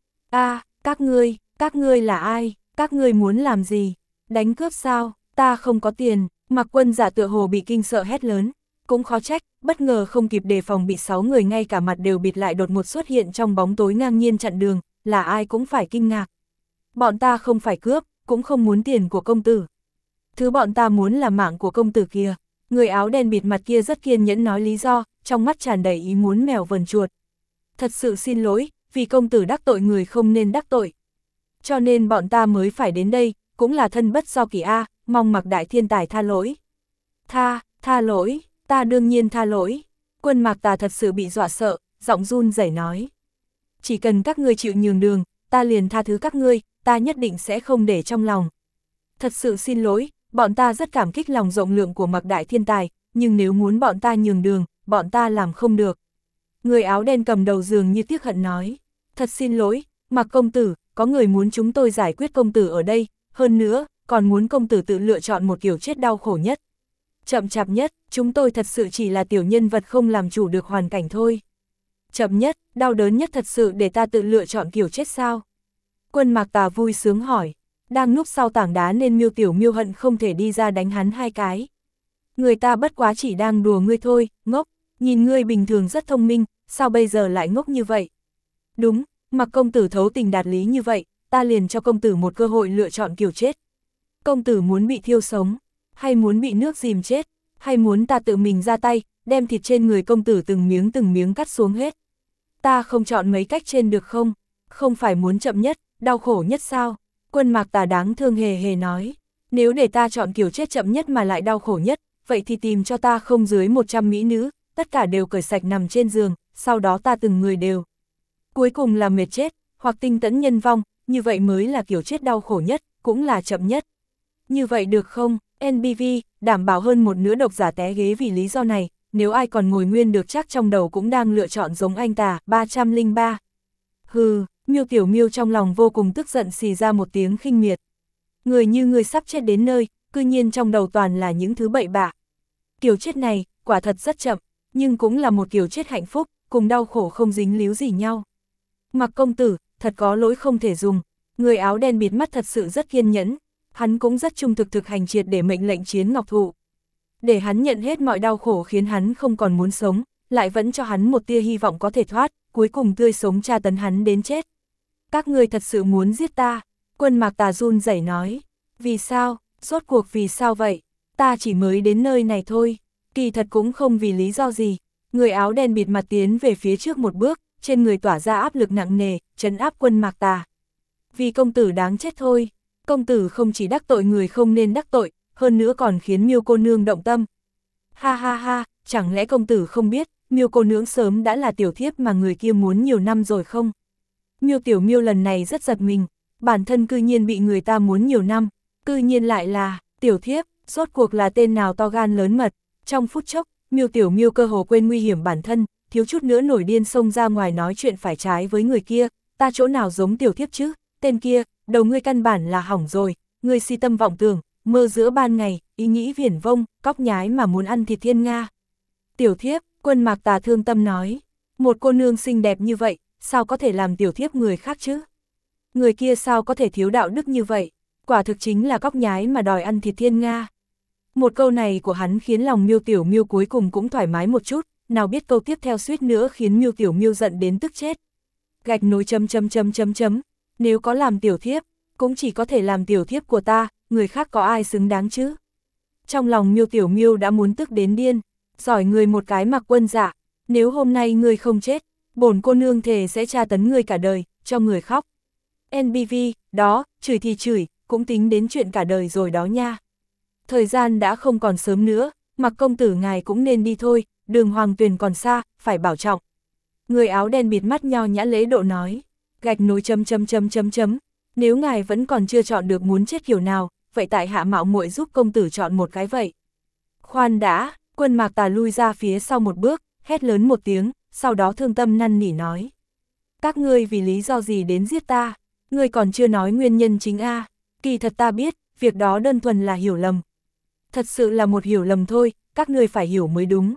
Các ngươi là ai, các ngươi muốn làm gì, đánh cướp sao, ta không có tiền, Mạc Quân Dạ tựa hồ bị kinh sợ hét lớn. Cũng khó trách, bất ngờ không kịp đề phòng bị 6 người ngay cả mặt đều bịt lại đột ngột xuất hiện trong bóng tối ngang nhiên chặn đường, là ai cũng phải kinh ngạc. Bọn ta không phải cướp, cũng không muốn tiền của công tử. Thứ bọn ta muốn là mạng của công tử kia. Người áo đen bịt mặt kia rất kiên nhẫn nói lý do, trong mắt tràn đầy ý muốn mèo vờn chuột. Thật sự xin lỗi, vì công tử đắc tội người không nên đắc tội. Cho nên bọn ta mới phải đến đây, cũng là thân bất do kỳ a, mong Mạc đại thiên tài tha lỗi. Tha lỗi. Ta đương nhiên tha lỗi. Quân Mạc Tà thật sự bị dọa sợ, giọng run rẩy nói. Chỉ cần các ngươi chịu nhường đường, ta liền tha thứ các ngươi, ta nhất định sẽ không để trong lòng. Thật sự xin lỗi, bọn ta rất cảm kích lòng rộng lượng của Mạc đại thiên tài, nhưng nếu muốn bọn ta nhường đường, bọn ta làm không được. Người áo đen cầm đầu dường như tiếc hận nói. Thật xin lỗi, Mạc công tử, có người muốn chúng tôi giải quyết công tử ở đây, hơn nữa, còn muốn công tử tự lựa chọn một kiểu chết đau khổ nhất. Chậm chạp nhất, chúng tôi thật sự chỉ là tiểu nhân vật không làm chủ được hoàn cảnh thôi. Chậm nhất, đau đớn nhất thật sự để ta tự lựa chọn kiểu chết sao? Quân Mạc Tà vui sướng hỏi, đang núp sau tảng đá nên Miêu Tiểu Miêu hận không thể đi ra đánh hắn hai cái. Người ta bất quá chỉ đang đùa ngươi thôi, ngốc, nhìn ngươi bình thường rất thông minh, sao bây giờ lại ngốc như vậy? Đúng, Mạc công tử thấu tình đạt lý như vậy, ta liền cho công tử một cơ hội lựa chọn kiểu chết. Công tử muốn bị thiêu sống, hay muốn bị nước dìm chết, hay muốn ta tự mình ra tay, đem thịt trên người công tử từng miếng cắt xuống hết. Ta không chọn mấy cách trên được không? Không phải muốn chậm nhất, đau khổ nhất sao? Quân Mạc Tà đáng thương hề nói. Nếu để ta chọn kiểu chết chậm nhất mà lại đau khổ nhất, vậy thì tìm cho ta không dưới 100 mỹ nữ, tất cả đều cởi sạch nằm trên giường, sau đó ta từng người đều. Cuối cùng là mệt chết, hoặc tinh tấn nhân vong, như vậy mới là kiểu chết đau khổ nhất, cũng là chậm nhất. Như vậy được không? NBV, đảm bảo hơn một nửa độc giả té ghế vì lý do này, nếu ai còn ngồi nguyên được chắc trong đầu cũng đang lựa chọn giống anh ta, 303. Hừ, Miêu Tiểu Miêu trong lòng vô cùng tức giận xì ra một tiếng khinh miệt. Người như người sắp chết đến nơi, cư nhiên trong đầu toàn là những thứ bậy bạ. Kiểu chết này, quả thật rất chậm, nhưng cũng là một kiểu chết hạnh phúc, cùng đau khổ không dính líu gì nhau. Mặc công tử, thật có lỗi không thể dùng, người áo đen bịt mắt thật sự rất kiên nhẫn, hắn cũng rất trung thực hành triệt để mệnh lệnh Chiến Ngọc Thụ. Để hắn nhận hết mọi đau khổ khiến hắn không còn muốn sống, lại vẫn cho hắn một tia hy vọng có thể thoát, cuối cùng tươi sống tra tấn hắn đến chết. Các ngươi thật sự muốn giết ta, Quân Mạc Tà run rẩy nói. Vì sao, rốt cuộc vì sao vậy, ta chỉ mới đến nơi này thôi, kỳ thật cũng không vì lý do gì. Người áo đen bịt mặt tiến về phía trước một bước, trên người tỏa ra áp lực nặng nề, trấn áp Quân Mạc Tà. Vì công tử đáng chết thôi, công tử không chỉ đắc tội người không nên đắc tội, hơn nữa còn khiến Miêu cô nương động tâm. Ha ha ha, chẳng lẽ công tử không biết, Miêu cô nương sớm đã là tiểu thiếp mà người kia muốn nhiều năm rồi không? Miêu Tiểu Miêu lần này rất giật mình, bản thân cư nhiên bị người ta muốn nhiều năm, cư nhiên lại là tiểu thiếp, rốt cuộc là tên nào to gan lớn mật. Trong phút chốc, Miêu Tiểu Miêu cơ hồ quên nguy hiểm bản thân, thiếu chút nữa nổi điên xông ra ngoài nói chuyện phải trái với người kia, ta chỗ nào giống tiểu thiếp chứ, tên kia, đầu ngươi căn bản là hỏng rồi, ngươi si tâm vọng tưởng, mơ giữa ban ngày, ý nghĩ viển vông, cóc nhái mà muốn ăn thịt thiên nga. Tiểu thiếp, Quân Mạc Tà thương tâm nói, một cô nương xinh đẹp như vậy, sao có thể làm tiểu thiếp người khác chứ? Người kia sao có thể thiếu đạo đức như vậy, quả thực chính là cóc nhái mà đòi ăn thịt thiên nga. Một câu này của hắn khiến lòng Miêu Tiểu Miêu cuối cùng cũng thoải mái một chút, nào biết câu tiếp theo suýt nữa khiến Miêu Tiểu Miêu giận đến tức chết. Gạch nối ... Nếu có làm tiểu thiếp, cũng chỉ có thể làm tiểu thiếp của ta, người khác có ai xứng đáng chứ? Trong lòng Miêu Tiểu Miêu đã muốn tức đến điên, giỏi người một cái Mặc Quân Dạ, nếu hôm nay ngươi không chết, bổn cô nương thề sẽ tra tấn ngươi cả đời, cho người khóc. NBV, đó, chửi thì chửi, cũng tính đến chuyện cả đời rồi đó nha. Thời gian đã không còn sớm nữa, Mặc công tử ngài cũng nên đi thôi, đường Hoàng Tuyền còn xa, phải bảo trọng. Người áo đen bịt mắt nho nhã lễ độ nói, gạch nối ... Nếu ngài vẫn còn chưa chọn được muốn chết kiểu nào, vậy tại hạ mạo muội giúp công tử chọn một cái vậy. Khoan đã, Quân Mạc Tà lui ra phía sau một bước, hét lớn một tiếng, sau đó thương tâm năn nỉ nói. Các ngươi vì lý do gì đến giết ta, ngươi còn chưa nói nguyên nhân chính a. Kỳ thật ta biết, việc đó đơn thuần là hiểu lầm. Thật sự là một hiểu lầm thôi, các ngươi phải hiểu mới đúng.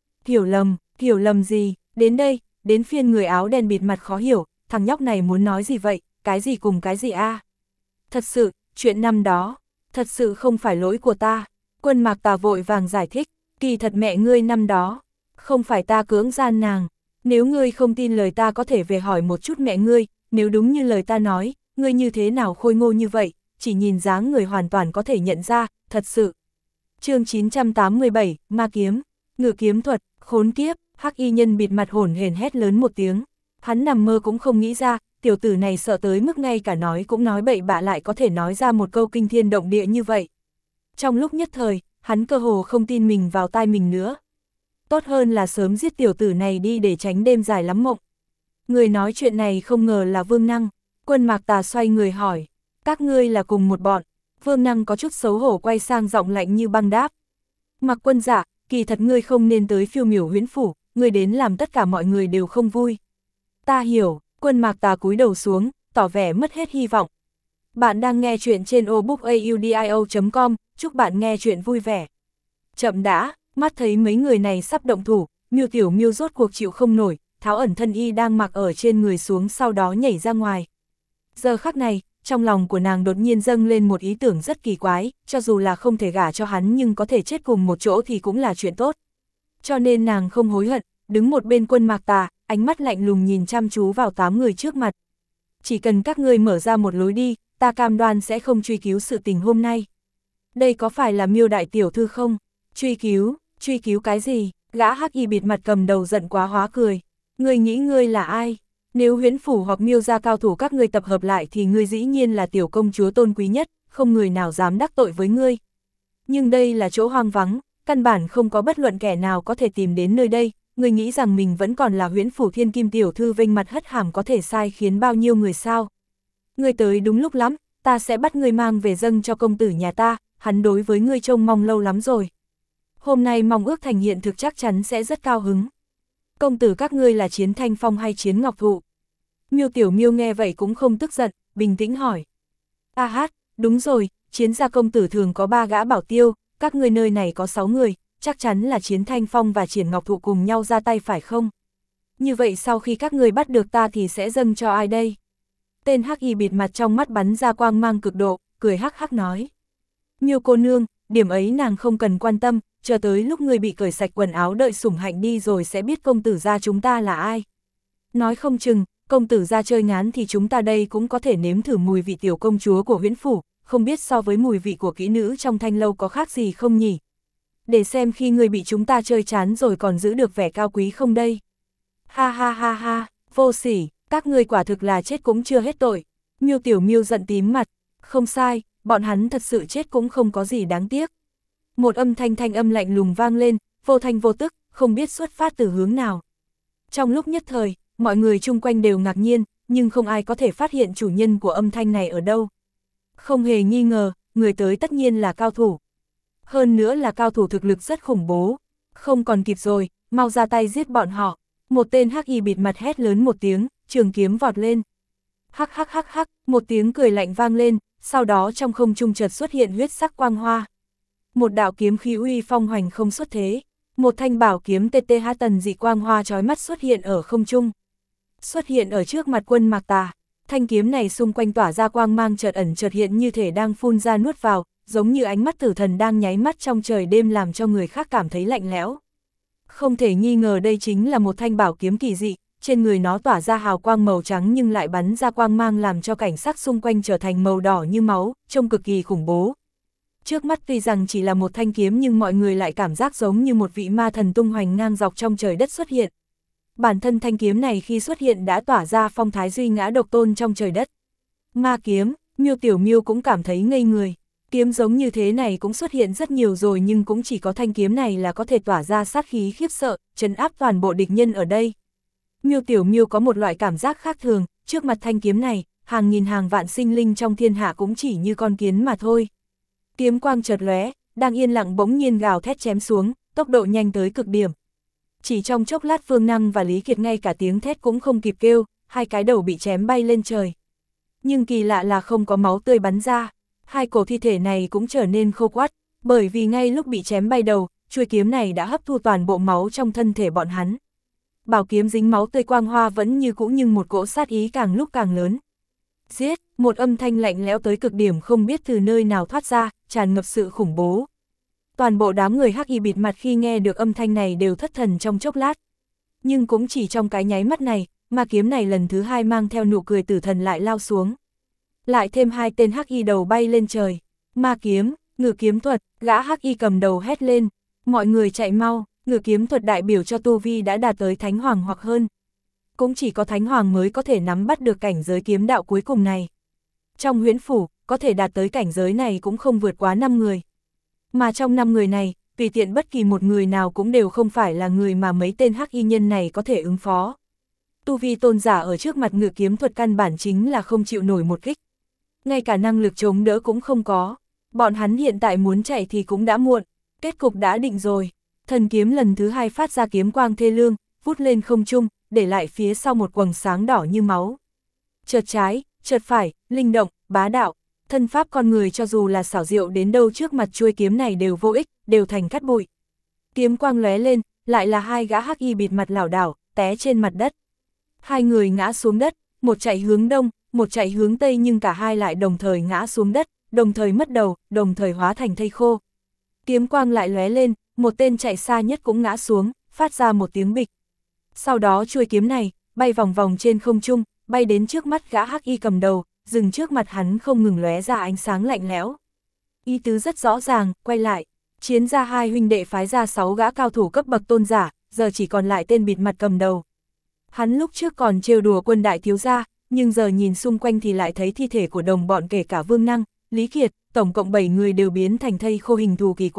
Hiểu lầm gì, đến đây, đến phiên người áo đen bịt mặt khó hiểu, thằng nhóc này muốn nói gì vậy, cái gì cùng cái gì a? Thật sự, chuyện năm đó, thật sự không phải lỗi của ta. Quân Mạc Tà vội vàng giải thích, kỳ thật mẹ ngươi năm đó, không phải ta cưỡng gian nàng. Nếu ngươi không tin lời ta có thể về hỏi một chút mẹ ngươi, nếu đúng như lời ta nói, ngươi như thế nào khôi ngô như vậy, chỉ nhìn dáng người hoàn toàn có thể nhận ra, thật sự. Chương 987, Ma Kiếm, Ngự Kiếm Thuật, khốn kiếp, hắc y nhân bịt mặt hổn hển hét lớn một tiếng. Hắn nằm mơ cũng không nghĩ ra, tiểu tử này sợ tới mức ngay cả nói cũng nói bậy bạ lại có thể nói ra một câu kinh thiên động địa như vậy. Trong lúc nhất thời, hắn cơ hồ không tin mình vào tai mình nữa. Tốt hơn là sớm giết tiểu tử này đi để tránh đêm dài lắm mộng. Người nói chuyện này không ngờ là Vương Năng. Quân Mạc Tà xoay người hỏi, các ngươi là cùng một bọn. Vương Năng có chút xấu hổ quay sang giọng lạnh như băng đáp. Mặc Quân Dạ, kỳ thật ngươi không nên tới Phiêu Miểu Huyễn Phủ, ngươi đến làm tất cả mọi người đều không vui. Ta hiểu. Quân Mạc Tà cúi đầu xuống, tỏ vẻ mất hết hy vọng. Bạn đang nghe chuyện trên obookaudio.com, chúc bạn nghe chuyện vui vẻ. Chậm đã, mắt thấy mấy người này sắp động thủ, Miêu Tiểu Miêu rốt cuộc chịu không nổi, tháo ẩn thân y đang mặc ở trên người xuống sau đó nhảy ra ngoài. Giờ khắc này, trong lòng của nàng đột nhiên dâng lên một ý tưởng rất kỳ quái, cho dù là không thể gả cho hắn nhưng có thể chết cùng một chỗ thì cũng là chuyện tốt. Cho nên nàng không hối hận, đứng một bên Quân Mạc Tà, ánh mắt lạnh lùng nhìn chăm chú vào 8 người trước mặt. Chỉ cần các ngươi mở ra một lối đi, ta cam đoan sẽ không truy cứu sự tình hôm nay. Đây có phải là Miêu đại tiểu thư không? Truy cứu cái gì? Gã hắc y bịt mặt cầm đầu giận quá hóa cười. Ngươi nghĩ ngươi là ai? Nếu Huyễn Phủ hoặc Miêu gia cao thủ các ngươi tập hợp lại thì ngươi dĩ nhiên là tiểu công chúa tôn quý nhất, không người nào dám đắc tội với ngươi. Nhưng đây là chỗ hoang vắng, căn bản không có bất luận kẻ nào có thể tìm đến nơi đây, người nghĩ rằng mình vẫn còn là Huyễn Phủ Thiên Kim tiểu thư vênh mặt hất hàm có thể sai khiến bao nhiêu người sao. Ngươi tới đúng lúc lắm, ta sẽ bắt ngươi mang về dâng cho công tử nhà ta, hắn đối với ngươi trông mong lâu lắm rồi. Hôm nay mong ước thành hiện thực chắc chắn sẽ rất cao hứng. Công tử các ngươi là Chiến Thanh Phong hay Chiến Ngọc Thụ? Miêu Tiểu Miêu nghe vậy cũng không tức giận, bình tĩnh hỏi. A hát, đúng rồi, Chiến gia công tử thường có 3 gã bảo tiêu, các ngươi nơi này có 6 người, chắc chắn là Chiến Thanh Phong và Triển Ngọc Thụ cùng nhau ra tay phải không? Như vậy sau khi các ngươi bắt được ta thì sẽ dâng cho ai đây? Tên hắc y bịt mặt trong mắt bắn ra quang mang cực độ, cười hắc hắc nói. Miêu cô nương, điểm ấy nàng không cần quan tâm, chờ tới lúc ngươi bị cởi sạch quần áo đợi sủng hạnh đi rồi sẽ biết công tử gia chúng ta là ai. Nói không chừng, công tử gia chơi ngán thì chúng ta đây cũng có thể nếm thử mùi vị tiểu công chúa của Huyễn Phủ, không biết so với mùi vị của kỹ nữ trong thanh lâu có khác gì không nhỉ? Để xem khi ngươi bị chúng ta chơi chán rồi còn giữ được vẻ cao quý không đây. Ha ha ha ha, vô sỉ, các ngươi quả thực là chết cũng chưa hết tội. Miêu Tiểu Miêu giận tím mặt, không sai, bọn hắn thật sự chết cũng không có gì đáng tiếc. Một âm thanh âm lạnh lùng vang lên, vô thanh vô tức, không biết xuất phát từ hướng nào. Trong lúc nhất thời, mọi người chung quanh đều ngạc nhiên, nhưng không ai có thể phát hiện chủ nhân của âm thanh này ở đâu. Không hề nghi ngờ, người tới tất nhiên là cao thủ. Hơn nữa là cao thủ thực lực rất khủng bố. Không còn kịp rồi, mau ra tay giết bọn họ. Một tên hắc y bịt mặt hét lớn một tiếng, trường kiếm vọt lên. Hắc hắc hắc hắc, một tiếng cười lạnh vang lên, sau đó trong không trung chợt xuất hiện huyết sắc quang hoa. Một đạo kiếm khí uy phong hoành không xuất thế. Một thanh bảo kiếm TTH tần dị quang hoa chói mắt xuất hiện ở không trung. Xuất hiện ở trước mặt Quân Mạc Tà. Thanh kiếm này xung quanh tỏa ra quang mang chợt ẩn chợt hiện như thể đang phun ra nuốt vào, giống như ánh mắt tử thần đang nháy mắt trong trời đêm làm cho người khác cảm thấy lạnh lẽo. Không thể nghi ngờ đây chính là một thanh bảo kiếm kỳ dị, trên người nó tỏa ra hào quang màu trắng nhưng lại bắn ra quang mang làm cho cảnh sắc xung quanh trở thành màu đỏ như máu, trông cực kỳ khủng bố. Trước mắt tuy rằng chỉ là một thanh kiếm nhưng mọi người lại cảm giác giống như một vị ma thần tung hoành ngang dọc trong trời đất xuất hiện. Bản thân thanh kiếm này khi xuất hiện đã tỏa ra phong thái duy ngã độc tôn trong trời đất. Ma kiếm, Miêu Tiểu Miêu cũng cảm thấy ngây người. Kiếm giống như thế này cũng xuất hiện rất nhiều rồi nhưng cũng chỉ có thanh kiếm này là có thể tỏa ra sát khí khiếp sợ, trấn áp toàn bộ địch nhân ở đây. Miêu Tiểu Miêu có một loại cảm giác khác thường, trước mặt thanh kiếm này, hàng nghìn hàng vạn sinh linh trong thiên hạ cũng chỉ như con kiến mà thôi. Kiếm quang chợt lóe, đang yên lặng bỗng nhiên gào thét chém xuống, tốc độ nhanh tới cực điểm. Chỉ trong chốc lát Phương Năng và Lý Kiệt ngay cả tiếng thét cũng không kịp kêu, hai cái đầu bị chém bay lên trời. Nhưng kỳ lạ là không có máu tươi bắn ra, hai cổ thi thể này cũng trở nên khô quắt, bởi vì ngay lúc bị chém bay đầu, chuôi kiếm này đã hấp thu toàn bộ máu trong thân thể bọn hắn. Bảo kiếm dính máu tươi quang hoa vẫn như cũ nhưng một cỗ sát ý càng lúc càng lớn. Giết, một âm thanh lạnh lẽo tới cực điểm không biết từ nơi nào thoát ra, tràn ngập sự khủng bố. Toàn bộ đám người hắc y bịt mặt khi nghe được âm thanh này đều thất thần trong chốc lát. Nhưng cũng chỉ trong cái nháy mắt này, ma kiếm này lần thứ hai mang theo nụ cười tử thần lại lao xuống. Lại thêm hai tên hắc y đầu bay lên trời. Ma kiếm, ngự kiếm thuật, gã hắc y cầm đầu hét lên. Mọi người chạy mau, ngự kiếm thuật đại biểu cho tu vi đã đạt tới thánh hoàng hoặc hơn. Cũng chỉ có thánh hoàng mới có thể nắm bắt được cảnh giới kiếm đạo cuối cùng này. Trong Huyễn Phủ, có thể đạt tới cảnh giới này cũng không vượt quá 5 người. Mà trong 5 người này, tùy tiện bất kỳ một người nào cũng đều không phải là người mà mấy tên hắc y nhân này có thể ứng phó. Tu vi tôn giả ở trước mặt ngự kiếm thuật căn bản chính là không chịu nổi một kích. Ngay cả năng lực chống đỡ cũng không có. Bọn hắn hiện tại muốn chạy thì cũng đã muộn, kết cục đã định rồi. Thần kiếm lần thứ hai phát ra kiếm quang thê lương, vút lên không trung, để lại phía sau một quầng sáng đỏ như máu. Chợt trái, chợt phải, linh động, bá đạo, thân pháp con người cho dù là xảo diệu đến đâu trước mặt chuôi kiếm này đều vô ích, đều thành cát bụi. Kiếm quang lóe lên, lại là hai gã hắc y bịt mặt lảo đảo, té trên mặt đất. Hai người ngã xuống đất, một chạy hướng đông, một chạy hướng tây nhưng cả hai lại đồng thời ngã xuống đất, đồng thời mất đầu, đồng thời hóa thành thây khô. Kiếm quang lại lóe lên, một tên chạy xa nhất cũng ngã xuống, phát ra một tiếng bịch. Sau đó chuôi kiếm này, bay vòng vòng trên không trung, bay đến trước mắt gã hắc y cầm đầu, dừng trước mặt hắn không ngừng lóe ra ánh sáng lạnh lẽo. Ý tứ rất rõ ràng, quay lại. Chiến gia hai huynh đệ phái ra 6 gã cao thủ cấp bậc tôn giả, giờ chỉ còn lại tên bịt mặt cầm đầu. Hắn lúc trước còn trêu đùa Quân đại thiếu gia, nhưng giờ nhìn xung quanh thì lại thấy thi thể của đồng bọn kể cả Vương Năng, Lý Kiệt, tổng cộng 7 người đều biến thành thây khô hình thù kỳ quái,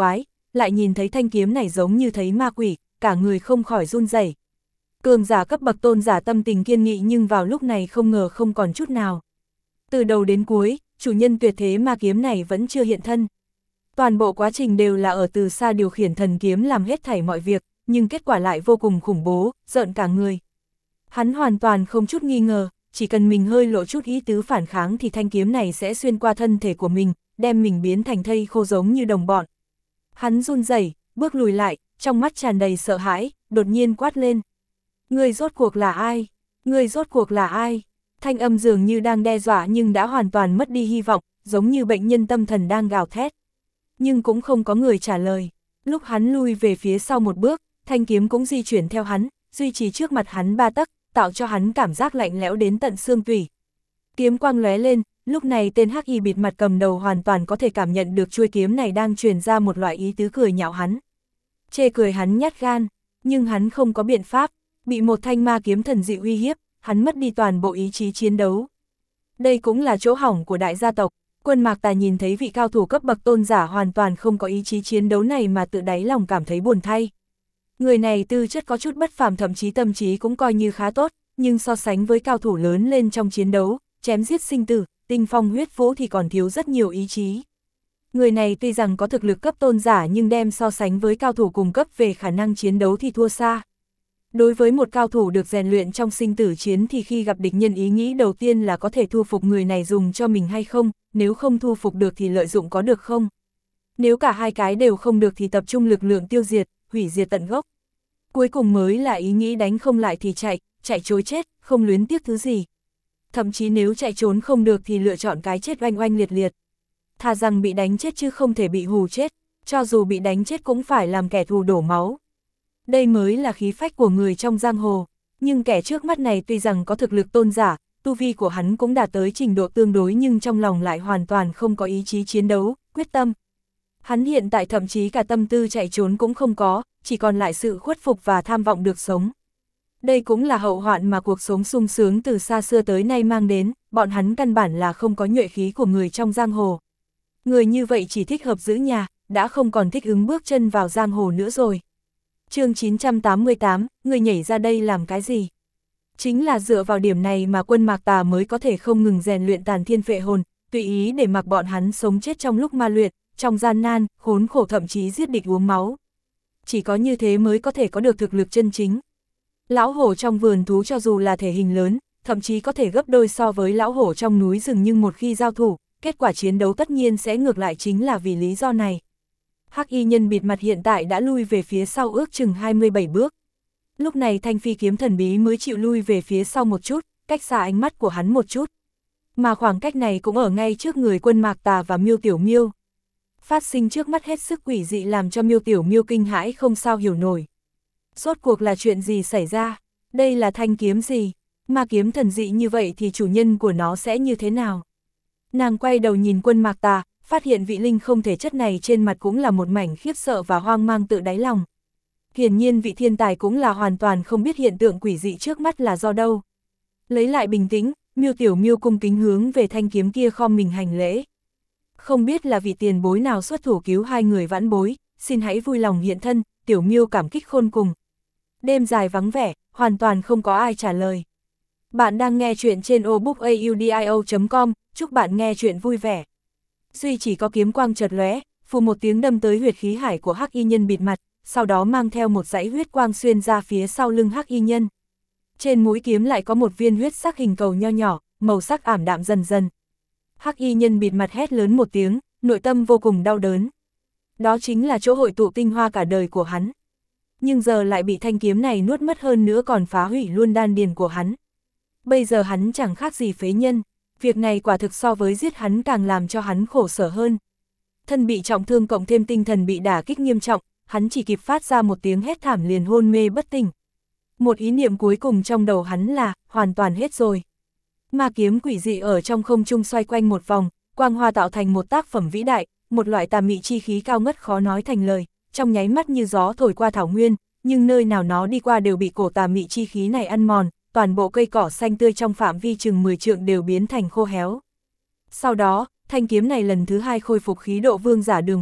lại nhìn thấy thanh kiếm này giống như thấy ma quỷ, cả người không khỏi run rẩy. Cường giả cấp bậc tôn giả tâm tình kiên nghị nhưng vào lúc này không ngờ không còn chút nào. Từ đầu đến cuối, chủ nhân tuyệt thế ma kiếm này vẫn chưa hiện thân. Toàn bộ quá trình đều là ở từ xa điều khiển thần kiếm làm hết thảy mọi việc, nhưng kết quả lại vô cùng khủng bố, rợn cả người. Hắn hoàn toàn không chút nghi ngờ, chỉ cần mình hơi lộ chút ý tứ phản kháng thì thanh kiếm này sẽ xuyên qua thân thể của mình, đem mình biến thành thây khô giống như đồng bọn. Hắn run rẩy, bước lùi lại, trong mắt tràn đầy sợ hãi, đột nhiên quát lên. Ngươi rốt cuộc là ai? Ngươi rốt cuộc là ai? Thanh âm dường như đang đe dọa nhưng đã hoàn toàn mất đi hy vọng, giống như bệnh nhân tâm thần đang gào thét. Nhưng cũng không có người trả lời. Lúc hắn lui về phía sau một bước, thanh kiếm cũng di chuyển theo hắn, duy trì trước mặt hắn 3 tấc, tạo cho hắn cảm giác lạnh lẽo đến tận xương tủy. Kiếm quang lóe lên, lúc này tên hắc y bịt mặt cầm đầu hoàn toàn có thể cảm nhận được chuôi kiếm này đang truyền ra một loại ý tứ cười nhạo hắn. Chê cười hắn nhát gan, nhưng hắn không có biện pháp, bị một thanh ma kiếm thần dị uy hiếp, hắn mất đi toàn bộ ý chí chiến đấu. Đây cũng là chỗ hỏng của đại gia tộc. Quân Mạc Tà nhìn thấy vị cao thủ cấp bậc tôn giả hoàn toàn không có ý chí chiến đấu này mà tự đáy lòng cảm thấy buồn thay. Người này tư chất có chút bất phàm, thậm chí tâm trí cũng coi như khá tốt, nhưng so sánh với cao thủ lớn lên trong chiến đấu, chém giết sinh tử, tinh phong huyết vũ thì còn thiếu rất nhiều ý chí. Người này tuy rằng có thực lực cấp tôn giả nhưng đem so sánh với cao thủ cùng cấp về khả năng chiến đấu thì thua xa. Đối với một cao thủ được rèn luyện trong sinh tử chiến thì khi gặp địch nhân ý nghĩ đầu tiên là có thể thu phục người này dùng cho mình hay không, nếu không thu phục được thì lợi dụng có được không. Nếu cả hai cái đều không được thì tập trung lực lượng tiêu diệt, hủy diệt tận gốc. Cuối cùng mới là ý nghĩ đánh không lại thì chạy trối chết, không luyến tiếc thứ gì. Thậm chí nếu chạy trốn không được thì lựa chọn cái chết oanh oanh liệt liệt. Thà rằng bị đánh chết chứ không thể bị hù chết, cho dù bị đánh chết cũng phải làm kẻ thù đổ máu. Đây mới là khí phách của người trong giang hồ, nhưng kẻ trước mắt này tuy rằng có thực lực tôn giả, tu vi của hắn cũng đạt tới trình độ tương đối nhưng trong lòng lại hoàn toàn không có ý chí chiến đấu, quyết tâm. Hắn hiện tại thậm chí cả tâm tư chạy trốn cũng không có, chỉ còn lại sự khuất phục và tham vọng được sống. Đây cũng là hậu hoạn mà cuộc sống sung sướng từ xa xưa tới nay mang đến, bọn hắn căn bản là không có nhuệ khí của người trong giang hồ. Người như vậy chỉ thích hợp giữ nhà, đã không còn thích ứng bước chân vào giang hồ nữa rồi. Chương 988, người nhảy ra đây làm cái gì? Chính là dựa vào điểm này mà Quân Mạc Tà mới có thể không ngừng rèn luyện tàn thiên phệ hồn, tùy ý để mặc bọn hắn sống chết trong lúc ma luyện, trong gian nan, khốn khổ thậm chí giết địch uống máu. Chỉ có như thế mới có thể có được thực lực chân chính. Lão hổ trong vườn thú cho dù là thể hình lớn, thậm chí có thể gấp đôi so với lão hổ trong núi rừng, nhưng một khi giao thủ, kết quả chiến đấu tất nhiên sẽ ngược lại, chính là vì lý do này. Hắc y nhân bịt mặt hiện tại đã lui về phía sau ước chừng 27 bước. Lúc này thanh phi kiếm thần bí mới chịu lui về phía sau một chút, cách xa ánh mắt của hắn một chút. Mà khoảng cách này cũng ở ngay trước người Quân Mạc Tà và Miêu Tiểu Miêu. Phát sinh trước mắt hết sức quỷ dị làm cho Miêu Tiểu Miêu kinh hãi không sao hiểu nổi. Rốt cuộc là chuyện gì xảy ra? Đây là thanh kiếm gì? Ma kiếm thần dị như vậy thì chủ nhân của nó sẽ như thế nào? Nàng quay đầu nhìn Quân Mạc Tà, phát hiện vị linh không thể chất này trên mặt cũng là một mảnh khiếp sợ và hoang mang tự đáy lòng. Hiển nhiên vị thiên tài cũng là hoàn toàn không biết hiện tượng quỷ dị trước mắt là do đâu. Lấy lại bình tĩnh, Miêu Tiểu Miêu cung kính hướng về thanh kiếm kia khom mình hành lễ. Không biết là vị tiền bối nào xuất thủ cứu hai người vãn bối, xin hãy vui lòng hiện thân. Tiểu Miêu cảm kích khôn cùng. Đêm dài vắng vẻ, hoàn toàn không có ai trả lời. Bạn đang nghe chuyện trên obookaudio.com, chúc bạn nghe chuyện vui vẻ. Duy chỉ có kiếm quang chợt lóe, phù một tiếng đâm tới huyệt khí hải của hắc y nhân bịt mặt, sau đó mang theo một dãy huyết quang xuyên ra phía sau lưng hắc y nhân. Trên mũi kiếm lại có một viên huyết sắc hình cầu nho nhỏ, màu sắc ảm đạm dần dần. Hắc y nhân bịt mặt hét lớn một tiếng, nội tâm vô cùng đau đớn. Đó chính là chỗ hội tụ tinh hoa cả đời của hắn. Nhưng giờ lại bị thanh kiếm này nuốt mất, hơn nữa còn phá hủy luôn đan điền của hắn. Bây giờ hắn chẳng khác gì phế nhân, việc này quả thực so với giết hắn càng làm cho hắn khổ sở hơn. Thân bị trọng thương cộng thêm tinh thần bị đả kích nghiêm trọng, hắn chỉ kịp phát ra một tiếng hét thảm liền hôn mê bất tỉnh. Một ý niệm cuối cùng trong đầu hắn là, hoàn toàn hết rồi. Ma kiếm quỷ dị ở trong không trung xoay quanh một vòng, quang hoa tạo thành một tác phẩm vĩ đại, một loại tà mị chi khí cao ngất khó nói thành lời, trong nháy mắt như gió thổi qua thảo nguyên, nhưng nơi nào nó đi qua đều bị cổ tà mị chi khí này ăn mòn, toàn bộ cây cỏ xanh tươi trong phạm vi chừng 10 trượng đều biến thành khô héo. Sau đó, thanh kiếm này lần thứ hai khôi phục khí độ vương giả đường hoàng,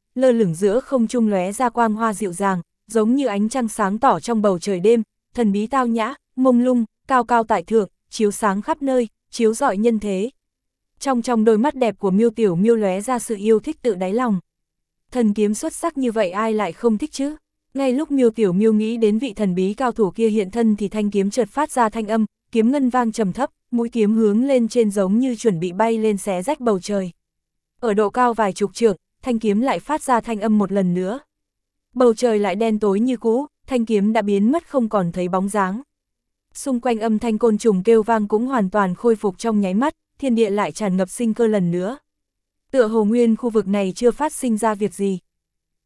lơ lửng giữa không trung lóe ra quang hoa dịu dàng, giống như ánh trăng sáng tỏ trong bầu trời đêm, thần bí tao nhã, mông lung, cao cao tại thượng, chiếu sáng khắp nơi, chiếu rọi nhân thế. Trong đôi mắt đẹp của Miêu Tiểu Miêu lóe ra sự yêu thích tự đáy lòng. Thần kiếm xuất sắc như vậy ai lại không thích chứ? Ngay lúc Miêu Tiểu Miêu nghĩ đến vị thần bí cao thủ kia hiện thân thì thanh kiếm chợt phát ra thanh âm, kiếm ngân vang trầm thấp, mũi kiếm hướng lên trên giống như chuẩn bị bay lên xé rách bầu trời. Ở độ cao vài chục trượng, thanh kiếm lại phát ra thanh âm một lần nữa. Bầu trời lại đen tối như cũ, thanh kiếm đã biến mất không còn thấy bóng dáng. Xung quanh âm thanh côn trùng kêu vang cũng hoàn toàn khôi phục trong nháy mắt, thiên địa lại tràn ngập sinh cơ lần nữa. Tựa hồ nguyên khu vực này chưa phát sinh ra việc gì.